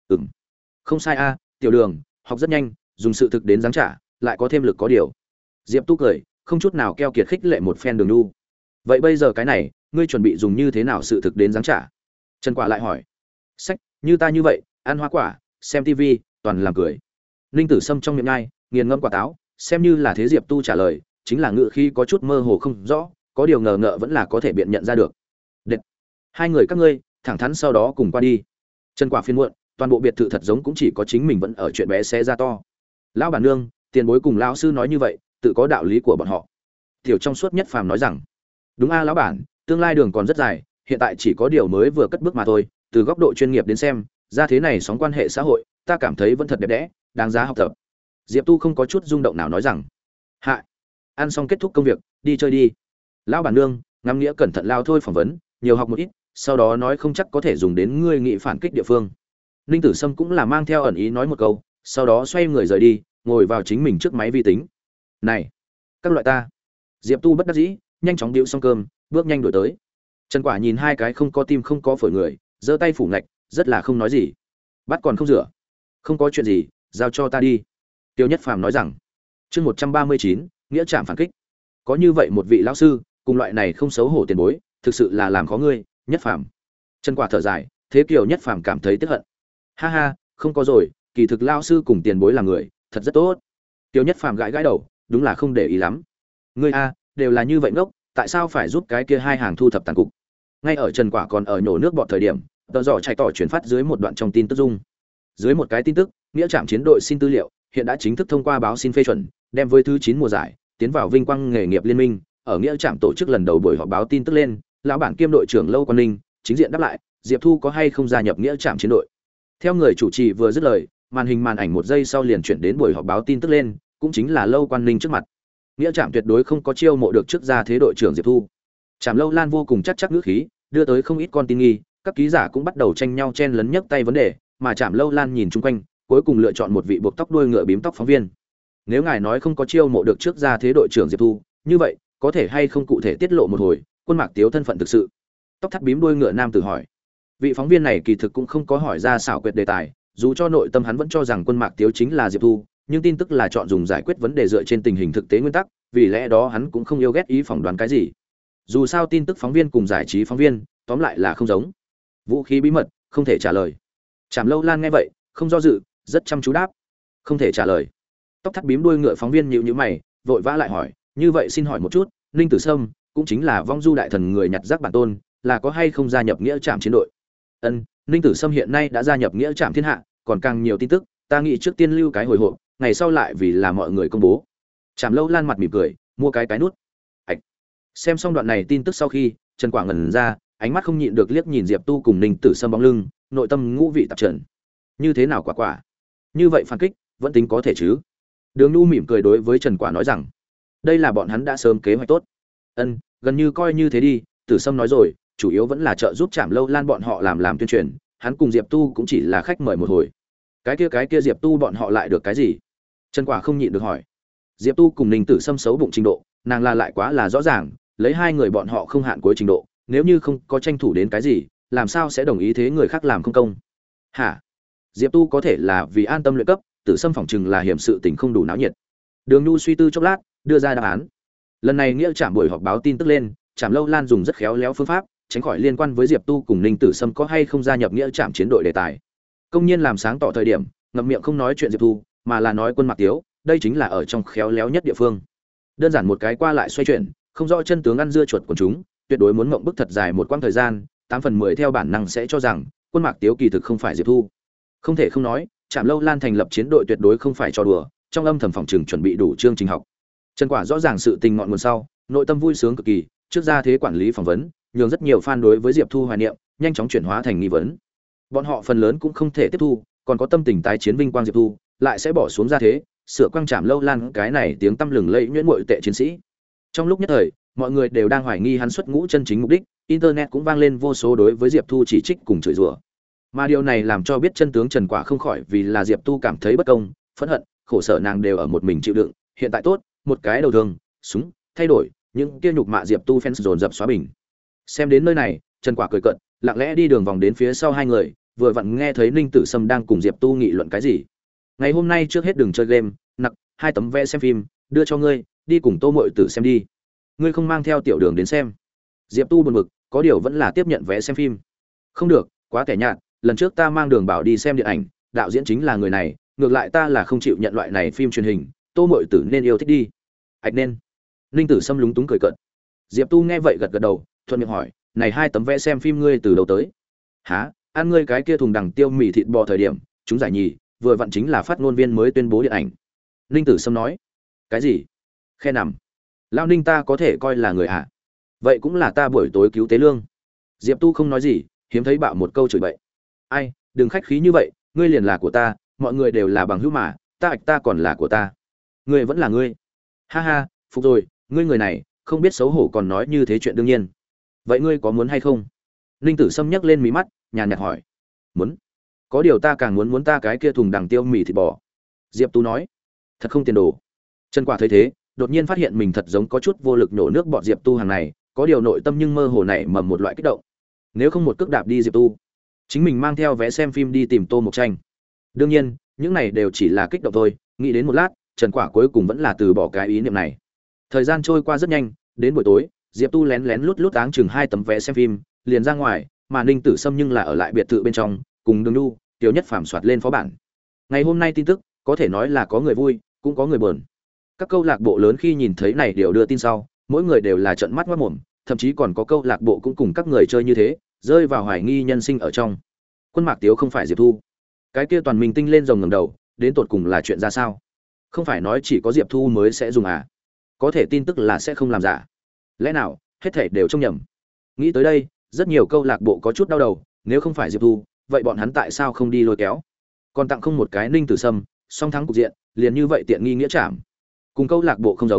"Không sai a, Tiểu Đường, học rất nhanh, dùng sự thực đến giáng trả, lại có thêm lực có điều." Diệp Tu cười, không chút nào keo kiệt khích lệ một phen Đường Nhu. "Vậy bây giờ cái này, ngươi chuẩn bị dùng như thế nào sự thực đến giáng trả?" Trần Quả lại hỏi. "Sách, như ta như vậy, ăn hoa quả, xem tivi, toàn làm cười." Ninh Tử Sâm trong miệng nhai, nghiền ngẫm quả táo, xem như là thế Diệp Tu trả lời, chính là ngữ khí có chút mơ hồ không rõ, có điều ngờ ngợ vẫn là có thể biện nhận ra được. "Đệt, hai người các ngươi, thẳng thắn sau đó cùng qua đi." Trần Quả phiền muộn, toàn bộ biệt thự thật giống cũng chỉ có chính mình vẫn ở chuyện bé xé ra to. "Lão bản nương, tiền bối cùng lão sư nói như vậy, tự có đạo lý của bọn họ." Tiểu trong suốt nhất phàm nói rằng. "Đúng a lão bản, tương lai đường còn rất dài, hiện tại chỉ có điều mới vừa cất bước mà thôi, từ góc độ chuyên nghiệp đến xem, ra thế này sóng quan hệ xã hội, ta cảm thấy vẫn thật đẹp đẽ, đáng giá học tập." Diệp Tu không có chút rung động nào nói rằng. "Hạ, ăn xong kết thúc công việc, đi chơi đi." "Lão bản nương, ngắm nghĩa cẩn thận lao thôi phỏng vấn, nhiều học một ít, sau đó nói không chắc có thể dùng đến ngươi nghị phản kích địa phương." Ninh Tử Sâm cũng là mang theo ẩn ý nói một câu, sau đó xoay người rời đi, ngồi vào chính mình trước máy vi tính. "Này, các loại ta." Diệp Tu bất đắc dĩ, nhanh chóng điệu xong cơm, bước nhanh đổi tới. Trần Quả nhìn hai cái không có tim không có phổi người, giơ tay phủ ngạch, rất là không nói gì. "Bắt còn không rửa." "Không có chuyện gì, giao cho ta đi." Tiêu Nhất Phàm nói rằng. Chương 139, nghĩa trảm phản kích. Có như vậy một vị lão sư, cùng loại này không xấu hổ tiền bối, thực sự là làm khó ngươi, Nhất Phàm. Trần Quả thở dài, thế Kiều Nhất Phàm cảm thấy tức hận. "Ha ha, không có rồi, kỳ thực lão sư cùng tiền bối là người, thật rất tốt." Tiêu Nhất Phàm gãi gãi đầu, đúng là không để ý lắm. "Ngươi a, đều là như vậy ngốc, tại sao phải giúp cái kia hai hàng thu thập tàn cục?" Ngay ở Trần Quả còn ở nhổ nước bọt thời điểm, tờ giỏ chạy tỏ chuyển phát dưới một đoạn trong tin tức dung. Dưới một cái tin tức, nghĩa trạm chiến đội xin tư liệu, hiện đã chính thức thông qua báo xin phê chuẩn, đem với thứ 9 mùa giải, tiến vào vinh quang nghề nghiệp liên minh, ở nghĩa trạm tổ chức lần đầu buổi họp báo tin tức lên, lão bản kiêm đội trưởng Lâu Quan Ninh chính diện đáp lại, Diệp Thu có hay không gia nhập nghĩa trạm chiến đội. Theo người chủ trì vừa dứt lời, màn ảnh một giây sau liền chuyển đến buổi họp báo tin tức lên, cũng chính là Lâu Quan Ninh trước mặt. nghĩa trạm tuyệt đối không có chiêu mộ được trước ra thế đội trưởng Diệp Thu. Trạm Lâu Lan vô cùng chắc ngữ khí, đưa tới không ít con tin nghi, các ký giả cũng bắt đầu tranh nhau chen lấn nhấc tay vấn đề, mà Trạm Lâu Lan nhìn chung quanh, cuối cùng lựa chọn một vị buộc tóc đuôi ngựa bím tóc phóng viên. Nếu ngài nói không có chiêu mộ được trước ra thế đội trưởng Diệp Thu, như vậy, có thể hay không cụ thể tiết lộ một hồi, Quân Mạc Tiếu thân phận thực sự? Tóc thắt bím đuôi ngựa nam tử hỏi. Vị phóng viên này kỳ thực cũng không có hỏi ra xảo quyệt đề tài, dù cho nội tâm hắn vẫn cho rằng Quân Mạc Tiếu chính là Diệp Thu, nhưng tin tức là chọn dùng giải quyết vấn đề dựa trên tình hình thực tế nguyên tắc, vì lẽ đó hắn cũng không yêu ghét ý phỏng đoán cái gì. Dù sao tin tức phóng viên cùng giải trí phóng viên, tóm lại là không giống. Vũ khí bí mật, không thể trả lời. Trảm Lâu Lan nghe vậy, không do dự, rất chăm chú đáp, không thể trả lời. Tóc thắt bím đuôi ngựa phóng viên nhíu nhíu mày, vội vã lại hỏi, như vậy xin hỏi một chút, Ninh Tử Sâm cũng chính là vong du đại thần người nhặt rác bản tôn, là có hay không gia nhập nghĩa trạm chiến đội? Ân, Ninh Tử Sâm hiện nay đã gia nhập nghĩa trạm thiên hạ, còn càng nhiều tin tức, ta nghĩ trước tiên lưu cái hồi hộp, ngày sau lại vì là mọi người công bố. Trảm Lâu Lan mặt mỉm cười, mua cái nút. Ảch. Xem xong đoạn này tin tức sau khi, Trần Quảng ngẩn ra, ánh mắt không nhịn được liếc nhìn Diệp Tu cùng Ninh Tử Sâm bóng lưng, nội tâm ngũ vị tạp trần. Như thế nào quả? Như vậy phản kích, vẫn tính có thể chứ? Đường Nhu mỉm cười đối với Trần Quả nói rằng, đây là bọn hắn đã sớm kế hoạch tốt. Ân, gần như coi như thế đi, Tử Sâm nói rồi, chủ yếu vẫn là trợ giúp Trảm Lâu Lan bọn họ làm tuyên truyền, hắn cùng Diệp Tu cũng chỉ là khách mời một hồi. Cái kia Diệp Tu bọn họ lại được cái gì? Trần Quả không nhịn được hỏi. Diệp Tu cùng Ninh Tử Sâm xấu bụng trình độ, nàng là lại quá là rõ ràng, lấy hai người bọn họ không hạn cuối trình độ, nếu như không có tranh thủ đến cái gì, làm sao sẽ đồng ý thế người khác làm không công? Hả? Diệp Tu có thể là vì an tâm luyện cấp, Tử Sâm phỏng chừng là hiểm sự tình không đủ náo nhiệt. Đường Nhu suy tư chốc lát, đưa ra đáp án. Lần này nghĩa trạm buổi họp báo tin tức lên, Trảm Lâu Lan dùng rất khéo léo phương pháp, tránh khỏi liên quan với Diệp Tu cùng Ninh Tử Sâm có hay không gia nhập nghĩa trạm chiến đội đề tài. Công nhiên làm sáng tỏ thời điểm, ngậm miệng không nói chuyện Diệp Tu, mà là nói Quân Mạc Tiếu, đây chính là ở trong khéo léo nhất địa phương. Đơn giản một cái qua lại xoay chuyển, không rõ chân tướng ăn dưa chuột của chúng, tuyệt đối muốn ngậm bức thật dài một quãng thời gian, 8/10 theo bản năng sẽ cho rằng Quân Mạc Tiếu kỳ thực không phải Diệp Thu. Không thể không nói, Trảm Lâu Lan thành lập chiến đội tuyệt đối không phải trò đùa, trong âm thầm phòng trường chuẩn bị đủ chương trình học. Trần Quả rõ ràng sự tình ngọn nguồn sau, nội tâm vui sướng cực kỳ, trước ra thế quản lý phỏng vấn, nhường rất nhiều fan đối với Diệp Thu hoài niệm, nhanh chóng chuyển hóa thành nghi vấn. Bọn họ phần lớn cũng không thể tiếp thu, còn có tâm tình tái chiến vinh quang Diệp Thu, lại sẽ bỏ xuống ra thế, sửa quang Trảm Lâu Lan cái này tiếng tăm lừng lẫy nhuyễn muội tệ chiến sĩ. Trong lúc nhất thời, mọi người đều đang hoài nghi hắn xuất ngũ chân chính mục đích, internet cũng vang lên vô số đối với Diệp Thu chỉ trích cùng chửi rủa. Mà điều này làm cho biết chân tướng Trần Quả không khỏi vì là Diệp Tu cảm thấy bất công, phẫn hận, khổ sở nàng đều ở một mình chịu đựng, hiện tại tốt, một cái đầu thương, súng, thay đổi, những kia nhục mạ Diệp Tu fans dồn dập xóa bình. Xem đến nơi này, Trần Quả cười cợt, lặng lẽ đi đường vòng đến phía sau hai người, vừa vặn nghe thấy Ninh Tử Sâm đang cùng Diệp Tu nghị luận cái gì. Ngày hôm nay trước hết đừng chơi game, nặc, 2 tấm vé xem phim, đưa cho ngươi, đi cùng Tô Muội Tử xem đi. Ngươi không mang theo tiểu đường đến xem. Diệp Tu buồn bực, có điều vẫn là tiếp nhận vé xem phim. Không được, quá kẻ nhạt, lần trước ta mang Đường Bảo đi xem điện ảnh, đạo diễn chính là người này, ngược lại ta là không chịu nhận loại này phim truyền hình, Tô Muội Tử nên yêu thích đi. Ảch nên. Ninh Tử Sâm lúng túng cười cợt. Diệp Tu nghe vậy gật gật đầu, thuận miệng hỏi, này 2 tấm vé xem phim ngươi từ đâu tới? Hả? Ăn ngươi cái kia thùng đằng tiêu mì thịt bò thời điểm, chúng giải nhì, vừa vặn chính là phát ngôn viên mới tuyên bố điện ảnh. Ninh Tử Sâm nói. Cái gì? Khe nằm. Lão Ninh ta có thể coi là người ạ? Vậy cũng là ta buổi tối cứu tế lương. Diệp Tu không nói gì, hiếm thấy bạo một câu chửi bậy. Ai, đừng khách khí như vậy, ngươi liền là của ta, mọi người đều là bằng hữu mà, ta còn là của ta. Ngươi vẫn là ngươi. Ha ha, phục rồi, ngươi người này, không biết xấu hổ còn nói như thế chuyện đương nhiên. Vậy ngươi có muốn hay không? Ninh Tử Sâm nhấc lên mí mắt, nhàn nhạt hỏi. Muốn. Có điều ta càng muốn ta cái kia thùng đằng tiêu mì thịt bò. Diệp Tu nói. Thật không tiền đồ. Trần Quả thấy thế, đột nhiên phát hiện mình thật giống có chút vô lực nhổ nước bọt Diệp Tu hàng này, có điều nội tâm nhưng mơ hồ nảy mầm một loại kích động. Nếu không một cước đạp đi Diệp Tu, chính mình mang theo vé xem phim đi tìm Tô Mộc Tranh. Đương nhiên, những này đều chỉ là kích động thôi, nghĩ đến một lát, Trần Quả cuối cùng vẫn là từ bỏ cái ý niệm này. Thời gian trôi qua rất nhanh, đến buổi tối, Diệp Tu lén lén lút lút áng chừng 2 tấm vé xem phim, liền ra ngoài, mà Ninh Tử Sâm nhưng là ở lại biệt thự bên trong, cùng Đường Nhu, Tiểu Nhất Phàm soạt lên phó bản. Ngày hôm nay tin tức, có thể nói là có người vui, cũng có người buồn. Các câu lạc bộ lớn khi nhìn thấy này đều đưa tin sau, mỗi người đều là trợn mắt ngoác mồm, thậm chí còn có câu lạc bộ cũng cùng các người chơi như thế, rơi vào hoài nghi nhân sinh ở trong. Quân Mạc Tiếu không phải Diệp Thu. Cái kia toàn mình tinh lên rồng ngẩng đầu, đến tột cùng là chuyện ra sao? Không phải nói chỉ có Diệp Thu mới sẽ dùng à? Có thể tin tức là sẽ không làm giả. Lẽ nào hết thảy đều trông nhầm? Nghĩ tới đây, rất nhiều câu lạc bộ có chút đau đầu, nếu không phải Diệp Thu, vậy bọn hắn tại sao không đi lôi kéo? Còn tặng không một cái Ninh Tử Sâm, song thắng cục diện, liền như vậy tiện nghi nghĩa trảm. Cùng câu lạc bộ không giống,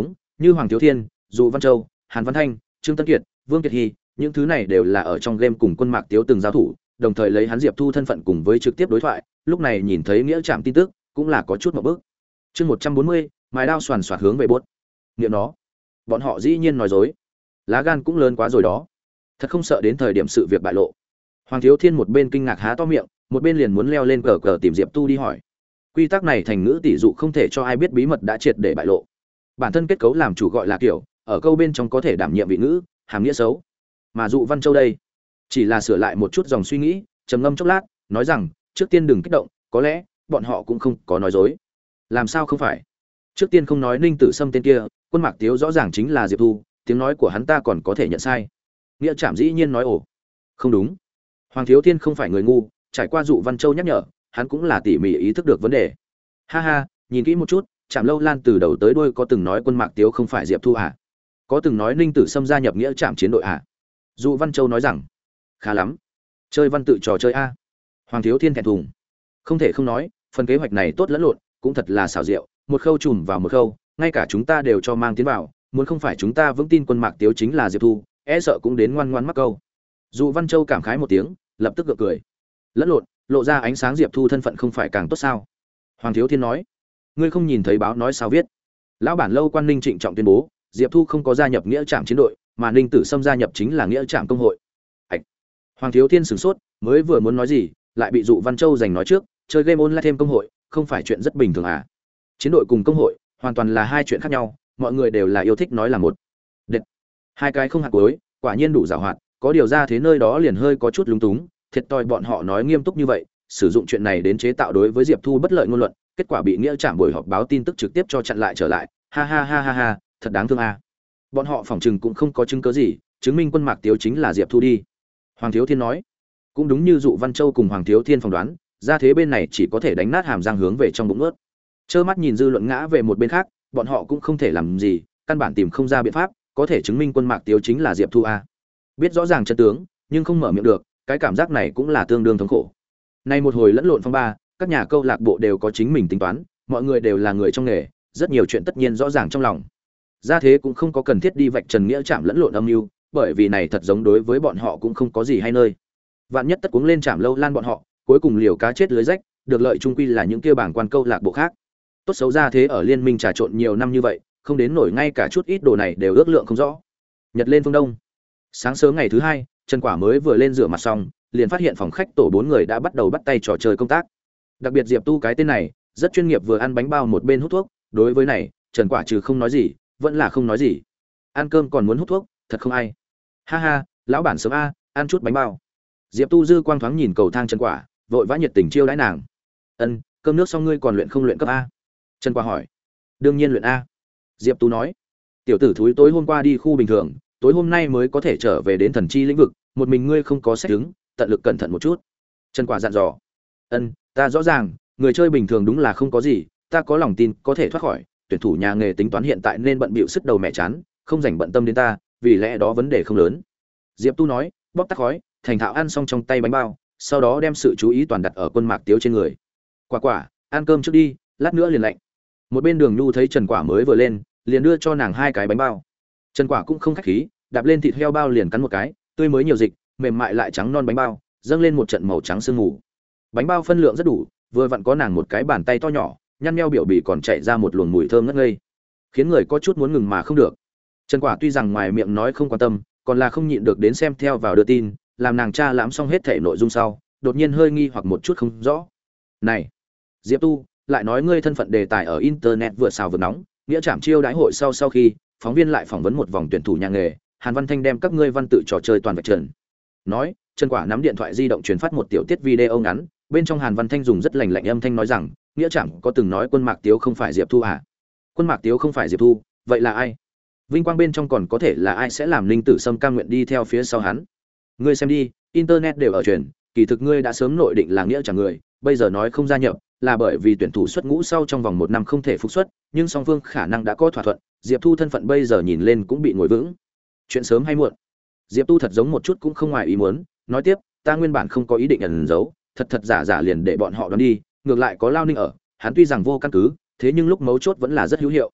như Hoàng Thiếu Thiên, Dụ Văn Châu, Hàn Văn Thanh, Trương Tân Kiệt, Vương Kiệt Hy, những thứ này đều là ở trong game cùng Quân Mạc Tiếu từng giao thủ, đồng thời lấy hắn Diệp Thu thân phận cùng với trực tiếp đối thoại, lúc này nhìn thấy Nghĩa Trạm tin tức, cũng là có chút ngộp bức. Chương 140, mài đao xoàn xoạt hướng về bốt. Niệm nó, bọn họ dĩ nhiên nói dối. Lá gan cũng lớn quá rồi đó. Thật không sợ đến thời điểm sự việc bại lộ. Hoàng Thiếu Thiên một bên kinh ngạc há to miệng, một bên liền muốn leo lên cờ cờ tìm Diệp Tu đi hỏi. Quy tắc này thành ngữ tỷ dụ không thể cho ai biết bí mật đã triệt để bại lộ. Bản thân kết cấu làm chủ gọi là kiểu, ở câu bên trong có thể đảm nhiệm vị ngữ, hàm nghĩa xấu. Mà Dụ Văn Châu đây, chỉ là sửa lại một chút dòng suy nghĩ, trầm ngâm chốc lát, nói rằng, trước tiên đừng kích động, có lẽ bọn họ cũng không có nói dối. Làm sao không phải? Trước tiên không nói Ninh Tử Sâm tên kia, Quân Mạc Tiếu rõ ràng chính là Diệp Thu, tiếng nói của hắn ta còn có thể nhận sai. Nghĩa Trạm dĩ nhiên nói ồ, không đúng. Hoàng Thiếu Thiên không phải người ngu, trải qua Dụ Văn Châu nhắc nhở, hắn cũng là tỉ mỉ ý thức được vấn đề. Ha ha, nhìn kỹ một chút, Trạm Lâu Lan từ đầu tới đuôi có từng nói Quân Mạc Tiếu không phải Diệp Thu à? Có từng nói Ninh Tử Sâm gia nhập Nghĩa Trạm chiến đội à? Dụ Văn Châu nói rằng, khá lắm, chơi văn tự trò chơi a. Hoàng Thiếu Thiên thẹn thùng, không thể không nói, phần kế hoạch này tốt lẫn lộn, cũng thật là xảo diệu, một khâu trùm vào một khâu, ngay cả chúng ta đều cho mang tiến vào, muốn không phải chúng ta vững tin Quân Mạc Tiếu chính là Diệp Thu, e sợ cũng đến ngoan ngoãn mắc câu. Dụ Văn Châu cảm khái một tiếng, lập tức gượng cười. Lẫn lộn, lộ ra ánh sáng Diệp Thu thân phận không phải càng tốt sao? Hoàng Thiếu Thiên nói, ngươi không nhìn thấy báo nói sao viết? Lão bản Lâu Quan Ninh trịnh trọng tuyên bố, Diệp Thu không có gia nhập Nghĩa Trạm chiến đội, mà Ninh Tử Sâm gia nhập chính là Nghĩa Trạm công hội. Ảch. Hoàng Thiếu Thiên sửng sốt, mới vừa muốn nói gì, lại bị Dụ Văn Châu giành nói trước, chơi game online thêm công hội, không phải chuyện rất bình thường à? Chiến đội cùng công hội, hoàn toàn là hai chuyện khác nhau, mọi người đều là yêu thích nói là một. Đệt. Hai cái không hạt cuối, quả nhiên đủ giàu hoạt, có điều ra thế nơi đó liền hơi có chút lúng túng, thiệt thòi bọn họ nói nghiêm túc như vậy, sử dụng chuyện này đến chế tạo đối với Diệp Thu bất lợi ngôn luận, kết quả bị Nghĩa Trạm buổi họp báo tin tức trực tiếp cho chặn lại trở lại, ha ha ha ha ha, thật đáng thương a. Bọn họ phỏng chừng cũng không có chứng cứ gì, chứng minh Quân Mạc Tiếu chính là Diệp Thu đi. Hoàng Thiếu Thiên nói, cũng đúng như Dụ Văn Châu cùng Hoàng Thiếu Thiên phỏng đoán, ra thế bên này chỉ có thể đánh nát hàm răng hướng về trong bụng ướt. Trơ mắt nhìn dư luận ngã về một bên khác, bọn họ cũng không thể làm gì, căn bản tìm không ra biện pháp, có thể chứng minh Quân Mạc Tiếu chính là Diệp Thu a. Biết rõ ràng chân tướng, nhưng không mở miệng được, cái cảm giác này cũng là tương đương thống khổ. Nay một hồi lẫn lộn phong ba, các nhà câu lạc bộ đều có chính mình tính toán, mọi người đều là người trong nghề, rất nhiều chuyện tất nhiên rõ ràng trong lòng. Ra thế cũng không có cần thiết đi vạch trần Nghĩa Trạm lẫn lộn âm mưu, bởi vì này thật giống đối với bọn họ cũng không có gì hay nơi. Vạn nhất tất cuống lên Trạm Lâu Lan bọn họ, cuối cùng liều cá chết lưới rách, được lợi chung quy là những kia bảng quan câu lạc bộ khác. Tốt xấu ra thế ở liên minh trà trộn nhiều năm như vậy, không đến nổi ngay cả chút ít đồ này đều ước lượng không rõ. Nhật lên phương đông. Sáng sớm ngày thứ hai, Trần Quả mới vừa lên rửa mặt xong, liền phát hiện phòng khách tổ 4 người đã bắt đầu bắt tay trò chơi công tác. Đặc biệt Diệp Tu cái tên này, rất chuyên nghiệp, vừa ăn bánh bao một bên hút thuốc, đối với này, Trần Quả trừ không nói gì, vẫn là không nói gì. Ăn cơm còn muốn hút thuốc, thật không ai. Ha ha, lão bản sớm a, ăn chút bánh bao. Diệp Tu dư quang thoáng nhìn cầu thang Trần Quả, vội vã nhiệt tình chiêu đãi nàng. "Ân, cơm nước xong ngươi còn luyện không luyện cấp a?" Trần Quả hỏi. "Đương nhiên luyện a." Diệp Tu nói. "Tiểu tử thúi tối hôm qua đi khu bình thường, tối hôm nay mới có thể trở về đến thần chi lĩnh vực, một mình ngươi không có sách đứng, tận lực cẩn thận một chút." Trần Quả dặn dò. "Ân, ta rõ ràng, người chơi bình thường đúng là không có gì, ta có lòng tin có thể thoát khỏi, tuyển thủ nhà nghề tính toán hiện tại nên bận bịu sức đầu mẹ chán, không rảnh bận tâm đến ta, vì lẽ đó vấn đề không lớn." Diệp Tu nói, bóp tắt khói, thành thạo ăn xong trong tay bánh bao, sau đó đem sự chú ý toàn đặt ở Quân Mạc Tiếu trên người. "Quả Quả, ăn cơm trước đi, lát nữa liền lạnh." Một bên Đường Nhu thấy Trần Quả mới vừa lên, liền đưa cho nàng 2 cái bánh bao. Trần Quả cũng không khách khí, đạp lên thịt heo bao liền cắn một cái, tươi mới nhiều dịch, mềm mại lại trắng non bánh bao, dâng lên một trận màu trắng sương mù. Bánh bao phân lượng rất đủ, vừa vặn có nàng một cái bàn tay to nhỏ, nhăn nheo biểu bì còn chạy ra một luồng mùi thơm ngất ngây, khiến người có chút muốn ngừng mà không được. Trần Quả tuy rằng ngoài miệng nói không quan tâm, còn là không nhịn được đến xem theo vào đưa tin, làm nàng tra lãm xong hết thể nội dung sau, đột nhiên hơi nghi hoặc một chút không rõ. "Này, Diệp Tu, lại nói ngươi thân phận đề tài ở internet vừa xào vừa nóng, Nghĩa Trạm chiêu đãi hội sau khi, phóng viên lại phỏng vấn một vòng tuyển thủ nhà nghề, Hàn Văn Thanh đem các ngươi văn tự trò chơi toàn vạch trần." Nói, Trần Quả nắm điện thoại di động truyền phát một tiểu tiết video ngắn, bên trong Hàn Văn Thanh dùng rất lành lạnh âm thanh nói rằng, Nghĩa Trạm có từng nói Quân Mạc Tiếu không phải Diệp Thu à? Quân Mạc Tiếu không phải Diệp Thu, vậy là ai? Vinh quang bên trong còn có thể là ai sẽ làm Linh Tử Sâm cam nguyện đi theo phía sau hắn? Ngươi xem đi, internet đều ở truyền, kỳ thực ngươi đã sớm nội định là Nghĩa Trạm người, bây giờ nói không gia nhập, là bởi vì tuyển thủ xuất ngũ sau trong vòng 1 năm không thể phục xuất, nhưng song phương khả năng đã có thỏa thuận, Diệp Thu thân phận bây giờ nhìn lên cũng bị ngồi vững. Chuyện sớm hay muộn. Diệp Tu thật giống một chút cũng không ngoài ý muốn, nói tiếp, ta nguyên bản không có ý định ẩn giấu, thật thật giả giả liền để bọn họ đoán đi, ngược lại có Lao Ninh ở, hắn tuy rằng vô căn cứ, thế nhưng lúc mấu chốt vẫn là rất hữu hiệu.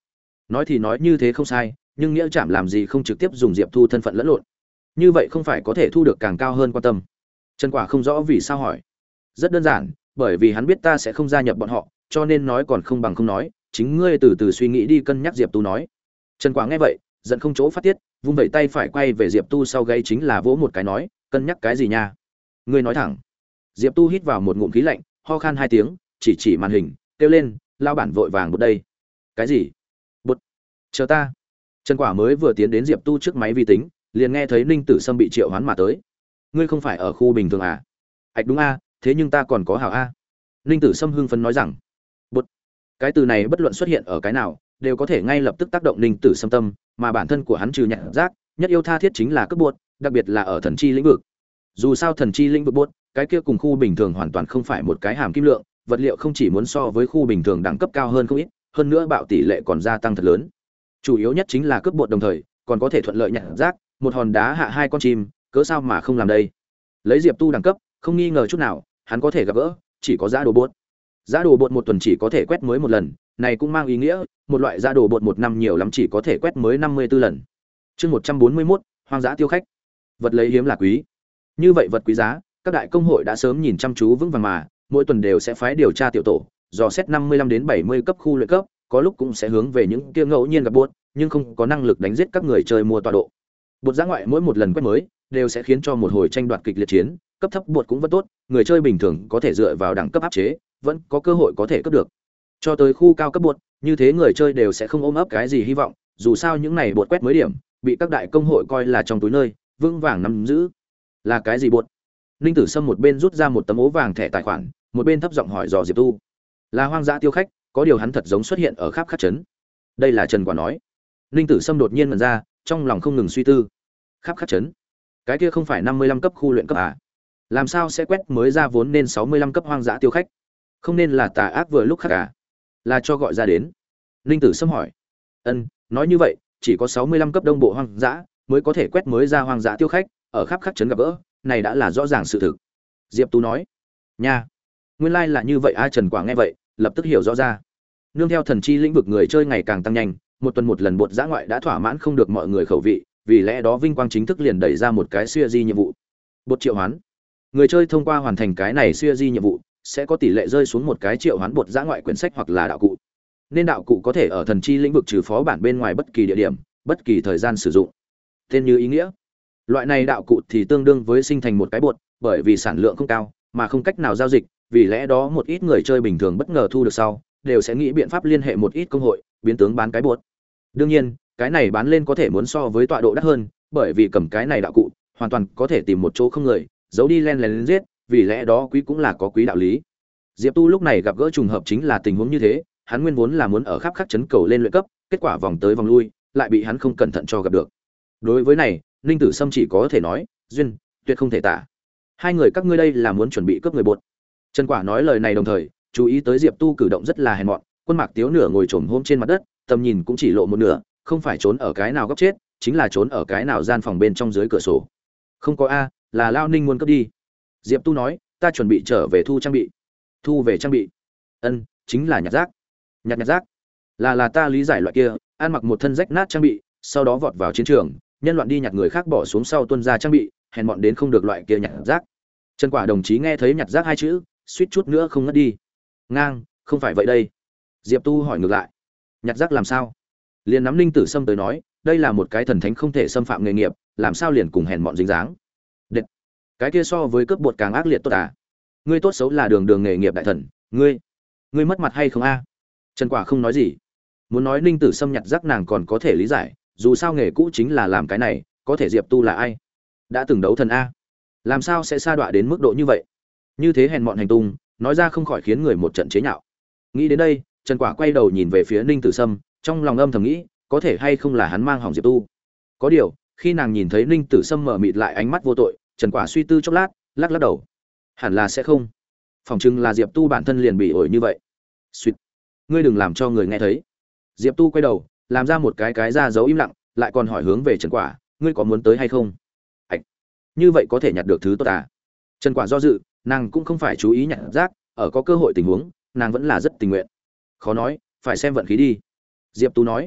Nói thì nói như thế không sai, nhưng nghĩa trảm làm gì không trực tiếp dùng Diệp Thu thân phận lẫn lộn, như vậy không phải có thể thu được càng cao hơn quan tâm. Trần Quả không rõ vì sao hỏi. Rất đơn giản, bởi vì hắn biết ta sẽ không gia nhập bọn họ, cho nên nói còn không bằng không nói, chính ngươi từ từ suy nghĩ đi cân nhắc. Diệp Tu nói. Trần Quả nghe vậy, giận không chỗ phát tiết, vung vẩy tay phải quay về Diệp Tu sau gáy chính là vỗ một cái nói, cân nhắc cái gì nha? Ngươi nói thẳng. Diệp Tu hít vào một ngụm khí lạnh, ho khan hai tiếng, chỉ màn hình, kêu lên, lao bản vội vàng bột đây. Cái gì? Bột? Chờ ta. Trần Quả mới vừa tiến đến Diệp Tu trước máy vi tính, liền nghe thấy Ninh Tử Sâm bị triệu hoán mà tới. Ngươi không phải ở khu bình thường à? Ảch đúng a, thế nhưng ta còn có hảo a. Ninh Tử Sâm hưng phấn nói rằng, bột. Cái từ này bất luận xuất hiện ở cái nào, đều có thể ngay lập tức tác động Ninh Tử Sâm tâm, mà bản thân của hắn trừ nhặt rác, nhất yêu tha thiết chính là cướp bột, đặc biệt là ở thần chi lĩnh vực. Dù sao thần chi lĩnh vực bột, cái kia cùng khu bình thường hoàn toàn không phải một cái hàm kim lượng, vật liệu không chỉ muốn so với khu bình thường đẳng cấp cao hơn không ít, hơn nữa bạo tỷ lệ còn gia tăng thật lớn. Chủ yếu nhất chính là cướp bột đồng thời, còn có thể thuận lợi nhặt rác, một hòn đá hạ hai con chim, cớ sao mà không làm đây. Lấy Diệp Tu đẳng cấp, không nghi ngờ chút nào, hắn có thể gặp gỡ, chỉ có giá đồ bột. Giá đồ bột một tuần chỉ có thể quét mới một lần, này cũng mang ý nghĩa, một loại giá đồ bột một năm nhiều lắm chỉ có thể quét mới 54 lần. Chương 141, hoang dã tiêu khách. Vật lấy hiếm là quý. Như vậy vật quý giá, các đại công hội đã sớm nhìn chăm chú vững vàng mà, mỗi tuần đều sẽ phái điều tra tiểu tổ, dò xét 55 đến 70 cấp khu luyện cấp, có lúc cũng sẽ hướng về những kia ngẫu nhiên gặp bột, nhưng không có năng lực đánh giết các người chơi mua tọa độ. Bột giã ngoại mỗi một lần quét mới, đều sẽ khiến cho một hồi tranh đoạt kịch liệt chiến, cấp thấp bột cũng vẫn tốt, người chơi bình thường có thể dựa vào đẳng cấp áp chế, vẫn có cơ hội có thể cấp được. Cho tới khu cao cấp bột, như thế người chơi đều sẽ không ôm ấp cái gì hy vọng, dù sao những này bột quét mới điểm, bị các đại công hội coi là trong túi nơi, vững vàng nắm giữ. Là cái gì bột? Ninh Tử Sâm một bên rút ra một tấm ố vàng thẻ tài khoản, một bên thấp giọng hỏi dò Diệp Tu. Là hoang dã tiêu khách, có điều hắn thật giống xuất hiện ở khắp khắc trấn. Đây là Trần Quả nói. Ninh Tử Sâm đột nhiên ngẩn ra, trong lòng không ngừng suy tư. Khắp khắc trấn? Cái kia không phải 55 cấp khu luyện cấp à? Làm sao sẽ quét mới ra vốn nên 65 cấp hoang dã tiêu khách? Không nên là tà ác vừa lúc khác à? Là cho gọi ra đến. Ninh Tử Sâm hỏi. Nói như vậy, chỉ có 65 cấp đông bộ hoang dã mới có thể quét mới ra hoang dã tiêu khách, ở khắp khắc trấn gặp gỡ, này đã là rõ ràng sự thực. Diệp Tú nói. Nha, nguyên lai là như vậy a. Trần Quả nghe vậy, lập tức hiểu rõ ra. Nương theo thần chi lĩnh vực người chơi ngày càng tăng nhanh, một tuần một lần bột giã ngoại đã thỏa mãn không được mọi người khẩu vị, vì lẽ đó vinh quang chính thức liền đẩy ra một cái siêu di nhiệm vụ. Bột triệu hoán. Người chơi thông qua hoàn thành cái này siêu di nhiệm vụ, sẽ có tỷ lệ rơi xuống một cái triệu hoán bột giã ngoại quyển sách hoặc là đạo cụ. Nên đạo cụ có thể ở thần chi lĩnh vực trừ phó bản bên ngoài bất kỳ địa điểm, bất kỳ thời gian sử dụng. Tên như ý nghĩa. Loại này đạo cụ thì tương đương với sinh thành một cái bột, bởi vì sản lượng không cao, mà không cách nào giao dịch, vì lẽ đó một ít người chơi bình thường bất ngờ thu được sau, đều sẽ nghĩ biện pháp liên hệ một ít công hội, biến tướng bán cái bột. Đương nhiên, cái này bán lên có thể muốn so với tọa độ đắt hơn, bởi vì cầm cái này đạo cụ, hoàn toàn có thể tìm một chỗ không người, giấu đi len lén giết, vì lẽ đó quý cũng là có quý đạo lý. Diệp Tu lúc này gặp gỡ trùng hợp chính là tình huống như thế, hắn nguyên vốn là muốn ở khắp khắc trấn cầu lên luyện cấp, kết quả vòng tới vòng lui, lại bị hắn không cẩn thận cho gặp được. Đối với này, Ninh Tử Sâm chỉ có thể nói, duyên, tuyệt không thể tả. Hai người các ngươi đây là muốn chuẩn bị cướp người bột. Trần Quả nói lời này đồng thời, chú ý tới Diệp Tu cử động rất là hèn mọn, Quân Mạc Tiếu nửa ngồi chồm hôm trên mặt đất, tầm nhìn cũng chỉ lộ một nửa, không phải trốn ở cái nào góc chết, chính là trốn ở cái nào gian phòng bên trong dưới cửa sổ. Không có a, là Lao Ninh muốn cướp đi. Diệp Tu nói, ta chuẩn bị trở về thu trang bị. Thu về trang bị? Chính là nhặt rác. Nhặt rác? Là ta lý giải loại kia, ăn mặc một thân rách nát trang bị, sau đó vọt vào chiến trường, nhân loạn đi nhặt người khác bỏ xuống sau tuân ra trang bị, hèn mọn đến không được loại kia nhặt rác. Trần Quả đồng chí nghe thấy nhặt rác hai chữ, suýt chút nữa không ngất đi. Ngang, không phải vậy đây. Diệp Tu hỏi ngược lại. Nhặt rác làm sao? Liền nắm Ninh Tử Sâm tới nói, đây là một cái thần thánh không thể xâm phạm nghề nghiệp, làm sao liền cùng hèn mọn dính dáng? Đệt. Cái kia so với cướp bột càng ác liệt tốt à? Ngươi tốt xấu là đường đường nghề nghiệp đại thần, ngươi mất mặt hay không a? Trần Quả không nói gì. Muốn nói Ninh Tử Sâm nhặt rác nàng còn có thể lý giải, dù sao nghề cũ chính là làm cái này, có thể Diệp Tu là ai? Đã từng đấu thần a, làm sao sẽ sa đọa đến mức độ như vậy? Như thế hèn mọn hành tung, nói ra không khỏi khiến người một trận chế nhạo. Nghĩ đến đây, Trần Quả quay đầu nhìn về phía Ninh Tử Sâm, trong lòng âm thầm nghĩ, có thể hay không là hắn mang hỏng Diệp Tu. Có điều, khi nàng nhìn thấy Ninh Tử Sâm mở mịt lại ánh mắt vô tội, Trần Quả suy tư chốc lát, lắc lắc đầu. Hẳn là sẽ không. Phòng chừng là Diệp Tu bản thân liền bị ổi như vậy. Xuyệt. Ngươi đừng làm cho người nghe thấy. Diệp Tu quay đầu, làm ra một cái ra dấu im lặng, lại còn hỏi hướng về Trần Quả, ngươi có muốn tới hay không? Ảch. Như vậy có thể nhặt được thứ tốt à? Trần Quả do dự, nàng cũng không phải chú ý nhặt rác, ở có cơ hội tình huống, nàng vẫn là rất tình nguyện. Khó nói, phải xem vận khí đi. Diệp Tu nói.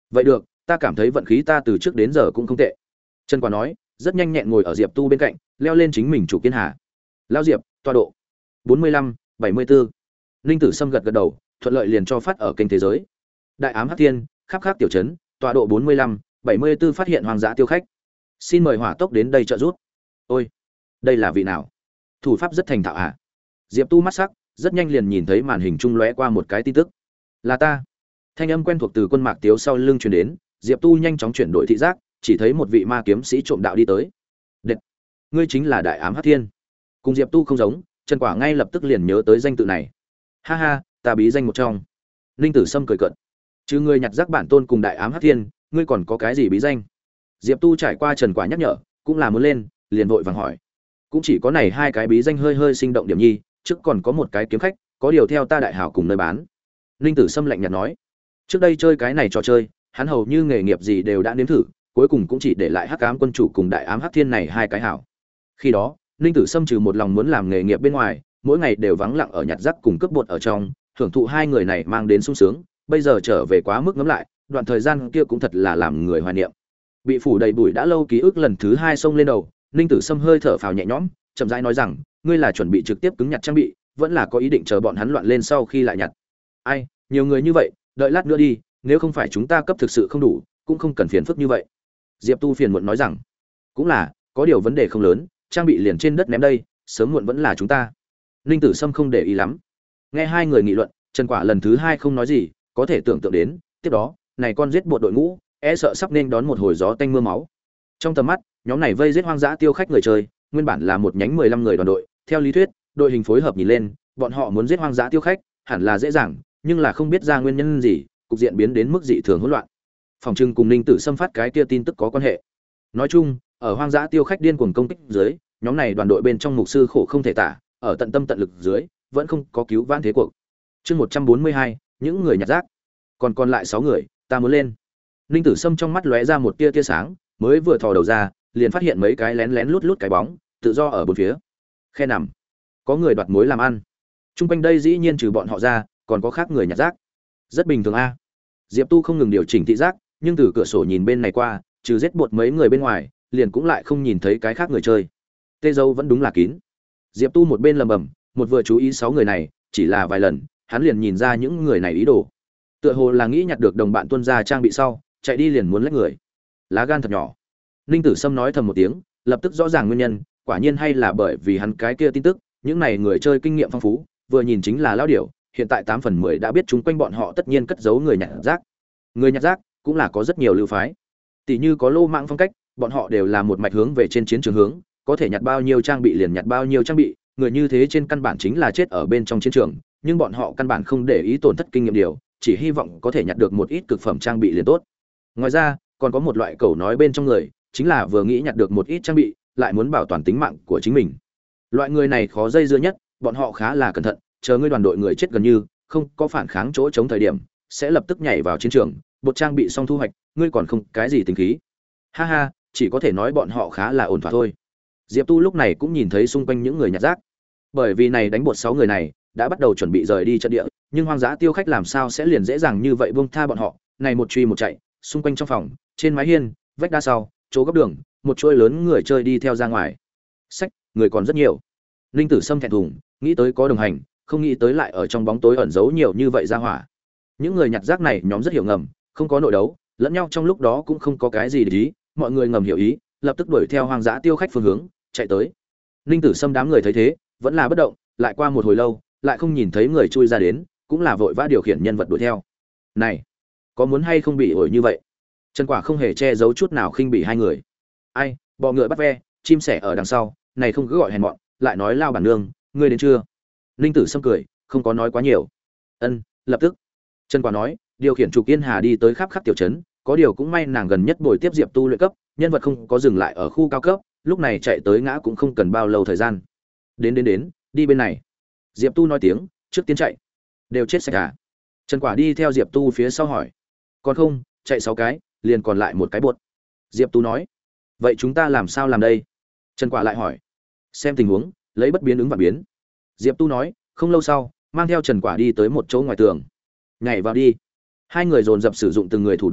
vậy được, ta cảm thấy vận khí ta từ trước đến giờ cũng không tệ. Trần Quả nói, rất nhanh nhẹn ngồi ở Diệp Tu bên cạnh, leo lên chính mình chủ kiên hà. Lão Diệp, tọa độ 45, 74. Ninh Tử Sâm gật gật đầu, thuận lợi liền cho phát ở kênh thế giới. Đại ám Hắc Thiên, khắp khác tiểu trấn, tọa độ 45, 74 phát hiện hoang dã tiêu khách. Xin mời hỏa tốc đến đây trợ giúp. Ôi, đây là vị nào? Thủ pháp rất thành thạo à? Diệp Tu mắt sắc, rất nhanh liền nhìn thấy màn hình trung lóe qua một cái tin tức. Là ta. Thanh âm quen thuộc từ quân mạc tiếu sau lưng truyền đến, Diệp Tu nhanh chóng chuyển đổi thị giác, chỉ thấy một vị ma kiếm sĩ trộm đạo đi tới. Đệt, ngươi chính là Đại ám Hắc Thiên. Cùng Diệp Tu không giống, Trần Quả ngay lập tức liền nhớ tới danh tự này. Ha ha, ta bí danh một trong. Ninh Tử Sâm cười cợt. Chứ ngươi nhặt rác bản tôn cùng Đại ám Hắc Thiên, ngươi còn có cái gì bí danh? Diệp Tu trải qua Trần Quả nhắc nhở, cũng là muốn lên, liền vội vàng hỏi. Cũng chỉ có này hai cái bí danh hơi hơi sinh động điểm nhi, trước còn có một cái kiếm khách, có điều theo ta đại hảo cùng nơi bán. Ninh Tử Sâm lạnh nhạt nói. Trước đây chơi cái này trò chơi, hắn hầu như nghề nghiệp gì đều đã nếm thử, cuối cùng cũng chỉ để lại Hắc Ám quân chủ cùng Đại ám Hắc Thiên này hai cái hảo. Khi đó, Ninh Tử Sâm trừ một lòng muốn làm nghề nghiệp bên ngoài, mỗi ngày đều vắng lặng ở nhặt rác cùng cướp bột ở trong, hưởng thụ hai người này mang đến sung sướng, bây giờ trở về quá mức ngẫm lại, đoạn thời gian kia cũng thật là làm người hoài niệm. Bị phủ đầy bụi đã lâu ký ức lần thứ hai xông lên đầu, Ninh Tử Sâm hơi thở phào nhẹ nhõm, chậm rãi nói rằng, ngươi là chuẩn bị trực tiếp cứng nhặt trang bị, vẫn là có ý định chờ bọn hắn loạn lên sau khi lại nhặt. Ai, nhiều người như vậy, đợi lát nữa đi, nếu không phải chúng ta cấp thực sự không đủ, cũng không cần phiền phức như vậy. Diệp Tu phiền muộn nói rằng, cũng là, có điều vấn đề không lớn, trang bị liền trên đất ném đây, sớm muộn vẫn là chúng ta. Ninh Tử Sâm không để ý lắm. Nghe hai người nghị luận, Trần Quả lần thứ hai không nói gì, có thể tưởng tượng đến, tiếp đó, này con giết bộ đội ngũ, e sợ sắp nên đón một hồi gió tanh mưa máu. Trong tầm mắt, nhóm này vây giết hoang dã tiêu khách người chơi, nguyên bản là một nhánh 15 người đoàn đội, theo lý thuyết, đội hình phối hợp nhìn lên, bọn họ muốn giết hoang dã tiêu khách, hẳn là dễ dàng, nhưng là không biết ra nguyên nhân gì, cục diện biến đến mức dị thường hỗn loạn. Phòng trưng cùng Ninh Tử Xâm phát cái kia tin tức có quan hệ. Nói chung, ở hoang dã tiêu khách điên cuồng công kích dưới, nhóm này đoàn đội bên trong mục sư khổ không thể tả, ở tận tâm tận lực dưới, vẫn không có cứu vãn thế cuộc. Chương 142, những người nhặt rác. Còn lại 6 người, ta muốn lên. Ninh Tử Sâm trong mắt lóe ra một tia sáng, mới vừa thò đầu ra, liền phát hiện mấy cái lén lén lút lút cái bóng, tự do ở bốn phía. Khe nằm, có người đoạt mối làm ăn. Trung quanh đây dĩ nhiên trừ bọn họ ra, còn có khác người nhặt rác. Rất bình thường a. Diệp Tu không ngừng điều chỉnh thị giác, nhưng từ cửa sổ nhìn bên này qua, trừ giết bột mấy người bên ngoài, liền cũng lại không nhìn thấy cái khác người chơi. Tê dâu vẫn đúng là kín. Diệp Tu một bên lầm bầm, một vừa chú ý 6 người này, chỉ là vài lần, hắn liền nhìn ra những người này ý đồ. Tựa hồ là nghĩ nhặt được đồng bạn tuân ra trang bị sau, chạy đi liền muốn lách người. Lá gan thật nhỏ. Ninh Tử Sâm nói thầm một tiếng, lập tức rõ ràng nguyên nhân, quả nhiên hay là bởi vì hắn cái kia tin tức, những này người chơi kinh nghiệm phong phú, vừa nhìn chính là lão điểu, hiện tại 8 phần 10 đã biết chúng quanh bọn họ tất nhiên cất giấu người nhặt rác. Người nhặt rác cũng là có rất nhiều lưu phái. Tỷ như có lô mạng phong cách, bọn họ đều là một mạch hướng về trên chiến trường hướng, có thể nhặt bao nhiêu trang bị liền nhặt bao nhiêu trang bị, người như thế trên căn bản chính là chết ở bên trong chiến trường, nhưng bọn họ căn bản không để ý tổn thất kinh nghiệm điều, chỉ hy vọng có thể nhặt được một ít cực phẩm trang bị liền tốt. Ngoài ra, còn có một loại cẩu nói bên trong người, chính là vừa nghĩ nhặt được một ít trang bị, lại muốn bảo toàn tính mạng của chính mình. Loại người này khó dây dưa nhất, bọn họ khá là cẩn thận, chờ ngươi đoàn đội người chết gần như không có phản kháng chỗ chống thời điểm, sẽ lập tức nhảy vào chiến trường, bột trang bị xong thu hoạch, ngươi còn không cái gì tính khí. Ha ha, chỉ có thể nói bọn họ khá là ổn thỏa thôi. Diệp Tu lúc này cũng nhìn thấy xung quanh những người nhặt rác. Bởi vì này đánh bột 6 người này đã bắt đầu chuẩn bị rời đi trận địa, nhưng hoang dã tiêu khách làm sao sẽ liền dễ dàng như vậy buông tha bọn họ, này một truy một chạy, xung quanh trong phòng, trên mái hiên, vách đá sau, chỗ góc đường, một chuỗi lớn người chơi đi theo ra ngoài. Sách, người còn rất nhiều. Linh Tử Sâm thẹn thùng, nghĩ tới có đồng hành, không nghĩ tới lại ở trong bóng tối ẩn giấu nhiều như vậy ra hỏa. Những người nhặt rác này nhóm rất hiểu ngầm, không có nội đấu, lẫn nhau trong lúc đó cũng không có cái gì để ý, mọi người ngầm hiểu ý, lập tức đuổi theo hoang dã tiêu khách phương hướng, chạy tới. Linh Tử Sâm đám người thấy thế, vẫn là bất động, lại qua một hồi lâu, lại không nhìn thấy người chui ra đến, cũng là vội vã điều khiển nhân vật đuổi theo. Này, có muốn hay không bị ổi như vậy? Trần Quả không hề che giấu chút nào khinh bỉ hai người. Ai, bò ngựa bắt ve, chim sẻ ở đằng sau, này không cứ gọi hèn mọn, lại nói lao bản nương, ngươi đến chưa? Linh Tử Sâm cười, không có nói quá nhiều. Ân, lập tức. Trần Quả nói, điều khiển trục Yên Hà đi tới khắp khắp tiểu trấn, có điều cũng may nàng gần nhất bồi tiếp Diệp Tu luyện cấp, nhân vật không có dừng lại ở khu cao cấp, lúc này chạy tới ngã cũng không cần bao lâu thời gian. Đến, đi bên này. Diệp Tu nói tiếng, trước tiên chạy. Đều chết sạch à? Trần Quả đi theo Diệp Tu phía sau hỏi. Còn không, chạy 6 cái, liền còn lại một cái bột. Diệp Tu nói. Vậy chúng ta làm sao làm đây? Trần Quả lại hỏi. Xem tình huống, lấy bất biến ứng và biến. Diệp Tu nói, không lâu sau, mang theo Trần Quả đi tới một chỗ ngoài tường. Nhảy vào đi. Hai người dồn dập sử dụng từng người thủ đoạn,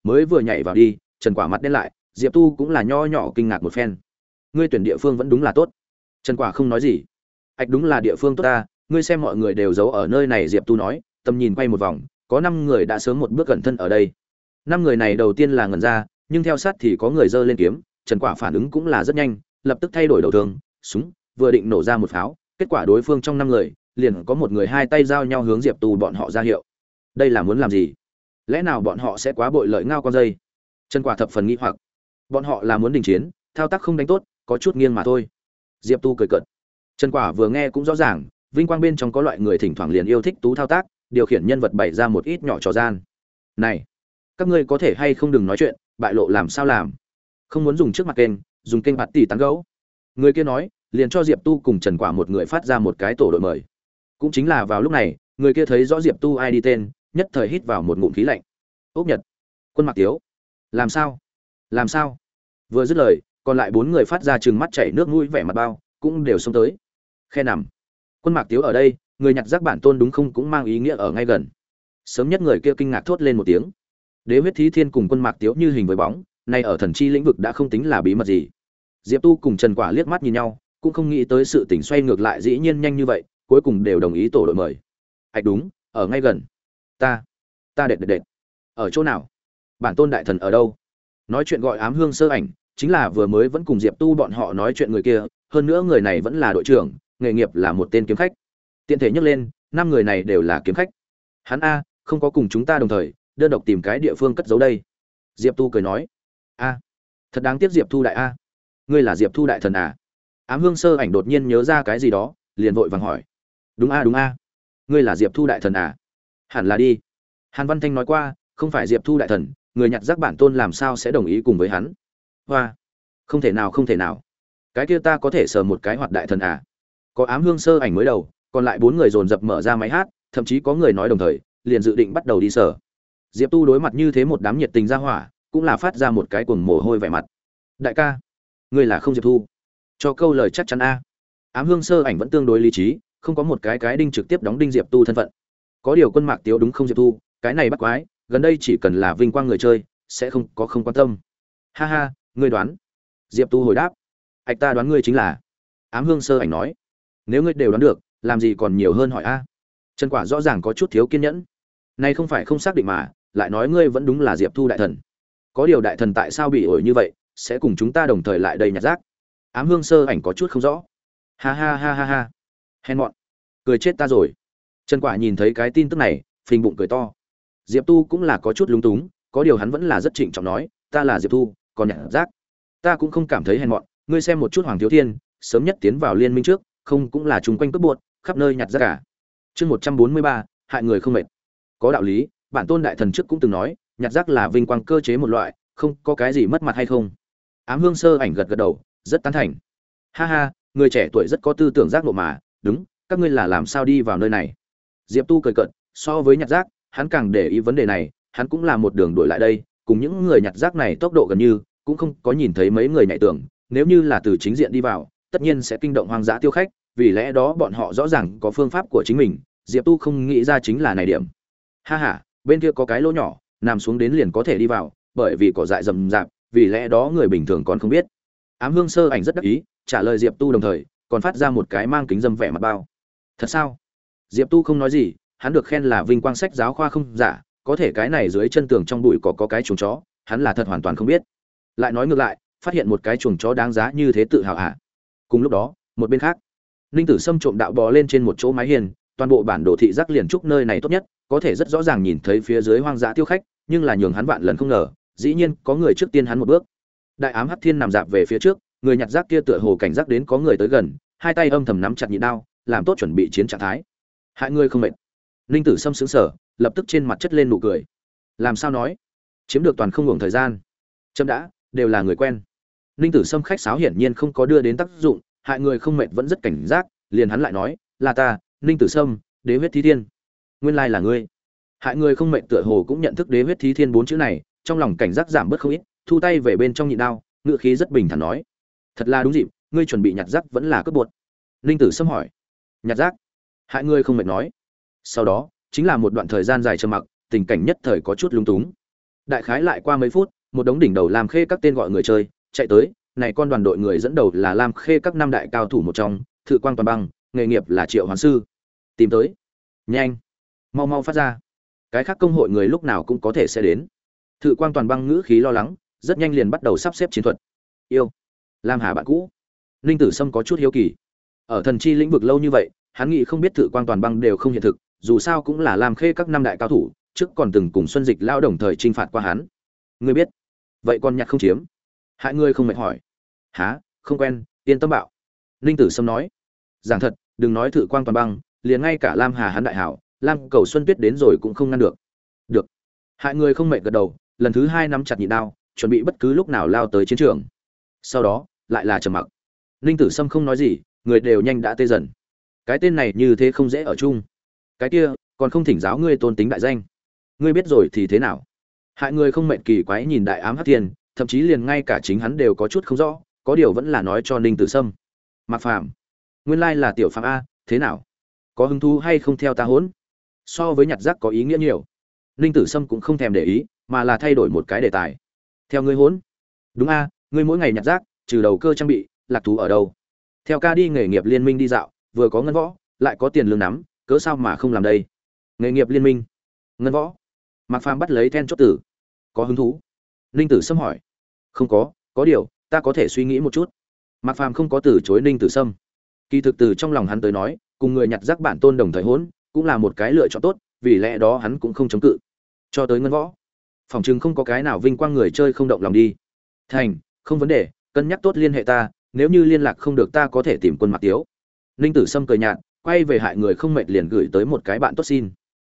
mới vừa nhảy vào đi, Trần Quả mặt đen lại, Diệp Tu cũng là nho nhỏ kinh ngạc một phen. Ngươi tuyển địa phương vẫn đúng là tốt. Trần Quả không nói gì. Ách đúng là địa phương tốt ta, ngươi xem mọi người đều giấu ở nơi này, Diệp Tu nói, tầm nhìn quay một vòng, có 5 người đã sớm một bước gần thân ở đây. 5 người này đầu tiên là ngẩn ra, nhưng theo sát thì có người giơ lên kiếm, Trần Quả phản ứng cũng là rất nhanh, lập tức thay đổi đầu thương, súng, vừa định nổ ra một pháo, kết quả đối phương trong 5 người, liền có một người hai tay giao nhau hướng Diệp Tu bọn họ ra hiệu. Đây là muốn làm gì? Lẽ nào bọn họ sẽ quá bội lợi ngao con dây? Trần Quả thập phần nghi hoặc. Bọn họ là muốn đình chiến, thao tác không đánh tốt, có chút nghiêng mà thôi. Diệp Tu cười cợt. Trần Quả vừa nghe cũng rõ ràng, vinh quang bên trong có loại người thỉnh thoảng liền yêu thích tú thao tác, điều khiển nhân vật bày ra một ít nhỏ trò gian. Này, các ngươi có thể hay không đừng nói chuyện, bại lộ làm sao làm? Không muốn dùng trước mặt kênh, dùng kênh bạt tỷ tán gấu. Người kia nói, liền cho Diệp Tu cùng Trần Quả một người phát ra một cái tổ đội mời. Cũng chính là vào lúc này, người kia thấy rõ Diệp Tu ai đi tên, nhất thời hít vào một ngụm khí lạnh. Ốc Nhật, Quân Mạc Tiếu, làm sao? Làm sao? Vừa dứt lời, còn lại 4 người phát ra trừng mắt chảy nước mũi vẻ mặt bao, cũng đều xông tới. Khe nằm. Quân Mạc Tiếu ở đây, người nhặt rác bản tôn đúng không cũng mang ý nghĩa ở ngay gần. Sớm nhất người kia kinh ngạc thốt lên một tiếng. Đế huyết thí thiên cùng Quân Mạc Tiếu như hình với bóng, nay ở thần chi lĩnh vực đã không tính là bí mật gì. Diệp Tu cùng Trần Quả liếc mắt nhìn nhau, cũng không nghĩ tới sự tình xoay ngược lại dĩ nhiên nhanh như vậy, cuối cùng đều đồng ý tổ đội mời. Ảch đúng, ở ngay gần. Ta đệt. Ở chỗ nào? Bản tôn đại thần ở đâu? Nói chuyện gọi Ám Hương Sơ Ảnh, chính là vừa mới vẫn cùng Diệp Tu bọn họ nói chuyện người kia, hơn nữa người này vẫn là đội trưởng, nghề nghiệp là một tên kiếm khách. Tiện thể nhắc lên, 5 người này đều là kiếm khách. Hắn a, không có cùng chúng ta đồng thời, đơn độc tìm cái địa phương cất giấu đây. Diệp Tu cười nói, a, thật đáng tiếc Diệp Thu đại a. Ngươi là Diệp Thu đại thần à? Ám Hương Sơ Ảnh đột nhiên nhớ ra cái gì đó, liền vội vàng hỏi. Đúng a. Ngươi là Diệp Thu đại thần à? Hẳn là đi. Hàn Văn Thanh nói qua, không phải Diệp Thu đại thần, người nhặt rác bản tôn làm sao sẽ đồng ý cùng với hắn? Hoa, không thể nào. Cái kia ta có thể sờ một cái hoạt đại thần à? Có Ám Hương Sơ Ảnh mới đầu, còn lại 4 người dồn dập mở ra máy hát, thậm chí có người nói đồng thời, liền dự định bắt đầu đi sờ. Diệp Tu đối mặt như thế một đám nhiệt tình ra hỏa, cũng là phát ra một cái cuồng mồ hôi vẻ mặt. Đại ca, ngươi là không Diệp Thu? Cho câu lời chắc chắn a. Ám Hương Sơ Ảnh vẫn tương đối lý trí, không có một cái đinh trực tiếp đóng đinh Diệp Tu thân phận. Có điều Quân Mạc Tiếu đúng không Diệp Tu, cái này bắt quái, gần đây chỉ cần là vinh quang người chơi, sẽ không quan tâm. Ha ha, ngươi đoán. Diệp Tu hồi đáp. Ảch ta đoán ngươi chính là. Ám Hương Sơ Ảnh nói. Nếu ngươi đều đoán được, làm gì còn nhiều hơn hỏi a. Trần Quả rõ ràng có chút thiếu kiên nhẫn. Này không phải không xác định mà, lại nói ngươi vẫn đúng là Diệp Thu đại thần. Có điều đại thần tại sao bị ổi như vậy, sẽ cùng chúng ta đồng thời lại đây nhặt rác? Ám Hương Sơ Ảnh có chút không rõ. Ha. Hèn mọn. Cười chết ta rồi. Trần Quả nhìn thấy cái tin tức này, phình bụng cười to. Diệp Tu cũng là có chút lúng túng, có điều hắn vẫn là rất trịnh trọng nói, ta là Diệp Thu, còn nhặt rác. Ta cũng không cảm thấy hèn mọn, ngươi xem một chút Hoàng Thiếu Thiên, sớm nhất tiến vào liên minh trước, không cũng là chung quanh cướp bột, khắp nơi nhặt rác cả. Chương 143, hại người không mệt. Có đạo lý, bản tôn đại thần trước cũng từng nói, nhặt rác là vinh quang cơ chế một loại, không có cái gì mất mặt hay không. Ám Hương Sơ Ảnh gật gật đầu, rất tán thành. Ha, người trẻ tuổi rất có tư tưởng giác ngộ mà, đúng, các ngươi là làm sao đi vào nơi này? Diệp Tu cười cợt, so với nhặt rác, hắn càng để ý vấn đề này, hắn cũng là một đường đuổi lại đây, cùng những người nhặt rác này tốc độ gần như, cũng không có nhìn thấy mấy người nhảy tường, nếu như là từ chính diện đi vào, tất nhiên sẽ kinh động hoang dã tiêu khách, vì lẽ đó bọn họ rõ ràng có phương pháp của chính mình, Diệp Tu không nghĩ ra chính là này điểm. Ha, bên kia có cái lỗ nhỏ, nằm xuống đến liền có thể đi vào, bởi vì cỏ dại rậm rạp, vì lẽ đó người bình thường còn không biết. Ám Hương Sơ Ảnh rất đắc ý, trả lời Diệp Tu đồng thời, còn phát ra một cái mang kính dâm vẻ mặt bao. Thật sao? Diệp Tu không nói gì, hắn được khen là vinh quang sách giáo khoa không giả, có thể cái này dưới chân tường trong bụi có cái chuồng chó, hắn là thật hoàn toàn không biết. Lại nói ngược lại, phát hiện một cái chuồng chó đáng giá như thế tự hào hả? Cùng lúc đó, một bên khác, Ninh Tử Sâm trộm đạo bò lên trên một chỗ mái hiên, toàn bộ bản đồ thị giác liền trúc nơi này tốt nhất, có thể rất rõ ràng nhìn thấy phía dưới hoang dã tiêu khách, nhưng là nhường hắn vạn lần không ngờ, dĩ nhiên có người trước tiên hắn một bước. Đại ám Hắc Thiên nằm dạp về phía trước, người nhặt rác kia tựa hồ cảnh giác đến có người tới gần, hai tay âm thầm nắm chặt nhịn đao, làm tốt chuẩn bị chiến trạng thái. Hại ngươi không mệt. Ninh Tử Sâm sững sờ, lập tức trên mặt chất lên nụ cười. Làm sao nói? Chiếm được toàn không ngừng thời gian. Chấm đã, đều là người quen. Ninh Tử Sâm khách sáo hiển nhiên không có đưa đến tác dụng, hại người không mệt vẫn rất cảnh giác, liền hắn lại nói, là ta, Ninh Tử Sâm, Đế huyết thí thiên. Nguyên lai là ngươi. Hại người không mệt tựa hồ cũng nhận thức Đế huyết thí thiên 4 chữ này, trong lòng cảnh giác giảm bớt không ít, thu tay về bên trong nhịn đao, ngữ khí rất bình thản nói, thật là đúng dịp, ngươi chuẩn bị nhặt rác vẫn là cướp bột. Ninh Tử Sâm hỏi. Nhặt rác. Hại ngươi không mệt nói. Sau đó chính là một đoạn thời gian dài trầm mặc, tình cảnh nhất thời có chút lung túng. Đại khái lại qua mấy phút, một đống đỉnh đầu Lam Khê các tên gọi người chơi chạy tới, này con đoàn đội người dẫn đầu là Lam Khê các năm đại cao thủ một trong, Thự Quang Toàn Băng, nghề nghiệp là Triệu Hoán sư. Tìm tới. Nhanh, mau mau phát ra. Cái khác công hội người lúc nào cũng có thể sẽ đến. Thự Quang Toàn Băng ngữ khí lo lắng, rất nhanh liền bắt đầu sắp xếp chiến thuật. Yêu, Lam Hà bạn cũ. Ninh Tử Sâm có chút hiếu kỳ. Ở thần chi lĩnh vực lâu như vậy, hắn nghĩ không biết Thự Quang Toàn Băng đều không hiện thực, dù sao cũng là Lam Khê các năm đại cao thủ, trước còn từng cùng Xuân Dịch lao đồng thời chinh phạt qua hắn. Ngươi biết? Vậy còn nhặt không chiếm? Hại ngươi không mệt hỏi. Hả? Không quen, yên tâm bạo. Ninh Tử Sâm nói. Giảng thật, đừng nói Thự Quang Toàn Băng, liền ngay cả Lam Hà hắn đại hảo, Lam Cầu Xuân Tuyết đến rồi cũng không ngăn được. Được. Hại ngươi không mệt gật đầu, lần thứ hai nắm chặt nhịn đao, chuẩn bị bất cứ lúc nào lao tới chiến trường. Sau đó, lại là trầm mặc. Ninh Tử Sâm không nói gì, người đều nhanh đã tê dần. Cái tên này như thế không dễ ở chung. Cái kia, còn không thỉnh giáo ngươi tôn tính đại danh. Ngươi biết rồi thì thế nào? Hại người không mệt kỳ quái nhìn đại ám hắc thiên, thậm chí liền ngay cả chính hắn đều có chút không rõ, có điều vẫn là nói cho Ninh Tử Sâm. Mạc Phàm, nguyên lai là tiểu Phàm a, thế nào? Có hứng thú hay không theo ta hỗn? So với nhặt rác có ý nghĩa nhiều. Ninh Tử Sâm cũng không thèm để ý, mà là thay đổi một cái đề tài. Theo ngươi hỗn? Đúng a, ngươi mỗi ngày nhặt rác, trừ đầu cơ trang bị, lạc thú ở đâu? Theo ca đi nghề nghiệp liên minh đi dạo, vừa có ngân võ, lại có tiền lương nắm, cớ sao mà không làm đây? Nghề nghiệp liên minh, ngân võ. Mạc Phàm bắt lấy then chốt tử. Có hứng thú? Ninh Tử Sâm hỏi. Không có điều, ta có thể suy nghĩ một chút. Mạc Phàm không có từ chối Ninh Tử Sâm. Kỳ thực từ trong lòng hắn tới nói, cùng người nhặt rác bản tôn đồng thời hỗn, cũng là một cái lựa chọn tốt, vì lẽ đó hắn cũng không chống cự. Cho tới ngân võ, phòng chừng không có cái nào vinh quang người chơi không động lòng đi. Thành, không vấn đề, cân nhắc tốt liên hệ ta, nếu như liên lạc không được ta có thể tìm Quân Mạc Tiếu. Ninh Tử Sâm cười nhạt, quay về hại người không mệt liền gửi tới một cái bạn tốt xin.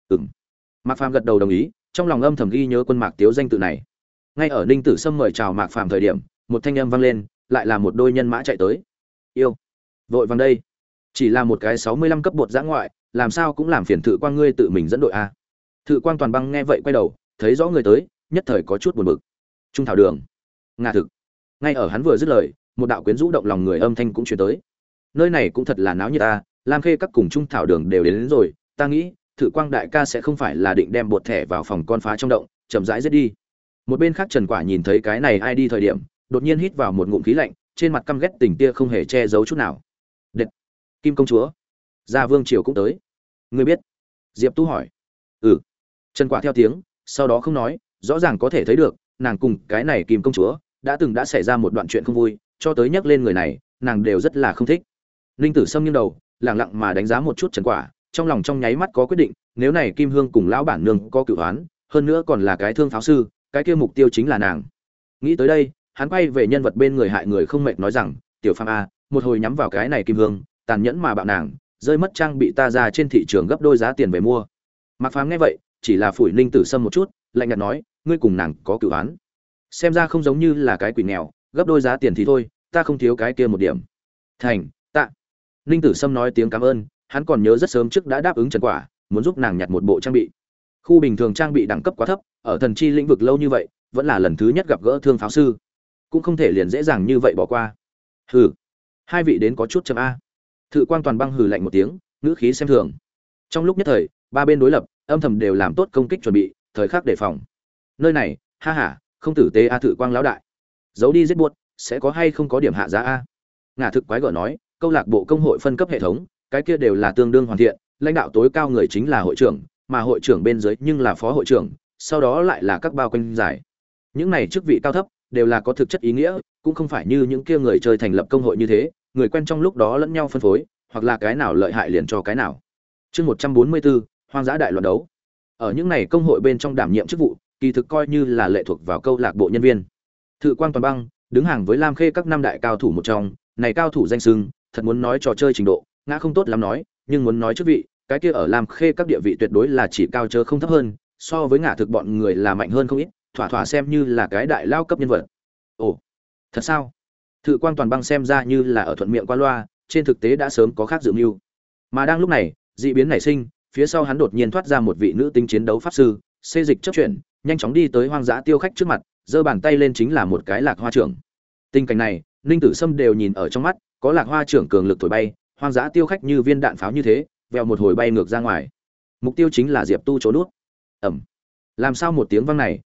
Mạc Phàm gật đầu đồng ý, trong lòng âm thầm ghi nhớ Quân Mạc Tiếu danh tự này. Ngay ở Ninh Tử Sâm mời chào Mạc Phàm thời điểm, một thanh âm vang lên, lại là một đôi nhân mã chạy tới. Yêu, vội vàng đây. Chỉ là một cái 65 cấp bột giã ngoại, làm sao cũng làm phiền Thự Quang ngươi tự mình dẫn đội a. Thự Quang Toàn Băng nghe vậy quay đầu, thấy rõ người tới, nhất thời có chút buồn bực. Trung thảo đường, Ngạ Thực. Ngay ở hắn vừa dứt lời, một đạo quyến rũ động lòng người âm thanh cũng truyền tới. Nơi này cũng thật là náo nhiệt ta, Lam Khê các cùng Trung thảo đường đều đến rồi, ta nghĩ, Thự Quang đại ca sẽ không phải là định đem bột thẻ vào phòng con phá trong động, chậm rãi giết đi. Một bên khác Trần Quả nhìn thấy cái này ai đi thời điểm, đột nhiên hít vào một ngụm khí lạnh, trên mặt căm ghét tình tia không hề che giấu chút nào. Đệt, Kim công chúa, Gia Vương triều cũng tới. Ngươi biết? Diệp Tu hỏi. Ừ. Trần Quả theo tiếng, sau đó không nói, rõ ràng có thể thấy được, nàng cùng cái này Kim công chúa đã xảy ra một đoạn chuyện không vui, cho tới nhắc lên người này, nàng đều rất là không thích. Linh Tử Sâm nghiêng đầu, lặng lặng mà đánh giá một chút Trần Quả, trong lòng trong nháy mắt có quyết định, nếu này Kim Hương cùng lão bản nương có cửu oán, hơn nữa còn là cái thương pháo sư, cái kia mục tiêu chính là nàng. Nghĩ tới đây, hắn quay về nhân vật bên người hại người không mệt nói rằng, tiểu Phàm a, một hồi nhắm vào cái này Kim Hương, tàn nhẫn mà bạo nàng, rơi mất trang bị ta ra trên thị trường gấp đôi giá tiền về mua. Mạc Phàm nghe vậy, chỉ là phủi Ninh Tử Sâm một chút, lạnh nhạt nói, ngươi cùng nàng có cửu oán, xem ra không giống như là cái quỷ nghèo, gấp đôi giá tiền thì thôi, ta không thiếu cái kia một điểm. Thành, tạ. Ninh Tử Sâm nói tiếng cảm ơn, hắn còn nhớ rất sớm trước đã đáp ứng Trần Quả, muốn giúp nàng nhặt một bộ trang bị. Khu bình thường trang bị đẳng cấp quá thấp, ở thần chi lĩnh vực lâu như vậy, vẫn là lần thứ nhất gặp gỡ thương pháo sư, cũng không thể liền dễ dàng như vậy bỏ qua. Hừ, hai vị đến có chút chậm a. Thự Quang Toàn Băng hừ lạnh một tiếng, ngữ khí xem thường. Trong lúc nhất thời, ba bên đối lập, âm thầm đều làm tốt công kích chuẩn bị, thời khắc đề phòng. Nơi này, ha ha, không tử tế a. Thự Quang lão đại, giấu đi giết buốt, sẽ có hay không có điểm hạ giá a? Ngạ Thực quái gở nói, câu lạc bộ công hội phân cấp hệ thống, cái kia đều là tương đương hoàn thiện, lãnh đạo tối cao người chính là hội trưởng, mà hội trưởng bên dưới nhưng là phó hội trưởng, sau đó lại là các bao quanh giải. Những này chức vị cao thấp đều là có thực chất ý nghĩa, cũng không phải như những kia người chơi thành lập công hội như thế, người quen trong lúc đó lẫn nhau phân phối, hoặc là cái nào lợi hại liền cho cái nào. Chương 144, hoang dã đại loạn đấu. Ở những này công hội bên trong đảm nhiệm chức vụ, kỳ thực coi như là lệ thuộc vào câu lạc bộ nhân viên. Thự Quang Toàn Băng đứng hàng với Lam Khê các năm đại cao thủ một trong, này cao thủ danh xưng, thật muốn nói trò chơi trình độ, ngã không tốt lắm nói, nhưng muốn nói chức vị, cái kia ở Lam Khê các địa vị tuyệt đối là chỉ cao chớ không thấp hơn, so với Ngạ Thực bọn người là mạnh hơn không ít, thỏa thỏa xem như là cái đại lao cấp nhân vật. Ồ, thật sao? Thự Quang Toàn Băng xem ra như là ở thuận miệng qua loa, trên thực tế đã sớm có khác dự mưu. Mà đang lúc này, dị biến nảy sinh, phía sau hắn đột nhiên thoát ra một vị nữ tính chiến đấu pháp sư, xê dịch chấp chuyển, nhanh chóng đi tới hoang dã tiêu khách trước mặt, giơ bàn tay lên chính là một cái lạc hoa trưởng. Tình cảnh này, Ninh Tử Sâm đều nhìn ở trong mắt, có lạc hoa trưởng cường lực thổi bay, hoang dã tiêu khách như viên đạn pháo như thế, vèo một hồi bay ngược ra ngoài. Mục tiêu chính là Diệp Tu chỗ nút. Ầm. Làm sao một tiếng vang này,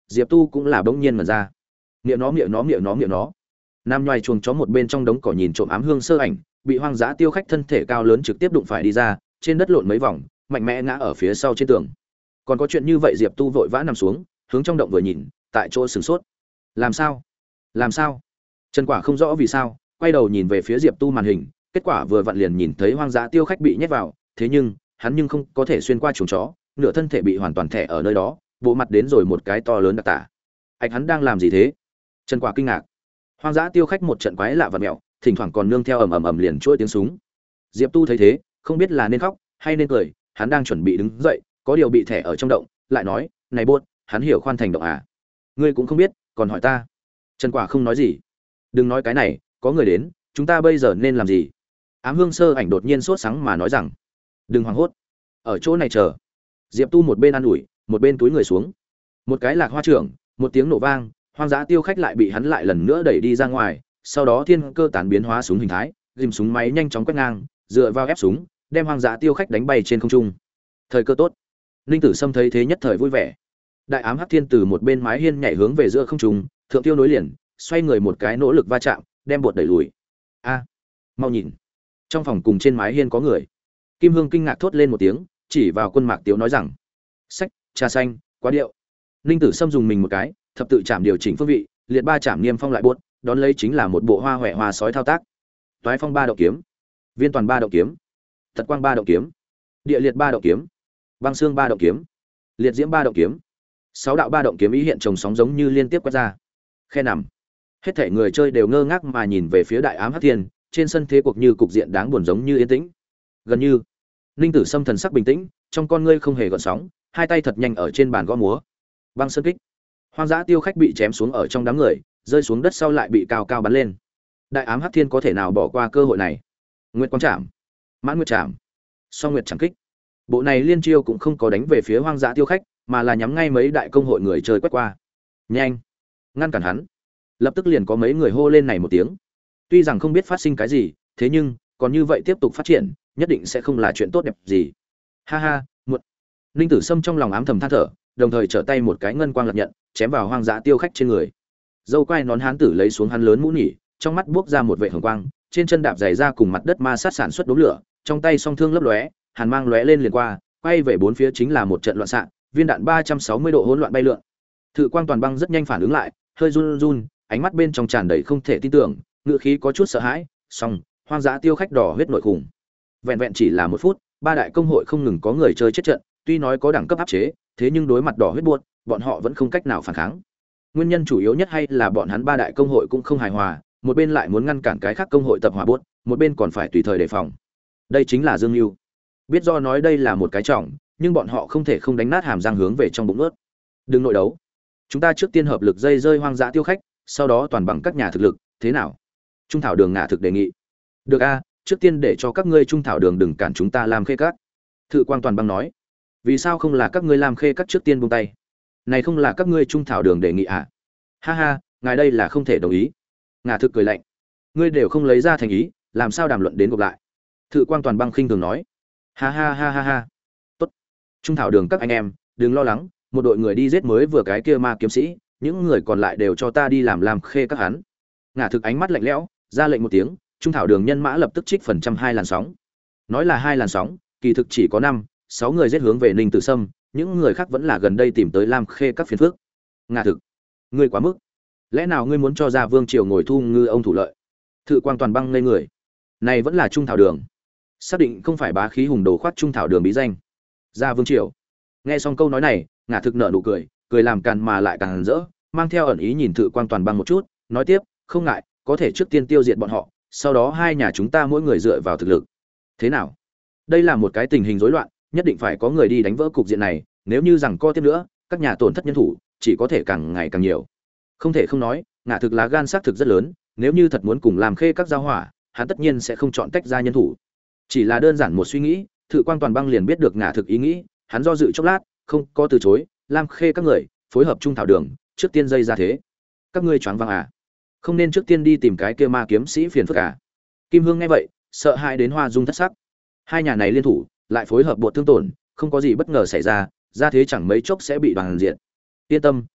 Diệp Tu cũng là bỗng nhiên mà ra. Miệng nó. Nam nhoài chuồng chó một bên trong đống cỏ nhìn trộm ám hương sơ ảnh, bị hoang dã tiêu khách thân thể cao lớn trực tiếp đụng phải đi ra, trên đất lộn mấy vòng, mạnh mẽ ngã ở phía sau trên tường. Còn có chuyện như vậy, Diệp Tu vội vã nằm xuống, hướng trong động vừa nhìn, tại chỗ sửng sốt. Làm sao? Trần Quả không rõ vì sao, quay đầu nhìn về phía Diệp Tu màn hình, kết quả vừa vặn liền nhìn thấy hoang dã tiêu khách bị nhét vào, thế nhưng, hắn không có thể xuyên qua chuồng chó, nửa thân thể bị hoàn toàn thẻ ở nơi đó, bộ mặt đến rồi một cái to lớn đặc tả. Hắn đang làm gì thế? Trần Quả kinh ngạc. Hoang dã tiêu khách một trận quái lạ vặt mẹo, thỉnh thoảng còn nương theo ầm ầm liền chuỗi tiếng súng. Diệp Tu thấy thế, không biết là nên khóc hay nên cười, hắn đang chuẩn bị đứng dậy, có điều bị thẻ ở trong động, lại nói, "Này buốt, hắn hiểu khoan thành động à? Ngươi cũng không biết, còn hỏi ta." Trần Quả không nói gì. "Đừng nói cái này, có người đến, chúng ta bây giờ nên làm gì?" Ám Hương Sơ Ảnh đột nhiên sốt sắng mà nói rằng, "Đừng hoảng hốt, ở chỗ này chờ." Diệp Tu một bên ăn ủi, một bên túi người xuống. Một cái lạc hoa trưởng, một tiếng nổ vang, hoang dã tiêu khách lại bị hắn lại lần nữa đẩy đi ra ngoài, sau đó thiên cơ tán biến hóa súng hình thái, ghim súng máy nhanh chóng quét ngang, dựa vào ép súng, đem hoang dã tiêu khách đánh bay trên không trung. Thời cơ tốt. Ninh Tử Sâm thấy thế nhất thời vui vẻ. Đại ám hắc thiên từ một bên mái hiên nhảy hướng về giữa không trung, thượng tiêu nối liền, xoay người một cái nỗ lực va chạm, đem bột đẩy lùi. A, mau nhìn, trong phòng cùng trên mái hiên có người. Kim Hương kinh ngạc thốt lên một tiếng, chỉ vào Quân Mạc Tiếu nói rằng: "Sách, trà xanh, quá điệu." Ninh Tử Sâm dùng mình một cái, thập tự chạm điều chỉnh phương vị, liệt ba chạm niêm phong lại buốt, đón lấy chính là một bộ hoa hoè hoa sói thao tác. Toái phong ba động kiếm, viên toàn ba động kiếm, thật quang ba động kiếm, địa liệt ba động kiếm, băng xương ba động kiếm, liệt diễm ba động kiếm, sáu đạo ba động kiếm ý hiện chồng sóng giống như liên tiếp quét ra. Khe nằm. Hết thảy người chơi đều ngơ ngác mà nhìn về phía đại ám hắc thiên, trên sân thế cuộc như cục diện đáng buồn giống như yên tĩnh. Gần như, Ninh Tử Sâm thần sắc bình tĩnh, trong con ngươi không hề gợn sóng, hai tay thật nhanh ở trên bàn gõ múa. Băng sơn kích. Hoang dã tiêu khách bị chém xuống ở trong đám người, rơi xuống đất sau lại bị cao cao bắn lên. Đại ám hắc thiên có thể nào bỏ qua cơ hội này? Nguyệt quang trảm, mãn nguyệt trảm, song nguyệt trảm kích. Bộ này liên chiêu cũng không có đánh về phía hoang dã tiêu khách, mà là nhắm ngay mấy đại công hội người chơi quét qua. Nhanh, ngăn cản hắn! Lập tức liền có mấy người hô lên này một tiếng. Tuy rằng không biết phát sinh cái gì, thế nhưng còn như vậy tiếp tục phát triển, nhất định sẽ không là chuyện tốt đẹp gì. Ha ha, muộn. Ninh Tử Sâm trong lòng ám thầm than thở, đồng thời trở tay một cái ngân quang lập nhận, chém vào hoang dã tiêu khách trên người. Dâu quai nón hán tử lấy xuống hắn lớn mũ nhỉ, trong mắt buốc ra một vệ hồng quang, trên chân đạp giày ra cùng mặt đất ma sát sản xuất đốm lửa, trong tay song thương lấp lóe, hàn mang lóe lên liền qua, quay về bốn phía chính là một trận loạn xạ, viên đạn 360 độ hỗn loạn bay lượn. Thự Quang Toàn Băng rất nhanh phản ứng lại, hơi run run, ánh mắt bên trong tràn đầy không thể tin tưởng, ngữ khí có chút sợ hãi, song, hoang dã tiêu khách đỏ huyết nội khủng. Vẹn vẹn chỉ là một phút, ba đại công hội không ngừng có người chơi chết trận, tuy nói có đẳng cấp áp chế, thế nhưng đối mặt đỏ huyết buốt, bọn họ vẫn không cách nào phản kháng. Nguyên nhân chủ yếu nhất hay là bọn hắn ba đại công hội cũng không hài hòa, một bên lại muốn ngăn cản cái khác công hội tập hòa buốt, một bên còn phải tùy thời đề phòng. Đây chính là Dương Nưu. Biết do nói đây là một cái trọng, nhưng bọn họ không thể không đánh nát hàm răng hướng về trong bụng ướt. Đừng nội đấu. Chúng ta trước tiên hợp lực dây rơi hoang dã tiêu khách, sau đó toàn bằng các nhà thực lực, thế nào? Trung thảo đường ngả thực đề nghị. Được a, trước tiên để cho các ngươi trung thảo đường đừng cản chúng ta làm khê cát. Thự Quang Toàn Băng nói. Vì sao không là các ngươi làm khê cát trước tiên buông tay? Này không là các ngươi trung thảo đường đề nghị à? Ha ha, ngài đây là không thể đồng ý. Ngả thực cười lạnh. Ngươi đều không lấy ra thành ý, làm sao đàm luận đến ngược lại? Thự Quang Toàn Băng khinh thường nói. Ha ha ha ha ha. Tốt. Trung thảo đường các anh em, đừng lo lắng, một đội người đi giết mới vừa cái kia ma kiếm sĩ, những người còn lại đều cho ta đi làm khê các hắn. Ngả thực ánh mắt lạnh lẽo, ra lệnh một tiếng, trung thảo đường nhân mã lập tức trích phần trăm hai làn sóng. Nói là hai làn sóng, kỳ thực chỉ có 5-6 người giết hướng về Ninh Tử Sâm, những người khác vẫn là gần đây tìm tới làm khê các phiền phức. Ngả thực, ngươi quá mức. Lẽ nào ngươi muốn cho ra Vương Triều ngồi thu ngư ông thủ lợi? Thự Quang Toàn Băng lên người. Này vẫn là trung thảo đường. Xác định không phải bá khí hùng đồ khoát trung thảo đường bí danh. Ra Vương Triều. Nghe xong câu nói này, Ngả thực nở nụ cười, cười làm càn mà lại càng rỡ, mang theo ẩn ý nhìn Thự Quang Toàn Băng một chút, nói tiếp, không ngại, có thể trước tiên tiêu diệt bọn họ, sau đó hai nhà chúng ta mỗi người dựa vào thực lực. Thế nào? Đây là một cái tình hình rối loạn, nhất định phải có người đi đánh vỡ cục diện này, nếu như rằng co tiếp nữa, các nhà tổn thất nhân thủ chỉ có thể càng ngày càng nhiều. Không thể không nói, Ngả thực lá gan xác thực rất lớn, nếu như thật muốn cùng làm khê các giao hỏa, hắn tất nhiên sẽ không chọn tách ra nhân thủ. Chỉ là đơn giản một suy nghĩ, Thự Quang Toàn Băng liền biết được Ngả thực ý nghĩ, hắn do dự chốc lát, không có từ chối, làm khê các người, phối hợp trung thảo đường, trước tiên dây ra thế. Các ngươi choáng váng à? Không nên trước tiên đi tìm cái kia ma kiếm sĩ phiền phức à? Kim Hương nghe vậy, sợ hãi đến hoa dung thất sắc. Hai nhà này liên thủ, lại phối hợp bộ thương tổn, không có gì bất ngờ xảy ra, ra thế chẳng mấy chốc sẽ bị đoàn diệt. Yên tâm,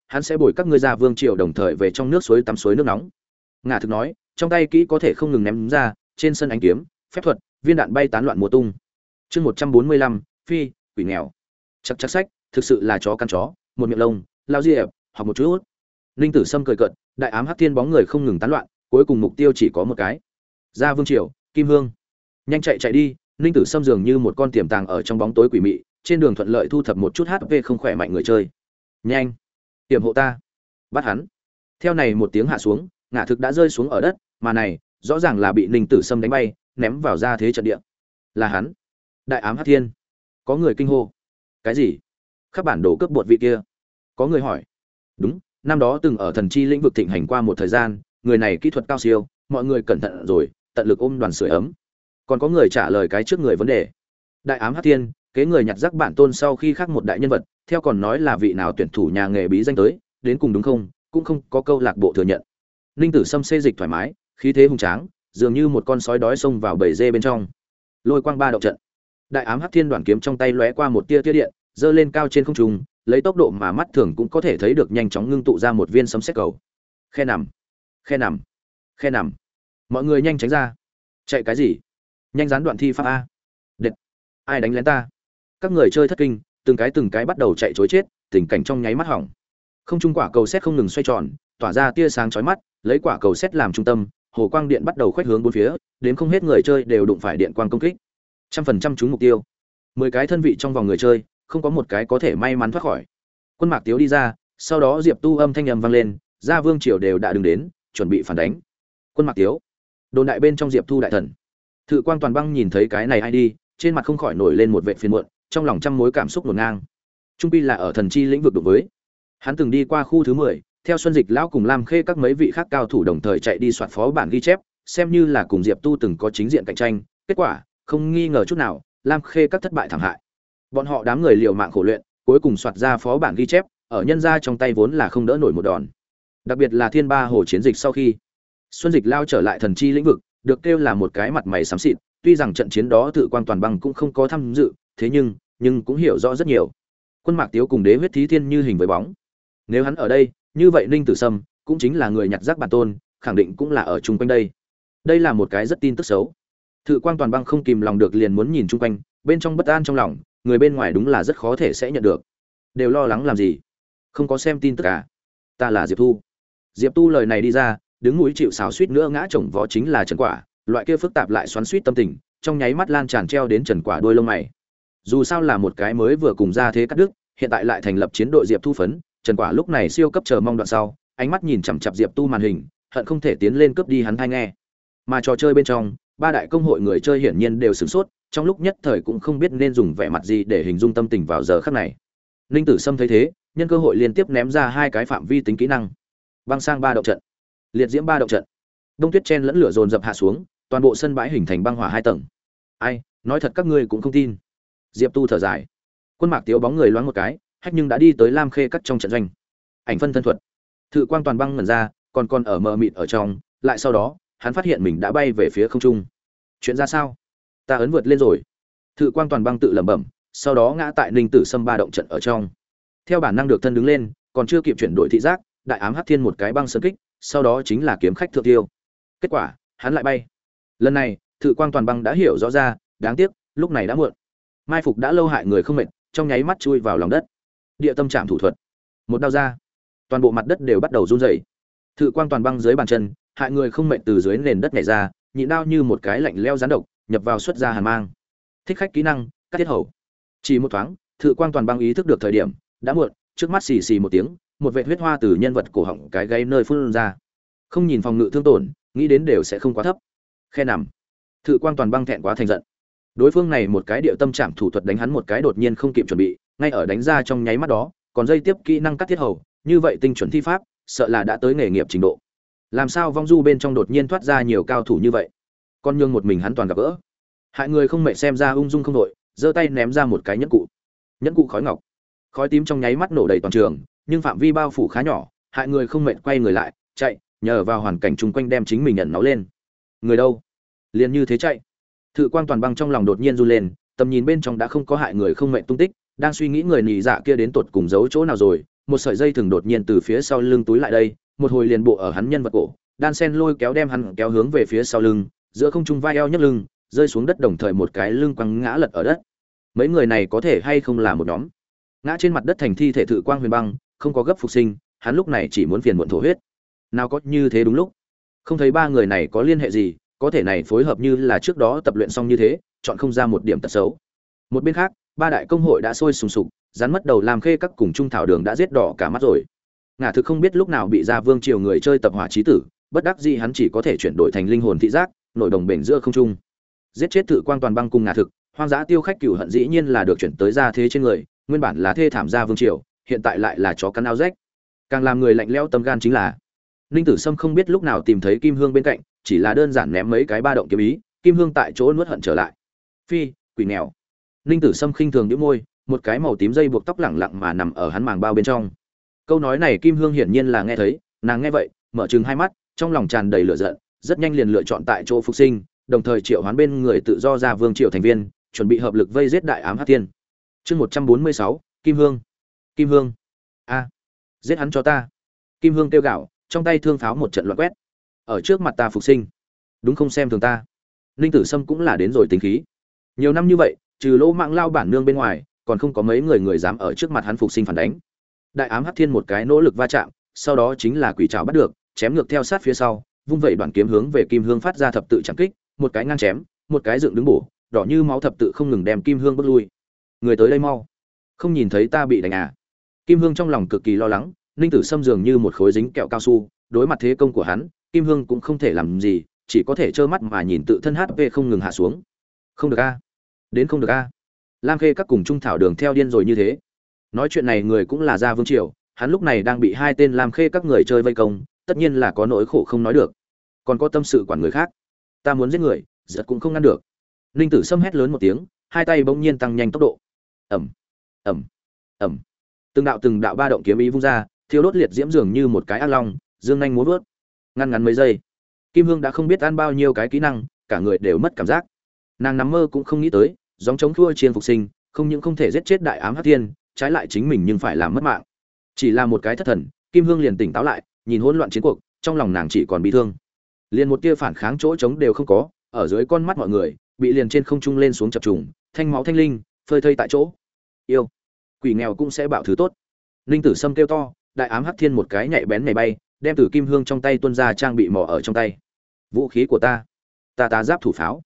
hắn sẽ bồi các ngươi ra vương triều đồng thời về trong nước suối tắm suối nước nóng. Ngả thực nói, trong tay kỹ có thể không ngừng ném ra, trên sân ánh kiếm, phép thuật, viên đạn bay tán loạn mùa tung. Chương 145, phi, quỷ nghèo. Chắc chắc sách, thực sự là chó căn chó, một miệng lông, lao diệp, học một chút. Ninh Tử Sâm cười cợt, đại ám hắc thiên bóng người không ngừng tán loạn, cuối cùng mục tiêu chỉ có một cái. Ra vương triều, Kim Hương. Nhanh chạy chạy đi, Ninh Tử Sâm dường như một con tiềm tàng ở trong bóng tối quỷ mị, trên đường thuận lợi thu thập một chút HP không khỏe mạnh người chơi. Nhanh, tiềm hộ ta, bắt hắn. Theo này một tiếng hạ xuống, ngã thực đã rơi xuống ở đất, mà này, rõ ràng là bị Ninh Tử Sâm đánh bay, ném vào ra thế trận địa. Là hắn, đại ám hắc thiên. Có người kinh hô. Cái gì? Các bản đồ cướp bột vị kia? Có người hỏi. Đúng, năm đó từng ở thần chi lĩnh vực thịnh hành qua một thời gian, người này kỹ thuật cao siêu, mọi người cẩn thận rồi, tận lực ôm đoàn sưởi ấm. Còn có người trả lời cái trước người vấn đề. Đại ám hắc thiên, kế người nhặt rác bản tôn sau khi khác một đại nhân vật, theo còn nói là vị nào tuyển thủ nhà nghề bí danh tới, đến cùng đúng không, cũng không có câu lạc bộ thừa nhận. Ninh Tử Sâm xê dịch thoải mái, khí thế hùng tráng, dường như một con sói đói xông vào bầy dê bên trong. Lôi quang ba động trận. Đại ám hắc thiên đoàn kiếm trong tay lóe qua một tia điện, giơ lên cao trên không trung, lấy tốc độ mà mắt thường cũng có thể thấy được nhanh chóng ngưng tụ ra một viên sấm sét cầu. Khe nằm, khe nằm, khe nằm. Mọi người nhanh tránh ra. Chạy cái gì? Nhanh gián đoạn thi pháp a. Đệt. Ai đánh lén ta? Các người chơi thất kinh, từng cái bắt đầu chạy trối chết, tình cảnh trong nháy mắt hỏng. Không trung quả cầu sét không ngừng xoay tròn, tỏa ra tia sáng chói mắt, lấy quả cầu sét làm trung tâm, hồ quang điện bắt đầu khuếch hướng bốn phía, đến không hết người chơi đều đụng phải điện quang công kích. 100% trúng mục tiêu. 10 cái thân vị trong vòng người chơi, không có một cái có thể may mắn thoát khỏi. Quân Mạc Tiếu đi ra, sau đó Diệp Tu âm thanh ầm vang lên, gia vương triều đều đã đứng đến, chuẩn bị phản đánh. Quân Mạc Tiếu, đồn đại bên trong Diệp Tu đại thần. Thự Quang Toàn Băng nhìn thấy cái này ai đi, trên mặt không khỏi nổi lên một vệt phiền muộn, trong lòng trăm mối cảm xúc hỗn ngang. Trung pi là ở thần chi lĩnh vực đụng với. Hắn từng đi qua khu thứ 10, theo Xuân Dịch lão cùng Lam Khê các mấy vị khác cao thủ đồng thời chạy đi soạt phó bản ghi chép, xem như là cùng Diệp Tu từng có chính diện cạnh tranh, kết quả, không nghi ngờ chút nào, Lam Khê các thất bại thảm hại. Bọn họ đám người liều mạng khổ luyện, cuối cùng soạt ra phó bản ghi chép, ở nhân gia trong tay vốn là không đỡ nổi một đòn. Đặc biệt là Thiên Ba Hồ chiến dịch sau khi Xuân Dịch lao trở lại thần chi lĩnh vực, được kêu là một cái mặt mày xám xịt, tuy rằng trận chiến đó Tự Quang Toàn Băng cũng không có tham dự, thế nhưng cũng hiểu rõ rất nhiều. Quân Mạc Tiếu cùng Đế Huyết Thí Thiên như hình với bóng. Nếu hắn ở đây, như vậy Ninh Tử Sâm cũng chính là người nhặt rác bản tôn, khẳng định cũng là ở chung quanh đây. Đây là một cái rất tin tức xấu. Tự Quang Toàn Băng không kìm lòng được liền muốn nhìn chung quanh, bên trong bất an trong lòng, người bên ngoài đúng là rất khó thể sẽ nhận được. Đều lo lắng làm gì? Không có xem tin tức à? Ta là Diệp Thu. Diệp Tu lời này đi ra, đứng mũi chịu sáo suýt nữa ngã chồng vó chính là Trần Quả, loại kia phức tạp lại xoắn suýt tâm tình, trong nháy mắt lan tràn treo đến Trần Quả đôi lông mày. Dù sao là một cái mới vừa cùng ra thế cắt đứt, hiện tại lại thành lập chiến đội Diệp Thu phấn, Trần Quả lúc này siêu cấp chờ mong đoạn sau, ánh mắt nhìn chằm chằm Diệp Tu màn hình, hận không thể tiến lên cướp đi hắn tai nghe. Mà trò chơi bên trong, ba đại công hội người chơi hiển nhiên đều sửng sốt, trong lúc nhất thời cũng không biết nên dùng vẻ mặt gì để hình dung tâm tình vào giờ khắc này. Ninh Tử Sâm thấy thế, nhân cơ hội liên tiếp ném ra hai cái phạm vi tính kỹ năng. Băng sang ba động trận, liệt diễm ba động trận. Đông tuyết chen lẫn lửa dồn dập hạ xuống, toàn bộ sân bãi hình thành băng hỏa hai tầng. Ai, nói thật các ngươi cũng không tin. Diệp Tu thở dài. Quân Mạc Tiếu bóng người loáng một cái, hách nhưng đã đi tới Lam Khê cắt trong trận doanh. Ảnh phân thân thuật. Thự Quang Toàn Băng ngẩn ra, còn ở mờ mịt ở trong, lại sau đó, hắn phát hiện mình đã bay về phía không trung. Chuyện ra sao? Ta ấn vượt lên rồi. Thự Quang Toàn Băng tự lẩm bẩm, sau đó ngã tại Ninh Tử Sâm ba động trận ở trong. Theo bản năng được thân đứng lên, còn chưa kịp chuyển đổi thị giác, đại ám hắc thiên một cái băng sơn kích, sau đó chính là kiếm khách thượng tiêu. Kết quả, hắn lại bay. Lần này, Thự Quang Toàn Băng đã hiểu rõ ra, đáng tiếc, lúc này đã muộn. Mai phục đã lâu hại người không mệt, trong nháy mắt chui vào lòng đất. Địa tâm trảm thủ thuật, một đao ra, toàn bộ mặt đất đều bắt đầu run rẩy. Thự Quang Toàn Băng dưới bàn chân, hại người không mệt từ dưới nền đất nhảy ra, nhịn đao như một cái lạnh lẽo rắn độc, nhập vào xuất ra hàn mang. Thích khách kỹ năng, cắt thiết hầu. Chỉ một thoáng, Thự Quang Toàn Băng ý thức được thời điểm, đã muộn, trước mắt xì xì một tiếng, một vệt huyết hoa từ nhân vật cổ họng cái gáy nơi phun ra. Không nhìn phòng ngự thương tổn, nghĩ đến đều sẽ không quá thấp. Khe nằm. Thự Quang Toàn Băng thẹn quá thành giận. Đối phương này một cái điệu tâm trảm thủ thuật đánh hắn một cái đột nhiên không kịp chuẩn bị, ngay ở đánh ra trong nháy mắt đó, còn dây tiếp kỹ năng cắt thiết hầu, như vậy tinh chuẩn thi pháp, sợ là đã tới nghề nghiệp trình độ. Làm sao vong du bên trong đột nhiên thoát ra nhiều cao thủ như vậy? Con nhương một mình hắn toàn gặp gỡ. Hại người không mệt xem ra ung dung không đội, giơ tay ném ra một cái nhẫn cụ. Nhẫn cụ khói ngọc. Khói tím trong nháy mắt nổ đầy toàn trường, nhưng phạm vi bao phủ khá nhỏ, hại người không mệt quay người lại, chạy, nhờ vào hoàn cảnh chung quanh đem chính mình nhận nó lên. Người đâu? Liền như thế chạy. Thự Quang Toàn Băng trong lòng đột nhiên run lên, tầm nhìn bên trong đã không có hại người không mệt tung tích, đang suy nghĩ người nhị dạ kia đến tột cùng giấu chỗ nào rồi, một sợi dây thừng đột nhiên từ phía sau lưng túi lại đây, một hồi liền bộ ở hắn nhân vật cổ, đan sen lôi kéo đem hắn kéo hướng về phía sau lưng, giữa không trung vai eo nhấc lưng, rơi xuống đất đồng thời một cái lưng quăng ngã lật ở đất. Mấy người này có thể hay không là một nhóm? Ngã trên mặt đất thành thi thể Thự Quang Huyền Băng, không có gấp phục sinh, hắn lúc này chỉ muốn phiền muộn thổ huyết. Nào có như thế đúng lúc. Không thấy ba người này có liên hệ gì, có thể này phối hợp như là trước đó tập luyện xong như thế, chọn không ra một điểm tật xấu. Một bên khác, ba đại công hội đã sôi sùng sục, rắn mất đầu làm khê các cùng trung thảo đường đã giết đỏ cả mắt rồi. Ngả Thực không biết lúc nào bị ra vương triều người chơi tập hỏa chí tử, bất đắc dĩ hắn chỉ có thể chuyển đổi thành linh hồn thị giác, nội đồng bền giữa không trung. Giết chết Thự Quang Toàn Băng cùng Ngả Thực, hoang dã tiêu khách cửu hận dĩ nhiên là được chuyển tới ra thế trên người, nguyên bản là thê thảm gia vương triều, hiện tại lại là chó cắn áo rách. Càng làm người lạnh lẽo tâm gan chính là Ninh Tử Sâm không biết lúc nào tìm thấy Kim Hương bên cạnh, chỉ là đơn giản ném mấy cái ba động kiếm ý, Kim Hương tại chỗ nuốt hận trở lại. Phi, quỷ nghèo. Ninh Tử Sâm khinh thường nhếch môi, một cái màu tím dây buộc tóc lẳng lặng mà nằm ở hắn màng bao bên trong. Câu nói này Kim Hương hiển nhiên là nghe thấy, nàng nghe vậy, mở trừng hai mắt, trong lòng tràn đầy lửa giận, rất nhanh liền lựa chọn tại chỗ phục sinh, đồng thời triệu hoán bên người tự do ra vương triều thành viên, chuẩn bị hợp lực vây giết đại ám hắc tiên. Chương 146, Kim Hương. Kim Hương. A, giết hắn cho ta. Kim Hương kêu gào, trong tay thương pháo một trận loạn quét. Ở trước mặt ta phục sinh, đúng không xem thường ta. Ninh Tử Sâm cũng là đến rồi tính khí. Nhiều năm như vậy, trừ Lỗ Mạng Lao bản nương bên ngoài, còn không có mấy người dám ở trước mặt hắn phục sinh phản đánh. Đại ám hắc thiên một cái nỗ lực va chạm, sau đó chính là quỷ trảo bắt được, chém ngược theo sát phía sau, vung vậy đoạn kiếm hướng về Kim Hương phát ra thập tự chạm kích, một cái ngang chém, một cái dựng đứng bổ, đỏ như máu thập tự không ngừng đem Kim Hương bước lui. Người tới đây mau, không nhìn thấy ta bị đánh à? Kim Hương trong lòng cực kỳ lo lắng, Ninh Tử Sâm dường như một khối dính kẹo cao su, đối mặt thế công của hắn, Kim Hương cũng không thể làm gì, chỉ có thể trơ mắt mà nhìn tự thân HP không ngừng hạ xuống. Không được a, đến không được a. Lam Khê các cùng Trung Thảo Đường theo điên rồi như thế. Nói chuyện này người cũng là Gia Vương Triều, hắn lúc này đang bị hai tên Lam Khê các người chơi vây công, tất nhiên là có nỗi khổ không nói được. Còn có tâm sự quản người khác. Ta muốn giết người, giật cũng không ngăn được. Ninh Tử Sâm hét lớn một tiếng, hai tay bỗng nhiên tăng nhanh tốc độ. Ầm, ầm, ầm. Từng đạo ba động kiếm ý vung ra, thiêu đốt liệt diễm dường như một cái ác long, dương nhanh múa vớt. Ngăn ngắn mấy giây, Kim Hương đã không biết ăn bao nhiêu cái kỹ năng, cả người đều mất cảm giác. Nàng nằm mơ cũng không nghĩ tới, gióng chống thua chiên phục sinh, không những không thể giết chết đại ám hắc thiên, trái lại chính mình nhưng phải làm mất mạng. Chỉ là một cái thất thần, Kim Hương liền tỉnh táo lại, nhìn hỗn loạn chiến cuộc, trong lòng nàng chỉ còn bi thương. Liền một tia phản kháng chỗ trống đều không có, ở dưới con mắt mọi người, bị liền trên không trung lên xuống chập trùng, thanh máu thanh linh, phơi thây tại chỗ. Yêu, quỷ nghèo cũng sẽ bảo thứ tốt. Linh Tử Sâm kêu to, đại ám hắc thiên một cái nhạy bén nhảy bay, đem Tử Kim Hương trong tay tuôn ra trang bị mỏ ở trong tay. Vũ khí của ta, ta giáp thủ pháo.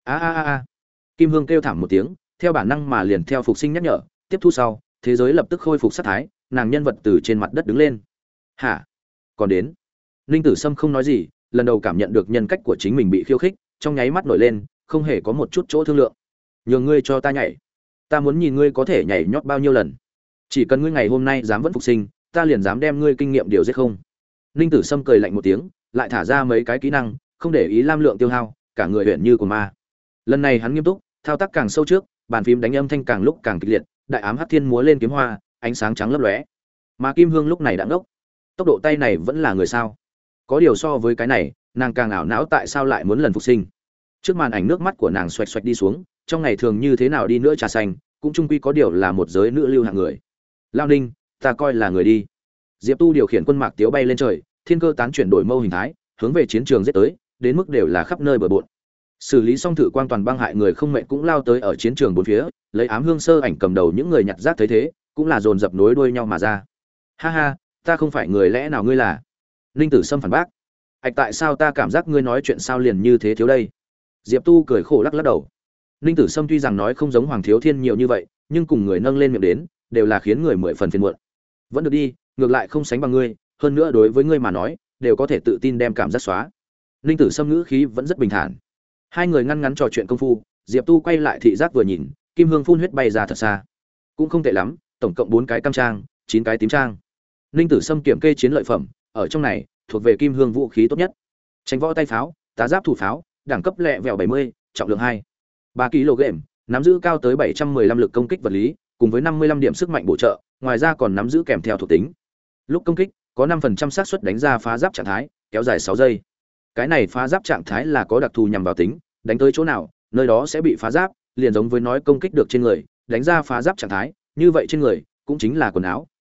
A. Kim Hương kêu thảm một tiếng, theo bản năng mà liền theo phục sinh nhắc nhở, tiếp thu sau, thế giới lập tức khôi phục sát thái, nàng nhân vật từ trên mặt đất đứng lên. Hả? Còn đến? Linh Tử Sâm không nói gì, lần đầu cảm nhận được nhân cách của chính mình bị khiêu khích, trong nháy mắt nổi lên, không hề có một chút chỗ thương lượng. Nhường ngươi cho ta nhảy, ta muốn nhìn ngươi có thể nhảy nhót bao nhiêu lần. Chỉ cần ngươi ngày hôm nay dám vẫn phục sinh, ta liền dám đem ngươi kinh nghiệm điều giết không. Linh Tử Sâm cười lạnh một tiếng, lại thả ra mấy cái kỹ năng, không để ý lam lượng tiêu hao, cả người huyền như của ma. Lần này hắn nghiêm túc, thao tác càng sâu trước, bàn phím đánh âm thanh càng lúc càng kịch liệt, đại ám hắc thiên múa lên kiếm hoa, ánh sáng trắng lấp lóe. Mà Kim Hương lúc này đã ngốc, tốc độ tay này vẫn là người sao? Có điều so với cái này, nàng càng ảo não tại sao lại muốn lần phục sinh. Trước màn ảnh nước mắt của nàng xoạch xoạch đi xuống, trong ngày thường như thế nào đi nữa trà xanh, cũng chung quy có điều là một giới nữ lưu hạng người. Lao Ninh, ta coi là người đi. Diệp Tu điều khiển quân mạc tiếu bay lên trời, thiên cơ tán chuyển đổi mâu hình thái, hướng về chiến trường giết tới, đến mức đều là khắp nơi bờ bộn. Xử lý xong Thử Quang Toàn băng hại người không mệnh cũng lao tới ở chiến trường bốn phía, lấy ám hương sơ ảnh cầm đầu những người nhặt rác thấy thế, cũng là dồn dập nối đuôi nhau mà ra. Ha ha, ta không phải người, lẽ nào ngươi là? Ninh Tử Sâm phản bác. Ảch, tại sao ta cảm giác ngươi nói chuyện sao liền như thế thiếu đây? Diệp Tu cười khổ lắc lắc đầu. Ninh Tử Sâm tuy rằng nói không giống Hoàng Thiếu Thiên nhiều như vậy, nhưng cùng người nâng lên miệng đến, đều là khiến người mười phần phiền muộn. Vẫn được đi, ngược lại không sánh bằng ngươi, hơn nữa đối với ngươi mà nói, đều có thể tự tin đem cảm giác xóa. Ninh Tử Sâm ngữ khí vẫn rất bình thản. Hai người ngăn ngắn trò chuyện công phu, Diệp Tu quay lại thị giác vừa nhìn, Kim Hương phun huyết bay ra thật xa. Cũng không tệ lắm, tổng cộng 4 cái cam trang, 9 cái tím trang. Ninh Tử Sâm kiểm kê chiến lợi phẩm, ở trong này, thuộc về Kim Hương vũ khí tốt nhất. Tránh võ tay pháo, tá giáp thủ pháo, đẳng cấp lẹ vẹo 70, trọng lượng 3 kg, nắm giữ cao tới 715 lực công kích vật lý, cùng với 55 điểm sức mạnh bổ trợ, ngoài ra còn nắm giữ kèm theo thuộc tính. Lúc công kích, có 5% xác suất đánh ra phá giáp trạng thái, kéo dài 6 giây. Cái này phá giáp trạng thái là có đặc thù nhằm vào tính, đánh tới chỗ nào, nơi đó sẽ bị phá giáp, liền giống với nói công kích được trên người, đánh ra phá giáp trạng thái, như vậy trên người cũng chính là quần áo,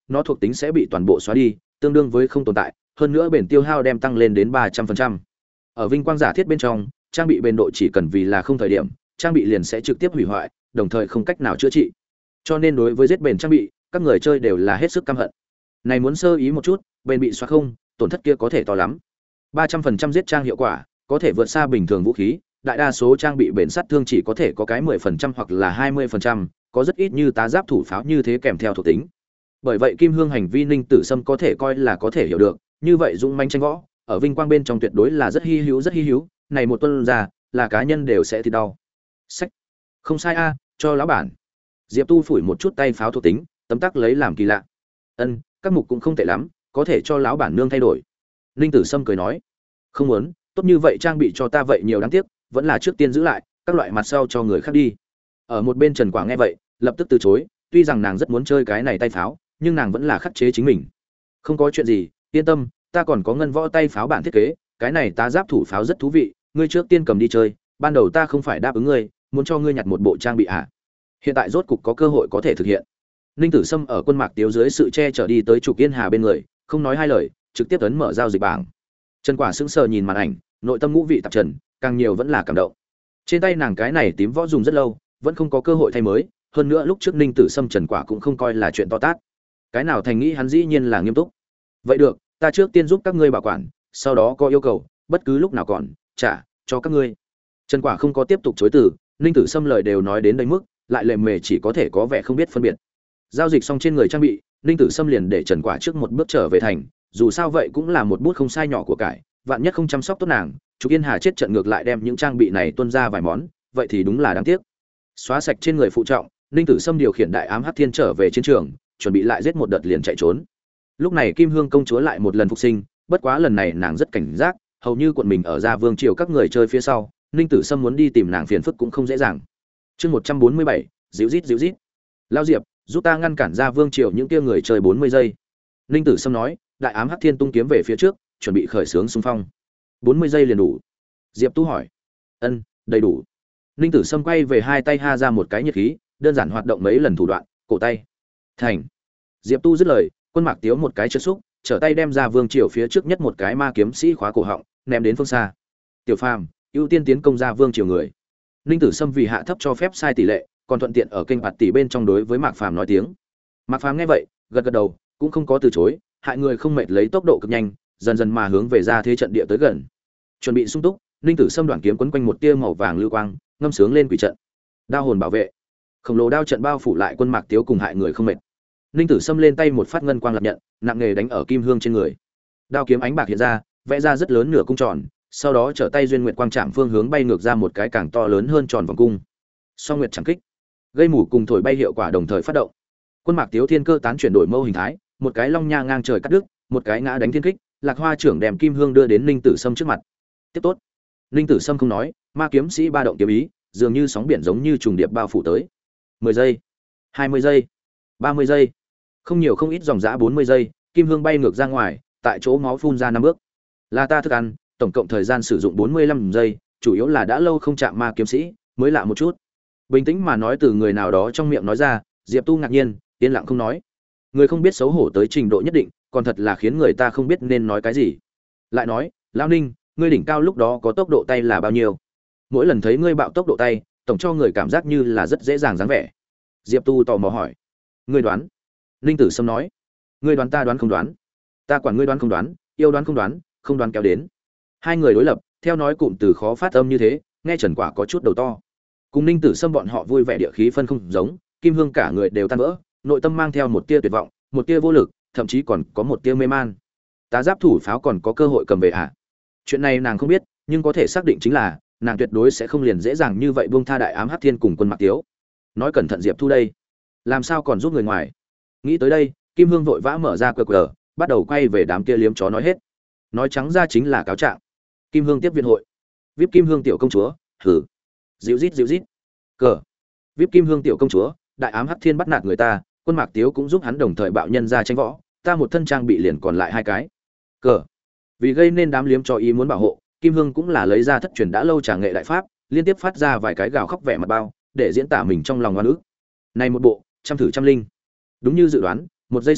nó thuộc tính sẽ bị toàn bộ xóa đi, tương đương với không tồn tại, hơn nữa bền tiêu hao đem tăng lên đến 300%. Ở vinh quang giả thiết bên trong, trang bị bền độ chỉ cần vì là không thời điểm, trang bị liền sẽ trực tiếp hủy hoại, đồng thời không cách nào chữa trị. Cho nên đối với giết bền trang bị, các người chơi đều là hết sức căm hận. Này muốn sơ ý một chút, bền bị xóa không, tổn thất kia có thể to lắm. 300% giết trang hiệu quả, có thể vượt xa bình thường vũ khí, đại đa số trang bị bền sát thương chỉ có thể có cái 10% hoặc là 20%, có rất ít như tá giáp thủ pháo như thế kèm theo thuộc tính. Bởi vậy Kim Hương hành vi Ninh Tử Sâm có thể coi là có thể hiểu được, như vậy dũng manh tranh võ, ở vinh quang bên trong tuyệt đối là rất hi hữu, này một tuần ra, là cá nhân đều sẽ thì đau. Sách. Không sai a, cho lão bản. Diệp Tu phủi một chút tay pháo thuộc tính, tấm tắc lấy làm kỳ lạ. Ân, các mục cũng không tệ lắm, có thể cho lão bản nương thay đổi. Ninh Tử Sâm cười nói, không muốn, tốt như vậy trang bị cho ta vậy nhiều đáng tiếc, vẫn là trước tiên giữ lại, các loại mặt sau cho người khác đi. Ở một bên Trần Quả nghe vậy, lập tức từ chối, tuy rằng nàng rất muốn chơi cái này tay pháo, nhưng nàng vẫn là khắc chế chính mình. Không có chuyện gì, yên tâm, ta còn có ngân võ tay pháo bản thiết kế, cái này tá giáp thủ pháo rất thú vị, ngươi trước tiên cầm đi chơi, ban đầu ta không phải đáp ứng ngươi, muốn cho ngươi nhặt một bộ trang bị à? Hiện tại rốt cục có cơ hội có thể thực hiện. Ninh Tử Sâm ở quân mạc tiếu dưới sự che chở đi tới Trục Yên Hà bên người, không nói hai lời, trực tiếp ấn mở giao dịch bảng. Trần Quả sững sờ nhìn màn ảnh, nội tâm ngũ vị tạp trần, càng nhiều vẫn là cảm động. Trên tay nàng cái này tím võ dùng rất lâu, vẫn không có cơ hội thay mới, hơn nữa lúc trước Ninh Tử Sâm Trần Quả cũng không coi là chuyện to tát. Cái nào thành nghĩ hắn dĩ nhiên là nghiêm túc. Vậy được, ta trước tiên giúp các ngươi bảo quản, sau đó có yêu cầu, bất cứ lúc nào còn trả cho các ngươi. Trần Quả không có tiếp tục chối từ, Ninh Tử Sâm lời đều nói đến đây mức, lại lề mề chỉ có thể có vẻ không biết phân biệt. Giao dịch xong trên người trang bị, Ninh Tử Sâm liền để Trần Quả trước một bước trở về thành, dù sao vậy cũng là một bút không sai nhỏ của cải, vạn nhất không chăm sóc tốt nàng, Trục Yên Hà chết trận ngược lại đem những trang bị này tuôn ra vài món, vậy thì đúng là đáng tiếc. Xóa sạch trên người phụ trọng, Ninh Tử Sâm điều khiển đại ám hắc thiên trở về chiến trường, chuẩn bị lại giết một đợt liền chạy trốn. Lúc này Kim Hương công chúa lại một lần phục sinh, bất quá lần này nàng rất cảnh giác, hầu như cuộn mình ở Gia Vương triều các người chơi phía sau, Ninh Tử Sâm muốn đi tìm nàng phiền phức cũng không dễ dàng. Chương 147, dịu rít. Lao Diệp, giúp ta ngăn cản Gia Vương triều những kia người chơi 40 giây. Ninh Tử Sâm nói, đại ám hắc thiên tung kiếm về phía trước, chuẩn bị khởi xướng xung phong. 40 giây liền đủ. Diệp Tu hỏi. Ân, đầy đủ. Ninh Tử Sâm quay về hai tay ha ra một cái nhiệt khí, đơn giản hoạt động mấy lần thủ đoạn, cổ tay. Thành. Diệp Tu dứt lời, quân mạc tiếu một cái chớp xúc, trở tay đem ra Vương triều phía trước nhất một cái ma kiếm sĩ khóa cổ họng, ném đến phương xa. Tiểu Phàm, ưu tiên tiến công ra Vương triều người. Ninh Tử Sâm vì hạ thấp cho phép sai tỷ lệ, còn thuận tiện ở kênh bạt tỷ bên trong đối với Mạc Phàm nói tiếng. Mạc Phàm nghe vậy, gật gật đầu, cũng không có từ chối, hại người không mệt lấy tốc độ cực nhanh, dần dần mà hướng về ra thế trận địa tới gần. Chuẩn bị sung túc, Ninh Tử Sâm đoạn kiếm quấn quanh một tia màu vàng lưu quang, ngâm sướng lên quỷ trận. Đao hồn bảo vệ. Khổng lồ đao trận bao phủ lại quân Mạc Tiếu cùng hại người không mệt. Ninh Tử Sâm lên tay một phát ngân quang lập nhận, nặng nghề đánh ở kim hương trên người. Đao kiếm ánh bạc hiện ra, vẽ ra rất lớn nửa cung tròn, sau đó trở tay duyên nguyệt quang chạm phương hướng bay ngược ra một cái càng to lớn hơn tròn vòng cung. Song nguyệt chẳng kích, gây mủ cùng thổi bay hiệu quả đồng thời phát động. Quân Mạc Tiếu thiên cơ tán chuyển đổi mâu hình thái, một cái long nha ngang trời cắt đứt, một cái ngã đánh thiên kích, Lạc Hoa trưởng đem kim hương đưa đến Ninh Tử Sâm trước mặt. Tiếp tốt. Ninh Tử Sâm không nói, ma kiếm sĩ ba động kiếm ý, dường như sóng biển giống như trùng điệp bao phủ tới. 10 giây, 20 giây, 30 giây. Không nhiều không ít dòng dã 40 giây, kim hương bay ngược ra ngoài, tại chỗ máu phun ra 5 bước. Là ta thức ăn, tổng cộng thời gian sử dụng 45 giây, chủ yếu là đã lâu không chạm ma kiếm sĩ, mới lạ một chút. Bình tĩnh mà nói từ người nào đó trong miệng nói ra, Diệp Tu ngạc nhiên, yên lặng không nói. Người không biết xấu hổ tới trình độ nhất định, còn thật là khiến người ta không biết nên nói cái gì. Lại nói, Lão Ninh, ngươi đỉnh cao lúc đó có tốc độ tay là bao nhiêu? Mỗi lần thấy ngươi bạo tốc độ tay, tổng cho người cảm giác như là rất dễ dàng dáng vẻ. Diệp Tu tò mò hỏi. Ngươi đoán? Ninh Tử Sâm nói. Ngươi đoán ta đoán không đoán? Ta quản ngươi đoán không đoán, yêu đoán không đoán kéo đến. Hai người đối lập, theo nói cụm từ khó phát âm như thế, nghe Trần Quả có chút đầu to. Cùng Ninh Tử Sâm bọn họ vui vẻ địa khí phân không giống, Kim Hương cả người đều tan vỡ, nội tâm mang theo một tia tuyệt vọng, một tia vô lực, thậm chí còn có một tia mê man. Tá giáp thủ pháo còn có cơ hội cầm về à? Chuyện này nàng không biết, nhưng có thể xác định chính là nàng tuyệt đối sẽ không liền dễ dàng như vậy buông tha đại ám hắc thiên cùng quân Mạc Tiếu. Nói cẩn thận Diệp Tu đây, làm sao còn giúp người ngoài? Nghĩ tới đây, Kim Hương vội vã mở ra QR, bắt đầu quay về đám kia liếm chó nói hết. Nói trắng ra chính là cáo trạng. Kim Hương tiếp viện hội. VIP Kim Hương tiểu công chúa, hừ. Dịu rít. Cờ. VIP Kim Hương tiểu công chúa, đại ám hắc thiên bắt nạt người ta, quân Mạc Tiếu cũng giúp hắn đồng thời bạo nhân ra tranh võ, ta một thân trang bị liền còn lại 2 cái. Cờ. Vì gây nên đám liếm cho ý muốn bảo hộ, Kim Hương cũng là lấy ra thất truyền đã lâu trà nghệ đại pháp, liên tiếp phát ra vài cái gào khóc vẻ mặt bao, để diễn tả mình trong lòng oan ức. Này một bộ, trăm thử trăm linh. Đúng như dự đoán, 1 giây sau,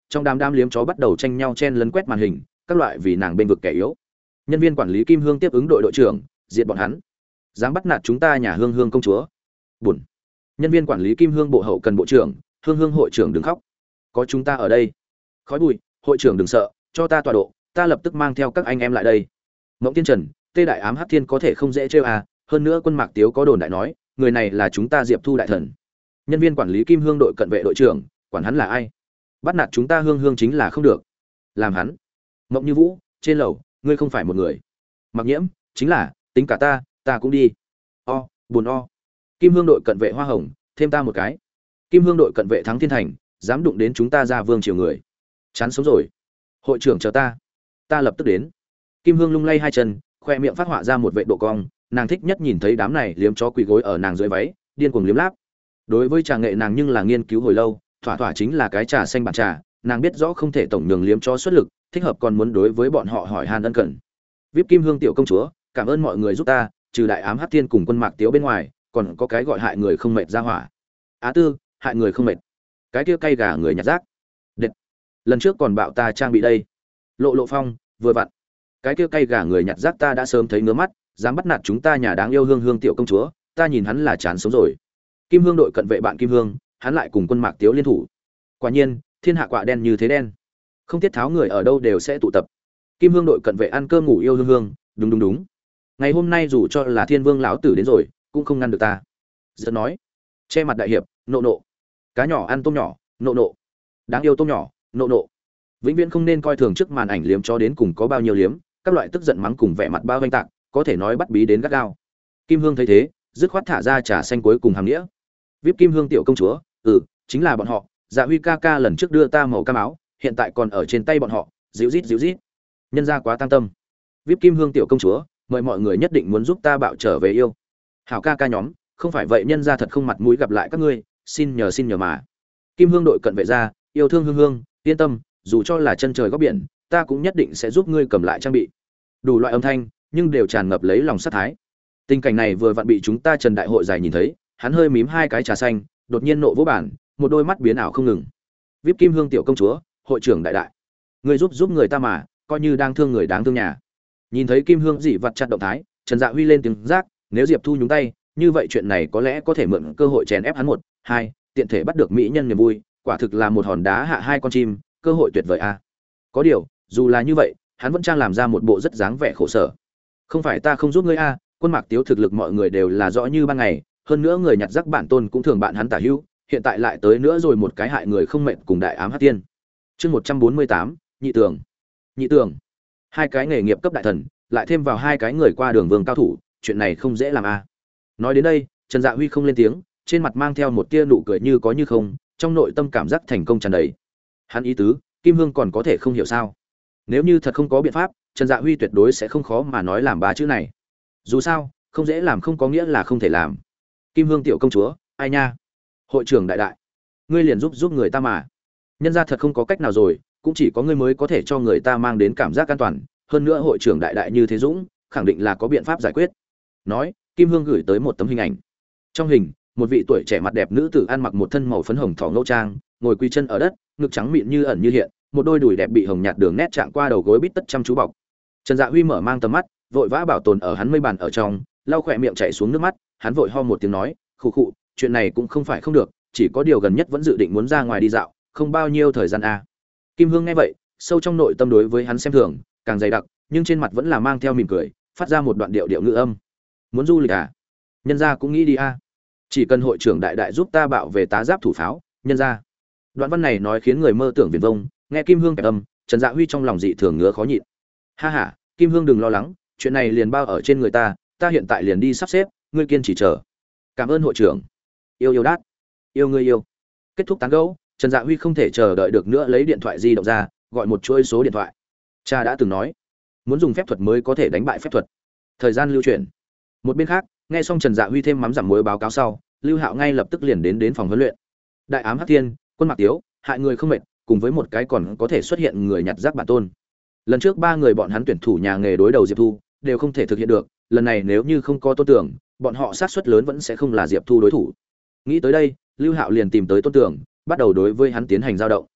trong đám liếm chó bắt đầu tranh nhau chen lấn quét màn hình, các loại vì nàng bên vực kẻ yếu. Nhân viên quản lý Kim Hương tiếp ứng đội trưởng, diệt bọn hắn. Dám bắt nạt chúng ta nhà Hương Hương công chúa. Buồn. Nhân viên quản lý Kim Hương bộ hậu cần bộ trưởng, Hương Hương hội trưởng đừng khóc. Có chúng ta ở đây. Khói bụi, hội trưởng đừng sợ, cho ta tọa độ, ta lập tức mang theo các anh em lại đây. Mộng Tiên Trần, Tê Đại Ám Hắc Thiên có thể không dễ trêu à, hơn nữa Quân Mạc Tiếu có đồn đại nói, người này là chúng ta Diệp Thu đại thần. Nhân viên quản lý Kim Hương đội cận vệ đội trưởng, quản hắn là ai? Bắt nạt chúng ta Hương Hương chính là không được. Làm hắn. Mộng Như Vũ, trên lầu, ngươi không phải một người. Mặc Nhiễm, chính là, tính cả ta cũng đi. Buồn o. Kim Hương đội cận vệ Hoa Hồng, thêm ta một cái. Kim Hương đội cận vệ Thắng Thiên Thành, dám đụng đến chúng ta ra vương triều người. Chán sống rồi. Hội trưởng chờ ta lập tức đến. Kim Hương lung lay hai chân, khoe miệng phát họa ra một vệ độ cong, nàng thích nhất nhìn thấy đám này liếm chó quỳ gối ở nàng dưới váy, điên cuồng liếm láp. Đối với trà nghệ nàng nhưng là nghiên cứu hồi lâu, thỏa thỏa chính là cái trà xanh bản trà, nàng biết rõ không thể tổng nhường liếm chó xuất lực, thích hợp còn muốn đối với bọn họ hỏi han ân cần. Vip Kim Hương tiểu công chúa, cảm ơn mọi người giúp ta, trừ Đại Ám Hắc Thiên cùng Quân Mạc Tiếu bên ngoài, còn có cái gọi hại người không mệt ra hỏa. Á Tư, hại người không mệt. Cái kia cay gà người nhặt rác. Đệt. Lần trước còn bạo ta trang bị đây. Lộ Phong, vừa vặn. Cái kia cay gà người nhặt rác ta đã sớm thấy ngứa mắt, dám bắt nạt chúng ta nhà đáng yêu Hương Hương tiểu công chúa, ta nhìn hắn là chán sống rồi. Kim Hương đội cận vệ bạn Kim Hương, hắn lại cùng Quân Mạc Tiếu liên thủ. Quả nhiên, thiên hạ quạ đen như thế đen. Không tiết tháo người ở đâu đều sẽ tụ tập. Kim Hương đội cận vệ ăn cơm ngủ yêu Hương Hương, đúng. Ngày hôm nay dù cho là Thiên Vương lão tử đến rồi, cũng không ngăn được ta. Giật nói, che mặt đại hiệp, nộ. Cá nhỏ ăn tôm nhỏ, nộ. Đáng yêu tôm nhỏ, nộ. Vĩnh viễn không nên coi thường trước màn ảnh liếm cho đến cùng có bao nhiêu liếm, các loại tức giận mắng cùng vẻ mặt bao vênh tạc, có thể nói bắt bí đến gắt gao. Kim Hương thấy thế, dứt khoát thả ra trà xanh cuối cùng hàm nghĩa. Vip Kim Hương tiểu công chúa, chính là bọn họ, Dạ Huy ca lần trước đưa ta màu cam áo, hiện tại còn ở trên tay bọn họ, díu rít. Nhân gia quá tăng tâm. Vip Kim Hương tiểu công chúa, mời mọi người nhất định muốn giúp ta bạo trở về yêu. Hảo ca nhóm, không phải vậy nhân gia thật không mặt mũi gặp lại các ngươi, xin nhờ mà. Kim Hương đội cận vệ ra, yêu thương Hương, yên tâm, dù cho là chân trời góc biển, ta cũng nhất định sẽ giúp ngươi cầm lại trang bị. Đủ loại âm thanh, nhưng đều tràn ngập lấy lòng sát thái. Tình cảnh này vừa vặn bị chúng ta Trần đại hội dài nhìn thấy, hắn hơi mím hai cái trà xanh, đột nhiên nộ vỗ bản, một đôi mắt biến ảo không ngừng. Vip Kim Hương tiểu công chúa, hội trưởng đại, ngươi giúp người ta mà, coi như đang thương người đáng thương nhà. Nhìn thấy Kim Hương dị vặt chặt động thái, Trần Dạ Huy lên tiếng giác, nếu Diệp Thu nhúng tay, như vậy chuyện này có lẽ có thể mượn cơ hội chèn ép hắn một, hai, tiện thể bắt được mỹ nhân niềm vui, quả thực là một hòn đá hạ hai con chim, cơ hội tuyệt vời a. Có điều, dù là như vậy, hắn vẫn trang làm ra một bộ rất dáng vẻ khổ sở. Không phải ta không giúp ngươi a, Quân Mạc Tiếu thực lực mọi người đều là rõ như ban ngày, hơn nữa người nhặt rác bản tôn cũng thường bạn hắn tả hữu, hiện tại lại tới nữa rồi một cái hại người không mệnh cùng Đại Ám Hắc Tiên. Chương 148, nhị tường. Hai cái nghề nghiệp cấp đại thần, lại thêm vào hai cái người qua đường vương cao thủ, chuyện này không dễ làm a. Nói đến đây, Trần Dạ Huy không lên tiếng, trên mặt mang theo một tia nụ cười như có như không, trong nội tâm cảm giác thành công tràn đầy. Hắn ý tứ, Kim Hương còn có thể không hiểu sao? Nếu như thật không có biện pháp, Trần Dạ Huy tuyệt đối sẽ không khó mà nói làm ba chữ này. Dù sao, không dễ làm không có nghĩa là không thể làm. Kim Hương tiểu công chúa, ai nha? Hội trưởng đại, ngươi liền giúp người ta mà. Nhân ra thật không có cách nào rồi, cũng chỉ có ngươi mới có thể cho người ta mang đến cảm giác an toàn, hơn nữa hội trưởng đại như thế Dũng, khẳng định là có biện pháp giải quyết. Nói, Kim Hương gửi tới một tấm hình ảnh. Trong hình, một vị tuổi trẻ mặt đẹp nữ tử ăn mặc một thân màu phấn hồng thỏ ngẫu trang, ngồi quy chân ở đất, ngực trắng mịn như ẩn như hiện, một đôi đùi đẹp bị hồng nhạt đường nét chạm qua đầu gối bít tất chăm chú bọc. Trần Dạ Huy mở mang tầm mắt, vội vã bảo tồn ở hắn mây bàn ở trong, lau khỏe miệng chảy xuống nước mắt, hắn vội ho một tiếng nói, khụ, chuyện này cũng không phải không được, chỉ có điều gần nhất vẫn dự định muốn ra ngoài đi dạo, không bao nhiêu thời gian a. Kim Hương nghe vậy, sâu trong nội tâm đối với hắn xem thường, càng dày đặc, nhưng trên mặt vẫn là mang theo mỉm cười, phát ra một đoạn điệu ngữ âm. Muốn du lịch à? Nhân gia cũng nghĩ đi a. Chỉ cần hội trưởng đại giúp ta bạo về tá giáp thủ pháo, nhân gia. Đoạn văn này nói khiến người mơ tưởng viển vông, nghe Kim Hương kẹp âm, Trần Dạ Huy trong lòng dị thường ngứa khó nhịn. Ha ha, Kim Hương đừng lo lắng, chuyện này liền bao ở trên người ta hiện tại liền đi sắp xếp, ngươi kiên trì chờ. Cảm ơn hội trưởng. Yêu đát. Yêu ngươi yêu. Kết thúc tán gẫu, Trần Dạ Huy không thể chờ đợi được nữa lấy điện thoại di động ra, gọi một chuỗi số điện thoại. Cha đã từng nói, muốn dùng phép thuật mới có thể đánh bại phép thuật. Thời gian lưu chuyển. Một bên khác, nghe xong Trần Dạ Huy thêm mắm giảm muối báo cáo sau, Lưu Hạo ngay lập tức liền đến phòng huấn luyện. Đại Ám Hắc Thiên, Quân Mạc Tiếu, hại người không mệt, cùng với một cái còn có thể xuất hiện người nhặt rác bản tôn. Lần trước ba người bọn hắn tuyển thủ nhà nghề đối đầu Diệp Thu, đều không thể thực hiện được, lần này nếu như không có Tôn Tưởng, bọn họ xác suất lớn vẫn sẽ không là Diệp Thu đối thủ. Nghĩ tới đây, Lưu Hạo liền tìm tới Tôn Tưởng, bắt đầu đối với hắn tiến hành giao động.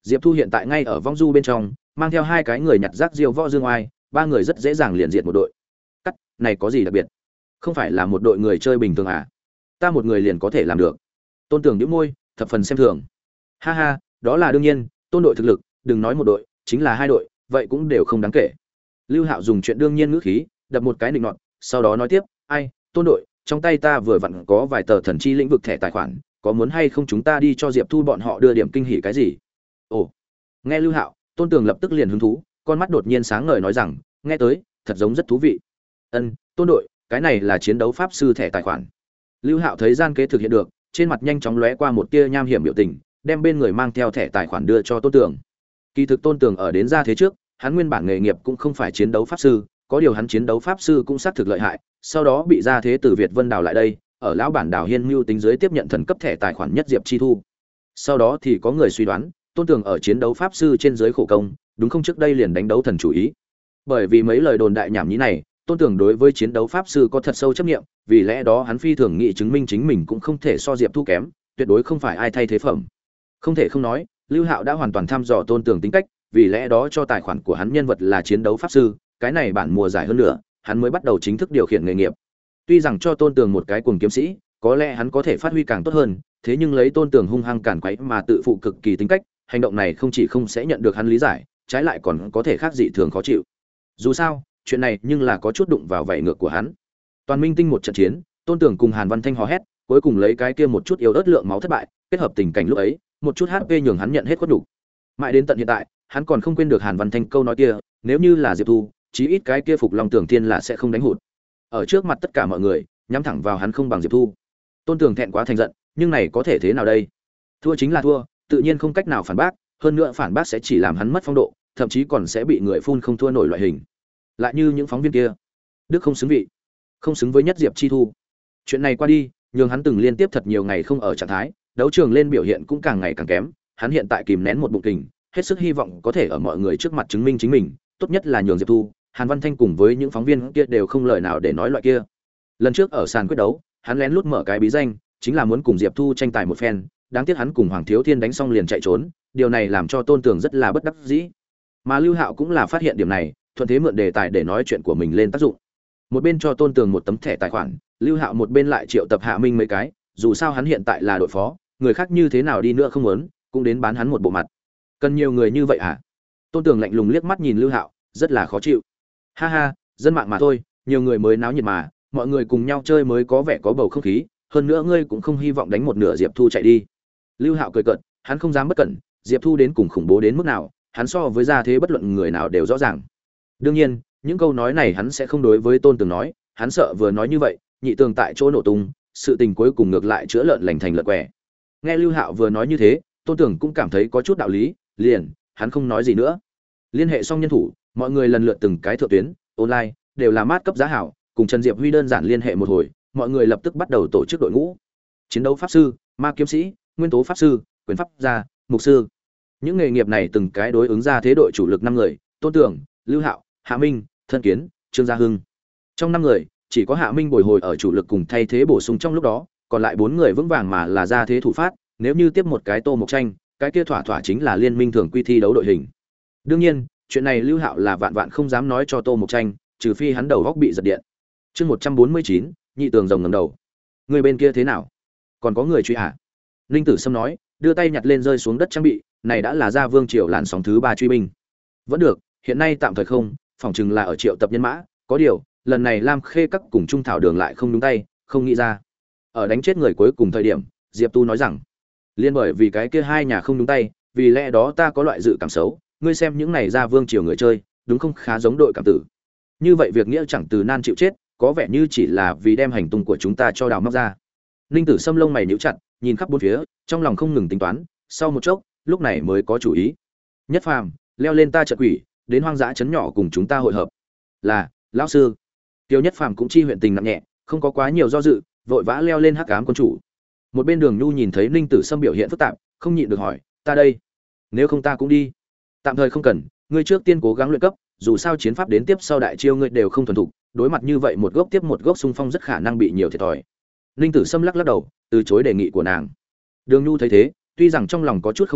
Diệp Thu hiện tại ngay ở vong du bên trong, mang theo hai cái người nhặt rác diêu võ dương oai, ba người rất dễ dàng liền diệt một đội. Cắt, này có gì đặc biệt? Không phải là một đội người chơi bình thường à? Ta một người liền có thể làm được. Tôn Tưởng nhíu môi, thập phần xem thường. Ha ha, đó là đương nhiên, Tôn đội thực lực, đừng nói một đội, chính là hai đội, vậy cũng đều không đáng kể. Lưu Hạo dùng chuyện đương nhiên ngữ khí, đập một cái nịnh nọt, sau đó nói tiếp, ai, Tôn đội, trong tay ta vừa vặn có vài tờ thần chi lĩnh vực thẻ tài khoản, có muốn hay không chúng ta đi cho Diệp Thu bọn họ đưa điểm kinh hỉ cái gì? Ồ. Nghe Lưu Hạo, Tôn Tường lập tức liền hứng thú, con mắt đột nhiên sáng ngời nói rằng, nghe tới, thật giống rất thú vị. Ân, Tôn đội, cái này là chiến đấu pháp sư thẻ tài khoản. Lưu Hạo thấy gian kế thực hiện được, trên mặt nhanh chóng lóe qua một tia nham hiểm biểu tình, đem bên người mang theo thẻ tài khoản đưa cho Tôn Tường. Kỳ thực Tôn Tường ở đến ra thế trước, hắn nguyên bản nghề nghiệp cũng không phải chiến đấu pháp sư, có điều hắn chiến đấu pháp sư cũng xác thực lợi hại, sau đó bị ra thế từ Việt Vân đào lại đây, ở lão bản đảo Hiên Mưu tính dưới tiếp nhận thần cấp thẻ tài khoản nhất Diệp Chi Thu. Sau đó thì có người suy đoán, Tôn Tường ở chiến đấu pháp sư trên dưới khổ công, đúng không trước đây liền đánh đấu thần chủ ý. Bởi vì mấy lời đồn đại nhảm nhí này, Tôn Tường đối với chiến đấu pháp sư có thật sâu chấp niệm, vì lẽ đó hắn phi thường nghị chứng minh chính mình cũng không thể so Diệp Thu kém, tuyệt đối không phải ai thay thế phẩm. Không thể không nói, Lưu Hạo đã hoàn toàn thăm dò Tôn Tường tính cách, vì lẽ đó cho tài khoản của hắn nhân vật là chiến đấu pháp sư, cái này bản mùa giải hơn nữa, hắn mới bắt đầu chính thức điều khiển nghề nghiệp. Tuy rằng cho Tôn Tường một cái cuồng kiếm sĩ, có lẽ hắn có thể phát huy càng tốt hơn, thế nhưng lấy Tôn Tường hung hăng cản quấy mà tự phụ cực kỳ tính cách, hành động này không chỉ không sẽ nhận được hắn lý giải, trái lại còn có thể khác dị thường khó chịu. Dù sao, chuyện này nhưng là có chút đụng vào vảy ngược của hắn. Toàn Minh Tinh một trận chiến, Tôn Tường cùng Hàn Văn Thanh hò hét, cuối cùng lấy cái kia một chút yếu ớt lượng máu thất bại, kết hợp tình cảnh lúc ấy, một chút HP nhường hắn nhận hết khuất đủ. Mãi đến tận hiện tại, hắn còn không quên được Hàn Văn Thanh câu nói kia, nếu như là Diệp Thu, chí ít cái kia Phục Long Tưởng Thiên là sẽ không đánh hụt. Ở trước mặt tất cả mọi người, nhắm thẳng vào hắn không bằng Diệp Thu. Tôn Tường thẹn quá thành giận, nhưng này có thể thế nào đây? Thua chính là thua, tự nhiên không cách nào phản bác, hơn nữa phản bác sẽ chỉ làm hắn mất phong độ, thậm chí còn sẽ bị người phun không thua nổi loại hình. Lại như những phóng viên kia, đức không xứng vị, không xứng với nhất Diệp Chi Thu. Chuyện này qua đi, nhường hắn từng liên tiếp thật nhiều ngày không ở trạng thái, đấu trường lên biểu hiện cũng càng ngày càng kém, hắn hiện tại kìm nén một bụng kình, hết sức hy vọng có thể ở mọi người trước mặt chứng minh chính mình, tốt nhất là nhường Diệp Thu, Hàn Văn Thanh cùng với những phóng viên kia đều không lời nào để nói loại kia. Lần trước ở sàn quyết đấu, hắn lén lút mở cái bí danh, chính là muốn cùng Diệp Thu tranh tài một phen, đáng tiếc hắn cùng Hoàng Thiếu Thiên đánh xong liền chạy trốn, điều này làm cho Tôn Tường rất là bất đắc dĩ. Mà Lưu Hạo cũng là phát hiện điểm này, thuận thế mượn đề tài để nói chuyện của mình lên tác dụng. Một bên cho Tôn Tường một tấm thẻ tài khoản, Lưu Hạo một bên lại triệu tập Hạ Minh mấy cái, dù sao hắn hiện tại là đội phó, người khác như thế nào đi nữa không muốn, cũng đến bán hắn một bộ mặt. Cần nhiều người như vậy hả? Tôn Tường lạnh lùng liếc mắt nhìn Lưu Hạo, rất là khó chịu. Ha ha, dân mạng mà thôi, nhiều người mới náo nhiệt mà, mọi người cùng nhau chơi mới có vẻ có bầu không khí, hơn nữa ngươi cũng không hy vọng đánh một nửa Diệp Thu chạy đi. Lưu Hạo cười cợt, hắn không dám bất cẩn, Diệp Thu đến cùng khủng bố đến mức nào, hắn so với gia thế bất luận người nào đều rõ ràng. Đương nhiên, những câu nói này hắn sẽ không đối với Tôn Tường nói, hắn sợ vừa nói như vậy, nhị tường tại chỗ nổ tung, sự tình cuối cùng ngược lại chữa lợn lành thành lợn què. Nghe Lưu Hạo vừa nói như thế, Tôn Tường cũng cảm thấy có chút đạo lý, liền, hắn không nói gì nữa. Liên hệ xong nhân thủ, mọi người lần lượt từng cái thượng tuyến, online, đều là mát cấp giá hảo, cùng Trần Diệp Huy đơn giản liên hệ một hồi, mọi người lập tức bắt đầu tổ chức đội ngũ. Chiến đấu pháp sư, ma kiếm sĩ, nguyên tố pháp sư, quyền pháp gia, mục sư. Những nghề nghiệp này từng cái đối ứng ra thế đội chủ lực 5 người, Tôn Tường, Lưu Hạo, Hạ Minh, Thân Kiến, Trương Gia Hưng. Trong 5 người, chỉ có Hạ Minh bồi hồi ở chủ lực cùng thay thế bổ sung trong lúc đó, còn lại 4 người vững vàng mà là ra thế thủ phát, nếu như tiếp một cái Tô Mộc Tranh, cái kia thỏa thỏa chính là liên minh thường quy thi đấu đội hình. Đương nhiên, chuyện này Lưu Hạo là vạn vạn không dám nói cho Tô Mộc Tranh, trừ phi hắn đầu góc bị giật điện. Chương 149, nhị tường rồng ngẩng đầu. Người bên kia thế nào? Còn có người truy hả? Linh Tử Sâm nói, đưa tay nhặt lên rơi xuống đất trang bị, này đã là ra vương triều làn sóng thứ 3 truy binh. Vẫn được, hiện nay tạm thời không, phòng chừng là ở triệu tập nhân mã, có điều, lần này Lam Khê các cùng Trung Thảo Đường lại không đúng tay, không nghĩ ra. Ở đánh chết người cuối cùng thời điểm, Diệp Tu nói rằng, liên bởi vì cái kia hai nhà không đúng tay, vì lẽ đó ta có loại dự cảm xấu, ngươi xem những này ra vương triều người chơi, đúng không khá giống đội cảm tử. Như vậy việc nghĩa chẳng từ nan chịu chết, có vẻ như chỉ là vì đem hành tung của chúng ta cho đào móc ra. Ninh Tử Sâm lông mày nhíu chặt, nhìn khắp bốn phía, trong lòng không ngừng tính toán, sau một chốc, lúc này mới có chủ ý. Nhất Phàm, leo lên ta trận quỷ, đến hoang dã trấn nhỏ cùng chúng ta hội hợp. Là, lão sư. Tiêu Nhất Phàm cũng chi huyện tình nặng nhẹ, không có quá nhiều do dự, vội vã leo lên hắc ám quân chủ. Một bên Đường Nhu nhìn thấy Ninh Tử Sâm biểu hiện phức tạp, không nhịn được hỏi, ta đây, nếu không ta cũng đi. Tạm thời không cần, ngươi trước tiên cố gắng luyện cấp, dù sao chiến pháp đến tiếp sau đại chiêu ngươi đều không thuần thục, đối mặt như vậy một gốc tiếp một gốc xung phong rất khả năng bị nhiều thiệt thòi. Ninh Tử Sâm lắc lắc đầu, từ chối đề nghị của nàng. Đường Nhu thấy thế, tuy rằng trong lòng có chút không phục,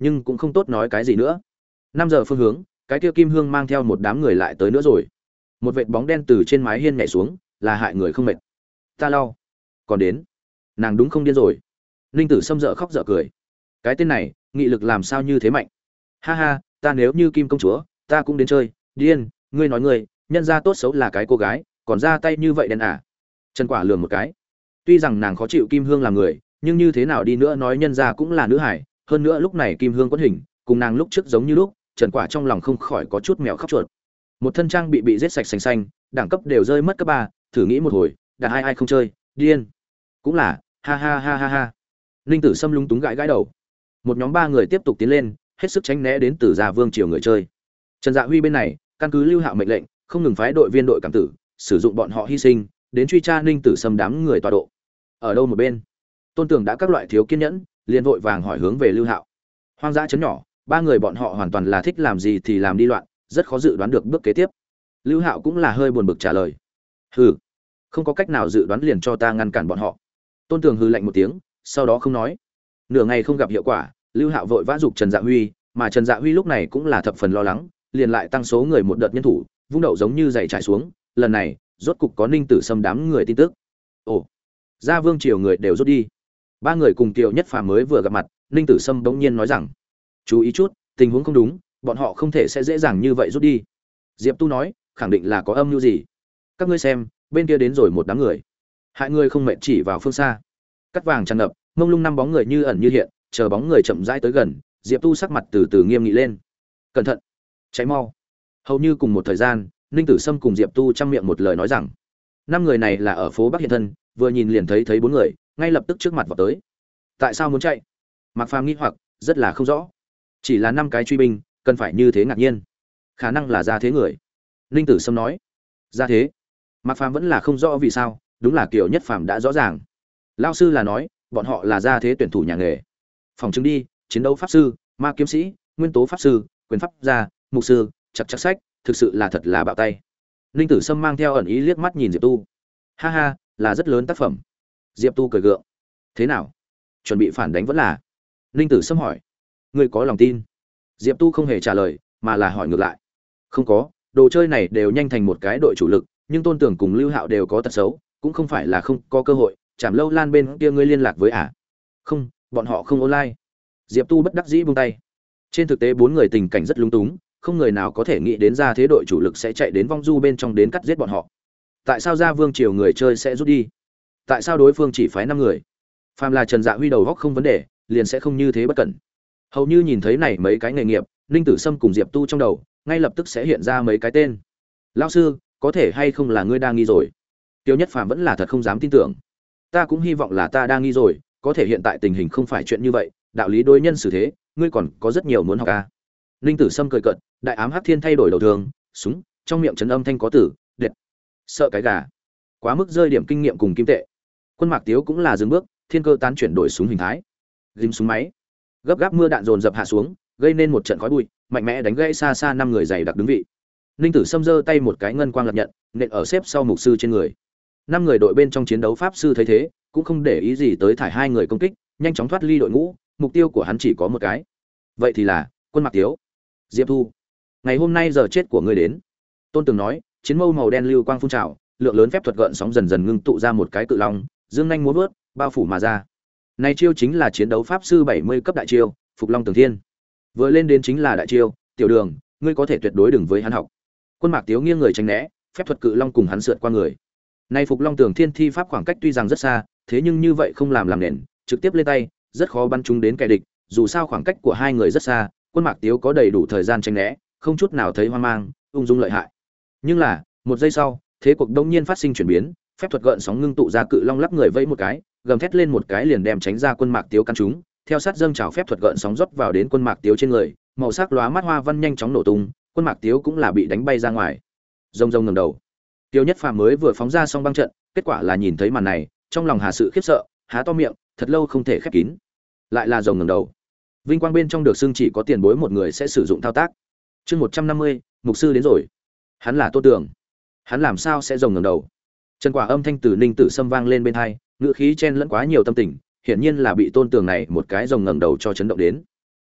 nhưng cũng không tốt nói cái gì nữa. 5 giờ phương hướng, cái kia Kim Hương mang theo một đám người lại tới nữa rồi. Một vệt bóng đen từ trên mái hiên nhảy xuống, là hại người không mệt. Ta lau. Còn đến. Nàng đúng không điên rồi. Ninh Tử Sâm dở khóc dở cười. Cái tên này, nghị lực làm sao như thế mạnh. Ha ha, ta nếu như Kim công chúa, ta cũng đến chơi. Điên, ngươi nói ngươi, nhân gia tốt xấu là cái cô gái, còn ra tay như vậy đen à? Trần Quả lườm một cái. Tuy rằng nàng khó chịu Kim Hương làm người, nhưng như thế nào đi nữa nói nhân gia cũng là nữ hải, hơn nữa lúc này Kim Hương quấn hình, cùng nàng lúc trước giống như lúc, Trần Quả trong lòng không khỏi có chút mèo khóc chuột. Một thân trang bị giết sạch sành xanh, đẳng cấp đều rơi mất cấp 3, thử nghĩ một hồi, đã ai không chơi, điên. Cũng là, ha ha ha ha ha. Ninh Tử Sâm lúng túng gãi gãi đầu. Một nhóm 3 người tiếp tục tiến lên, hết sức tránh né đến Tử Gia Vương triều người chơi. Trần Dạ Huy bên này, căn cứ Lưu Hạo mệnh lệnh, không ngừng phái đội viên đội cảm tử, sử dụng bọn họ hy sinh, đến truy tra Ninh Tử Sâm đám người tọa độ. Ở đâu một bên, Tôn Tưởng đã các loại thiếu kiên nhẫn, liền vội vàng hỏi hướng về Lưu Hạo. Hoang dã trấn nhỏ, 3 người bọn họ hoàn toàn là thích làm gì thì làm đi loạn, rất khó dự đoán được bước kế tiếp. Lưu Hạo cũng là hơi buồn bực trả lời. Hừ, không có cách nào dự đoán liền cho ta ngăn cản bọn họ. Tôn Tường hừ lạnh một tiếng, sau đó không nói. Nửa ngày không gặp hiệu quả, Lưu Hạo vội vã giục Trần Dạ Huy, mà Trần Dạ Huy lúc này cũng là thập phần lo lắng, liền lại tăng số người một đợt nhân thủ, vung đậu giống như dày trải xuống, lần này, rốt cục có Ninh Tử Sâm đám người tin tức. Ồ, Gia Vương triều người đều rút đi. 3 người cùng Kiều Nhất Phàm mới vừa gặp mặt, Ninh Tử Sâm bỗng nhiên nói rằng: "Chú ý chút, tình huống không đúng, bọn họ không thể sẽ dễ dàng như vậy rút đi." Diệp Tu nói, khẳng định là có âm mưu gì. Các ngươi xem, bên kia đến rồi một đám người. Hại người không mệt chỉ vào phương xa. Cắt vàng tràn ngập, mông lung 5 bóng người như ẩn như hiện, chờ bóng người chậm rãi tới gần, Diệp Tu sắc mặt từ từ nghiêm nghị lên. Cẩn thận, cháy mau. Hầu như cùng một thời gian, Ninh Tử Sâm cùng Diệp Tu trong miệng một lời nói rằng, 5 người này là ở phố Bắc hiện thân, vừa nhìn liền thấy 4 người, ngay lập tức trước mặt vào tới. Tại sao muốn chạy? Mạc Phàm nghi hoặc, rất là không rõ. Chỉ là 5 cái truy binh, cần phải như thế ngạc nhiên? Khả năng là ra thế người. Ninh Tử Sâm nói. Ra thế? Mạc Phàm vẫn là không rõ vì sao, đúng là Kiều Nhất Phàm đã rõ ràng. Lão sư là nói, bọn họ là ra thế tuyển thủ nhà nghề. Phòng chứng đi, chiến đấu pháp sư, ma kiếm sĩ, nguyên tố pháp sư, quyền pháp gia, mục sư, chặt chặt sách, thực sự là thật là bạo tay. Ninh Tử Sâm mang theo ẩn ý liếc mắt nhìn Diệp Tu. Ha ha, là rất lớn tác phẩm. Diệp Tu cười gượng. Thế nào? Chuẩn bị phản đánh vẫn là? Ninh Tử Sâm hỏi. Ngươi có lòng tin? Diệp Tu không hề trả lời, mà là hỏi ngược lại. Không có, đồ chơi này đều nhanh thành một cái đội chủ lực, nhưng Tôn Tưởng cùng Lưu Hạo đều có tật xấu, cũng không phải là không có cơ hội. Trảm Lâu Lan bên kia ngươi liên lạc với à? Không, bọn họ không online. Diệp Tu bất đắc dĩ buông tay. Trên thực tế 4 người tình cảnh rất lung túng, không người nào có thể nghĩ đến ra thế đội chủ lực sẽ chạy đến vong du bên trong đến cắt giết bọn họ. Tại sao Gia Vương triều người chơi sẽ rút đi? Tại sao đối phương chỉ phái 5 người? Phàm là Trần Dạ Huy đầu góc không vấn đề, liền sẽ không như thế bất cẩn. Hầu như nhìn thấy này mấy cái nghề nghiệp, Ninh Tử Sâm cùng Diệp Tu trong đầu, ngay lập tức sẽ hiện ra mấy cái tên. Lão sư, có thể hay không là ngươi đang nghi rồi? Tiêu Nhất Phàm vẫn là thật không dám tin tưởng. Ta cũng hy vọng là ta đang nghi rồi, có thể hiện tại tình hình không phải chuyện như vậy, đạo lý đối nhân xử thế, ngươi còn có rất nhiều muốn học à? Ninh Tử Sâm cười cợt, đại ám hắc thiên thay đổi đầu thường, súng, trong miệng trấn âm thanh có tử, đệt. Sợ cái gà. Quá mức rơi điểm kinh nghiệm cùng kim tệ. Quân Mạc Tiếu cũng là dừng bước, thiên cơ tán chuyển đổi súng hình thái. Ghim súng máy. Gấp gáp mưa đạn dồn dập hạ xuống, gây nên một trận khói bụi, mạnh mẽ đánh gãy xa xa 5 người dày đặc đứng vị. Ninh Tử Sâm giơ tay một cái ngân quang lập nhận, nện ở xếp sau mục sư trên người. 5 người đội bên trong chiến đấu pháp sư thấy thế, cũng không để ý gì tới thải 2 người công kích, nhanh chóng thoát ly đội ngũ, mục tiêu của hắn chỉ có một cái. Vậy thì là Quân Mạc Tiếu. Diệp Thu, ngày hôm nay giờ chết của ngươi đến. Tôn Tường nói, chiến mâu màu đen lưu quang phun trào, lượng lớn phép thuật gợn sóng dần dần ngưng tụ ra một cái cự long, dương nhanh múa vớt, bao phủ mà ra. Này chiêu chính là chiến đấu pháp sư 70 cấp đại chiêu, Phục Long Tường Thiên. Vừa lên đến chính là đại chiêu, Tiểu Đường, ngươi có thể tuyệt đối đừng với hắn học. Quân Mạc Tiếu nghiêng người tránh né, phép thuật cự long cùng hắn sượt qua người. Nay Phục Long Tường Thiên thi pháp khoảng cách tuy rằng rất xa, thế nhưng như vậy không làm nền, trực tiếp lên tay, rất khó bắn trúng đến kẻ địch, dù sao khoảng cách của 2 người rất xa, Quân Mạc Tiếu có đầy đủ thời gian tránh né, không chút nào thấy hoang mang, ung dung lợi hại. Nhưng là, một giây sau, thế cuộc đột nhiên phát sinh chuyển biến, phép thuật gợn sóng ngưng tụ ra cự long lắp người vẫy một cái, gầm thét lên một cái liền đem tránh ra Quân Mạc Tiếu căn chúng, theo sát dâng trào phép thuật gợn sóng rót vào đến Quân Mạc Tiếu trên người, màu sắc lóa mắt hoa văn nhanh chóng nổ tung, Quân Mạc Tiếu cũng là bị đánh bay ra ngoài. Rông rông ngẩng đầu. Tiêu Nhất Phàm mới vừa phóng ra xong băng trận, kết quả là nhìn thấy màn này, trong lòng hà sự khiếp sợ, há to miệng, thật lâu không thể khép kín. Lại là rồng ngẩng đầu. Vinh quang bên trong được xưng chỉ có tiền bối một người sẽ sử dụng thao tác. Chương 150, mục sư đến rồi. Hắn là Tô Tưởng. Hắn làm sao sẽ rồng ngẩng đầu? Trần Quả âm thanh từ Ninh Tử Sâm vang lên bên tai, ngữ khí chen lẫn quá nhiều tâm tình, hiển nhiên là bị Tôn Tưởng này một cái rồng ngẩng đầu cho chấn động đến.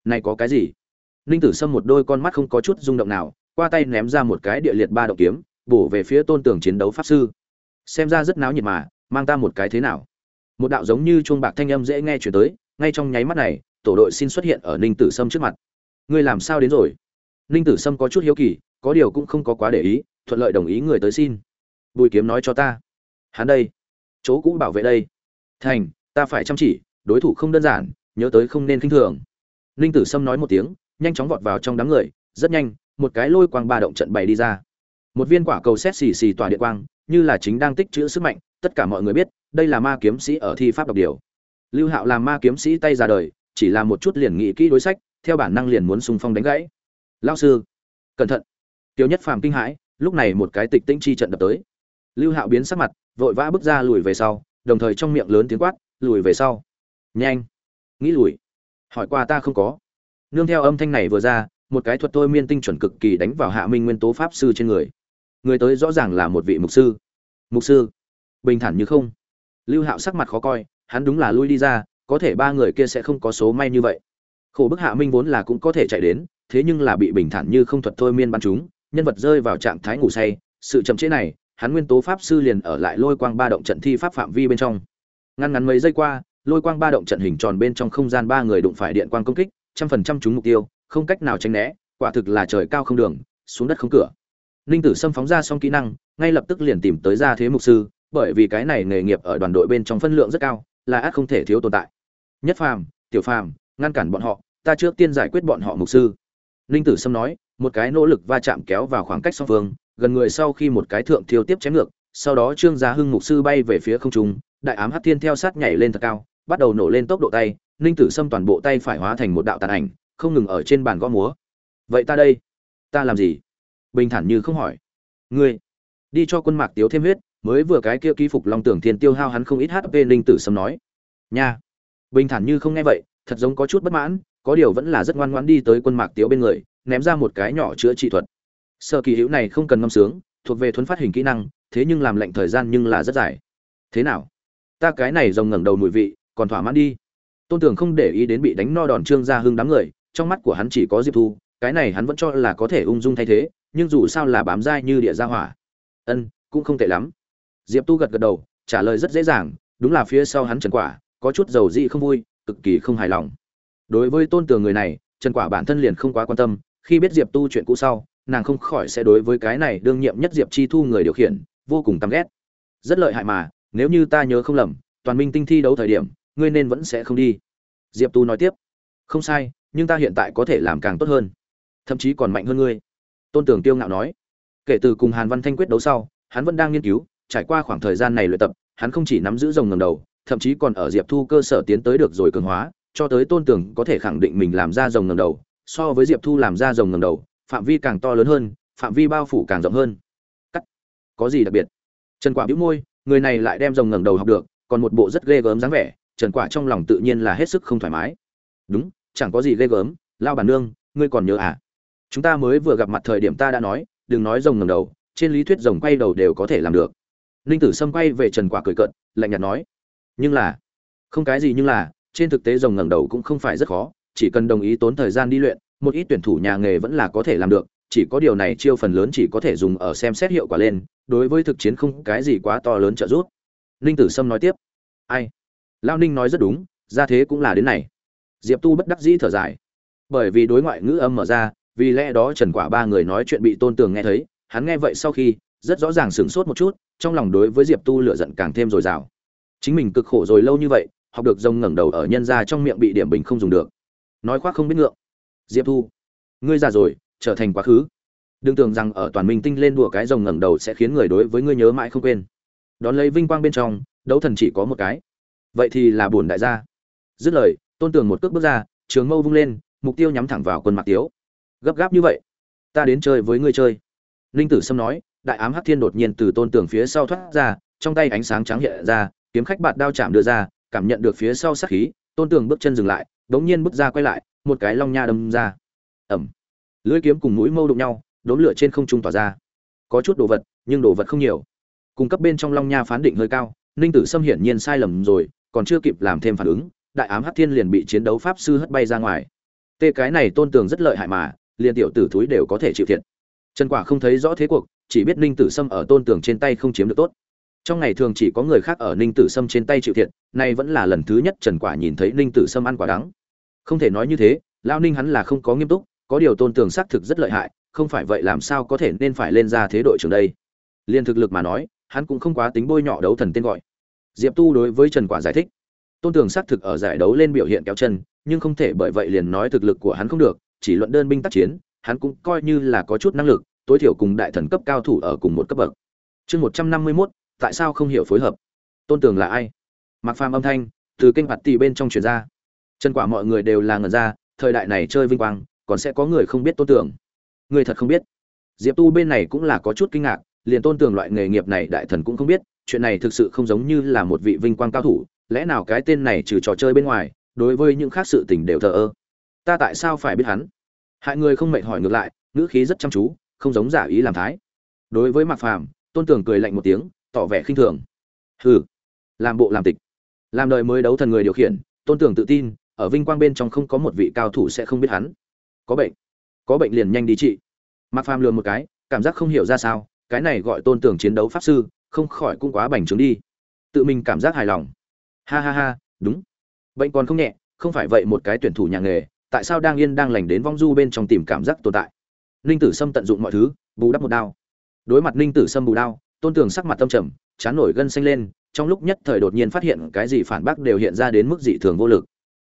Này có cái gì? Ninh Tử Sâm một đôi con mắt không có chút rung động nào, qua tay ném ra một cái địa liệt ba động kiếm, bổ về phía Tôn Tường chiến đấu pháp sư. Xem ra rất náo nhiệt mà, mang ta một cái thế nào? Một đạo giống như chuông bạc thanh âm dễ nghe truyền tới, ngay trong nháy mắt này, tổ đội xin xuất hiện ở Ninh Tử Sâm trước mặt. Ngươi làm sao đến rồi? Ninh Tử Sâm có chút hiếu kỳ, có điều cũng không có quá để ý, thuận lợi đồng ý người tới xin. Bùi Kiếm nói cho ta, hắn đây, chỗ cũ bảo vệ đây. Thành, ta phải chăm chỉ, đối thủ không đơn giản, nhớ tới không nên khinh thường. Ninh Tử Sâm nói một tiếng, nhanh chóng vọt vào trong đám người, rất nhanh, một cái lôi quang ba động trận bày đi ra. Một viên quả cầu sét xì xì tỏa điện quang, như là chính đang tích trữ sức mạnh, tất cả mọi người biết, đây là ma kiếm sĩ ở thi pháp độc điều. Lưu Hạo làm ma kiếm sĩ tay ra đời, chỉ làm một chút liền nghĩ kỹ đối sách, theo bản năng liền muốn xung phong đánh gãy. Lão sư, cẩn thận! Tiêu Nhất Phàm kinh hãi, lúc này một cái tịch tĩnh chi trận đập tới. Lưu Hạo biến sắc mặt, vội vã bước ra lùi về sau, đồng thời trong miệng lớn tiếng quát, lùi về sau. Nhanh! Nghĩ lùi. Hỏi qua ta không có. Nương theo âm thanh này vừa ra, một cái thuật thôi miên tinh chuẩn cực kỳ đánh vào Hạ Minh Nguyên tố pháp sư trên người. Người tới rõ ràng là một vị mục sư. Mục sư? Bình thản như không. Lưu Hạo sắc mặt khó coi, hắn đúng là lui đi ra, có thể ba người kia sẽ không có số may như vậy. Khổ bức Hạ Minh vốn là cũng có thể chạy đến, thế nhưng là bị bình thản như không thuật thôi miên bắn trúng, nhân vật rơi vào trạng thái ngủ say, sự chậm trễ này, hắn nguyên tố pháp sư liền ở lại lôi quang ba động trận thi pháp phạm vi bên trong. Ngắn ngắn mấy giây qua, lôi quang ba động trận hình tròn bên trong không gian ba người đụng phải điện quang công kích, 100% trúng mục tiêu, không cách nào tránh né, quả thực là trời cao không đường, xuống đất không cửa. Ninh Tử Sâm phóng ra xong kỹ năng, ngay lập tức liền tìm tới ra thế mục sư, bởi vì cái này nghề nghiệp ở đoàn đội bên trong phân lượng rất cao, là ắt không thể thiếu tồn tại. Nhất Phàm, Tiểu Phàm, ngăn cản bọn họ, ta trước tiên giải quyết bọn họ mục sư. Ninh Tử Sâm nói, một cái nỗ lực va chạm kéo vào khoảng cách song phương, gần người sau khi một cái thượng thiêu tiếp chém ngược, sau đó Trương Giá Hưng mục sư bay về phía không trung, đại ám hắc thiên theo sát nhảy lên thật cao, bắt đầu nổ lên tốc độ tay, Ninh Tử Sâm toàn bộ tay phải hóa thành một đạo tàn ảnh, không ngừng ở trên bàn gõ múa. Vậy ta đây, ta làm gì? Bình thản như không hỏi. Ngươi đi cho quân Mạc Tiếu thêm huyết, mới vừa cái kia ký phục Long Tưởng Thiên tiêu hao hắn không ít HP. Ninh Tử Sâm nói. Nha. Bình thản như không nghe vậy, thật giống có chút bất mãn, có điều vẫn là rất ngoan ngoãn đi tới quân Mạc Tiếu bên người, ném ra một cái nhỏ chữa trị thuật. Sở kỳ hữu này không cần ngâm sướng, thuộc về thuấn phát hình kỹ năng, thế nhưng làm lệnh thời gian nhưng là rất dài. Thế nào? Ta cái này rồng ngẩng đầu mùi vị, còn thỏa mãn đi. Tôn Tưởng không để ý đến bị đánh no đòn Trương Gia Hưng đám người, trong mắt của hắn chỉ có Diệp Thu, cái này hắn vẫn cho là có thể ung dung thay thế, nhưng dù sao là bám dai như địa gia hỏa. Ân, cũng không tệ lắm. Diệp Tu gật gật đầu, trả lời rất dễ dàng, đúng là phía sau hắn Trần Quả, có chút dầu dị không vui, cực kỳ không hài lòng. Đối với Tôn Tường người này, Trần Quả bản thân liền không quá quan tâm, khi biết Diệp Tu chuyện cũ sau, nàng không khỏi sẽ đối với cái này đương nhiệm nhất Diệp Chi Thu người điều khiển, vô cùng căm ghét. Rất lợi hại mà, nếu như ta nhớ không lầm, toàn minh tinh thi đấu thời điểm, ngươi nên vẫn sẽ không đi. Diệp Tu nói tiếp. Không sai, nhưng ta hiện tại có thể làm càng tốt hơn, thậm chí còn mạnh hơn ngươi. Tôn Tường kiêu ngạo nói. Kể từ cùng Hàn Văn Thanh quyết đấu sau, hắn vẫn đang nghiên cứu, trải qua khoảng thời gian này luyện tập, hắn không chỉ nắm giữ rồng ngẩng đầu, thậm chí còn ở Diệp Thu cơ sở tiến tới được rồi cường hóa, cho tới Tôn Tường có thể khẳng định mình làm ra rồng ngẩng đầu, so với Diệp Thu làm ra rồng ngẩng đầu, phạm vi càng to lớn hơn, phạm vi bao phủ càng rộng hơn. Cắt. Có gì đặc biệt? Trần Quả bĩu môi, người này lại đem rồng ngẩng đầu học được, còn một bộ rất ghê gớm dáng vẻ, Trần Quả trong lòng tự nhiên là hết sức không thoải mái. Đúng, chẳng có gì ghê gớm, lao bản nương, ngươi còn nhớ à? Chúng ta mới vừa gặp mặt thời điểm ta đã nói, đừng nói rồng ngẩng đầu, trên lý thuyết rồng quay đầu đều có thể làm được. Ninh Tử Sâm quay về Trần Quả cười cợt, lạnh nhạt nói, nhưng là, không cái gì nhưng là, trên thực tế rồng ngẩng đầu cũng không phải rất khó, chỉ cần đồng ý tốn thời gian đi luyện, một ít tuyển thủ nhà nghề vẫn là có thể làm được, chỉ có điều này chiêu phần lớn chỉ có thể dùng ở xem xét hiệu quả lên, đối với thực chiến không cái gì quá to lớn trợ giúp. Ninh Tử Sâm nói tiếp, ai? Lão Ninh nói rất đúng, ra thế cũng là đến này. Diệp Tu bất đắc dĩ thở dài, bởi vì đối ngoại ngữ âm mở ra, vì lẽ đó Trần Quả ba người nói chuyện bị Tôn Tường nghe thấy, hắn nghe vậy sau khi rất rõ ràng sửng sốt một chút, trong lòng đối với Diệp Tu lửa giận càng thêm dồi dào. Chính mình cực khổ rồi lâu như vậy, học được rồng ngẩng đầu ở nhân gia trong miệng bị điểm bình không dùng được, nói khoác không biết ngượng. Diệp Thu, ngươi già rồi, trở thành quá khứ. Đừng tưởng rằng ở toàn minh tinh lên đùa cái rồng ngẩng đầu sẽ khiến người đối với ngươi nhớ mãi không quên. Đón lấy vinh quang bên trong, đấu thần chỉ có một cái, vậy thì là bổn đại gia. Dứt lời, Tôn Tường một cước bước ra, trường mâu vung lên, mục tiêu nhắm thẳng vào quân Mạc Tiếu. Gấp gáp như vậy, ta đến chơi với ngươi chơi. Ninh Tử Sâm nói, đại ám hắc thiên đột nhiên từ Tôn Tường phía sau thoát ra, trong tay ánh sáng trắng hiện ra, kiếm khách bạt đao chạm đưa ra, cảm nhận được phía sau sát khí, Tôn Tường bước chân dừng lại, đống nhiên bước ra quay lại, một cái long nha đâm ra. Ầm. Lưỡi kiếm cùng mũi mâu đụng nhau, đốm lửa trên không trung tỏa ra. Có chút đồ vật, nhưng đồ vật không nhiều. Cung cấp bên trong long nha phán định hơi cao, Ninh Tử Sâm hiển nhiên sai lầm rồi, còn chưa kịp làm thêm phản ứng, đại ám hắc thiên liền bị chiến đấu pháp sư hất bay ra ngoài. Tê cái này Tôn Tường rất lợi hại mà, liền tiểu tử thúi đều có thể chịu thiệt. Trần Quả không thấy rõ thế cuộc, chỉ biết Ninh Tử Sâm ở Tôn Tường trên tay không chiếm được tốt. Trong ngày thường chỉ có người khác ở Ninh Tử Sâm trên tay chịu thiệt, nay vẫn là lần thứ nhất Trần Quả nhìn thấy Ninh Tử Sâm ăn quả đắng. Không thể nói như thế, lão Ninh hắn là không có nghiêm túc, có điều Tôn Tường xác thực rất lợi hại, không phải vậy làm sao có thể nên phải lên ra thế đội trưởng đây. Liên thực lực mà nói, hắn cũng không quá tính bôi nhọ đấu thần tên gọi. Diệp Tu đối với Trần Quả giải thích, Tôn Tường xác thực ở giải đấu lên biểu hiện kéo chân, nhưng không thể bởi vậy liền nói thực lực của hắn không được, chỉ luận đơn binh tác chiến, hắn cũng coi như là có chút năng lực, tối thiểu cùng đại thần cấp cao thủ ở cùng một cấp bậc. Chương 151, tại sao không hiểu phối hợp? Tôn Tường là ai? Mạc Phàm âm thanh từ kênh Phạt Tỷ bên trong truyền ra. Trần Quả mọi người đều là ngẩn ra, thời đại này chơi vinh quang, còn sẽ có người không biết Tôn Tường. Người thật không biết. Diệp Tu bên này cũng là có chút kinh ngạc, liền Tôn Tường loại nghề nghiệp này đại thần cũng không biết, chuyện này thực sự không giống như là một vị vinh quang cao thủ, lẽ nào cái tên này trừ trò chơi bên ngoài, đối với những khác sự tình đều thờ ơ. Ta tại sao phải biết hắn? Hại người không mệt hỏi ngược lại, ngữ khí rất chăm chú, không giống giả ý làm thái. Đối với Mạc Phàm, Tôn Tường cười lạnh một tiếng, tỏ vẻ khinh thường. Hừ, làm bộ làm tịch. Làm đời mới đấu thần người điều khiển, Tôn Tường tự tin, ở vinh quang bên trong không có một vị cao thủ sẽ không biết hắn. Có bệnh liền nhanh đi trị. Mạc Phàm lườm một cái, cảm giác không hiểu ra sao, cái này gọi Tôn Tường chiến đấu pháp sư, không khỏi cũng quá bành trướng đi. Tự mình cảm giác hài lòng. Ha ha ha, đúng. Bệnh còn không nhẹ, không phải vậy một cái tuyển thủ nhà nghề, tại sao đang yên đang lành đến vong du bên trong tìm cảm giác tồn tại. Ninh Tử Sâm tận dụng mọi thứ, bù đắp một đao. Đối mặt Ninh Tử Sâm bù đao, Tôn Tường sắc mặt tâm trầm, chán nổi gân xanh lên, trong lúc nhất thời đột nhiên phát hiện cái gì phản bác đều hiện ra đến mức dị thường vô lực.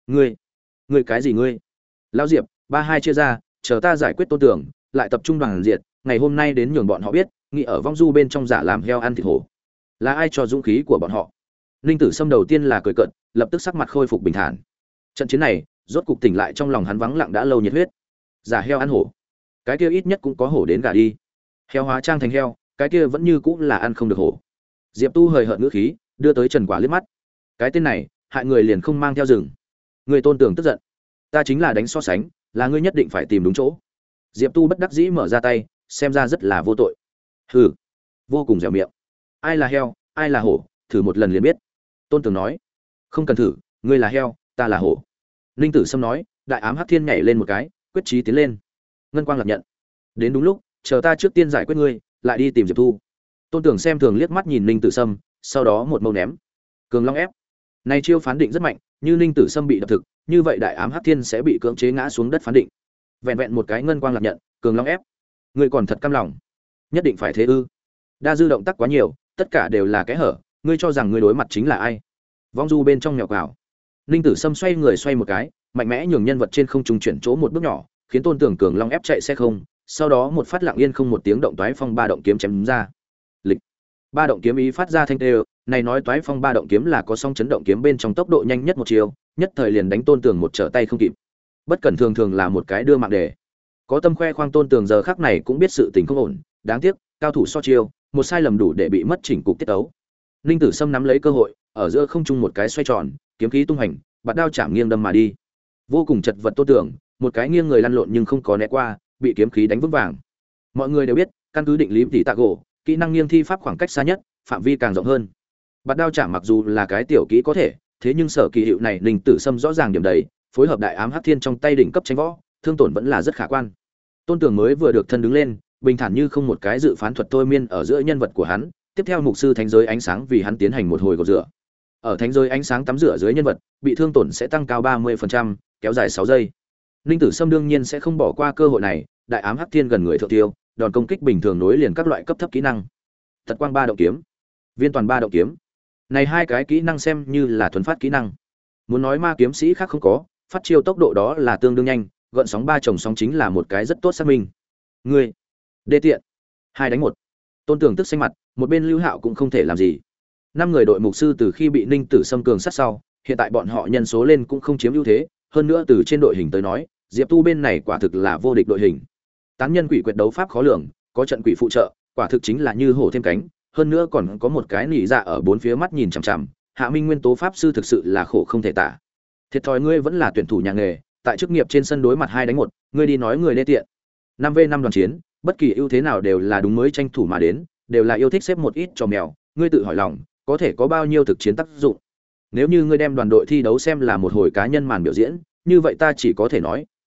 Ngươi cái gì ngươi? Lão Diệp, ba hai chia ra, chờ ta giải quyết Tôn Tường, lại tập trung đoàn diệt, ngày hôm nay đến nhường bọn họ biết, nghĩ ở vong du bên trong giả làm heo ăn thịt hổ. Là ai cho dũng khí của bọn họ? Ninh Tử Sâm đầu tiên là cười cợt, lập tức sắc mặt khôi phục bình thản. Trận chiến này, rốt cục tỉnh lại trong lòng hắn vắng lặng đã lâu nhiệt huyết. Giả heo ăn hổ, cái kia ít nhất cũng có hổ đến gà đi. Heo hóa trang thành heo, cái kia vẫn như cũng là ăn không được hổ. Diệp Tu hời hợt ngữ khí, đưa tới Trần Quả liếc mắt. Cái tên này, hại người liền không mang theo rừng. Người Tôn Tường tức giận. Ta chính là đánh so sánh, là ngươi nhất định phải tìm đúng chỗ. Diệp Tu bất đắc dĩ mở ra tay, xem ra rất là vô tội. Hừ, vô cùng dẻo miệng. Ai là heo, ai là hổ, thử một lần liền biết. Tôn Tường nói. Không cần thử, ngươi là heo, ta là hổ. Ninh Tử Sâm nói, đại ám hắc thiên nhảy lên một cái, quyết chí tiến lên. Ngân quang lập nhận. Đến đúng lúc, chờ ta trước tiên giải quyết ngươi, lại đi tìm Diệp Thu. Tôn Tường xem thường liếc mắt nhìn Ninh Tử Sâm, sau đó một mâu ném. Cường Long ép. Này chiêu phán định rất mạnh, như Ninh Tử Sâm bị đập thực, như vậy đại ám hắc thiên sẽ bị cưỡng chế ngã xuống đất phán định. Vẹn vẹn một cái ngân quang lập nhận, Cường Long ép. Ngươi còn thật cam lòng, nhất định phải thế ư? Đa dư động tác quá nhiều, tất cả đều là kẽ hở, ngươi cho rằng ngươi đối mặt chính là ai? Vong du bên trong mèo quào. Ninh Tử Sâm xoay người xoay một cái, mạnh mẽ nhường nhân vật trên không trung chuyển chỗ một bước nhỏ, khiến Tôn Tường Cường Long ép chạy xe không, sau đó một phát lặng yên không một tiếng động toái phong ba động kiếm chém ra. Lịch. Ba động kiếm ý phát ra thanh tê, này nói toái phong ba động kiếm là có song chấn động kiếm bên trong tốc độ nhanh nhất một chiều, nhất thời liền đánh Tôn Tường một trở tay không kịp. Bất cẩn thường thường là một cái đưa mạng đề. Có tâm khoe khoang Tôn Tường giờ khắc này cũng biết sự tình không ổn, đáng tiếc, cao thủ so chiêu, một sai lầm đủ để bị mất chỉnh cục tiết tấu. Ninh Tử Sâm nắm lấy cơ hội, ở giữa không trung một cái xoay tròn, kiếm khí tung hành, bạt đao chạm nghiêng đâm mà đi. Vô cùng chật vật Tôn Tường, một cái nghiêng người lăn lộn nhưng không có né qua, bị kiếm khí đánh vững vàng. Mọi người đều biết, căn cứ định lý tỷ tạ gỗ, kỹ năng nghiêng thi pháp khoảng cách xa nhất, phạm vi càng rộng hơn. Bạt đao chạm mặc dù là cái tiểu kỹ có thể, thế nhưng sở kỳ hiệu này Ninh Tử Sâm rõ ràng điểm đấy, phối hợp đại ám hắc thiên trong tay đỉnh cấp tranh võ, thương tổn vẫn là rất khả quan. Tôn Tường mới vừa được thân đứng lên, bình thản như không một cái dự phán thuật thôi miên ở giữa nhân vật của hắn, tiếp theo mục sư thánh giới ánh sáng vì hắn tiến hành một hồi gột rửa. Ở thánh giới ánh sáng tắm rửa dưới nhân vật, bị thương tổn sẽ tăng cao 30%, kéo dài 6 giây. Ninh Tử Sâm đương nhiên sẽ không bỏ qua cơ hội này, đại ám hắc thiên gần người thượng tiêu, đòn công kích bình thường nối liền các loại cấp thấp kỹ năng. Tật quang ba động kiếm, viên toàn ba động kiếm. Này hai cái kỹ năng xem như là thuần phát kỹ năng. Muốn nói ma kiếm sĩ khác không có, phát chiêu tốc độ đó là tương đương nhanh, gợn sóng ba chồng sóng chính là một cái rất tốt xác minh. Ngươi, đê tiện. 2 đánh 1. Tôn Tường tức xanh mặt, một bên Lưu Hạo cũng không thể làm gì. 5 người đội mục sư từ khi bị Ninh Tử Sâm cường sát sau, hiện tại bọn họ nhân số lên cũng không chiếm ưu thế, hơn nữa từ trên đội hình tới nói, Diệp Tu bên này quả thực là vô địch đội hình. Tán nhân quỷ quyệt đấu pháp khó lường, có trận quỷ phụ trợ, quả thực chính là như hổ thêm cánh, hơn nữa còn có một cái nỉ dạ ở bốn phía mắt nhìn chằm chằm, Hạ Minh Nguyên tố pháp sư thực sự là khổ không thể tả. Thiệt thòi ngươi vẫn là tuyển thủ nhà nghề, tại chức nghiệp trên sân đối mặt 2 đánh 1, ngươi đi nói người đê tiện. 5v5 đoàn chiến, bất kỳ ưu thế nào đều là đúng mới tranh thủ mà đến, đều là yêu thích xếp một ít cho mèo, ngươi tự hỏi lòng, có thể có bao nhiêu thực chiến tác dụng. Nếu như ngươi đem đoàn đội thi đấu xem là một hồi cá nhân màn biểu diễn, như vậy ta chỉ có thể nói,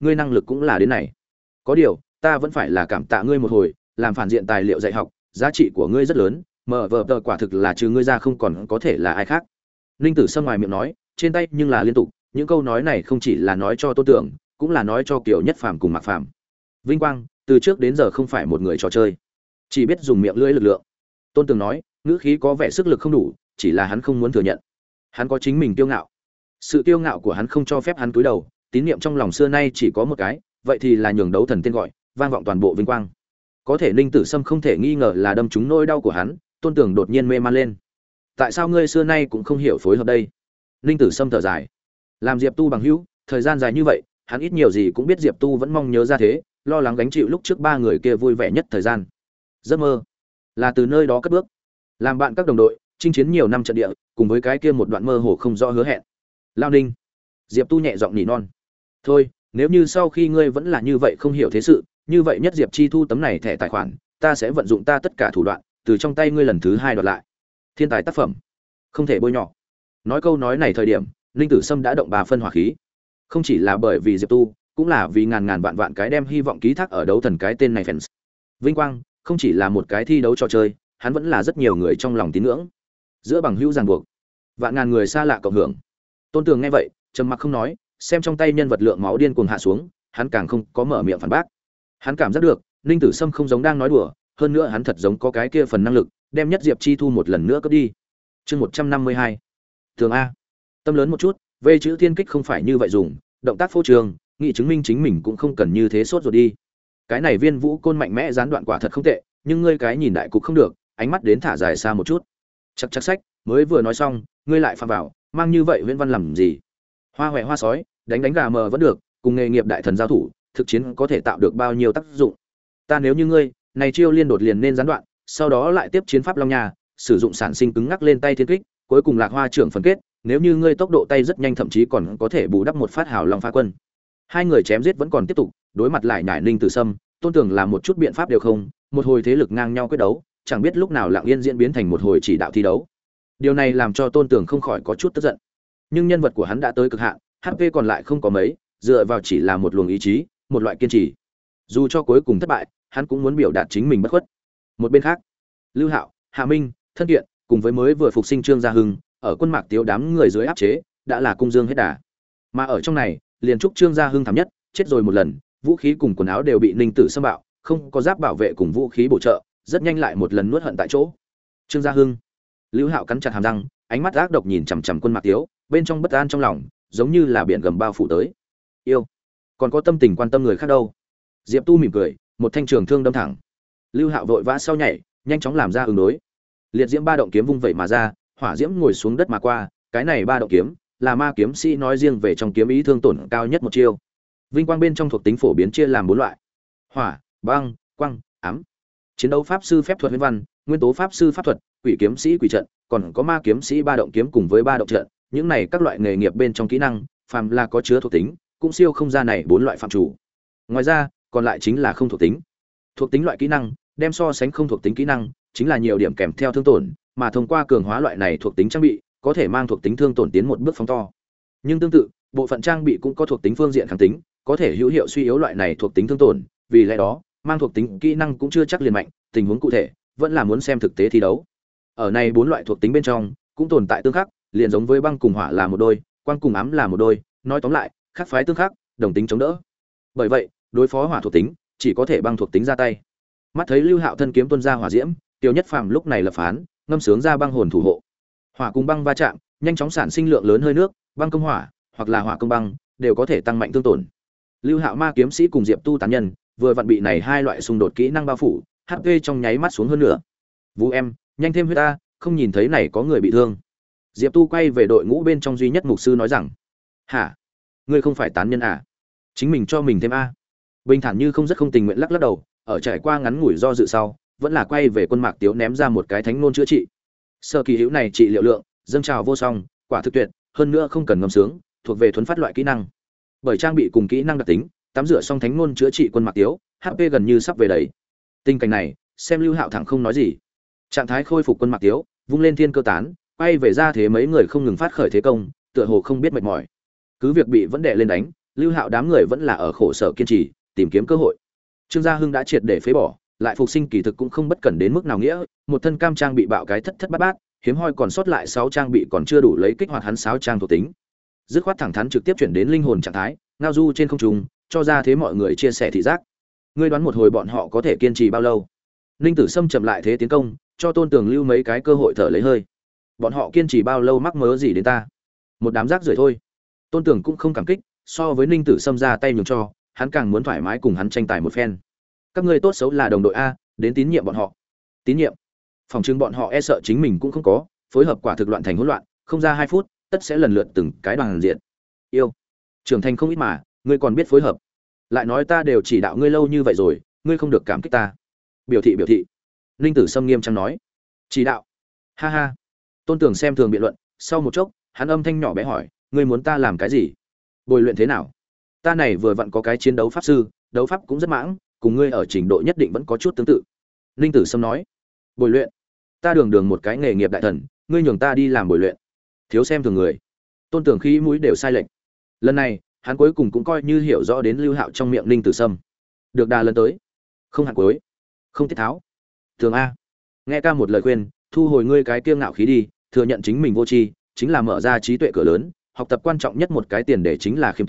ngươi năng lực cũng là đến này. Có điều, ta vẫn phải là cảm tạ ngươi một hồi, làm phản diện tài liệu dạy học, giá trị của ngươi rất lớn, mở vở tờ quả thực là trừ ngươi ra không còn có thể là ai khác. Ninh Tử Sâm ngoài miệng nói, trên tay nhưng là liên tục, những câu nói này không chỉ là nói cho Tôn Tưởng, cũng là nói cho Kiều Nhất Phàm cùng Mạc Phàm. Vinh quang, từ trước đến giờ không phải một người trò chơi, chỉ biết dùng miệng lưỡi lực lượng. Tôn Tưởng nói, ngữ khí có vẻ sức lực không đủ, chỉ là hắn không muốn thừa nhận. Hắn có chính mình kiêu ngạo. Sự kiêu ngạo của hắn không cho phép hắn cúi đầu, tín niệm trong lòng xưa nay chỉ có một cái, vậy thì là nhường đấu thần tên gọi, vang vọng toàn bộ vinh quang. Có thể Ninh Tử Sâm không thể nghi ngờ là đâm trúng nỗi đau của hắn, Tôn Tưởng đột nhiên mê man lên. Tại sao ngươi xưa nay cũng không hiểu phối hợp đây? Ninh Tử Sâm thở dài. Làm Diệp Tu bằng hữu, thời gian dài như vậy, hắn ít nhiều gì cũng biết Diệp Tu vẫn mong nhớ ra thế, lo lắng gánh chịu lúc trước ba người kia vui vẻ nhất thời gian. Giấc mơ là từ nơi đó cất bước, làm bạn các đồng đội, chinh chiến nhiều năm trận địa, cùng với cái kia một đoạn mơ hồ không rõ hứa hẹn. Lao Ninh, Diệp Tu nhẹ giọng nỉ non. Thôi, nếu như sau khi ngươi vẫn là như vậy không hiểu thế sự, như vậy nhất Diệp Chi thu tấm này thẻ tài khoản, ta sẽ vận dụng ta tất cả thủ đoạn, từ trong tay ngươi lần thứ hai đoạt lại. Thiên tài tác phẩm, không thể bôi nhọ. Nói câu nói này thời điểm, Ninh Tử Sâm đã động 3 phân hỏa khí. Không chỉ là bởi vì Diệp Tu, cũng là vì ngàn ngàn vạn vạn cái đem hy vọng ký thác ở đấu thần cái tên này fans. Vinh quang, không chỉ là một cái thi đấu trò chơi, hắn vẫn là rất nhiều người trong lòng tín ngưỡng. Giữa bằng hữu ràng buộc, vạn ngàn người xa lạ cộng hưởng. Tôn Tường nghe vậy, trầm mặc không nói, xem trong tay nhân vật lượng máu điên cuồng hạ xuống, hắn càng không có mở miệng phản bác. Hắn cảm giác được, Ninh Tử Sâm không giống đang nói đùa, hơn nữa hắn thật giống có cái kia phần năng lực, đem nhất Diệp Chi thu một lần nữa cướp đi. Chương 152. Tường A. Tâm lớn một chút, về chữ thiên kích không phải như vậy dùng, động tác phô trương, nghị chứng minh chính mình cũng không cần như thế sốt rồi đi. Cái này viên vũ côn mạnh mẽ gián đoạn quả thật không tệ, nhưng ngươi cái nhìn đại cục không được, ánh mắt đến thả dài xa một chút. Chắc chắc sách, mới vừa nói xong, ngươi lại phạm vào, mang như vậy Viễn Văn làm gì? Hoa hoè hoa sói, đánh gà mờ vẫn được, cùng nghề nghiệp đại thần giao thủ, thực chiến có thể tạo được bao nhiêu tác dụng. Ta nếu như ngươi, này chiêu liên đột liền nên gián đoạn, sau đó lại tiếp chiến pháp long nha, sử dụng sản sinh cứng ngắc lên tay thiên kích, cuối cùng Lạc Hoa trưởng phần kết, nếu như ngươi tốc độ tay rất nhanh thậm chí còn có thể bù đắp một phát hào long phá quân. Hai người chém giết vẫn còn tiếp tục, đối mặt lại nhải Ninh Tử Sâm, Tôn Tưởng làm một chút biện pháp đều không, một hồi thế lực ngang nhau quyết đấu, chẳng biết lúc nào lặng yên diễn biến thành một hồi chỉ đạo thi đấu. Điều này làm cho Tôn Tưởng không khỏi có chút tức giận. Nhưng nhân vật của hắn đã tới cực hạn, HP còn lại không có mấy, dựa vào chỉ là một luồng ý chí, một loại kiên trì. Dù cho cuối cùng thất bại, hắn cũng muốn biểu đạt chính mình bất khuất. Một bên khác, Lưu Hạo, Hạ Minh, Thân Kiện, cùng với mới vừa phục sinh Trương Gia Hưng, ở quân Mạc Tiếu đám người dưới áp chế, đã là cung dương hết đà. Mà ở trong này, liền trúc Trương Gia Hưng thảm nhất, chết rồi một lần, vũ khí cùng quần áo đều bị Ninh Tử xâm bạo, không có giáp bảo vệ cùng vũ khí bổ trợ, rất nhanh lại một lần nuốt hận tại chỗ. Trương Gia Hưng, Lưu Hạo cắn chặt hàm răng, ánh mắt ác độc nhìn chằm chằm quân Mạc Tiếu, bên trong bất an trong lòng, giống như là biển gầm bao phủ tới. Yêu, còn có tâm tình quan tâm người khác đâu? Diệp Tu mỉm cười, một thanh trường thương đâm thẳng. Lưu Hạo vội vã sau nhảy, nhanh chóng làm ra ứng đối. Liệt diễm ba động kiếm vung vẩy mà ra, hỏa diễm ngồi xuống đất mà qua, cái này ba động kiếm là ma kiếm sĩ nói riêng về trong kiếm ý thương tổn cao nhất một chiêu. Vinh quang bên trong thuộc tính phổ biến chia làm 4 loại: hỏa, băng, quang, ám. Chiến đấu pháp sư phép thuật Viễn Văn, nguyên tố pháp sư pháp thuật, quỷ kiếm sĩ quỷ trận, còn có ma kiếm sĩ ba động kiếm cùng với ba động trận, những này các loại nghề nghiệp bên trong kỹ năng, phàm là có chứa thuộc tính, cũng siêu không ra này 4 loại phạm chủ. Ngoài ra, còn lại chính là không thuộc tính. Thuộc tính loại kỹ năng, đem so sánh không thuộc tính kỹ năng, chính là nhiều điểm kèm theo thương tổn, mà thông qua cường hóa loại này thuộc tính trang bị, có thể mang thuộc tính thương tổn tiến một bước phóng to. Nhưng tương tự, bộ phận trang bị cũng có thuộc tính phương diện kháng tính, có thể hữu hiệu suy yếu loại này thuộc tính thương tổn, vì lẽ đó, mang thuộc tính kỹ năng cũng chưa chắc liền mạnh, tình huống cụ thể vẫn là muốn xem thực tế thi đấu. Ở này 4 loại thuộc tính bên trong, cũng tồn tại tương khắc, liền giống với băng cùng hỏa là một đôi, quang cùng ám là một đôi, nói tóm lại, khác phái tương khắc, đồng tính chống đỡ. Bởi vậy, đối phó hỏa thuộc tính, chỉ có thể băng thuộc tính ra tay. Mắt thấy Lưu Hạo thân kiếm tuôn ra hỏa diễm, Tiêu Nhất Phàm lúc này lập phán, ngâm sướng ra băng hồn thủ hộ. Hỏa cùng băng va chạm, nhanh chóng sản sinh lượng lớn hơi nước, băng công hỏa, hoặc là hỏa công băng, đều có thể tăng mạnh thương tổn. Lưu Hạo ma kiếm sĩ cùng Diệp Tu tán nhân, vừa vặn bị này hai loại xung đột kỹ năng bao phủ, HP trong nháy mắt xuống hơn nữa. Vũ em, nhanh thêm huyết ta, không nhìn thấy này có người bị thương. Diệp Tu quay về đội ngũ bên trong duy nhất mục sư nói rằng: "Hả? Ngươi không phải tán nhân à? Chính mình cho mình thêm a." Bình thản như không rất không tình nguyện lắc lắc đầu, ở trải qua ngắn ngủi do dự sau, vẫn là quay về quân Mạc Tiếu ném ra một cái thánh ngôn chữa trị. Sơ kỳ hữu này trị liệu lượng, dâng trào vô song, quả thực tuyệt, hơn nữa không cần ngâm sướng, thuộc về thuần phát loại kỹ năng. Bởi trang bị cùng kỹ năng đặc tính, tắm rửa xong thánh ngôn chữa trị quân Mạc Tiếu, HP gần như sắp về đầy. Tình cảnh này, xem Lưu Hạo thẳng không nói gì. Trạng thái khôi phục quân Mạc Tiếu, vung lên thiên cơ tán, quay về ra thế mấy người không ngừng phát khởi thế công, tựa hồ không biết mệt mỏi. Cứ việc bị vẫn đè lên đánh, Lưu Hạo đám người vẫn là ở khổ sở kiên trì, tìm kiếm cơ hội. Trương Gia Hưng đã triệt để phế bỏ, lại phục sinh kỳ thực cũng không bất cẩn đến mức nào nghĩa, một thân cam trang bị bạo cái thất thất bát bát, hiếm hoi còn sót lại 6 trang bị còn chưa đủ lấy kích hoạt hắn 6 trang thuộc tính. Dứt khoát thẳng thắn trực tiếp chuyển đến linh hồn trạng thái, ngao du trên không trung, cho ra thế mọi người chia sẻ thị giác. Ngươi đoán một hồi bọn họ có thể kiên trì bao lâu? Ninh Tử Sâm chậm lại thế tiến công, cho Tôn Tường lưu mấy cái cơ hội thở lấy hơi. Bọn họ kiên trì bao lâu mắc mớ gì đến ta? Một đám rác rưởi thôi. Tôn Tường cũng không cảm kích, so với Ninh Tử Sâm ra tay nhường cho, hắn càng muốn thoải mái cùng hắn tranh tài một phen. Các ngươi tốt xấu là đồng đội a, đến tín nhiệm bọn họ. Tín nhiệm? Phòng trưng bọn họ e sợ chính mình cũng không có, phối hợp quả thực loạn thành hỗn loạn, không ra 2 phút, tất sẽ lần lượt từng cái đoàn diện. Yêu, trưởng thành không ít mà, ngươi còn biết phối hợp. Lại nói ta đều chỉ đạo ngươi lâu như vậy rồi, ngươi không được cảm kích ta. Biểu thị. Ninh Tử Sâm nghiêm trang nói. Chỉ đạo? Ha ha. Tôn Tường xem thường biện luận, sau một chốc, hắn âm thanh nhỏ bé hỏi, ngươi muốn ta làm cái gì? Bồi luyện thế nào? Ta này vừa vặn có cái chiến đấu pháp sư, đấu pháp cũng rất mãng, cùng ngươi ở trình độ nhất định vẫn có chút tương tự. Ninh Tử Sâm nói. Bồi luyện? Ta đường một cái nghề nghiệp đại thần, ngươi nhường ta đi làm bồi luyện? Thiếu xem thường người. Tôn Tường khí mũi đều sai lệch. Lần này, hắn cuối cùng cũng coi như hiểu rõ đến Lưu Hạo trong miệng Ninh Tử Sâm. Được đà lần tới, không hạn cuối, không tiết tháo. Thường a, nghe ca một lời khuyên, thu hồi ngươi cái kiêu ngạo khí đi, thừa nhận chính mình vô tri, chính là mở ra trí tuệ cửa lớn, học tập quan trọng nhất một cái tiền đề chính là khiêm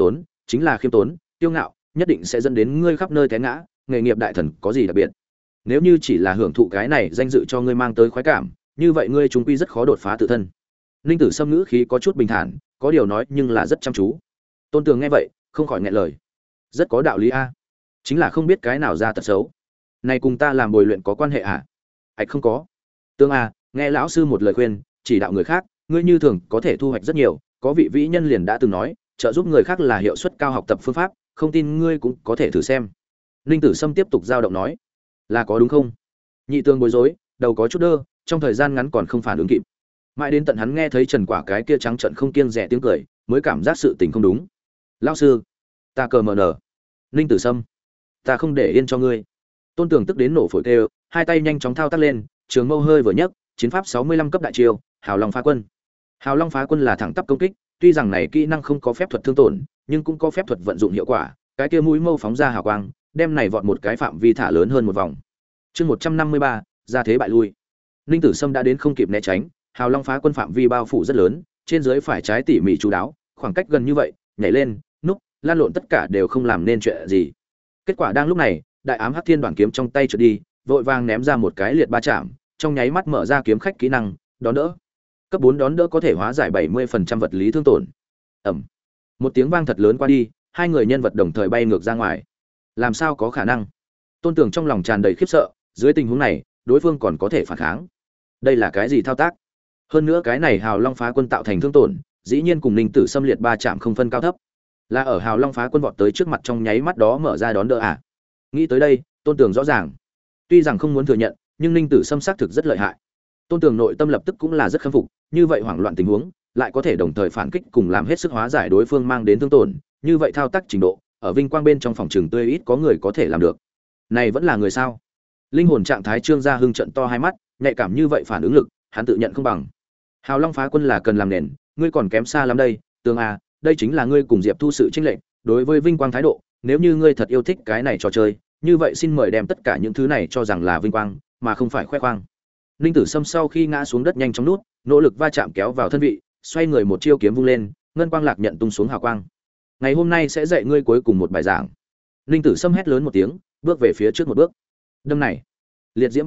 tốn, kiêu ngạo, nhất định sẽ dẫn đến ngươi khắp nơi té ngã, nghề nghiệp đại thần có gì đặc biệt. Nếu như chỉ là hưởng thụ cái này danh dự cho ngươi mang tới khoái cảm, như vậy ngươi chúng quy rất khó đột phá tự thân. Ninh Tử Sâm ngữ khí có chút bình thản, có điều nói nhưng là rất chăm chú. Tôn Tường nghe vậy, không khỏi nghẹn lời. Rất có đạo lý a, chính là không biết cái nào ra tật xấu. Này cùng ta làm bồi luyện có quan hệ à? Ảch không có. Tương a, nghe lão sư một lời khuyên, chỉ đạo người khác, ngươi như thường có thể thu hoạch rất nhiều, có vị vĩ nhân liền đã từng nói, trợ giúp người khác là hiệu suất cao học tập phương pháp, không tin ngươi cũng có thể thử xem. Ninh Tử Sâm tiếp tục giao động nói, là có đúng không? Nhị Tương bối rối, đầu có chút đơ, trong thời gian ngắn còn không phản ứng kịp. Mãi đến tận hắn nghe thấy Trần Quả cái kia trắng trợn không kiêng dè tiếng cười, mới cảm giác sự tình không đúng. Lão sư, ta cờ mờ nở. Ninh Tử Sâm, ta không để yên cho ngươi. Tôn Tường tức đến nổ phổi kêu, hai tay nhanh chóng thao tác lên, trường mâu hơi vừa nhấc, chiến pháp 65 cấp đại chiêu, Hào Long phá quân. Hào Long phá quân là thẳng tắp công kích, tuy rằng này kỹ năng không có phép thuật thương tổn, nhưng cũng có phép thuật vận dụng hiệu quả, cái kia mũi mâu phóng ra hào quang, đem này vọt một cái phạm vi thả lớn hơn một vòng. Chương 153, ra thế bại lui. Ninh Tử Sâm đã đến không kịp né tránh, Hào Long phá quân phạm vi bao phủ rất lớn, trên dưới phải trái tỉ mỉ chú đáo, khoảng cách gần như vậy, nhảy lên, núp, lan lộn tất cả đều không làm nên chuyện gì. Kết quả đang lúc này, đại ám hắc thiên đoạn kiếm trong tay trượt đi, vội vàng ném ra một cái liệt ba chạm, trong nháy mắt mở ra kiếm khách kỹ năng, đón đỡ. Cấp 4 đón đỡ có thể hóa giải 70% vật lý thương tổn. Ầm. Một tiếng vang thật lớn qua đi, hai người nhân vật đồng thời bay ngược ra ngoài. Làm sao có khả năng? Tôn Tường trong lòng tràn đầy khiếp sợ, dưới tình huống này, đối phương còn có thể phản kháng. Đây là cái gì thao tác? Hơn nữa cái này Hào Long phá quân tạo thành thương tổn, dĩ nhiên cùng Ninh Tử Xâm liệt ba chạm không phân cao thấp. Là ở Hào Long phá quân vọt tới trước mặt trong nháy mắt đó mở ra đón đỡ à? Nghĩ tới đây, Tôn Tường rõ ràng. Tuy rằng không muốn thừa nhận, nhưng Ninh Tử Xâm xác thực rất lợi hại. Tôn Tường nội tâm lập tức cũng là rất khâm phục, như vậy hoảng loạn tình huống, lại có thể đồng thời phản kích cùng làm hết sức hóa giải đối phương mang đến thương tổn, như vậy thao tác trình độ, ở vinh quang bên trong phòng trường tươi ít có người có thể làm được. Này vẫn là người sao? Linh hồn trạng thái Trương Gia Hưng trận to hai mắt, nhạy cảm như vậy phản ứng lực, hắn tự nhận không bằng. Hào Long phá quân là cần làm nền, ngươi còn kém xa lắm đây, Tường à, đây chính là ngươi cùng Diệp Thu sự chênh lệch, đối với vinh quang thái độ, nếu như ngươi thật yêu thích cái này trò chơi, như vậy xin mời đem tất cả những thứ này cho rằng là vinh quang, mà không phải khoe khoang. Ninh Tử Sâm sau khi ngã xuống đất nhanh chóng nút, nỗ lực va chạm kéo vào thân vị, xoay người một chiêu kiếm vung lên, ngân quang lạc nhận tung xuống hào quang. Ngày hôm nay sẽ dạy ngươi cuối cùng một bài giảng. Ninh Tử Sâm hét lớn một tiếng, bước về phía trước một bước. Đâm này, liệt diễm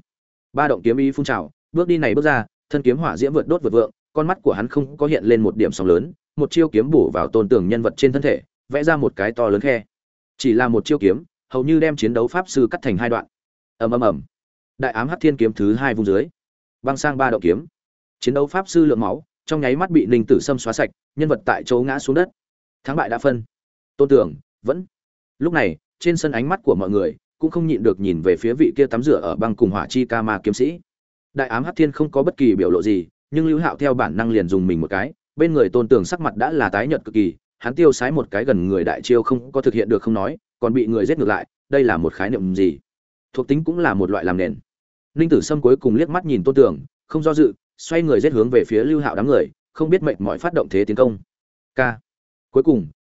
ba động kiếm ý phun trào, bước đi này bước ra, thân kiếm hỏa diễm vượt đốt vượt vượng, con mắt của hắn không có hiện lên một điểm sóng lớn, một chiêu kiếm bổ vào Tôn Tường nhân vật trên thân thể, vẽ ra một cái to lớn khe. Chỉ là một chiêu kiếm, hầu như đem chiến đấu pháp sư cắt thành hai đoạn. Ầm ầm ầm. Đại ám hắc thiên kiếm thứ hai vung dưới, băng sang ba động kiếm. Chiến đấu pháp sư lượng máu, trong nháy mắt bị Ninh Tử Sâm xóa sạch, nhân vật tại chỗ ngã xuống đất. Thắng bại đã phân. Tôn Tường vẫn. Lúc này, trên sân ánh mắt của mọi người cũng không nhịn được nhìn về phía vị kia tắm rửa ở băng cùng hỏa chi ca ma kiếm sĩ. Đại ám hắc thiên không có bất kỳ biểu lộ gì, nhưng Lưu Hạo theo bản năng liền dùng mình một cái, bên người Tôn Tường sắc mặt đã là tái nhợt cực kỳ, hắn tiêu sái một cái gần người đại chiêu không có thực hiện được không nói, còn bị người giết ngược lại, đây là một khái niệm gì? Thuộc tính cũng là một loại làm nền. Ninh Tử Sâm cuối cùng liếc mắt nhìn Tôn Tường, không do dự, xoay người giết hướng về phía Lưu Hạo đám người, không biết mệt mỏi phát động thế tiến công. K. Cuối cùng,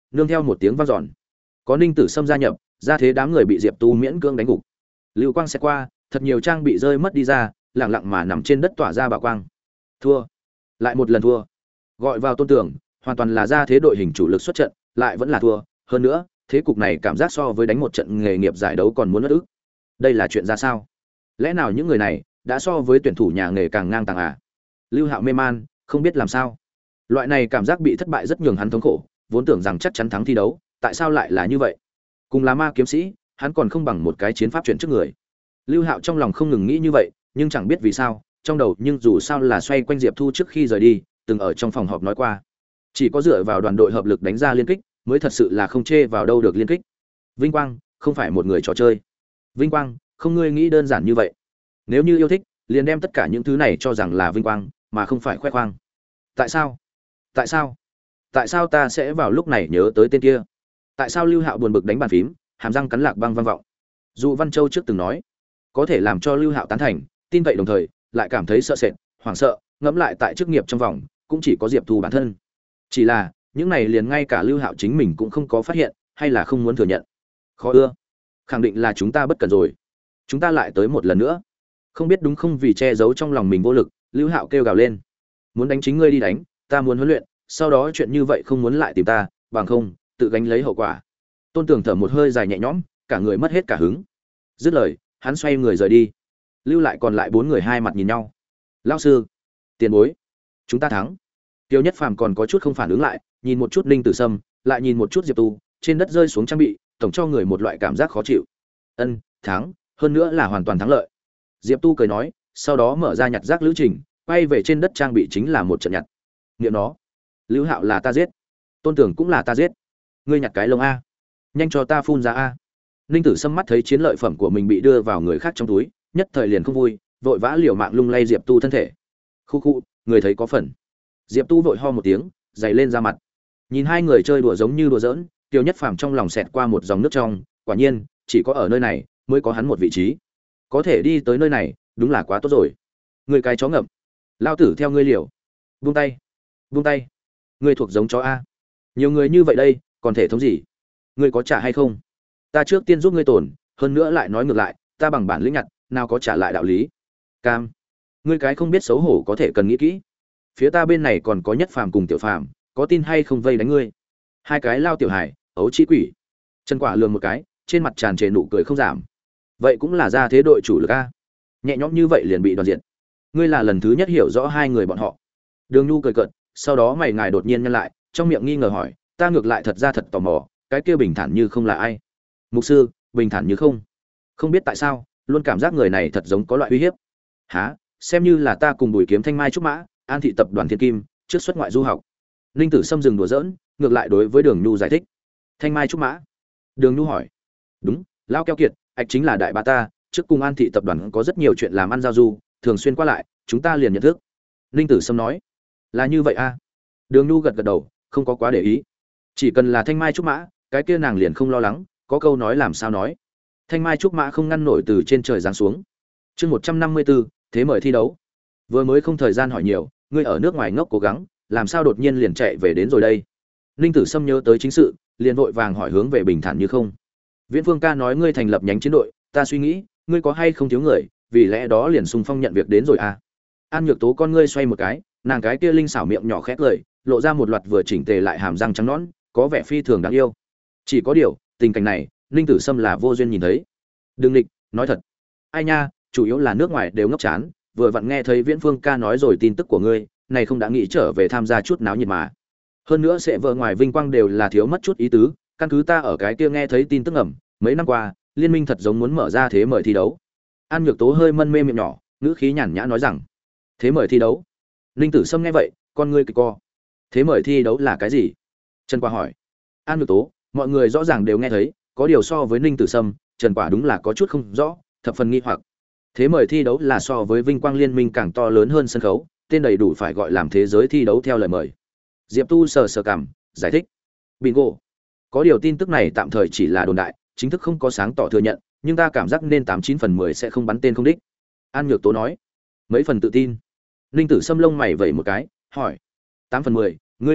nương theo một tiếng vang dọn. Có Ninh Tử Sâm gia nhập, ra thế đám người bị Diệp Tu miễn cưỡng đánh gục. Lưu quang sẽ qua, thật nhiều trang bị rơi mất đi ra, lặng lặng mà nằm trên đất tỏa ra bạo quang. Thua, lại một lần thua. Gọi vào Tôn Tưởng, hoàn toàn là ra thế đội hình chủ lực xuất trận, lại vẫn là thua, hơn nữa, thế cục này cảm giác so với đánh một trận nghề nghiệp giải đấu còn muốn uất ức. Đây là chuyện ra sao? Lẽ nào những người này đã so với tuyển thủ nhà nghề càng ngang tàng à? Lưu Hạo mê man, không biết làm sao. Loại này cảm giác bị thất bại rất nhường hắn thống khổ, vốn tưởng rằng chắc chắn thắng thi đấu, tại sao lại là như vậy? Cùng là ma kiếm sĩ, hắn còn không bằng một cái chiến pháp chuyển trước người. Lưu Hạo trong lòng không ngừng nghĩ như vậy, nhưng chẳng biết vì sao, trong đầu nhưng dù sao là xoay quanh Diệp Thu trước khi rời đi, từng ở trong phòng họp nói qua. Chỉ có dựa vào đoàn đội hợp lực đánh ra liên kích, mới thật sự là không chê vào đâu được liên kích. Vinh quang không phải một người trò chơi. Vinh quang, không ngươi nghĩ đơn giản như vậy. Nếu như yêu thích, liền đem tất cả những thứ này cho rằng là vinh quang, mà không phải khoe khoang. Tại sao? Tại sao? Tại sao ta sẽ vào lúc này nhớ tới tên kia? Tại sao Lưu Hạo buồn bực đánh bàn phím, hàm răng cắn lạc băng vang vọng? Dụ Văn Châu trước từng nói, có thể làm cho Lưu Hạo tán thành, tin vậy đồng thời, lại cảm thấy sợ sệt, hoảng sợ, ngẫm lại tại chức nghiệp trong vòng, cũng chỉ có Diệp Thu bản thân. Chỉ là, những này liền ngay cả Lưu Hạo chính mình cũng không có phát hiện, hay là không muốn thừa nhận. Khó ưa. Khẳng định là chúng ta bất cẩn rồi. Chúng ta lại tới một lần nữa. Không biết đúng không, vì che giấu trong lòng mình vô lực, Lưu Hạo kêu gào lên. Muốn đánh chính ngươi đi đánh, ta muốn huấn luyện, sau đó chuyện như vậy không muốn lại tìm ta, bằng không, tự gánh lấy hậu quả. Tôn Tưởng thở một hơi dài nhẹ nhõm, cả người mất hết cả hứng. Dứt lời, hắn xoay người rời đi. Lưu lại còn lại 4 người hai mặt nhìn nhau. Lão sư, tiền bối, chúng ta thắng. Tiêu Nhất Phàm còn có chút không phản ứng lại, nhìn một chút Ninh Tử Sâm, lại nhìn một chút Diệp Tu, trên đất rơi xuống trang bị, tổng cho người một loại cảm giác khó chịu. Ân, thắng, hơn nữa là hoàn toàn thắng lợi. Diệp Tu cười nói, sau đó mở ra nhặt rác lữ trình, quay về trên đất trang bị chính là một trận nhặt. Niệm nó, Lưu Hạo là ta giết, Tôn Tưởng cũng là ta giết. Ngươi nhặt cái lông a, nhanh cho ta phun ra a. Ninh Tử Sâm mắt thấy chiến lợi phẩm của mình bị đưa vào người khác trong túi, nhất thời liền không vui, vội vã liều mạng lung lay Diệp Tu thân thể. Khu khu, người thấy có phần. Diệp Tu vội ho một tiếng, giày lên ra mặt. Nhìn hai người chơi đùa giống như đùa giỡn, Tiêu Nhất Phàm trong lòng xẹt qua một dòng nước trong, quả nhiên, chỉ có ở nơi này mới có hắn một vị trí. Có thể đi tới nơi này, đúng là quá tốt rồi. Người cái chó ngậm, lao tử theo ngươi liều. Buông tay, buông tay. Ngươi thuộc giống chó a. Nhiều người như vậy đây, còn thể thống gì? Ngươi có trả hay không? Ta trước tiên giúp ngươi tổn, hơn nữa lại nói ngược lại, ta bằng bản lĩnh nhặt, nào có trả lại đạo lý. Cam, ngươi cái không biết xấu hổ có thể cần nghĩ kỹ. Phía ta bên này còn có Nhất Phàm cùng Tiểu Phàm, có tin hay không vây đánh ngươi? Hai cái lao tiểu hải, ấu chi quỷ. Trần Quả lườm một cái, trên mặt tràn trề nụ cười không giảm. Vậy cũng là ra thế đội chủ lực a. Nhẹ nhõm như vậy liền bị đoàn diện. Ngươi là lần thứ nhất hiểu rõ hai người bọn họ. Đường Nhu cười cợt, sau đó mày ngài đột nhiên nhăn lại, trong miệng nghi ngờ hỏi, ta ngược lại thật ra thật tò mò, cái kia Bình Thản Như không là ai? Mục sư, Bình Thản Như không? Không biết tại sao, luôn cảm giác người này thật giống có loại uy hiếp. Hả? Xem như là ta cùng Bùi Kiếm Thanh Mai trúc mã, An thị tập đoàn Thiên Kim, trước xuất ngoại du học. Ninh Tử Sâm dừng đùa giỡn, ngược lại đối với Đường Nhu giải thích. Thanh Mai trúc mã? Đường Nhu hỏi. Đúng, lao keo kiệt, ạch chính là đại bá ta, trước cùng An thị tập đoàn có rất nhiều chuyện làm ăn giao du, thường xuyên qua lại, chúng ta liền nhận thức. Ninh Tử Sâm nói. Là như vậy a. Đường Nhu gật gật đầu, không có quá để ý. Chỉ cần là Thanh Mai trúc mã, cái kia nàng liền không lo lắng, có câu nói làm sao nói. Thanh Mai trúc mã không ngăn nổi từ trên trời giáng xuống. Chương 154, thế mời thi đấu. Vừa mới không thời gian hỏi nhiều, ngươi ở nước ngoài ngốc cố gắng, làm sao đột nhiên liền chạy về đến rồi đây? Ninh Tử Sâm nhớ tới chính sự, liền vội vàng hỏi hướng về Bình Thản Như không. Viễn Phương ca nói ngươi thành lập nhánh chiến đội, ta suy nghĩ, ngươi có hay không thiếu người, vì lẽ đó liền xung phong nhận việc đến rồi à? An Nhược Tố con ngươi xoay một cái, nàng cái kia linh xảo miệng nhỏ khẽ cười, lộ ra một loạt vừa chỉnh tề lại hàm răng trắng nõn, có vẻ phi thường đáng yêu. Chỉ có điều, tình cảnh này, Ninh Tử Sâm là vô duyên nhìn thấy. Đừng nghịch, nói thật. Ai nha, chủ yếu là nước ngoài đều ngốc chán, vừa vặn nghe thấy Viễn Phương ca nói rồi tin tức của ngươi, này không đã nghĩ trở về tham gia chút náo nhiệt mà. Hơn nữa sẽ vợ ngoài vinh quang đều là thiếu mất chút ý tứ, căn cứ ta ở cái kia nghe thấy tin tức ẩm, mấy năm qua, liên minh thật giống muốn mở ra thế mời thi đấu. An Nhược Tố hơi mân mê miệng nhỏ, ngữ khí nhàn nhã nói rằng, thế mời thi đấu. Ninh Tử Sâm nghe vậy, con ngươi kịch co. Thế mời thi đấu là cái gì? Trần Quả hỏi. An Nhược Tố, mọi người rõ ràng đều nghe thấy, có điều so với Ninh Tử Sâm, Trần Quả đúng là có chút không rõ, thập phần nghi hoặc. Thế mời thi đấu là so với Vinh Quang Liên minh càng to lớn hơn sân khấu, tên đầy đủ phải gọi làm thế giới thi đấu theo lời mời. Diệp Tu sờ sờ cằm, giải thích. Bingo. Có điều tin tức này tạm thời chỉ là đồn đại, chính thức không có sáng tỏ thừa nhận, nhưng ta cảm giác nên 89/10 sẽ không bắn tên không đích. An Nhược Tố nói. Mấy phần tự tin. Ninh Tử Sâm lông mày vẩy một cái, hỏi. 8/10, ngươi cũng biết,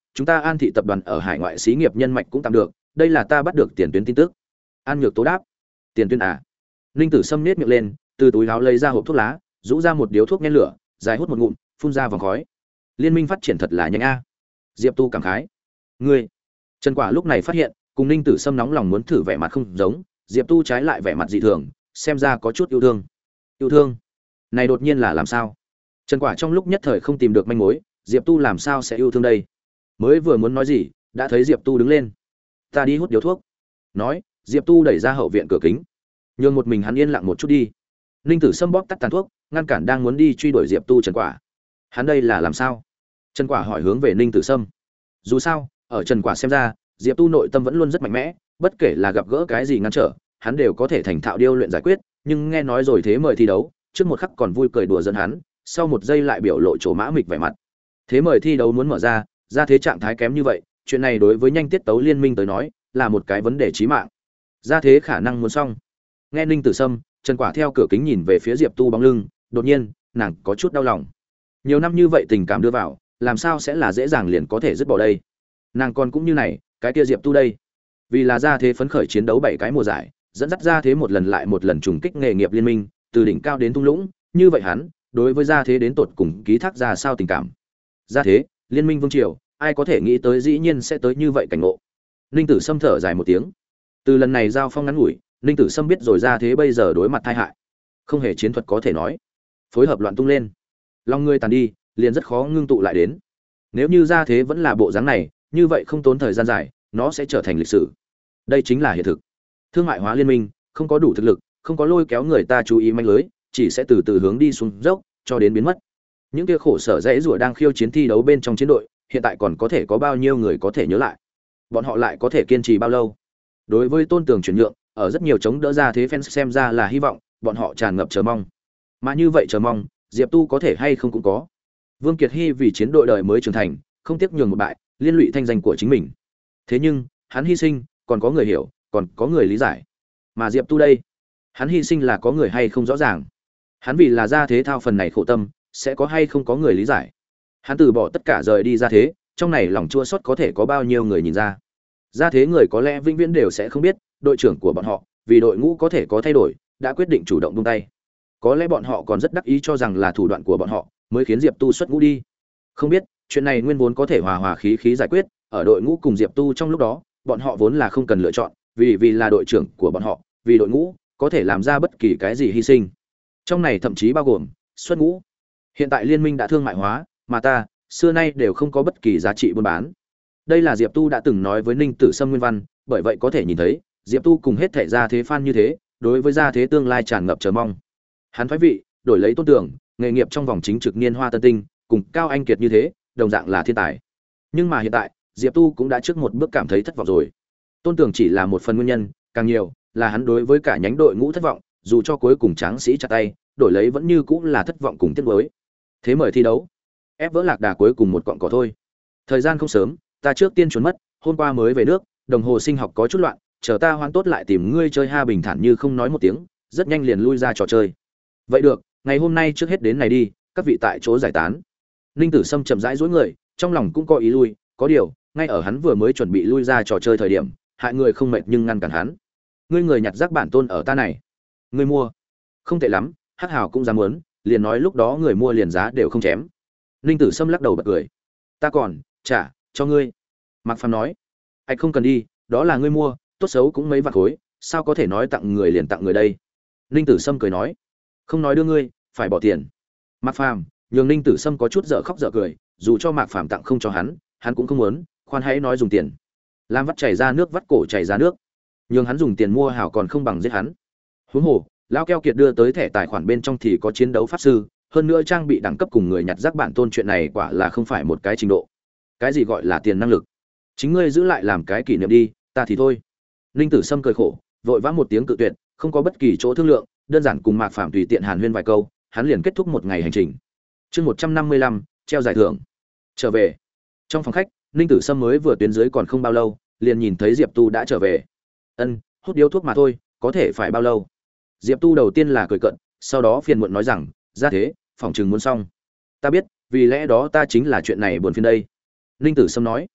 chúng ta An thị tập đoàn ở hải ngoại xí nghiệp nhân mạch cũng tạm được, đây là ta bắt được tiền tuyến tin tức. An Nhược Tố đáp. Tiền tuyến à? Ninh Tử Sâm nhếch miệng lên, từ túi áo lấy ra hộp thuốc lá, rũ ra một điếu thuốc nhen lửa, dài hút một ngụm, phun ra vòng khói. Liên minh phát triển thật là nhanh a. Diệp Tu cảm khái. Ngươi. Trần Quả lúc này phát hiện, cùng Ninh Tử Sâm nóng lòng muốn thử vẻ mặt không giống, Diệp Tu trái lại vẻ mặt dị thường, xem ra có chút yêu thương. Yêu thương? Này đột nhiên là làm sao? Trần Quả trong lúc nhất thời không tìm được manh mối, Diệp Tu làm sao sẽ yêu thương đây? Mới vừa muốn nói gì, đã thấy Diệp Tu đứng lên. Ta đi hút điếu thuốc. Nói, Diệp Tu đẩy ra hậu viện cửa kính. Nhường một mình hắn yên lặng một chút đi. Ninh Tử Sâm bóp tắt tàn thuốc, ngăn cản đang muốn đi truy đuổi Diệp Tu Trần Quả. Hắn đây là làm sao? Trần Quả hỏi hướng về Ninh Tử Sâm. Dù sao, ở Trần Quả xem ra, Diệp Tu nội tâm vẫn luôn rất mạnh mẽ, bất kể là gặp gỡ cái gì ngăn trở, hắn đều có thể thành thạo điêu luyện giải quyết, nhưng nghe nói rồi thế mời thi đấu, trước một khắc còn vui cười đùa giỡn hắn, sau một giây lại biểu lộ chỗ mã mịch vẻ mặt. Thế mời thi đấu muốn mở ra thế trạng thái kém như vậy, chuyện này đối với nhanh tiết tấu liên minh tới nói, là một cái vấn đề chí mạng. Ra thế khả năng muốn xong. Nghe Ninh Tử Sâm, Trần Quả theo cửa kính nhìn về phía Diệp Tu bóng lưng, đột nhiên, nàng có chút đau lòng. Nhiều năm như vậy tình cảm đưa vào, làm sao sẽ là dễ dàng liền có thể dứt bỏ đây? Nàng còn cũng như này, cái kia Diệp Tu đây, vì là ra thế phấn khởi chiến đấu 7 cái mùa giải, dẫn dắt ra thế một lần lại một lần trùng kích nghề nghiệp liên minh, từ đỉnh cao đến thung lũng, như vậy hắn, đối với ra thế đến tột cùng ký thác ra sao tình cảm. Ra thế, liên minh vương triều, ai có thể nghĩ tới dĩ nhiên sẽ tới như vậy cảnh ngộ. Ninh Tử Sâm thở dài một tiếng. Từ lần này giao phong ngắn ngủi, Ninh Tử Sâm biết rồi ra thế bây giờ đối mặt tai hại. Không hề chiến thuật có thể nói. Phối hợp loạn tung lên. Long ngươi tàn đi, liền rất khó ngưng tụ lại đến. Nếu như ra thế vẫn là bộ dáng này, như vậy không tốn thời gian dài, nó sẽ trở thành lịch sử. Đây chính là hiện thực. Thương mại hóa liên minh, không có đủ thực lực, không có lôi kéo người ta chú ý manh lưới, chỉ sẽ từ từ hướng đi xuống dốc, cho đến biến mất. Những kia khổ sở dễ rủa đang khiêu chiến thi đấu bên trong chiến đội, hiện tại còn có thể có bao nhiêu người có thể nhớ lại? Bọn họ lại có thể kiên trì bao lâu? Đối với Tôn Tường chuyển nhượng, ở rất nhiều chống đỡ ra thế fans xem ra là hy vọng, bọn họ tràn ngập chờ mong. Mà như vậy chờ mong, Diệp Tu có thể hay không cũng có. Vương Kiệt Hy vì chiến đội đời mới trưởng thành, không tiếc nhường một bại, liên lụy thanh danh của chính mình. Thế nhưng, hắn hy sinh, còn có người hiểu, còn có người lý giải. Mà Diệp Tu đây, hắn hy sinh là có người hay không rõ ràng. Hắn vì là ra thế thao phần này khổ tâm, sẽ có hay không có người lý giải. Hắn từ bỏ tất cả rời đi ra thế, trong này lòng chua xót có thể có bao nhiêu người nhìn ra. Ra thế người có lẽ vĩnh viễn đều sẽ không biết, đội trưởng của bọn họ, vì đội ngũ có thể có thay đổi, đã quyết định chủ động buông tay. Có lẽ bọn họ còn rất đắc ý cho rằng là thủ đoạn của bọn họ mới khiến Diệp Tu xuất ngũ đi. Không biết, chuyện này nguyên vốn có thể hòa hòa khí khí giải quyết, ở đội ngũ cùng Diệp Tu trong lúc đó, bọn họ vốn là không cần lựa chọn, vì là đội trưởng của bọn họ, vì đội ngũ có thể làm ra bất kỳ cái gì hy sinh. Trong này thậm chí bao gồm xuất ngũ. Hiện tại liên minh đã thương mại hóa, mà ta xưa nay đều không có bất kỳ giá trị buôn bán. Đây là Diệp Tu đã từng nói với Ninh Tử Sâm nguyên văn, bởi vậy có thể nhìn thấy, Diệp Tu cùng hết thảy gia thế fan như thế, đối với gia thế tương lai tràn ngập chờ mong. Hắn phái vị, đổi lấy Tôn Tưởng, nghề nghiệp trong vòng chính trực niên hoa tân tinh, cùng Cao Anh Kiệt như thế, đồng dạng là thiên tài. Nhưng mà hiện tại, Diệp Tu cũng đã trước một bước cảm thấy thất vọng rồi. Tôn Tưởng chỉ là một phần nguyên nhân, càng nhiều là hắn đối với cả nhánh đội ngũ thất vọng, dù cho cuối cùng tráng sĩ chặt tay, đổi lấy vẫn như cũng là thất vọng cùng tiếc nuối. Thế mời thi đấu, ép vỡ lạc đà cuối cùng một cọng cỏ thôi. Thời gian không sớm, ta trước tiên trốn mất, hôm qua mới về nước, đồng hồ sinh học có chút loạn, chờ ta hoan tốt lại tìm ngươi chơi ha. Bình thản như không nói một tiếng, rất nhanh liền lui ra trò chơi. Vậy được, ngày hôm nay trước hết đến này đi, các vị tại chỗ giải tán. Ninh Tử Sâm chậm rãi duỗi người, trong lòng cũng có ý lui, có điều, ngay ở hắn vừa mới chuẩn bị lui ra trò chơi thời điểm, hại người không mệt nhưng ngăn cản hắn. Ngươi người nhặt rác bản tôn ở ta này, ngươi mua? Không tệ lắm, Hắc Hào cũng dám muốn, liền nói lúc đó người mua liền giá đều không chém. Ninh Tử Sâm lắc đầu bật cười. Ta còn trả cho ngươi. Mạc Phàm nói, anh không cần đi, đó là ngươi mua, tốt xấu cũng mấy vạn khối, sao có thể nói tặng người liền tặng người đây? Ninh Tử Sâm cười nói, không nói đưa ngươi, phải bỏ tiền. Mạc Phàm nhường Ninh Tử Sâm có chút dở khóc dở cười, dù cho Mạc Phàm tặng không cho hắn cũng không muốn, khoan hãy nói dùng tiền. Lam vắt chảy ra nước, vắt cổ chảy ra nước, nhường hắn dùng tiền mua hảo còn không bằng giết hắn. Huống hồ, Lão Keo Kiệt đưa tới thẻ tài khoản bên trong thì có chiến đấu pháp sư, hơn nữa trang bị đẳng cấp cùng người nhặt rác bản tôn, chuyện này quả là không phải một cái trình độ. Cái gì gọi là tiền năng lực? Chính ngươi giữ lại làm cái kỷ niệm đi, ta thì thôi. Ninh Tử Sâm cười khổ, vội vã một tiếng cự tuyệt, không có bất kỳ chỗ thương lượng, đơn giản cùng Mạc Phàm tùy tiện hàn huyên vài câu, hắn liền kết thúc một ngày hành trình. Chương 155, treo giải thưởng. Trở về. Trong phòng khách, Ninh Tử Sâm mới vừa tuyến dưới còn không bao lâu, liền nhìn thấy Diệp Tu đã trở về. Ân, hút điếu thuốc mà thôi, có thể phải bao lâu? Diệp Tu đầu tiên là cười cợt, sau đó phiền muộn nói rằng, ra thế, phỏng chừng muốn xong. Ta biết, vì lẽ đó ta chính là chuyện này buồn phiền đây. Ninh Tử Sâm nói,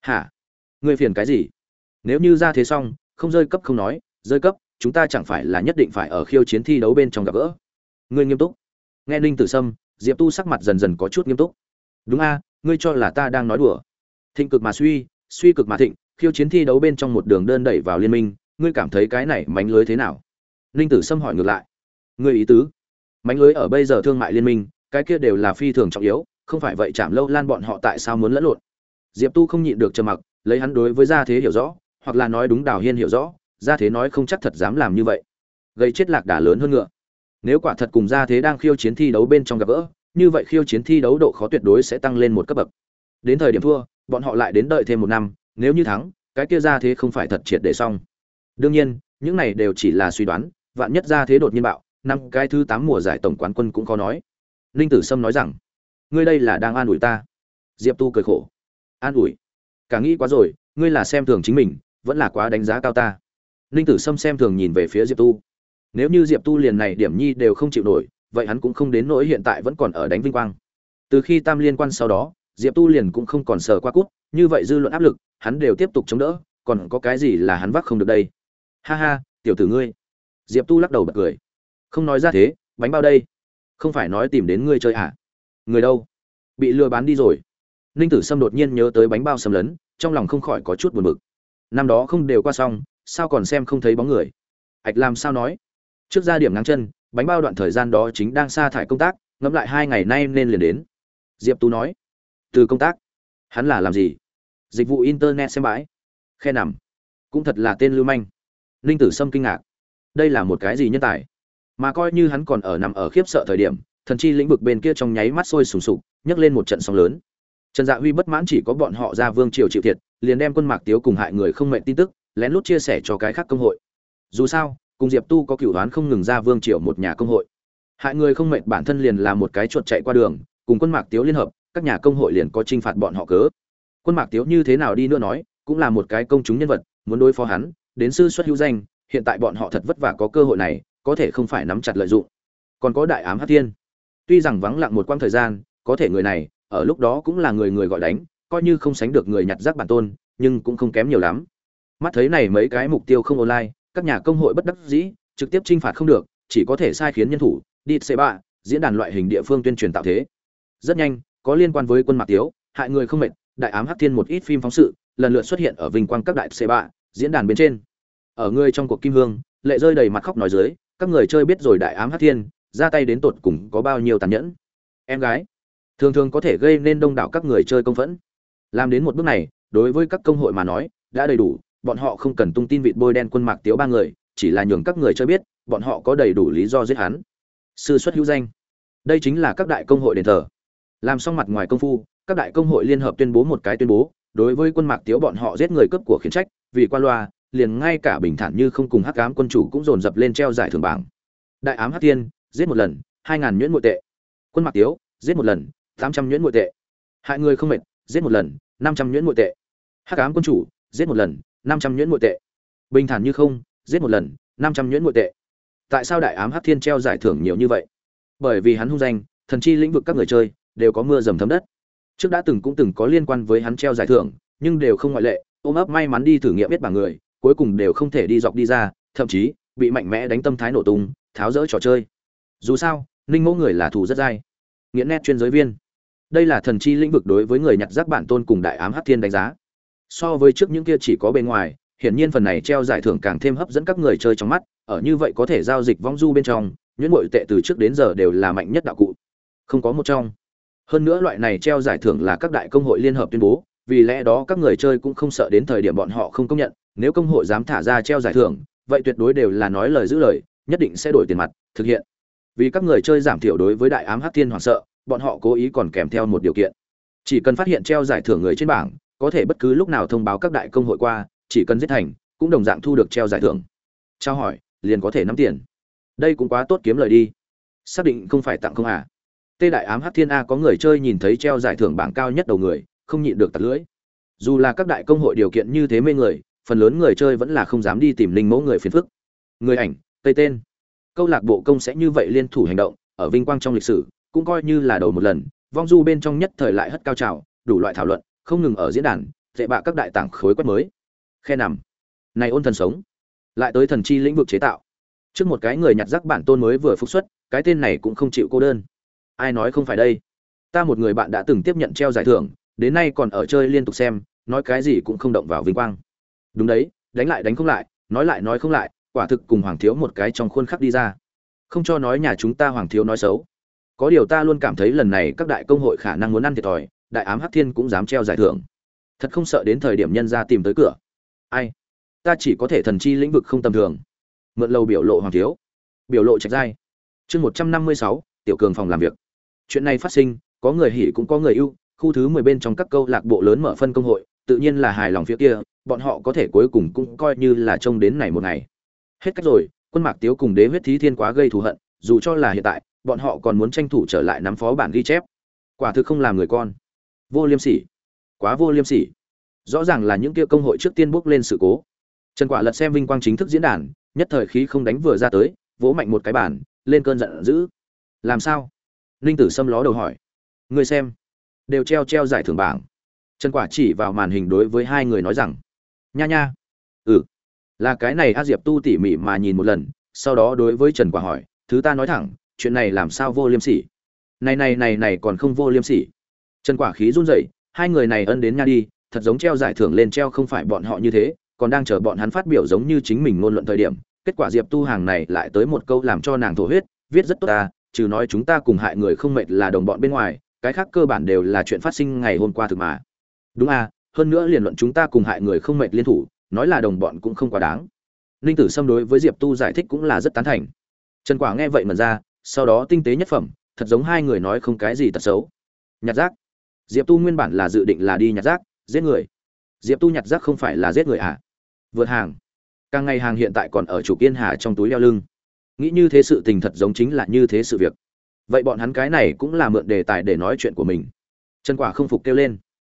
Hả? Ngươi phiền cái gì? Nếu như ra thế xong, không rơi cấp không nói, rơi cấp, chúng ta chẳng phải là nhất định phải ở khiêu chiến thi đấu bên trong gặp gỡ. Ngươi nghiêm túc. Nghe Ninh Tử Sâm, Diệp Tu sắc mặt dần dần có chút nghiêm túc. Đúng a, ngươi cho là ta đang nói đùa. Thịnh cực mà suy, suy cực mà thịnh, khiêu chiến thi đấu bên trong một đường đơn đẩy vào liên minh, ngươi cảm thấy cái này mánh lưới thế nào? Ninh Tử Sâm hỏi ngược lại. Ngươi ý tứ? Mánh lưới ở bây giờ thương mại liên minh, cái kia đều là phi thường trọng yếu, không phải vậy Trảm Lâu Lan bọn họ tại sao muốn lẫn lộn? Diệp Tu không nhịn được trầm mặc, lấy hắn đối với gia thế hiểu rõ, hoặc là nói đúng Đào Hiên hiểu rõ, gia thế nói không chắc thật dám làm như vậy. Gây chết lạc đà lớn hơn ngựa. Nếu quả thật cùng gia thế đang khiêu chiến thi đấu bên trong gặp gỡ, như vậy khiêu chiến thi đấu độ khó tuyệt đối sẽ tăng lên một cấp bậc. Đến thời điểm thua, bọn họ lại đến đợi thêm một năm, nếu như thắng, cái kia gia thế không phải thật triệt để xong. Đương nhiên, những này đều chỉ là suy đoán, vạn nhất gia thế đột nhiên bạo, năm cái thứ 8 mùa giải tổng quán quân cũng khó nói. Ninh Tử Sâm nói rằng, ngươi đây là đang an ủi ta. Diệp Tu cười khổ. An ủi? Cả nghĩ quá rồi, ngươi là xem thường chính mình, vẫn là quá đánh giá cao ta. Ninh Tử Sâm xem thường nhìn về phía Diệp Tu. Nếu như Diệp Tu liền này điểm nhi đều không chịu nổi, vậy hắn cũng không đến nỗi hiện tại vẫn còn ở đánh vinh quang. Từ khi Tam liên quan sau đó, Diệp Tu liền cũng không còn sờ qua cút, như vậy dư luận áp lực, hắn đều tiếp tục chống đỡ, còn có cái gì là hắn vác không được đây? Ha ha, tiểu tử ngươi. Diệp Tu lắc đầu bật cười. Không nói ra thế, bánh bao đây? Không phải nói tìm đến ngươi chơi à? Người đâu? Bị lừa bán đi rồi. Ninh Tử Sâm đột nhiên nhớ tới bánh bao xâm lấn, trong lòng không khỏi có chút buồn bực. Năm đó không đều qua xong, sao còn xem không thấy bóng người? Ảch làm sao nói? Trước ra điểm ngang chân, bánh bao đoạn thời gian đó chính đang sa thải công tác, ngẫm lại 2 ngày nay nên liền đến. Diệp Tú nói. Từ công tác? Hắn là làm gì? Dịch vụ internet xem bãi. Khe nằm. Cũng thật là tên lưu manh. Ninh Tử Sâm kinh ngạc. Đây là một cái gì nhân tài? Mà coi như hắn còn ở nằm ở khiếp sợ thời điểm, thần chi lĩnh vực bên kia trong nháy mắt sôi sùng sục, nhấc lên một trận sóng lớn. Trần Dạ Huy bất mãn chỉ có bọn họ ra Vương Triều chịu thiệt, liền đem Quân Mạc Tiếu cùng hại người không mệnh tin tức, lén lút chia sẻ cho cái khác công hội. Dù sao, cùng Diệp Tu có cửu đoán không ngừng ra Vương Triều một nhà công hội. Hại người không mệnh bản thân liền là một cái chuột chạy qua đường, cùng Quân Mạc Tiếu liên hợp, các nhà công hội liền có trinh phạt bọn họ cớ. Quân Mạc Tiếu như thế nào đi nữa nói, cũng là một cái công chúng nhân vật, muốn đối phó hắn, đến sư xuất hữu danh, hiện tại bọn họ thật vất vả có cơ hội này, có thể không phải nắm chặt lợi dụng. Còn có Đại Ám Hắc Thiên, tuy rằng vắng lặng một quãng thời gian, có thể người này ở lúc đó cũng là người người gọi đánh, coi như không sánh được người nhặt rác bản tôn, nhưng cũng không kém nhiều lắm. Mắt thấy này mấy cái mục tiêu không online, các nhà công hội bất đắc dĩ, trực tiếp chinh phạt không được, chỉ có thể sai khiến nhân thủ đi C3, diễn đàn loại hình địa phương tuyên truyền tạo thế. Rất nhanh, có liên quan với Quân Mạc Tiếu, hại người không mệt, Đại Ám Hắc Thiên một ít phim phóng sự, lần lượt xuất hiện ở vinh quang các đại C3 diễn đàn bên trên. Ở người trong cuộc kim hương, lệ rơi đầy mặt khóc nói dưới, các người chơi biết rồi Đại Ám Hắc Thiên ra tay đến tột cùng có bao nhiêu tàn nhẫn. Em gái thường thường có thể gây nên đông đảo các người chơi công phẫn. Làm đến một bước này, đối với các công hội mà nói, đã đầy đủ, bọn họ không cần tung tin vịt bôi đen Quân Mạc Tiếu 3 người, chỉ là nhường các người chơi biết, bọn họ có đầy đủ lý do giết hắn. Sư xuất hữu danh. Đây chính là các đại công hội đền thờ. Làm xong mặt ngoài công phu, các đại công hội liên hợp tuyên bố một cái tuyên bố, đối với Quân Mạc Tiếu bọn họ giết người cướp của khiển trách, vì qua loa, liền ngay cả bình thản như không cùng Hắc Ám quân chủ cũng dồn dập lên treo giải thưởng bảng. Đại Ám Hắc Thiên, giết một lần, 2000 nhuyễn muội tệ. Quân Mạc Tiếu, giết một lần, 800 nhuyễn muội tệ. Hại người không mệt, giết một lần, 500 nhuyễn muội tệ. Hắc Ám quân chủ, giết một lần, 500 nhuyễn muội tệ. Bình thản như không, giết một lần, 500 nhuyễn muội tệ. Tại sao Đại Ám Hắc Thiên treo giải thưởng nhiều như vậy? Bởi vì hắn hung danh, thần chi lĩnh vực các người chơi đều có mưa dầm thấm đất. Trước đã cũng từng có liên quan với hắn treo giải thưởng, nhưng đều không ngoại lệ, ôm ấp may mắn đi thử nghiệm biết bảng người, cuối cùng đều không thể đi dọc đi ra, thậm chí bị mạnh mẽ đánh tâm thái nổ tung, tháo rỡ trò chơi. Dù sao, Ninh Mỗ người là thủ rất dai, nghiện nét chuyên giới viên. Đây là thần chi lĩnh vực đối với người nhặt rác bản tôn cùng Đại Ám Hắc Thiên đánh giá. So với trước những kia chỉ có bên ngoài, hiển nhiên phần này treo giải thưởng càng thêm hấp dẫn các người chơi trong mắt, ở như vậy có thể giao dịch vong du bên trong, nhuyễn muội tệ từ trước đến giờ đều là mạnh nhất đạo cụ, không có một trong. Hơn nữa loại này treo giải thưởng là các đại công hội liên hợp tuyên bố, vì lẽ đó các người chơi cũng không sợ đến thời điểm bọn họ không công nhận, nếu công hội dám thả ra treo giải thưởng, vậy tuyệt đối đều là nói lời giữ lời, nhất định sẽ đổi tiền mặt thực hiện. Vì các người chơi giảm thiểu đối với Đại Ám Hắc Thiên hoảng sợ, bọn họ cố ý còn kèm theo một điều kiện. Chỉ cần phát hiện treo giải thưởng người trên bảng, có thể bất cứ lúc nào thông báo các đại công hội qua, chỉ cần giết thành, cũng đồng dạng thu được treo giải thưởng. Trao hỏi, liền có thể nắm tiền. Đây cũng quá tốt kiếm lời đi. Xác định không phải tặng không à? Tê Đại Ám Hắc Thiên a, có người chơi nhìn thấy treo giải thưởng bảng cao nhất đầu người, không nhịn được tặc lưỡi. Dù là các đại công hội điều kiện như thế mê người, phần lớn người chơi vẫn là không dám đi tìm Linh Mẫu người phiền phức. Người ảnh, tây tên. Câu lạc bộ công sẽ như vậy liên thủ hành động, ở vinh quang trong lịch sử, cũng coi như là đầu một lần, vong du bên trong nhất thời lại hất cao trào, đủ loại thảo luận, không ngừng ở diễn đàn, dễ bạ các đại tảng khối quét mới khe nằm này ôn thần sống lại tới thần chi lĩnh vực chế tạo trước một cái người nhặt rác bản tôn mới vừa phục xuất cái tên này cũng không chịu cô đơn. Ai nói không phải đây, ta một người bạn đã từng tiếp nhận treo giải thưởng đến nay còn ở chơi liên tục xem, nói cái gì cũng không động vào vinh quang. Đúng đấy, đánh lại đánh không lại, nói không lại, quả thực cùng Hoàng thiếu một cái trong khuôn khắc đi ra. Không cho nói nhà chúng ta Hoàng thiếu nói xấu, có điều ta luôn cảm thấy lần này các đại công hội khả năng muốn ăn thiệt thòi, đại ám hắc thiên cũng dám treo giải thưởng, thật không sợ đến thời điểm nhân ra tìm tới cửa. Ai, ta chỉ có thể thần chi lĩnh vực không tầm thường. Mượn lâu biểu lộ Hoàng thiếu, biểu lộ trạch giai. Chương 156, tiểu cường phòng làm việc. Chuyện này phát sinh, có người hỉ cũng có người ưu, khu thứ 10 bên trong các câu lạc bộ lớn mở phân công hội, tự nhiên là hài lòng phía kia, bọn họ có thể cuối cùng cũng coi như là trông đến này một ngày. Hết cách rồi, Quân Mạc Tiếu cùng Đế Huyết Thí Thiên quá gây thù hận, dù cho là hiện tại, bọn họ còn muốn tranh thủ trở lại nắm phó bản ghi chép. Quả thực không làm người con. Vô liêm sỉ, quá vô liêm sỉ. Rõ ràng là những kia công hội trước tiên bước lên sự cố. Trần Quả lật xem vinh quang chính thức diễn đàn, nhất thời khí không đánh vừa ra tới, vỗ mạnh một cái bàn, lên cơn giận dữ. Làm sao? Ninh Tử Sâm ló đầu hỏi. Ngươi xem, đều treo giải thưởng bảng. Trần Quả chỉ vào màn hình đối với hai người nói rằng, nha nha, là cái này. A Diệp Tu tỉ mỉ mà nhìn một lần, sau đó đối với Trần Quả hỏi, thứ ta nói thẳng, chuyện này làm sao vô liêm sỉ? Này còn không vô liêm sỉ. Trần Quả khí run rẩy, hai người này ân đến nha đi, thật giống treo giải thưởng lên treo không phải bọn họ như thế, còn đang chờ bọn hắn phát biểu giống như chính mình ngôn luận thời điểm. Kết quả Diệp Tu hàng này lại tới một câu làm cho nàng thổ huyết, viết rất tốt ta, trừ nói chúng ta cùng hại người không mệt là đồng bọn bên ngoài, cái khác cơ bản đều là chuyện phát sinh ngày hôm qua thực mà. Đúng à, hơn nữa liền luận chúng ta cùng hại người không mệt liên thủ, nói là đồng bọn cũng không quá đáng. Ninh Tử Sâm đối với Diệp Tu giải thích cũng là rất tán thành. Trần Quả nghe vậy mà ra, sau đó tinh tế nhất phẩm, thật giống hai người nói không cái gì tật xấu. Nhặt rác. Diệp Tu nguyên bản là dự định là đi nhặt rác, giết người. Diệp Tu nhặt rác không phải là giết người à? Vượt hàng. Càng ngày hàng hiện tại còn ở chủ Kiên Hà trong túi đeo lưng. Nghĩ như thế sự tình thật giống chính là như thế sự việc. Vậy bọn hắn cái này cũng là mượn đề tài để nói chuyện của mình. Trần Quả không phục kêu lên.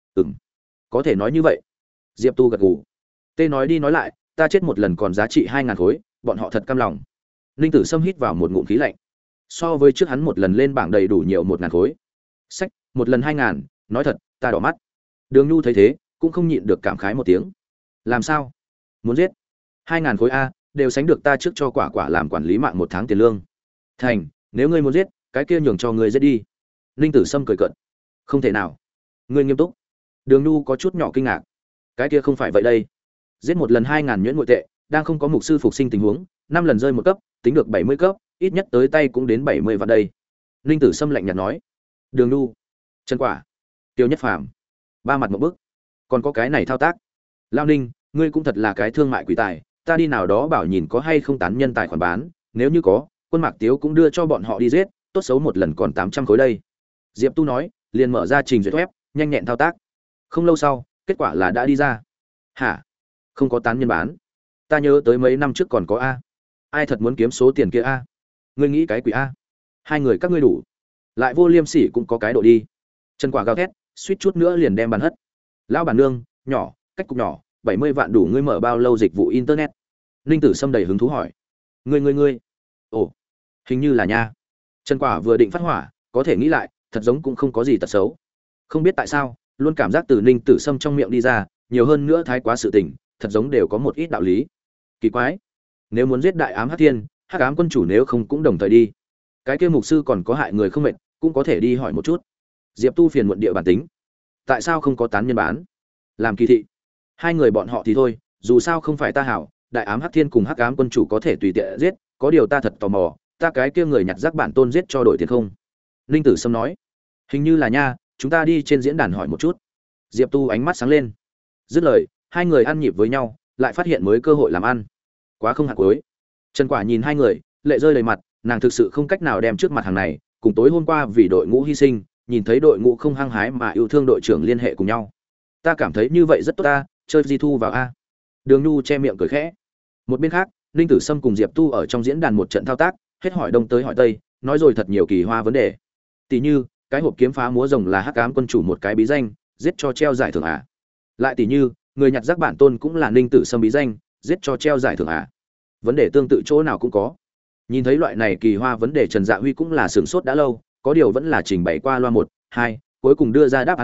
Có thể nói như vậy. Diệp Tu gật gù. Tê nói đi nói lại, ta chết một lần còn giá trị 2000 khối, bọn họ thật cam lòng. Ninh Tử Sâm hít vào một ngụm khí lạnh. So với trước hắn một lần lên bảng đầy đủ nhiều 1000 khối. Sách, một lần 2000, nói thật, ta đỏ mắt. Đường Nhu thấy thế, cũng không nhịn được cảm khái một tiếng. Làm sao? Muốn giết? 2000 khối a, đều sánh được ta trước cho Quả Quả làm quản lý mạng 1 tháng tiền lương. Thành, nếu ngươi muốn giết, cái kia nhường cho ngươi giết đi. Ninh Tử Sâm cười cợt. Không thể nào. Ngươi nghiêm túc? Đường Nhu có chút nhỏ kinh ngạc. Cái kia không phải vậy đây. Giết một lần 2000 nhuyễn ngụy tệ, đang không có mục sư phục sinh tình huống, 5 lần rơi một cấp, tính được 70 cấp, ít nhất tới tay cũng đến 70 vạn đây. Ninh Tử Sâm lạnh nhạt nói. Đường Nhu, Trần Quả, Tiêu Nhất Phàm, ba mặt một bức. Còn có cái này thao tác. Lao Ninh, ngươi cũng thật là cái thương mại quỷ tài, ta đi nào đó bảo nhìn có hay không tán nhân tài khoản bán, nếu như có, Quân Mạc Tiếu cũng đưa cho bọn họ đi giết, tốt xấu một lần còn 800 khối đây. Diệp Tu nói, liền mở ra trình duyệt web, nhanh nhẹn thao tác. Không lâu sau, kết quả là đã đi ra. Hả? Không có tán nhân bán? Ta nhớ tới mấy năm trước còn có a. Ai thật muốn kiếm số tiền kia a? Ngươi nghĩ cái quỷ a? Hai người các ngươi đủ. Lại vô liêm sỉ cũng có cái độ đi. Trần Quả gào thét, suýt chút nữa liền đem bàn hất. Lão bản nương, nhỏ, cách cục nhỏ, 70 vạn đủ ngươi mở bao lâu dịch vụ internet? Ninh Tử Sâm đầy hứng thú hỏi. Ngươi. Ồ, hình như là nha. Trần Quả vừa định phát hỏa, có thể nghĩ lại, thật giống cũng không có gì tật xấu. Không biết tại sao, luôn cảm giác từ Ninh Tử Sâm trong miệng đi ra, nhiều hơn nữa thái quá sự tình, thật giống đều có một ít đạo lý. Kỳ quái, nếu muốn giết đại ám hắc thiên, hắc ám quân chủ nếu không cũng đồng thời đi. Cái kia mục sư còn có hại người không mệt, cũng có thể đi hỏi một chút. Diệp Tu phiền muộn địa bản tính. Tại sao không có tán nhân bán? Làm kỳ thị. Hai người bọn họ thì thôi, dù sao không phải ta hảo, đại ám hắc thiên cùng hắc ám quân chủ có thể tùy tiện giết, có điều ta thật tò mò, ta cái kia người nhặt rác bản tôn giết cho đổi tiền không? Ninh Tử Sâm nói. Hình như là nha, chúng ta đi trên diễn đàn hỏi một chút. Diệp Tu ánh mắt sáng lên. Dứt lời, hai người ăn nhịp với nhau, lại phát hiện mới cơ hội làm ăn. Quá không hạt cuối. Trần Quả nhìn hai người, lệ rơi đầy mặt, nàng thực sự không cách nào đem trước mặt hàng này, cùng tối hôm qua vì đội ngũ hy sinh, nhìn thấy đội ngũ không hăng hái mà yêu thương đội trưởng liên hệ cùng nhau. Ta cảm thấy như vậy rất tốt ta, chơi di thu vào a. Đường Nhu che miệng cười khẽ. Một bên khác, Ninh Tử Sâm cùng Diệp Tu ở trong diễn đàn một trận thao tác, hết hỏi đông tới hỏi tây, nói rồi thật nhiều kỳ hoa vấn đề. Tỷ như, cái hộp kiếm phá múa rồng là hắc ám quân chủ một cái bí danh, giết cho treo giải thưởng à? Lại tỷ như, người nhặt rác bản tôn cũng là Ninh Tử Sâm bí danh, giết cho treo giải thưởng à? Vấn đề tương tự chỗ nào cũng có. Nhìn thấy loại này kỳ hoa vấn đề, Trần Dạ Huy cũng là sửng sốt đã lâu, có điều vẫn là trình bày qua loa 1, 2, cuối cùng đưa ra đáp án là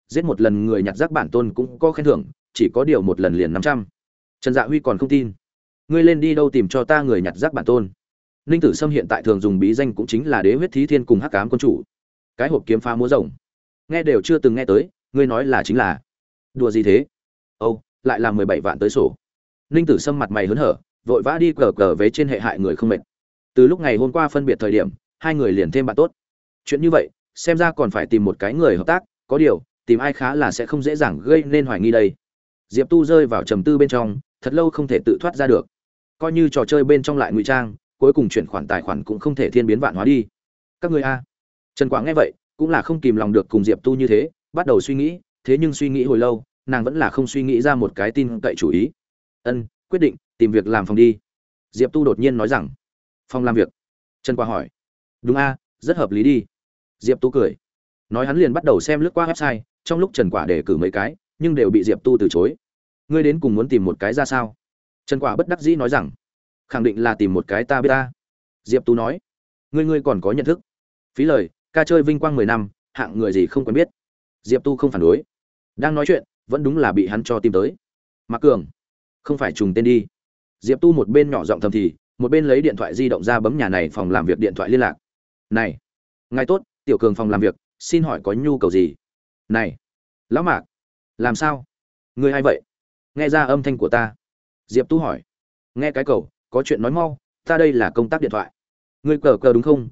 giết một lần người nhặt rác bản tôn cũng có khen thưởng, chỉ có điều một lần liền 500. Trần Dạ Huy còn không tin. Ngươi lên đi đâu tìm cho ta người nhặt rác bản tôn? Ninh Tử Sâm hiện tại thường dùng bí danh cũng chính là Đế huyết thí thiên cùng Hắc ám quân chủ. Cái hộp kiếm phá múa rồng, nghe đều chưa từng nghe tới, ngươi nói là chính là. Đùa gì thế? Âu, lại là 17 vạn tới sổ. Ninh Tử Sâm mặt mày hớn hở, vội vã đi cờ cờ về trên hệ hại người không mệt. Từ lúc ngày hôm qua phân biệt thời điểm, hai người liền thêm bạn tốt. Chuyện như vậy, xem ra còn phải tìm một cái người hợp tác, có điều, tìm ai khá là sẽ không dễ dàng gây nên hoài nghi đây. Diệp Tu rơi vào trầm tư bên trong, thật lâu không thể tự thoát ra được. Coi như trò chơi bên trong lại ngụy trang, cuối cùng chuyển khoản tài khoản cũng không thể thiên biến vạn hóa đi. Các ngươi a. Trần Quảng nghe vậy, cũng là không kìm lòng được cùng Diệp Tu như thế, bắt đầu suy nghĩ, thế nhưng suy nghĩ hồi lâu, nàng vẫn là không suy nghĩ ra một cái tin cậy chủ ý. Ân, quyết định, tìm việc làm phòng đi. Diệp Tu đột nhiên nói rằng. Phòng làm việc? Trần Quảng hỏi. Đúng a, rất hợp lý đi. Diệp Tu cười. Nói hắn liền bắt đầu xem lướt qua website, trong lúc Trần Quả đề cử mấy cái, nhưng đều bị Diệp Tu từ chối. Ngươi đến cùng muốn tìm một cái ra sao? Trần Quả bất đắc dĩ nói rằng. Khẳng định là tìm một cái ta biết ta. Diệp Tu nói. Ngươi còn có nhận thức? Phí lời, ca chơi vinh quang 10 năm, hạng người gì không quen biết. Diệp Tu không phản đối. Đang nói chuyện, vẫn đúng là bị hắn cho tìm tới. Mạc Cường, không phải trùng tên đi. Diệp Tu một bên nhỏ giọng thầm thì, một bên lấy điện thoại di động ra bấm nhà này phòng làm việc điện thoại liên lạc. Này, ngài tốt, Tiểu Cường phòng làm việc, xin hỏi có nhu cầu gì? Này, lão Mạc, làm sao? Ngươi ai vậy? Nghe ra âm thanh của ta. Diệp Tu hỏi. Nghe cái cầu, có chuyện nói mau, ta đây là công tác điện thoại. Ngươi cờ cờ đúng không?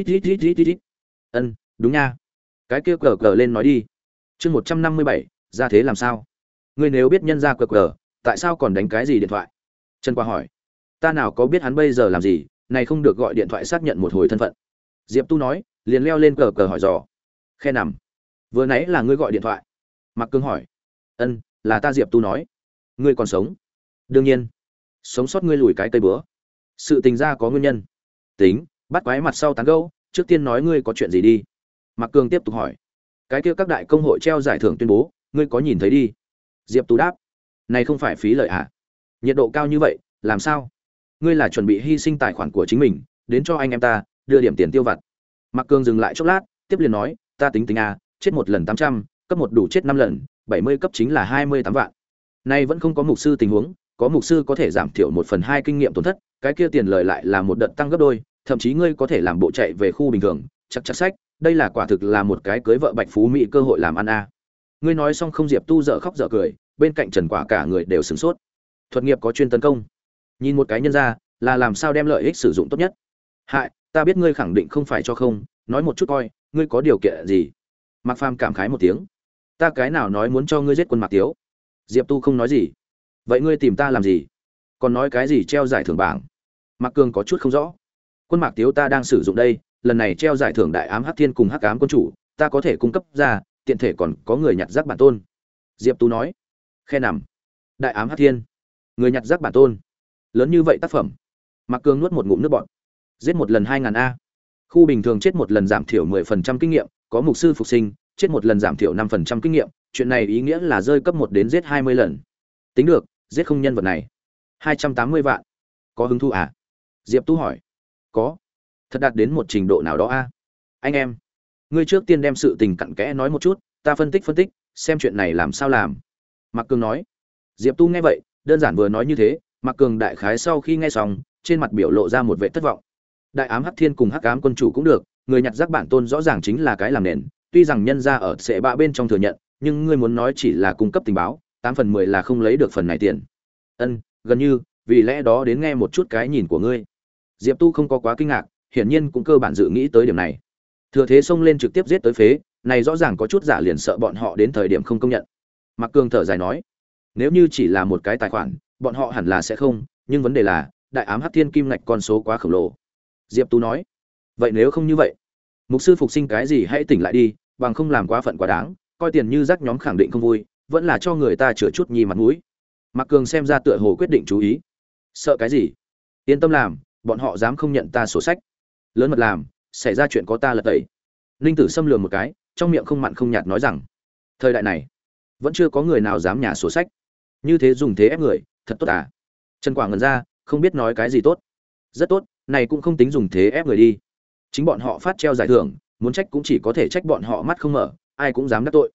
Ít. Ân, đúng nha. Cái kia cờ cờ lên nói đi. Chương 157, ra thế làm sao? Ngươi nếu biết nhân ra cờ cờ, tại sao còn đánh cái gì điện thoại? Trần Qua hỏi. Ta nào có biết hắn bây giờ làm gì, này không được gọi điện thoại xác nhận một hồi thân phận. Diệp Tu nói, liền leo lên cờ cờ hỏi dò. Khe nằm. Vừa nãy là ngươi gọi điện thoại. Mạc Cương hỏi. Ân, là ta. Diệp Tu nói. Ngươi còn sống? Đương nhiên. Sống sót ngươi lùi cái cây bữa. Sự tình ra có nguyên nhân. Tính, bắt quái mặt sau tán gẫu, trước tiên nói ngươi có chuyện gì đi. Mạc Cương tiếp tục hỏi. Cái kia các đại công hội treo giải thưởng tuyên bố, ngươi có nhìn thấy đi? Diệp Tu đáp. Này không phải phí lợi à? Nhiệt độ cao như vậy, làm sao? Ngươi là chuẩn bị hy sinh tài khoản của chính mình, đến cho anh em ta đưa điểm tiền tiêu vặt. Mạc Cương dừng lại chốc lát, tiếp liền nói, ta tính à, chết một lần 800, cấp một đủ chết 5 lần, 70 cấp chính là 28 vạn. Nay vẫn không có mục sư tình huống, có mục sư có thể giảm thiểu 1/2 kinh nghiệm tổn thất, cái kia tiền lời lại là một đợt tăng gấp đôi, thậm chí ngươi có thể làm bộ chạy về khu bình thường, chắc sách, đây là quả thực là một cái cưới vợ bạch phú mỹ cơ hội làm ăn a. Ngươi nói xong không? Diệp Tu dở khóc dở cười, bên cạnh Trần Quả cả người đều sửng sốt. Thuật nghiệp có chuyên tấn công, nhìn một cái nhân ra, là làm sao đem lợi ích sử dụng tốt nhất. Hại, ta biết ngươi khẳng định không phải cho không, nói một chút coi, ngươi có điều kiện gì? Mạc Phàm cảm khái một tiếng. Ta cái nào nói muốn cho ngươi giết quân Mạc Tiếu? Diệp Tu không nói gì. Vậy ngươi tìm ta làm gì? Còn nói cái gì treo giải thưởng bảng? Mạc Cường có chút không rõ. Quân Mạc Tiếu ta đang sử dụng đây, lần này treo giải thưởng đại ám Hắc Thiên cùng Hắc Ám quân chủ, ta có thể cung cấp ra, tiện thể còn có người nhặt rác bản tôn. Diệp Tu nói. Khe nằm. Đại ám Hắc Thiên, người nhặt rác bản tôn, lớn như vậy tác phẩm. Mạc Cường nuốt một ngụm nước bọt. Giết một lần 2000 a. Khu bình thường chết một lần giảm thiểu 10% kinh nghiệm, có mục sư phục sinh, chết một lần giảm thiểu 5% kinh nghiệm, chuyện này ý nghĩa là rơi cấp 1 đến giết 20 lần. Tính được, giết không nhân vật này. 280 vạn. Có hứng thú à? Diệp Tu hỏi. Có. Thật đạt đến một trình độ nào đó a? Anh em, ngươi trước tiên đem sự tình cặn kẽ nói một chút, ta phân tích, xem chuyện này làm sao làm. Mạc Cường nói. Diệp Tu nghe vậy, đơn giản vừa nói như thế, Mạc Cường đại khái sau khi nghe xong, trên mặt biểu lộ ra một vẻ thất vọng. Đại ám Hắc Thiên cùng Hắc Ám quân chủ cũng được, người nhặt rác bản tôn rõ ràng chính là cái làm nền, tuy rằng nhân ra ở sẽ bạ bên trong thừa nhận, nhưng ngươi muốn nói chỉ là cung cấp tình báo, 8/10 là không lấy được phần này tiền. Ân, gần như, vì lẽ đó đến nghe một chút cái nhìn của ngươi. Diệp Tu không có quá kinh ngạc, hiển nhiên cũng cơ bản dự nghĩ tới điểm này. Thừa thế xông lên trực tiếp giết tới phế, này rõ ràng có chút giả liền sợ bọn họ đến thời điểm không công nhận. Mạc Cường thở dài nói, nếu như chỉ là một cái tài khoản, bọn họ hẳn là sẽ không, nhưng vấn đề là, đại ám Hắc Thiên kim ngạch con số quá khổng lồ. Diệp Tu nói, vậy nếu không như vậy, mục sư phục sinh cái gì hãy tỉnh lại đi, bằng không làm quá phận quá đáng, coi tiền như rác nhóm khẳng định không vui, vẫn là cho người ta chữa chút nhi mặt mũi. Mạc Cường xem ra tựa hồ quyết định chú ý. Sợ cái gì? Yên tâm làm, bọn họ dám không nhận ta sổ sách. Lớn mật làm, xảy ra chuyện có ta lật tẩy. Ninh Tử Sâm lườm một cái, trong miệng không mặn không nhạt nói rằng, thời đại này vẫn chưa có người nào dám nhả sổ sách. Như thế dùng thế ép người, thật tốt à? Trần Quảng ngẩn ra, không biết nói cái gì tốt. Rất tốt, này cũng không tính dùng thế ép người đi. Chính bọn họ phát treo giải thưởng, muốn trách cũng chỉ có thể trách bọn họ mắt không mở, ai cũng dám đắc tội.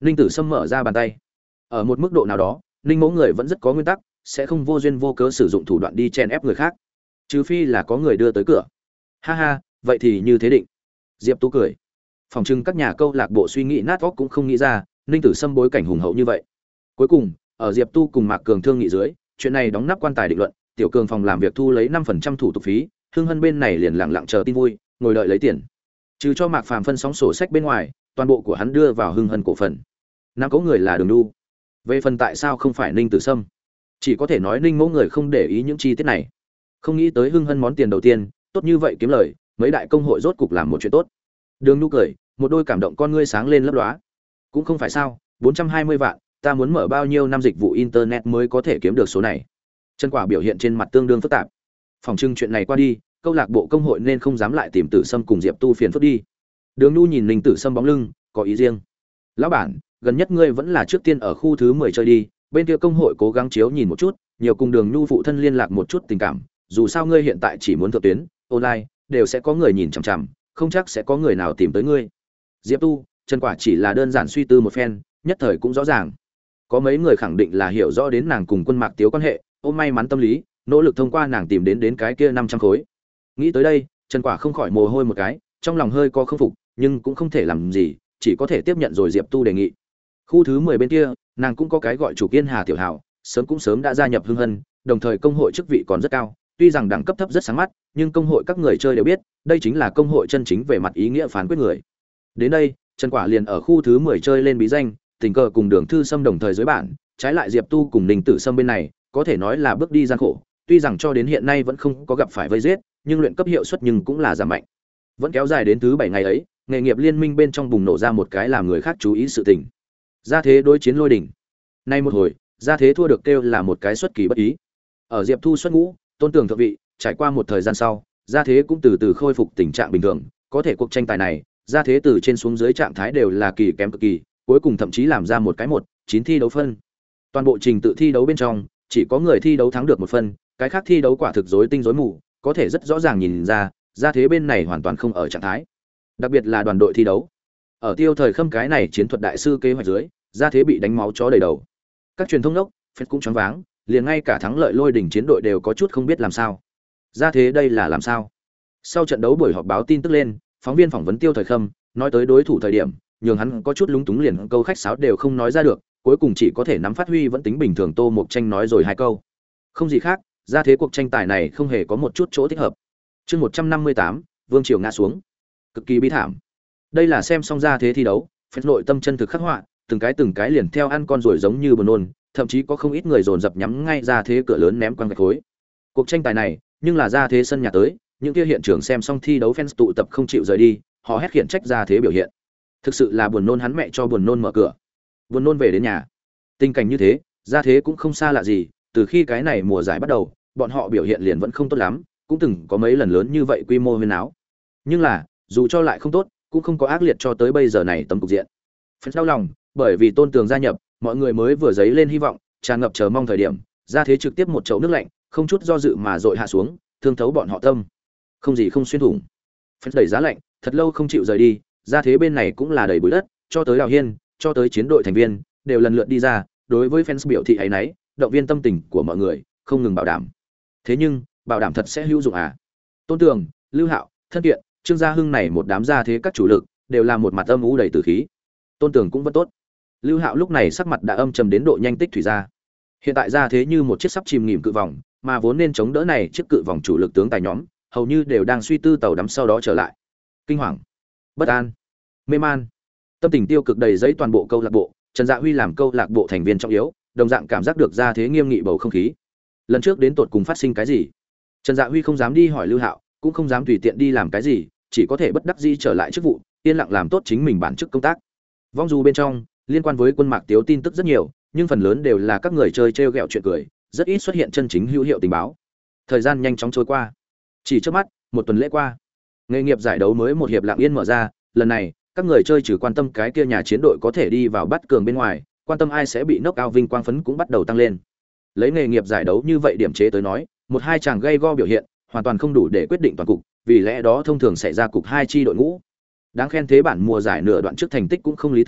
Ninh Tử Sâm mở ra bàn tay. Ở một mức độ nào đó, Ninh Mẫu người vẫn rất có nguyên tắc, sẽ không vô duyên vô cớ sử dụng thủ đoạn đi chèn ép người khác, trừ phi là có người đưa tới cửa. Ha ha, vậy thì như thế định. Diệp Tu cười. Phòng trưng các nhà câu lạc bộ suy nghĩ nát óc cũng không nghĩ ra, Ninh Tử Sâm bối cảnh hùng hậu như vậy. Cuối cùng, ở Diệp Tu cùng Mạc Cường thương nghị dưới, chuyện này đóng nắp quan tài định luận, Tiểu Cường phòng làm việc thu lấy 5% thủ tục phí, Hưng Hân bên này liền lặng lặng chờ tin vui, ngồi đợi lấy tiền. Trừ cho Mạc Phàm phân sóng sổ sách bên ngoài, toàn bộ của hắn đưa vào Hưng Hân cổ phần. Năm có người là Đường Nhu. Về phần tại sao không phải Ninh Tử Sâm, chỉ có thể nói Ninh Mẫu người không để ý những chi tiết này. Không nghĩ tới Hưng Hân món tiền đầu tiên, tốt như vậy kiếm lời, mấy đại công hội rốt cục làm một chuyện tốt. Đường Nhu cười, một đôi cảm động con ngươi sáng lên lấp lóa. Cũng không phải sao, 420 vạn, ta muốn mở bao nhiêu năm dịch vụ internet mới có thể kiếm được số này. Chân Quả biểu hiện trên mặt tương đương phức tạp. Phòng trưng chuyện này qua đi, câu lạc bộ công hội nên không dám lại tìm Tử Sâm cùng Diệp Tu phiền phức đi. Đường Nhu nhìn Ninh Tử Sâm bóng lưng, có ý riêng. Lão bản, gần nhất ngươi vẫn là trước tiên ở khu thứ 10 chơi đi, bên kia công hội cố gắng chiếu nhìn một chút, nhiều cùng Đường Nhu phụ thân liên lạc một chút tình cảm, dù sao ngươi hiện tại chỉ muốn thượng tuyến, online, đều sẽ có người nhìn chằm chằm, không chắc sẽ có người nào tìm tới ngươi. Diệp Tu, Trần Quả chỉ là đơn giản suy tư một phen, nhất thời cũng rõ ràng. Có mấy người khẳng định là hiểu rõ đến nàng cùng Quân Mạc Tiếu quan hệ, ôm may mắn tâm lý, nỗ lực thông qua nàng tìm đến cái kia 500 khối. Nghĩ tới đây, Trần Quả không khỏi mồ hôi một cái, trong lòng hơi có không phục, nhưng cũng không thể làm gì, chỉ có thể tiếp nhận rồi Diệp Tu đề nghị. Khu thứ 10 bên kia, nàng cũng có cái gọi chủ Kiên Hà Tiểu Hảo, sớm đã gia nhập Hưng Hân, đồng thời công hội chức vị còn rất cao, tuy rằng đẳng cấp thấp rất sáng mắt, nhưng công hội các người chơi đều biết, đây chính là công hội chân chính về mặt ý nghĩa phán quyết người. Đến đây, Trần Quả liền ở khu thứ 10 chơi lên bí danh, tình cờ cùng Đường Thư Sâm đồng thời dưới bản, trái lại Diệp Tu cùng Ninh Tử Sâm bên này, có thể nói là bước đi gian khổ, tuy rằng cho đến hiện nay vẫn không có gặp phải vây giết, nhưng luyện cấp hiệu suất nhưng cũng là giảm mạnh. Vẫn kéo dài đến thứ 7 ngày ấy, nghề nghiệp liên minh bên trong bùng nổ ra một cái làm người khác chú ý sự tình. Gia thế đối chiến Lôi đỉnh. Nay một hồi, Gia thế thua được kêu là một cái xuất kỳ bất ý. Ở Diệp Thu xuất ngũ, Tôn Tường thượng vị, trải qua một thời gian sau, Gia thế cũng từ từ khôi phục tình trạng bình thường, có thể cuộc tranh tài này, Gia thế từ trên xuống dưới trạng thái đều là kỳ kém cực kỳ, cuối cùng thậm chí làm ra một cái 1-9 thi đấu phân. Toàn bộ trình tự thi đấu bên trong, chỉ có người thi đấu thắng được một phân, cái khác thi đấu quả thực rối tinh rối mù, có thể rất rõ ràng nhìn ra, Gia thế bên này hoàn toàn không ở trạng thái. Đặc biệt là đoàn đội thi đấu. Ở Tiêu Thời Khâm cái này chiến thuật đại sư kế hoạch dưới, Gia thế bị đánh máu chó đầy đầu. Các truyền thông đốc, phết cũng choáng váng, liền ngay cả thắng lợi Lôi đỉnh chiến đội đều có chút không biết làm sao. Gia thế đây là làm sao? Sau trận đấu buổi họp báo tin tức lên, phóng viên phỏng vấn Tiêu Thời Khâm, nói tới đối thủ thời điểm, nhường hắn có chút lúng túng, liền câu khách sáo đều không nói ra được, cuối cùng chỉ có thể nắm phát huy vẫn tính bình thường Tô Mộc Tranh nói rồi hai câu. Không gì khác, Gia thế cuộc tranh tài này không hề có một chút chỗ thích hợp. Chương 158, Vương Triều ngã xuống. Cực kỳ bi thảm. Đây là xem xong Gia thế thi đấu, phết nội tâm chân thực khắc họa, từng cái liền theo ăn con rồi giống như buồn nôn, thậm chí có không ít người dồn dập nhắm ngay Gia thế cửa lớn ném quăng gạch khối. Cuộc tranh tài này, nhưng là Gia thế sân nhà tới, những kia hiện trường xem xong thi đấu fans tụ tập không chịu rời đi, họ hét khiển trách Gia thế biểu hiện. Thực sự là buồn nôn, hắn mẹ cho buồn nôn mở cửa. Buồn nôn về đến nhà. Tình cảnh như thế, Gia thế cũng không xa lạ gì, từ khi cái này mùa giải bắt đầu, bọn họ biểu hiện liền vẫn không tốt lắm, cũng từng có mấy lần lớn như vậy quy mô huyên áo. Nhưng là, dù cho lại không tốt, cũng không có ác liệt cho tới bây giờ này tấm cục diện. Fans đau lòng, bởi vì Tôn Tường gia nhập, mọi người mới vừa dấy lên hy vọng, tràn ngập chờ mong thời điểm, Gia thế trực tiếp một chậu nước lạnh, không chút do dự mà dội hạ xuống, thương thấu bọn họ tâm. Không gì không xuyên thủng. Fans đẩy giá lạnh, thật lâu không chịu rời đi, Gia thế bên này cũng là đầy bụi đất, cho tới Đào Hiên, cho tới chiến đội thành viên, đều lần lượt đi ra, đối với fans biểu thị ấy nấy, động viên tâm tình của mọi người, không ngừng bảo đảm. Thế nhưng, bảo đảm thật sẽ hữu dụng à? Tôn Tường, Lưu Hạo, Thân Kiện, Trương Gia Hưng này một đám Gia thế các chủ lực, đều là một mặt âm u đầy tử khí. Tôn Tường cũng vẫn tốt. Lưu Hạo lúc này sắc mặt đã âm trầm đến độ nhanh tích thủy ra. Hiện tại Gia thế như một chiếc sắp chìm nghỉm cự vòng, mà vốn nên chống đỡ này chiếc cự vòng chủ lực tướng tài nhóm, hầu như đều đang suy tư tàu đắm sau đó trở lại. Kinh hoàng, bất an, mê man, tâm tình tiêu cực đầy giấy toàn bộ câu lạc bộ. Trần Dạ Huy làm câu lạc bộ thành viên trọng yếu, đồng dạng cảm giác được Gia thế nghiêm nghị bầu không khí. Lần trước đến tột cùng phát sinh cái gì? Trần Dạ Huy không dám đi hỏi Lưu Hạo, cũng không dám tùy tiện đi làm cái gì, chỉ có thể bất đắc dĩ trở lại chức vụ, yên lặng làm tốt chính mình bản chức công tác. Vong du bên trong, liên quan với Quân Mạc Tiếu tin tức rất nhiều, nhưng phần lớn đều là các người chơi trêu ghẹo chuyện cười, rất ít xuất hiện chân chính hữu hiệu tình báo. Thời gian nhanh chóng trôi qua, chỉ trước mắt, một tuần lễ qua, nghề nghiệp giải đấu mới một hiệp lặng yên mở ra. Lần này, các người chơi chỉ quan tâm cái kia nhà chiến đội có thể đi vào bắt cường bên ngoài, quan tâm ai sẽ bị knock out vinh quang phấn cũng bắt đầu tăng lên. Lấy nghề nghiệp giải đấu như vậy điểm chế tới nói, một hai chàng gây go biểu hiện, hoàn toàn không đủ để quyết định toàn cục, vì lẽ đó thông thường xảy ra cục hai chi đội ngũ. Đáng khen thế bản mùa giải nửa đoạn trước thành tích cũng không lý tưởng,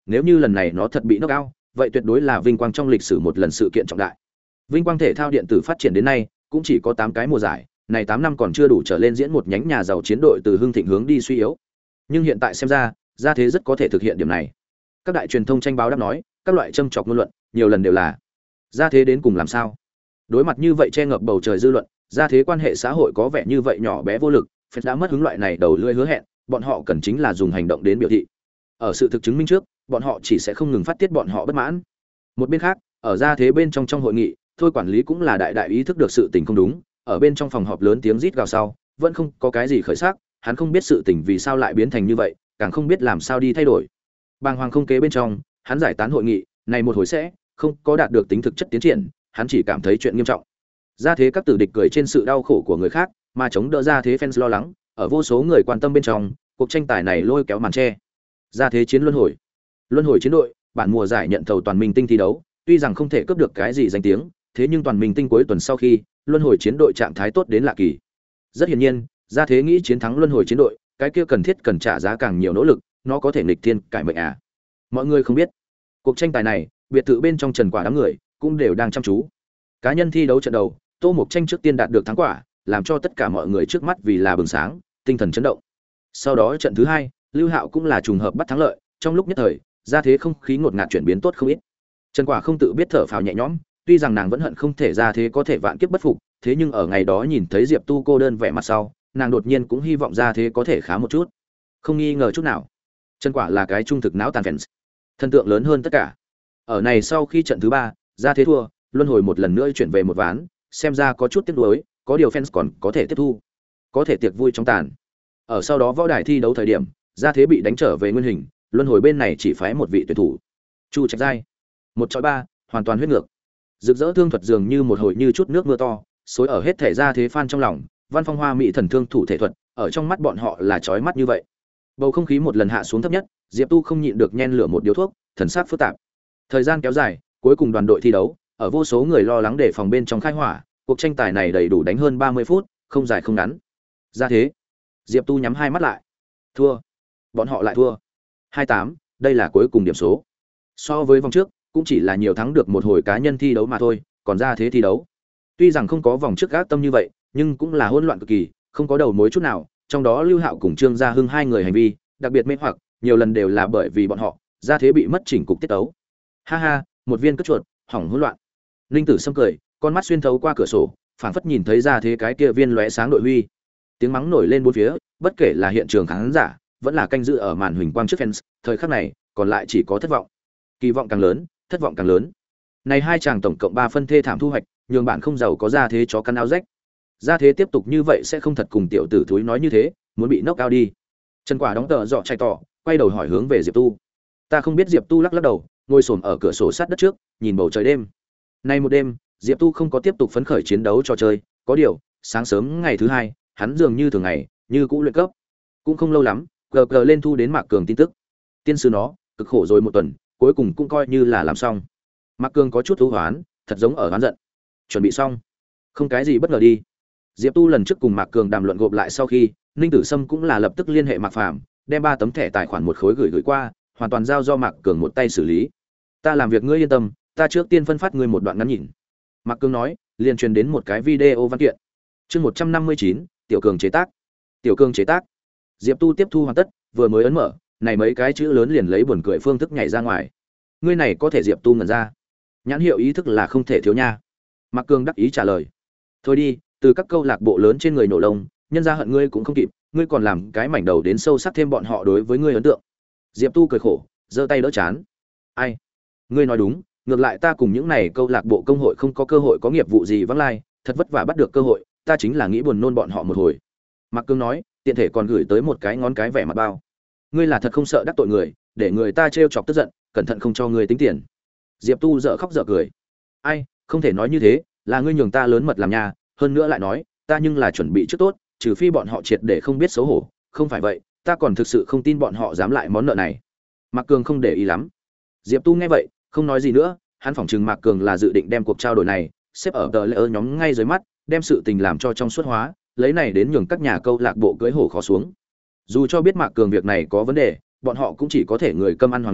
nếu như lần này nó thật bị knock out, vậy tuyệt đối là vinh quang trong lịch sử một lần sự kiện trọng đại. Vinh quang thể thao điện tử phát triển đến nay, cũng chỉ có 8 cái mùa giải, này 8 năm còn chưa đủ trở lên diễn một nhánh nhà giàu chiến đội từ hưng thịnh hướng đi suy yếu. Nhưng hiện tại xem ra, gia thế rất có thể thực hiện điểm này. Các đại truyền thông tranh báo đáp nói, các loại châm chọc ngôn luận, nhiều lần đều là gia thế đến cùng làm sao? Đối mặt như vậy che ngập bầu trời dư luận, gia thế quan hệ xã hội có vẻ như vậy nhỏ bé vô lực, Fed đã mất hứng loại này đầu lưỡi hứa hẹn, bọn họ cần chính là dùng hành động đến biểu thị. Ở sự thực chứng minh trước, bọn họ chỉ sẽ không ngừng phát tiết bọn họ bất mãn. Một bên khác, ở gia thế bên trong hội nghị, thôi quản lý cũng là đại đại ý thức được sự tình không đúng, ở bên trong phòng họp lớn tiếng rít gào sau, vẫn không có cái gì khởi sắc, hắn không biết sự tình vì sao lại biến thành như vậy, càng không biết làm sao đi thay đổi. Bàng hoàng không kế bên trong, hắn giải tán hội nghị, này một hồi sẽ không có đạt được tính thực chất tiến triển, hắn chỉ cảm thấy chuyện nghiêm trọng. Gia thế các tử địch cười trên sự đau khổ của người khác, mà chống đỡ gia thế fans lo lắng, ở vô số người quan tâm bên trong, cuộc tranh tài này lôi kéo màn che. Gia thế chiến luân hồi chiến đội, bản mùa giải nhận thầu toàn minh tinh thi đấu, tuy rằng không thể cướp được cái gì danh tiếng, thế nhưng toàn minh tinh cuối tuần sau khi, luân hồi chiến đội trạng thái tốt đến lạ kỳ. Rất hiển nhiên, gia thế nghĩ chiến thắng luân hồi chiến đội, cái kia cần thiết cần trả giá càng nhiều nỗ lực, nó có thể nghịch thiên cải mệnh à? Mọi người không biết, cuộc tranh tài này, biệt thự bên trong Trần Quả đám người cũng đều đang chăm chú. Cá nhân thi đấu trận đầu, Tô Mộc Tranh trước tiên đạt được thắng quả, làm cho tất cả mọi người trước mắt vì là bừng sáng, tinh thần chấn động. Sau đó trận thứ hai, Lưu Hạo cũng là trùng hợp bắt thắng lợi, trong lúc nhất thời, gia thế không khí ngột ngạt chuyển biến tốt không ít. Trần Quả không tự biết thở phào nhẹ nhõm, tuy rằng nàng vẫn hận không thể gia thế có thể vạn kiếp bất phục, thế nhưng ở ngày đó nhìn thấy Diệp Tu cô đơn vẻ mặt sau, nàng đột nhiên cũng hy vọng gia thế có thể khá một chút. Không nghi ngờ chút nào, Trần Quả là cái trung thực não tàn fans, thần tượng lớn hơn tất cả. Ở này sau khi trận thứ ba, gia thế thua, luân hồi một lần nữa chuyển về một ván, xem ra có chút tiếc nuối, có điều fans còn có thể tiếp thu, có thể tiệc vui trong tàn. Ở sau đó võ đài thi đấu thời điểm, gia thế bị đánh trở về nguyên hình, luân hồi bên này chỉ phái một vị tuyển thủ, Chu Trạch Giai, 1-3, hoàn toàn huyết ngược. Rực rỡ thương thuật dường như một hồi như chút nước mưa to, xối ở hết thể gia thế fan trong lòng, Văn Phong Hoa mỹ thần thương thủ thể thuật, ở trong mắt bọn họ là chói mắt như vậy. Bầu không khí một lần hạ xuống thấp nhất, Diệp Tu không nhịn được nhen lửa một điếu thuốc, thần sắc phức tạp. Thời gian kéo dài, cuối cùng đoàn đội thi đấu, ở vô số người lo lắng để phòng bên trong khai hỏa, cuộc tranh tài này đầy đủ đánh hơn 30 phút, không dài không ngắn. Ra thế, Diệp Tu nhắm hai mắt lại. Thua. Bọn họ lại thua. 28, đây là cuối cùng điểm số. So với vòng trước, cũng chỉ là nhiều thắng được một hồi cá nhân thi đấu mà thôi, còn ra thế thi đấu. Tuy rằng không có vòng trước gác tâm như vậy, nhưng cũng là hỗn loạn cực kỳ, không có đầu mối chút nào, trong đó Lưu Hạo cùng Trương Gia Hưng hai người hành vi, đặc biệt mê hoặc, nhiều lần đều là bởi vì bọn họ, ra thế bị mất chỉnh cục tiết tấu. Ha ha, một viên cất chuột, hỏng hỗn loạn. Linh Tử Sâm cười, con mắt xuyên thấu qua cửa sổ, phảng phất nhìn thấy ra thế cái kia viên lóe sáng đội huy. Tiếng mắng nổi lên bốn phía, bất kể là hiện trường khán giả, vẫn là canh giữ ở màn huỳnh quang trước fans, thời khắc này, còn lại chỉ có thất vọng. Kỳ vọng càng lớn, thất vọng càng lớn. Này hai chàng tổng cộng 3 phân thê thảm thu hoạch, nhường bạn không giàu có ra thế chó căn áo rách. Ra thế tiếp tục như vậy sẽ không thật cùng tiểu tử thúi nói như thế, muốn bị knock out đi. Trần Quả đóng tờ dọ chạy tỏ, quay đầu hỏi hướng về Diệp Tu. Ta không biết. Diệp Tu lắc lắc đầu, ngồi xổm ở cửa sổ sát đất trước, nhìn bầu trời đêm. Nay một đêm, Diệp Tu không có tiếp tục phấn khởi chiến đấu trò chơi, có điều, sáng sớm ngày thứ hai, hắn dường như thường ngày, như cũ luyện cấp. Cũng không lâu lắm, gờ lên thu đến Mạc Cường tin tức. Tiên sư nó, cực khổ rồi một tuần, cuối cùng cũng coi như là làm xong. Mạc Cường có chút thú hoán, thật giống ở oán giận. Chuẩn bị xong, không cái gì bất ngờ đi. Diệp Tu lần trước cùng Mạc Cường đàm luận gộp lại sau khi, Ninh Tử Sâm cũng là lập tức liên hệ Mạc Phàm, đem 3 tấm thẻ tài khoản một khối gửi qua, hoàn toàn giao do Mạc Cường một tay xử lý. Ta làm việc ngươi yên tâm, ta trước tiên phân phát ngươi một đoạn ngắn nhìn. Mạc Cường nói, liền truyền đến một cái video văn kiện. Chương 159, Tiểu Cường chế tác. Tiểu Cường chế tác. Diệp Tu tiếp thu hoàn tất, vừa mới ấn mở, này mấy cái chữ lớn liền lấy buồn cười phương thức nhảy ra ngoài. Ngươi này có thể Diệp Tu ngẩn ra. Nhãn hiệu ý thức là không thể thiếu nha. Mạc Cường đắc ý trả lời. Thôi đi, từ các câu lạc bộ lớn trên người nổ lông, nhân ra hận ngươi cũng không kịp, ngươi còn làm cái mảnh đầu đến sâu sắc thêm bọn họ đối với ngươi ấn tượng. Diệp Tu cười khổ, giơ tay đỡ chán. Ai? Ngươi nói đúng, ngược lại ta cùng những này câu lạc bộ công hội không có cơ hội có nghiệp vụ gì vắng lai, thật vất vả bắt được cơ hội, ta chính là nghĩ buồn nôn bọn họ một hồi. Mạc Cương nói, tiện thể còn gửi tới một cái ngón cái vẻ mặt bao. Ngươi là thật không sợ đắc tội người, để người ta trêu chọc tức giận, cẩn thận không cho ngươi tính tiền. Diệp Tu dở khóc dở cười. Ai, không thể nói như thế, là ngươi nhường ta lớn mật làm nhà, hơn nữa lại nói, ta nhưng là chuẩn bị trước tốt, trừ phi bọn họ triệt để không biết xấu hổ, không phải vậy, ta còn thực sự không tin bọn họ dám lại món nợ này. Mạc Cường không để ý lắm. Diệp Tu nghe vậy, không nói gì nữa, hắn phỏng chừng Mạc Cường là dự định đem cuộc trao đổi này xếp ở tờ lễ nhóm ngay dưới mắt, đem sự tình làm cho trong suốt hóa, lấy này đến nhường các nhà câu lạc bộ cưỡi hổ khó xuống. Dù cho biết Mạc Cường việc này có vấn đề, bọn họ cũng chỉ có thể người câm ăn hoàng liên,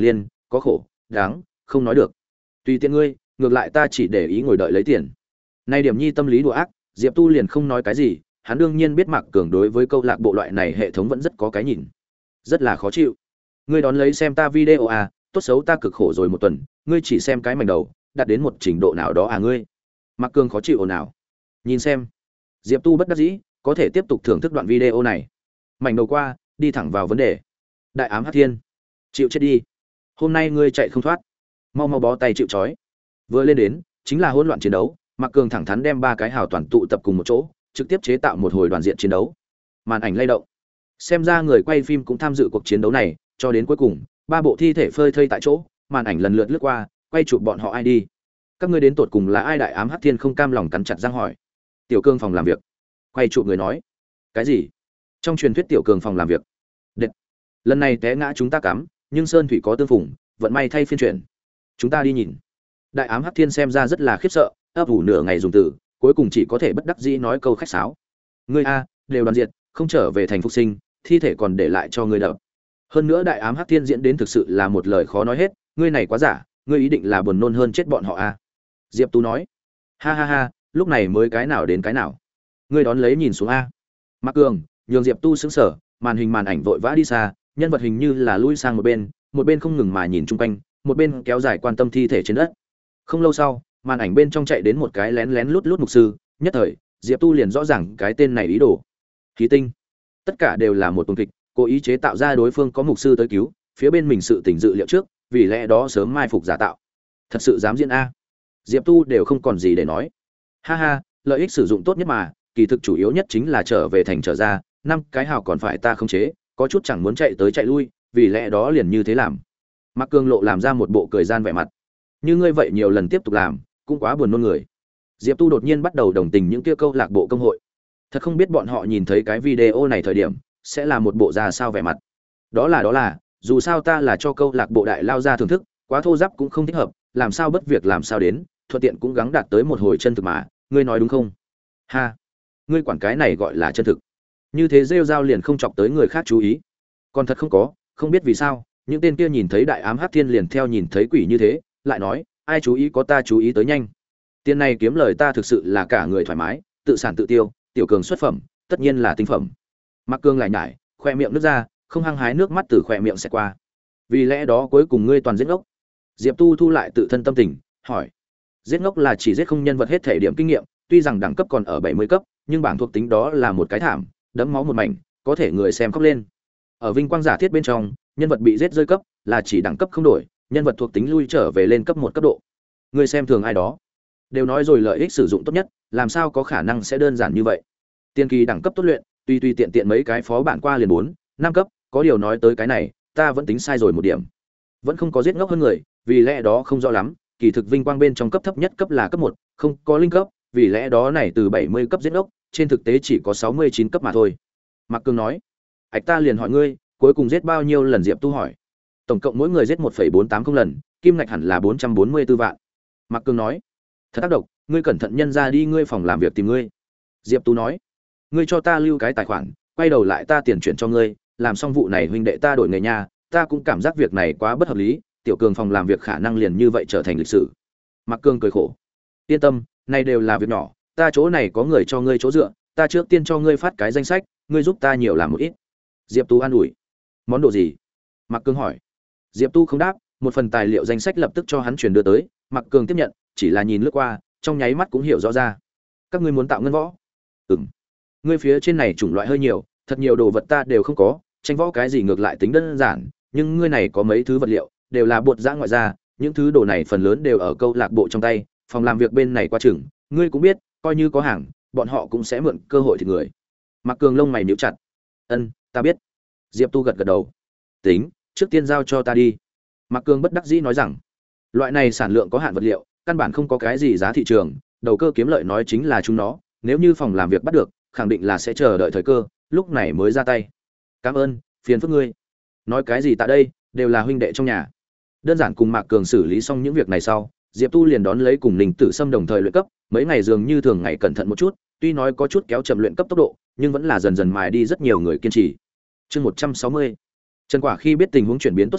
có khổ đáng không nói được. Tùy tiện ngươi, ngược lại ta chỉ để ý ngồi đợi lấy tiền. Nay điểm nhi tâm lý đùa ác, Diệp Tu liền không nói cái gì, hắn đương nhiên biết Mạc Cường đối với câu lạc bộ loại này hệ thống vẫn rất có cái nhìn, rất là khó chịu. Ngươi đón lấy xem ta video à, tốt xấu ta cực khổ rồi một tuần, ngươi chỉ xem cái mảnh đầu, đạt đến một trình độ nào đó à ngươi. Mạc Cường khó chịu ồn ào. Nhìn xem. Diệp Tu bất đắc dĩ, có thể tiếp tục thưởng thức đoạn video này. Mảnh đầu qua, đi thẳng vào vấn đề. Đại ám Hắc Thiên, chịu chết đi. Hôm nay ngươi chạy không thoát, mau mau bó tay chịu trói. Vừa lên đến, chính là hỗn loạn chiến đấu, Mạc Cường thẳng thắn đem ba cái hào toàn tụ tập cùng một chỗ, trực tiếp chế tạo một hồi đoàn diện chiến đấu. Màn ảnh lay động. Xem ra người quay phim cũng tham dự cuộc chiến đấu này, cho đến cuối cùng, ba bộ thi thể phơi thây tại chỗ, màn ảnh lần lượt lướt qua, quay chụp bọn họ ai đi. Các ngươi đến tụt cùng là ai? Đại ám Hắc Thiên không cam lòng cắn chặt răng hỏi. Tiểu Cường phòng làm việc. Quay chụp người nói. Cái gì? Trong truyền thuyết Tiểu Cường phòng làm việc. Đệt. Lần này té ngã chúng ta cắm, nhưng sơn thủy có tương phùng, vận may thay phiên chuyển. Chúng ta đi nhìn. Đại ám Hắc Thiên xem ra rất là khiếp sợ, ấp ủ nửa ngày dùng từ, cuối cùng chỉ có thể bất đắc dĩ nói câu khách sáo. Ngươi a, đều đoàn diệt, không trở về thành phục sinh, thi thể còn để lại cho ngươi đập. Hơn nữa đại ám Hắc Thiên diễn đến thực sự là một lời khó nói hết, ngươi này quá giả, ngươi ý định là buồn nôn hơn chết bọn họ a. Diệp Tú nói. Ha ha ha, lúc này mới cái nào đến cái nào. Ngươi đón lấy nhìn xuống a. Mạc Cường, nhường Diệp Tu sững sờ, màn hình màn ảnh vội vã đi xa, nhân vật hình như là lui sang một bên không ngừng mà nhìn chung quanh, một bên kéo dài quan tâm thi thể trên đất. Không lâu sau, màn ảnh bên trong chạy đến một cái lén lén lút lút mục sư, nhất thời, Diệp Tu liền rõ ràng cái tên này ý đồ. Khí tinh. Tất cả đều là một tuần kịch, cố ý chế tạo ra đối phương có mục sư tới cứu, phía bên mình sự tình dự liệu trước, vì lẽ đó sớm mai phục giả tạo. Thật sự dám diễn a. Diệp Tu đều không còn gì để nói. Ha ha, lợi ích sử dụng tốt nhất mà, kỳ thực chủ yếu nhất chính là trở về thành trở ra, năm cái hào còn phải ta khống chế, có chút chẳng muốn chạy tới chạy lui, vì lẽ đó liền như thế làm. Mạc Cường lộ làm ra một bộ cười gian vẻ mặt. Như ngươi vậy nhiều lần tiếp tục làm, cũng quá buồn nôn người. Diệp Tu đột nhiên bắt đầu đồng tình những kia câu lạc bộ công hội. Thật không biết bọn họ nhìn thấy cái video này thời điểm sẽ là một bộ ra sao vẻ mặt. Đó là, dù sao ta là cho câu lạc bộ đại lao ra thưởng thức, quá thô giáp cũng không thích hợp, làm sao bất việc làm sao đến, thuận tiện cũng gắng đạt tới một hồi chân thực mà, ngươi nói đúng không? Ha, ngươi quản cái này gọi là chân thực. Như thế rêu rao liền không chọc tới người khác chú ý. Còn thật không có, không biết vì sao, những tên kia nhìn thấy đại ám Hắc Thiên liền theo nhìn thấy quỷ như thế, lại nói, ai chú ý có ta chú ý tới nhanh. Tiền này kiếm lời ta thực sự là cả người thoải mái, tự sản tự tiêu, Tiểu Cường xuất phẩm, tất nhiên là tinh phẩm. Mạc Cường lại nhải, khoe miệng nước ra, không hăng hái nước mắt từ khoe miệng sẽ qua. Vì lẽ đó cuối cùng ngươi toàn giết ngốc. Diệp Tu thu lại tự thân tâm tình, hỏi. Giết ngốc là chỉ giết không nhân vật hết thể điểm kinh nghiệm, tuy rằng đẳng cấp còn ở 70 cấp, nhưng bảng thuộc tính đó là một cái thảm, đẫm máu một mảnh, có thể người xem khóc lên. Ở vinh quang giả thiết bên trong, nhân vật bị giết rơi cấp là chỉ đẳng cấp không đổi, nhân vật thuộc tính lui trở về lên cấp 1 cấp độ. Người xem thường ai đó, đều nói rồi lợi ích sử dụng tốt nhất, làm sao có khả năng sẽ đơn giản như vậy. Tiên kỳ đẳng cấp tốt luyện, tùy tiện tiện mấy cái phó bản qua liền 4, 5 cấp, có điều nói tới cái này, ta vẫn tính sai rồi một điểm. Vẫn không có giết ngốc hơn người, vì lẽ đó không rõ lắm, kỳ thực vinh quang bên trong cấp thấp nhất cấp là cấp 1, không có linh cấp, vì lẽ đó này từ 70 cấp giết ngốc, trên thực tế chỉ có 69 cấp mà thôi. Mạc Cường nói. Ảch ta liền hỏi ngươi, cuối cùng giết bao nhiêu lần? Diệp Tu hỏi. Tổng cộng mỗi người giết 1,480 lần, kim ngạch hẳn là 444 vạn. Mạc Cường nói. Thật tác động, ngươi cẩn thận nhân ra đi ngươi phòng làm việc tìm ngươi. Diệp Tu nói. Ngươi cho ta lưu cái tài khoản, quay đầu lại ta tiền chuyển cho ngươi, làm xong vụ này huynh đệ ta đổi nghề nhà, ta cũng cảm giác việc này quá bất hợp lý, Tiểu Cường phòng làm việc khả năng liền như vậy trở thành lịch sử. Mạc Cường cười khổ. Yên tâm, này đều là việc nhỏ, ta chỗ này có người cho ngươi chỗ dựa, ta trước tiên cho ngươi phát cái danh sách, ngươi giúp ta nhiều làm một ít. Diệp Tu an ủi. Món đồ gì? Mạc Cường hỏi. Diệp Tu không đáp, một phần tài liệu danh sách lập tức cho hắn truyền đưa tới, Mạc Cường tiếp nhận, chỉ là nhìn lướt qua, trong nháy mắt cũng hiểu rõ ra. Các ngươi muốn tạo ngân võ? Ừm. Ngươi phía trên này chủng loại hơi nhiều, thật nhiều đồ vật ta đều không có, tranh võ cái gì ngược lại tính đơn giản, nhưng ngươi này có mấy thứ vật liệu, đều là bột giã ngoại ra, những thứ đồ này phần lớn đều ở câu lạc bộ trong tay, phòng làm việc bên này qua chừng, ngươi cũng biết, coi như có hàng, bọn họ cũng sẽ mượn cơ hội thì người. Mạc Cường lông mày nhíu chặt. Ân, ta biết. Diệp Tu gật gật đầu. Tính, trước tiên giao cho ta đi. Mạc Cường bất đắc dĩ nói rằng, loại này sản lượng có hạn vật liệu, căn bản không có cái gì giá thị trường, đầu cơ kiếm lợi nói chính là chúng nó, nếu như phòng làm việc bắt được, khẳng định là sẽ chờ đợi thời cơ, lúc này mới ra tay. Cảm ơn, phiền phức ngươi. Nói cái gì tại đây, đều là huynh đệ trong nhà. Đơn giản cùng Mạc Cường xử lý xong những việc này sau, Diệp Tu liền đón lấy cùng Ninh Tử Sâm đồng thời luyện cấp, mấy ngày dường như thường ngày cẩn thận một chút, tuy nói có chút kéo chậm luyện cấp tốc độ, nhưng vẫn là dần dần mài đi rất nhiều người kiên trì. Chương 160. Trần Quả khi biết tình huống chuyển biến tốt sau,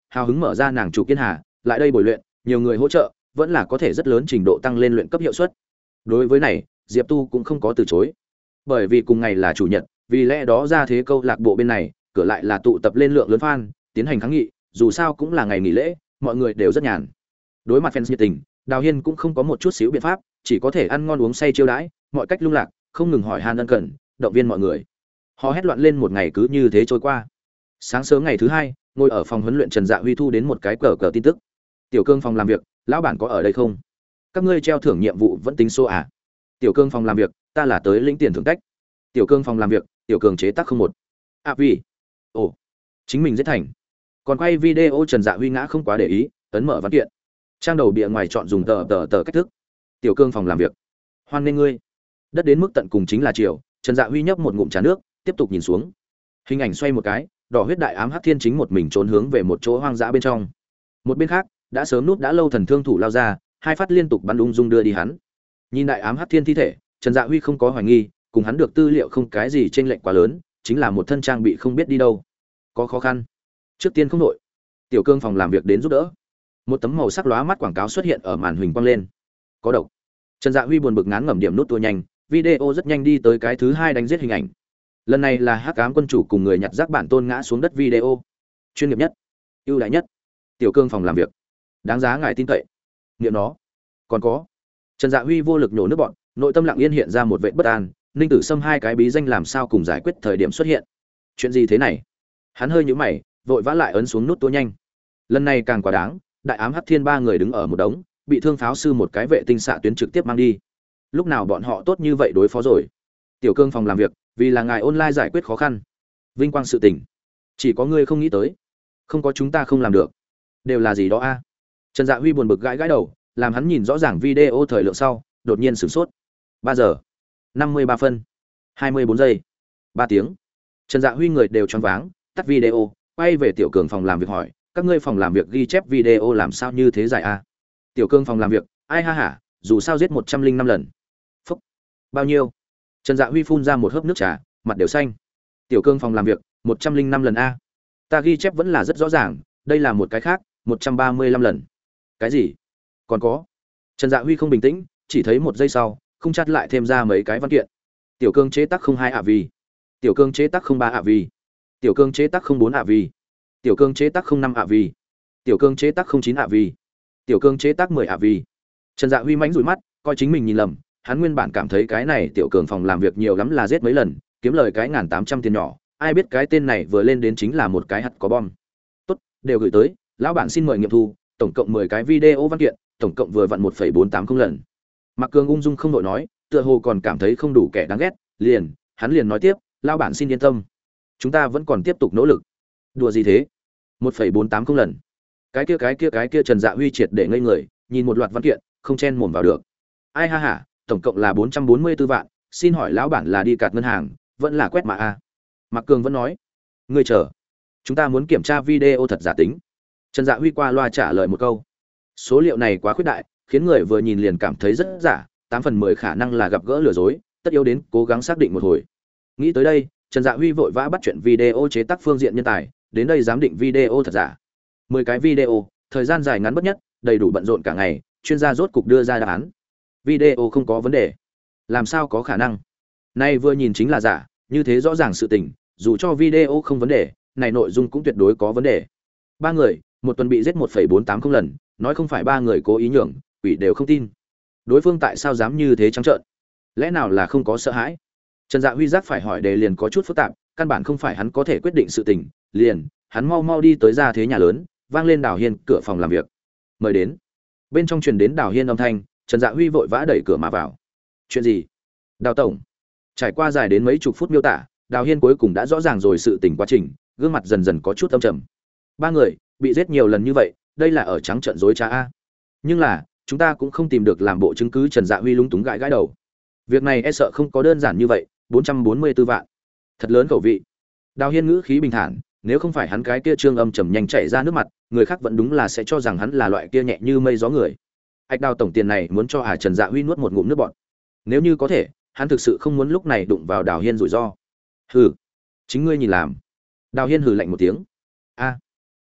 hào hứng mở ra nàng chủ kiên hà lại đây bồi luyện, nhiều người hỗ trợ vẫn là có thể rất lớn trình độ tăng lên luyện cấp hiệu suất. Đối với này Diệp Tu cũng không có từ chối, bởi vì cùng ngày là chủ nhật, vì lẽ đó ra thế câu lạc bộ bên này cửa lại là tụ tập lên lượng lớn fan tiến hành kháng nghị, dù sao cũng là ngày nghỉ lễ, mọi người đều rất nhàn. Đối mặt fans nhiệt tình, Đào Hiên cũng không có một chút xíu biện pháp, chỉ có thể ăn ngon uống say chiêu đãi, mọi cách lung lạc, không ngừng hỏi han ân cần, động viên mọi người. Họ hét loạn lên một ngày cứ như thế trôi qua. Sáng sớm ngày thứ hai, ngồi ở phòng huấn luyện Trần Dạ Huy thu đến một cái cờ tin tức. Tiểu Cương phòng làm việc, lão bản có ở đây không? Các ngươi treo thưởng nhiệm vụ vẫn tính số à? Tiểu Cương phòng làm việc, ta là tới lĩnh tiền thưởng tách. Tiểu Cương phòng làm việc, Tiểu Cường chế tác không một. À vì, ồ, chính mình giết thành. Còn quay video Trần Dạ Huy ngã không quá để ý, ấn mở văn kiện. Trang đầu bìa ngoài chọn dùng tờ cách thức. Tiểu Cương phòng làm việc, hoan nghênh ngươi. Đất đến mức tận cùng chính là chiều, Trần Dạ Huy nhấp một ngụm trà nước, tiếp tục nhìn xuống. Hình ảnh xoay một cái, đỏ huyết đại ám hắc thiên chính một mình trốn hướng về một chỗ hoang dã bên trong. Một bên khác, đã sớm núp đã lâu thần thương thủ lao ra, hai phát liên tục bắn ung dung đưa đi hắn. Nhìn đại ám hắc thiên thi thể, Trần Dạ Huy không có hoài nghi, cùng hắn được tư liệu không cái gì trên lệnh quá lớn, chính là một thân trang bị không biết đi đâu. Có khó khăn. Trước tiên không đội. Tiểu Cương phòng làm việc đến giúp đỡ. Một tấm màu sắc lóa mắt quảng cáo xuất hiện ở màn hình quang lên. Có độc. Trần Dạ Huy buồn bực ngán ngẩm điểm nút tua nhanh, video rất nhanh đi tới cái thứ hai đánh giết hình ảnh. Lần này là Hắc Ám quân chủ cùng người nhặt rác bản tôn ngã xuống đất video. Chuyên nghiệp nhất, ưu đãi nhất. Tiểu Cương phòng làm việc, đáng giá ngài tin cậy. Niệm nó. Còn có. Trần Dạ Huy vô lực nhổ nước bọn, nội tâm lặng yên hiện ra một vệt bất an, Ninh Tử Sâm hai cái bí danh làm sao cùng giải quyết thời điểm xuất hiện. Chuyện gì thế này? Hắn hơi nhíu mày, vội vã lại ấn xuống nút tua nhanh. Lần này càng quá đáng, đại ám Hắc Thiên ba người đứng ở một đống, bị thương pháo sư một cái vệ tinh xạ tuyến trực tiếp mang đi. Lúc nào bọn họ tốt như vậy đối phó rồi? Tiểu Cương phòng làm việc, vì là ngài online giải quyết khó khăn. Vinh quang sự tình, chỉ có ngươi không nghĩ tới, không có chúng ta không làm được. Đều là gì đó a? Trần Dạ Huy buồn bực gãi gãi đầu, làm hắn nhìn rõ ràng video thời lượng sau, đột nhiên sửng sốt. 3 giờ 53 phân 24 giây, 3 tiếng. Trần Dạ Huy người đều choáng váng, tắt video, quay về Tiểu Cường phòng làm việc hỏi, các ngươi phòng làm việc ghi chép video làm sao như thế dài a? Tiểu Cương phòng làm việc, ai ha hả, dù sao giết 105 lần. Phúc. Bao nhiêu? Trần Dạ Huy phun ra một hớp nước trà, mặt đều xanh. Tiểu Cương phòng làm việc, 105 lần a. Ta ghi chép vẫn là rất rõ ràng, đây là một cái khác, 135 lần. Cái gì? Còn có. Trần Dạ Huy không bình tĩnh, chỉ thấy một giây sau, không chắt lại thêm ra mấy cái văn kiện. Tiểu Cương chế tác 02 ạ vì. Tiểu Cương chế tác 03 ạ vì. Tiểu Cương chế tác 04 ạ vì. Tiểu Cương chế tác 05 ạ vì. Tiểu Cương chế tác 09 ạ vì. Tiểu Cương chế tác 10 ạ vì. Trần Dạ Huy mánh rủi mắt, coi chính mình nhìn lầm, hắn nguyên bản cảm thấy cái này Tiểu Cường phòng làm việc nhiều lắm là giết mấy lần, kiếm lời cái 1800 tiền nhỏ, ai biết cái tên này vừa lên đến chính là một cái hạt có bom. Tốt, đều gửi tới, lão bản xin mời nghiệm thu, tổng cộng 10 cái video văn kiện, tổng cộng vừa vặn 1,480 lần. Mạc Cường ung dung không đội nói, tựa hồ còn cảm thấy không đủ kẻ đáng ghét, hắn liền nói tiếp, lão bản xin yên tâm, chúng ta vẫn còn tiếp tục nỗ lực. Đùa gì thế? 1,480 lần. Cái kia Trần Dạ Huy triệt để ngây người, nhìn một loạt văn kiện, không chen mồm vào được. Ai ha hả, tổng cộng là 444 vạn, xin hỏi lão bản là đi cạt ngân hàng, vẫn là quét mã a? Mạc Cường vẫn nói, ngươi chờ, chúng ta muốn kiểm tra video thật giả tính. Trần Dạ Huy qua loa trả lời một câu. Số liệu này quá khuyết đại, khiến người vừa nhìn liền cảm thấy rất giả, 8 phần 10 khả năng là gặp gỡ lừa dối, tất yếu đến cố gắng xác định một hồi. Nghĩ tới đây, Trần Dạ Huy vội vã bắt chuyện video chế tác phương diện nhân tài, đến đây giám định video thật giả. 10 cái video, thời gian dài ngắn bất nhất, đầy đủ bận rộn cả ngày, chuyên gia rốt cục đưa ra đáp án. Video không có vấn đề. Làm sao có khả năng? Nay vừa nhìn chính là giả, như thế rõ ràng sự tình, dù cho video không vấn đề, này nội dung cũng tuyệt đối có vấn đề. Ba người, một tuần bị giết 1,480 lần, nói không phải ba người cố ý nhường, quỷ đều không tin. Đối phương tại sao dám như thế trắng trợn? Lẽ nào là không có sợ hãi? Trần Dạ Huy giác phải hỏi đề liền có chút phức tạp, căn bản không phải hắn có thể quyết định sự tình, hắn mau đi tới ra thế nhà lớn, vang lên Đào Hiên cửa phòng làm việc. Mời đến. Bên trong truyền đến Đào Hiên âm thanh, Trần Dạ Huy vội vã đẩy cửa mà vào. Chuyện gì? Đào tổng. Trải qua dài đến mấy chục phút miêu tả, Đào Hiên cuối cùng đã rõ ràng rồi sự tình quá trình, gương mặt dần dần có chút âm trầm. Ba người bị giết nhiều lần như vậy, đây là ở trắng trợn dối trá a. Nhưng là, chúng ta cũng không tìm được làm bộ chứng cứ. Trần Dạ Huy lúng túng gãi gãi đầu. Việc này e sợ không có đơn giản như vậy, 444 vạn. Thật lớn khẩu vị. Đào Hiên ngữ khí bình thản, nếu không phải hắn cái kia trương âm trầm nhanh chảy ra nước mặt, người khác vẫn đúng là sẽ cho rằng hắn là loại kia nhẹ như mây gió người. Ách Đào tổng tiền này muốn cho Trần Dạ Huy nuốt một ngụm nước bọt. Nếu như có thể, hắn thực sự không muốn lúc này đụng vào Đào Hiên rủi ro. Hừ, chính ngươi nhìn làm. Đào Hiên hừ lạnh một tiếng. A,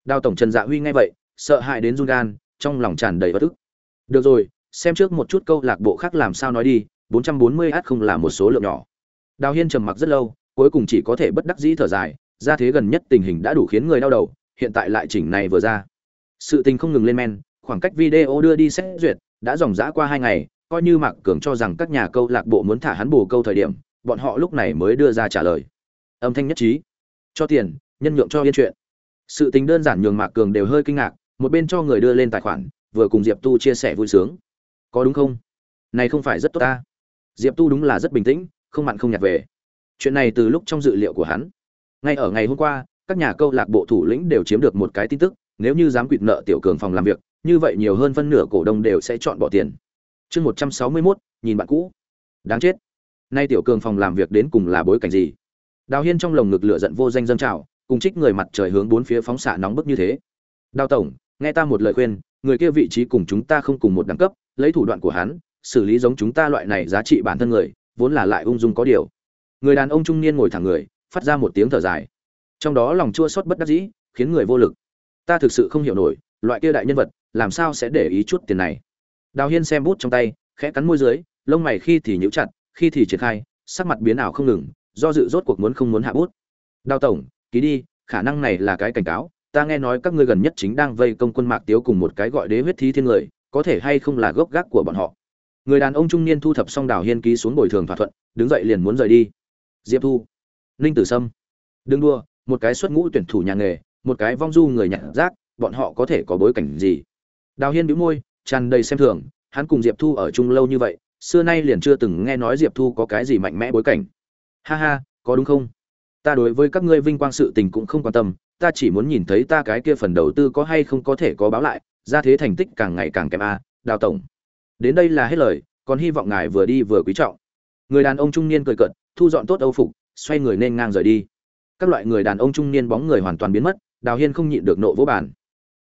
Đào tổng Trần Dạ Huy nghe vậy, sợ hãi đến run gan, trong lòng tràn đầy bất ức. Được rồi, xem trước một chút câu lạc bộ khác làm sao nói đi, 440 không là một số lượng nhỏ. Đào Hiên trầm mặc rất lâu, cuối cùng chỉ có thể bất đắc dĩ thở dài, ra thế gần nhất tình hình đã đủ khiến người đau đầu, hiện tại lại chỉnh này vừa ra. Sự tình không ngừng lên men, khoảng cách video đưa đi xét duyệt, đã dòng dã qua 2 ngày, coi như Mạc Cường cho rằng các nhà câu lạc bộ muốn thả hắn bổ câu thời điểm, bọn họ lúc này mới đưa ra trả lời. Âm thanh nhất trí. Cho tiền, nhân nhượng cho yên chuyện. Sự tình đơn giản nhường Mạc Cường đều hơi kinh ngạc, một bên cho người đưa lên tài khoản, vừa cùng Diệp Tu chia sẻ vui sướng. Có đúng không? Này không phải rất tốt ta. Diệp Tu đúng là rất bình tĩnh, không mặn không nhạt về. Chuyện này từ lúc trong dự liệu của hắn. Ngay ở ngày hôm qua, các nhà câu lạc bộ thủ lĩnh đều chiếm được một cái tin tức, nếu như dám quỵt nợ Tiểu Cường phòng làm việc, như vậy nhiều hơn phân nửa cổ đông đều sẽ chọn bỏ tiền. Chương 161, nhìn bạn cũ. Đáng chết. Nay Tiểu Cường phòng làm việc đến cùng là bối cảnh gì? Đào Hiên trong lồng ngực lửa giận vô danh dâng trào, cùng trích người mặt trời hướng bốn phía phóng xạ nóng bức như thế. Đào tổng, nghe ta một lời khuyên, người kia vị trí cùng chúng ta không cùng một đẳng cấp, lấy thủ đoạn của hắn, xử lý giống chúng ta loại này giá trị bản thân người, vốn là lại ung dung có điều. Người đàn ông trung niên ngồi thẳng người, phát ra một tiếng thở dài. Trong đó lòng chua xót bất đắc dĩ, khiến người vô lực. Ta thực sự không hiểu nổi, loại kia đại nhân vật, làm sao sẽ để ý chút tiền này. Đào Hiên xem bút trong tay, khẽ cắn môi dưới, lông mày khi thì nhíu chặt, khi thì triển khai, sắc mặt biến ảo không ngừng, do dự rốt cuộc muốn không muốn hạ bút. Đào tổng, ký đi, khả năng này là cái cảnh cáo, ta nghe nói các ngươi gần nhất chính đang vây công quân Mạc Tiếu cùng một cái gọi Đế huyết thí thiên người, có thể hay không là gốc gác của bọn họ. Người đàn ông trung niên thu thập xong Đào Hiên ký xuống bồi thường thỏa thuận, đứng dậy liền muốn rời đi. Diệp Thu, Ninh Tử Sâm, đừng đua, một cái xuất ngũ tuyển thủ nhà nghề, một cái vong du người nhặt rác, bọn họ có thể có bối cảnh gì? Đào Hiên bĩu môi, tràn đầy xem thường, hắn cùng Diệp Thu ở chung lâu như vậy, xưa nay liền chưa từng nghe nói Diệp Thu có cái gì mạnh mẽ bối cảnh. Ha ha, có đúng không? Ta đối với các ngươi vinh quang sự tình cũng không quan tâm, ta chỉ muốn nhìn thấy ta cái kia phần đầu tư có hay không có thể có báo lại, ra thế thành tích càng ngày càng kém a, Đào tổng. Đến đây là hết lời, còn hy vọng ngài vừa đi vừa quý trọng. Người đàn ông trung niên cười cợt, thu dọn tốt âu phục, xoay người nên ngang rời đi. Các loại người đàn ông trung niên bóng người hoàn toàn biến mất, Đào Hiên không nhịn được nộ vỗ bàn.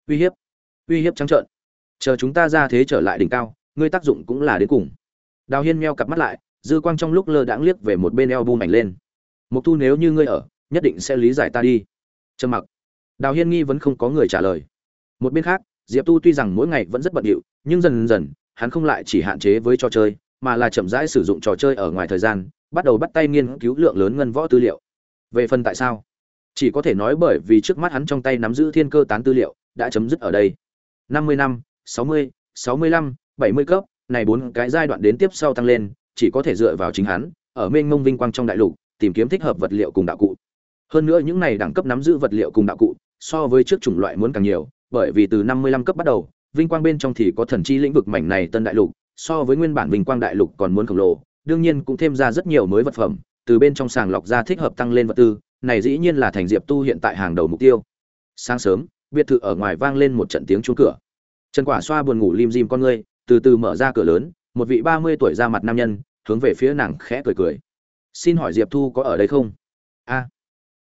Uy hiếp trắng trợn. Chờ chúng ta ra thế trở lại đỉnh cao, ngươi tác dụng cũng là đến cùng. Đào Hiên meo cặp mắt lại, dư quang trong lúc lơ đãng liếc về một bên eo bum ảnh lên. Mục Thu, nếu như ngươi ở, nhất định sẽ lý giải ta đi. Trầm mặc. Đào Hiên nghi vẫn không có người trả lời. Một bên khác, Diệp Tu tuy rằng mỗi ngày vẫn rất bận rộn, nhưng dần dần, hắn không lại chỉ hạn chế với trò chơi, mà là chậm rãi sử dụng trò chơi ở ngoài thời gian, bắt đầu bắt tay nghiên cứu lượng lớn ngân võ tư liệu. Về phần tại sao, chỉ có thể nói bởi vì trước mắt hắn trong tay nắm giữ thiên cơ tán tư liệu đã chấm dứt ở đây. 50 năm, 60, 65, 70 cấp, này 4 cái giai đoạn đến tiếp sau tăng lên, chỉ có thể dựa vào chính hắn, ở mênh mông vinh quang trong đại lục, tìm kiếm thích hợp vật liệu cùng đạo cụ. Hơn nữa những này đẳng cấp nắm giữ vật liệu cùng đạo cụ, so với trước chủng loại muốn càng nhiều, bởi vì từ 55 cấp bắt đầu, vinh quang bên trong thì có thần chi lĩnh vực mảnh này tân đại lục, so với nguyên bản vinh quang đại lục còn muốn khổng lồ, đương nhiên cũng thêm ra rất nhiều mới vật phẩm, từ bên trong sàng lọc ra thích hợp tăng lên vật tư, này dĩ nhiên là thành Diệp Tu hiện tại hàng đầu mục tiêu. Sáng sớm, biệt thự ở ngoài vang lên một trận tiếng chuông cửa. Trần Quả xoa buồn ngủ lim dim con ngươi, từ từ mở ra cửa lớn, một vị 30 tuổi ra mặt nam nhân, hướng về phía nàng khẽ cười cười. "Xin hỏi Diệp Thu có ở đây không?" "A."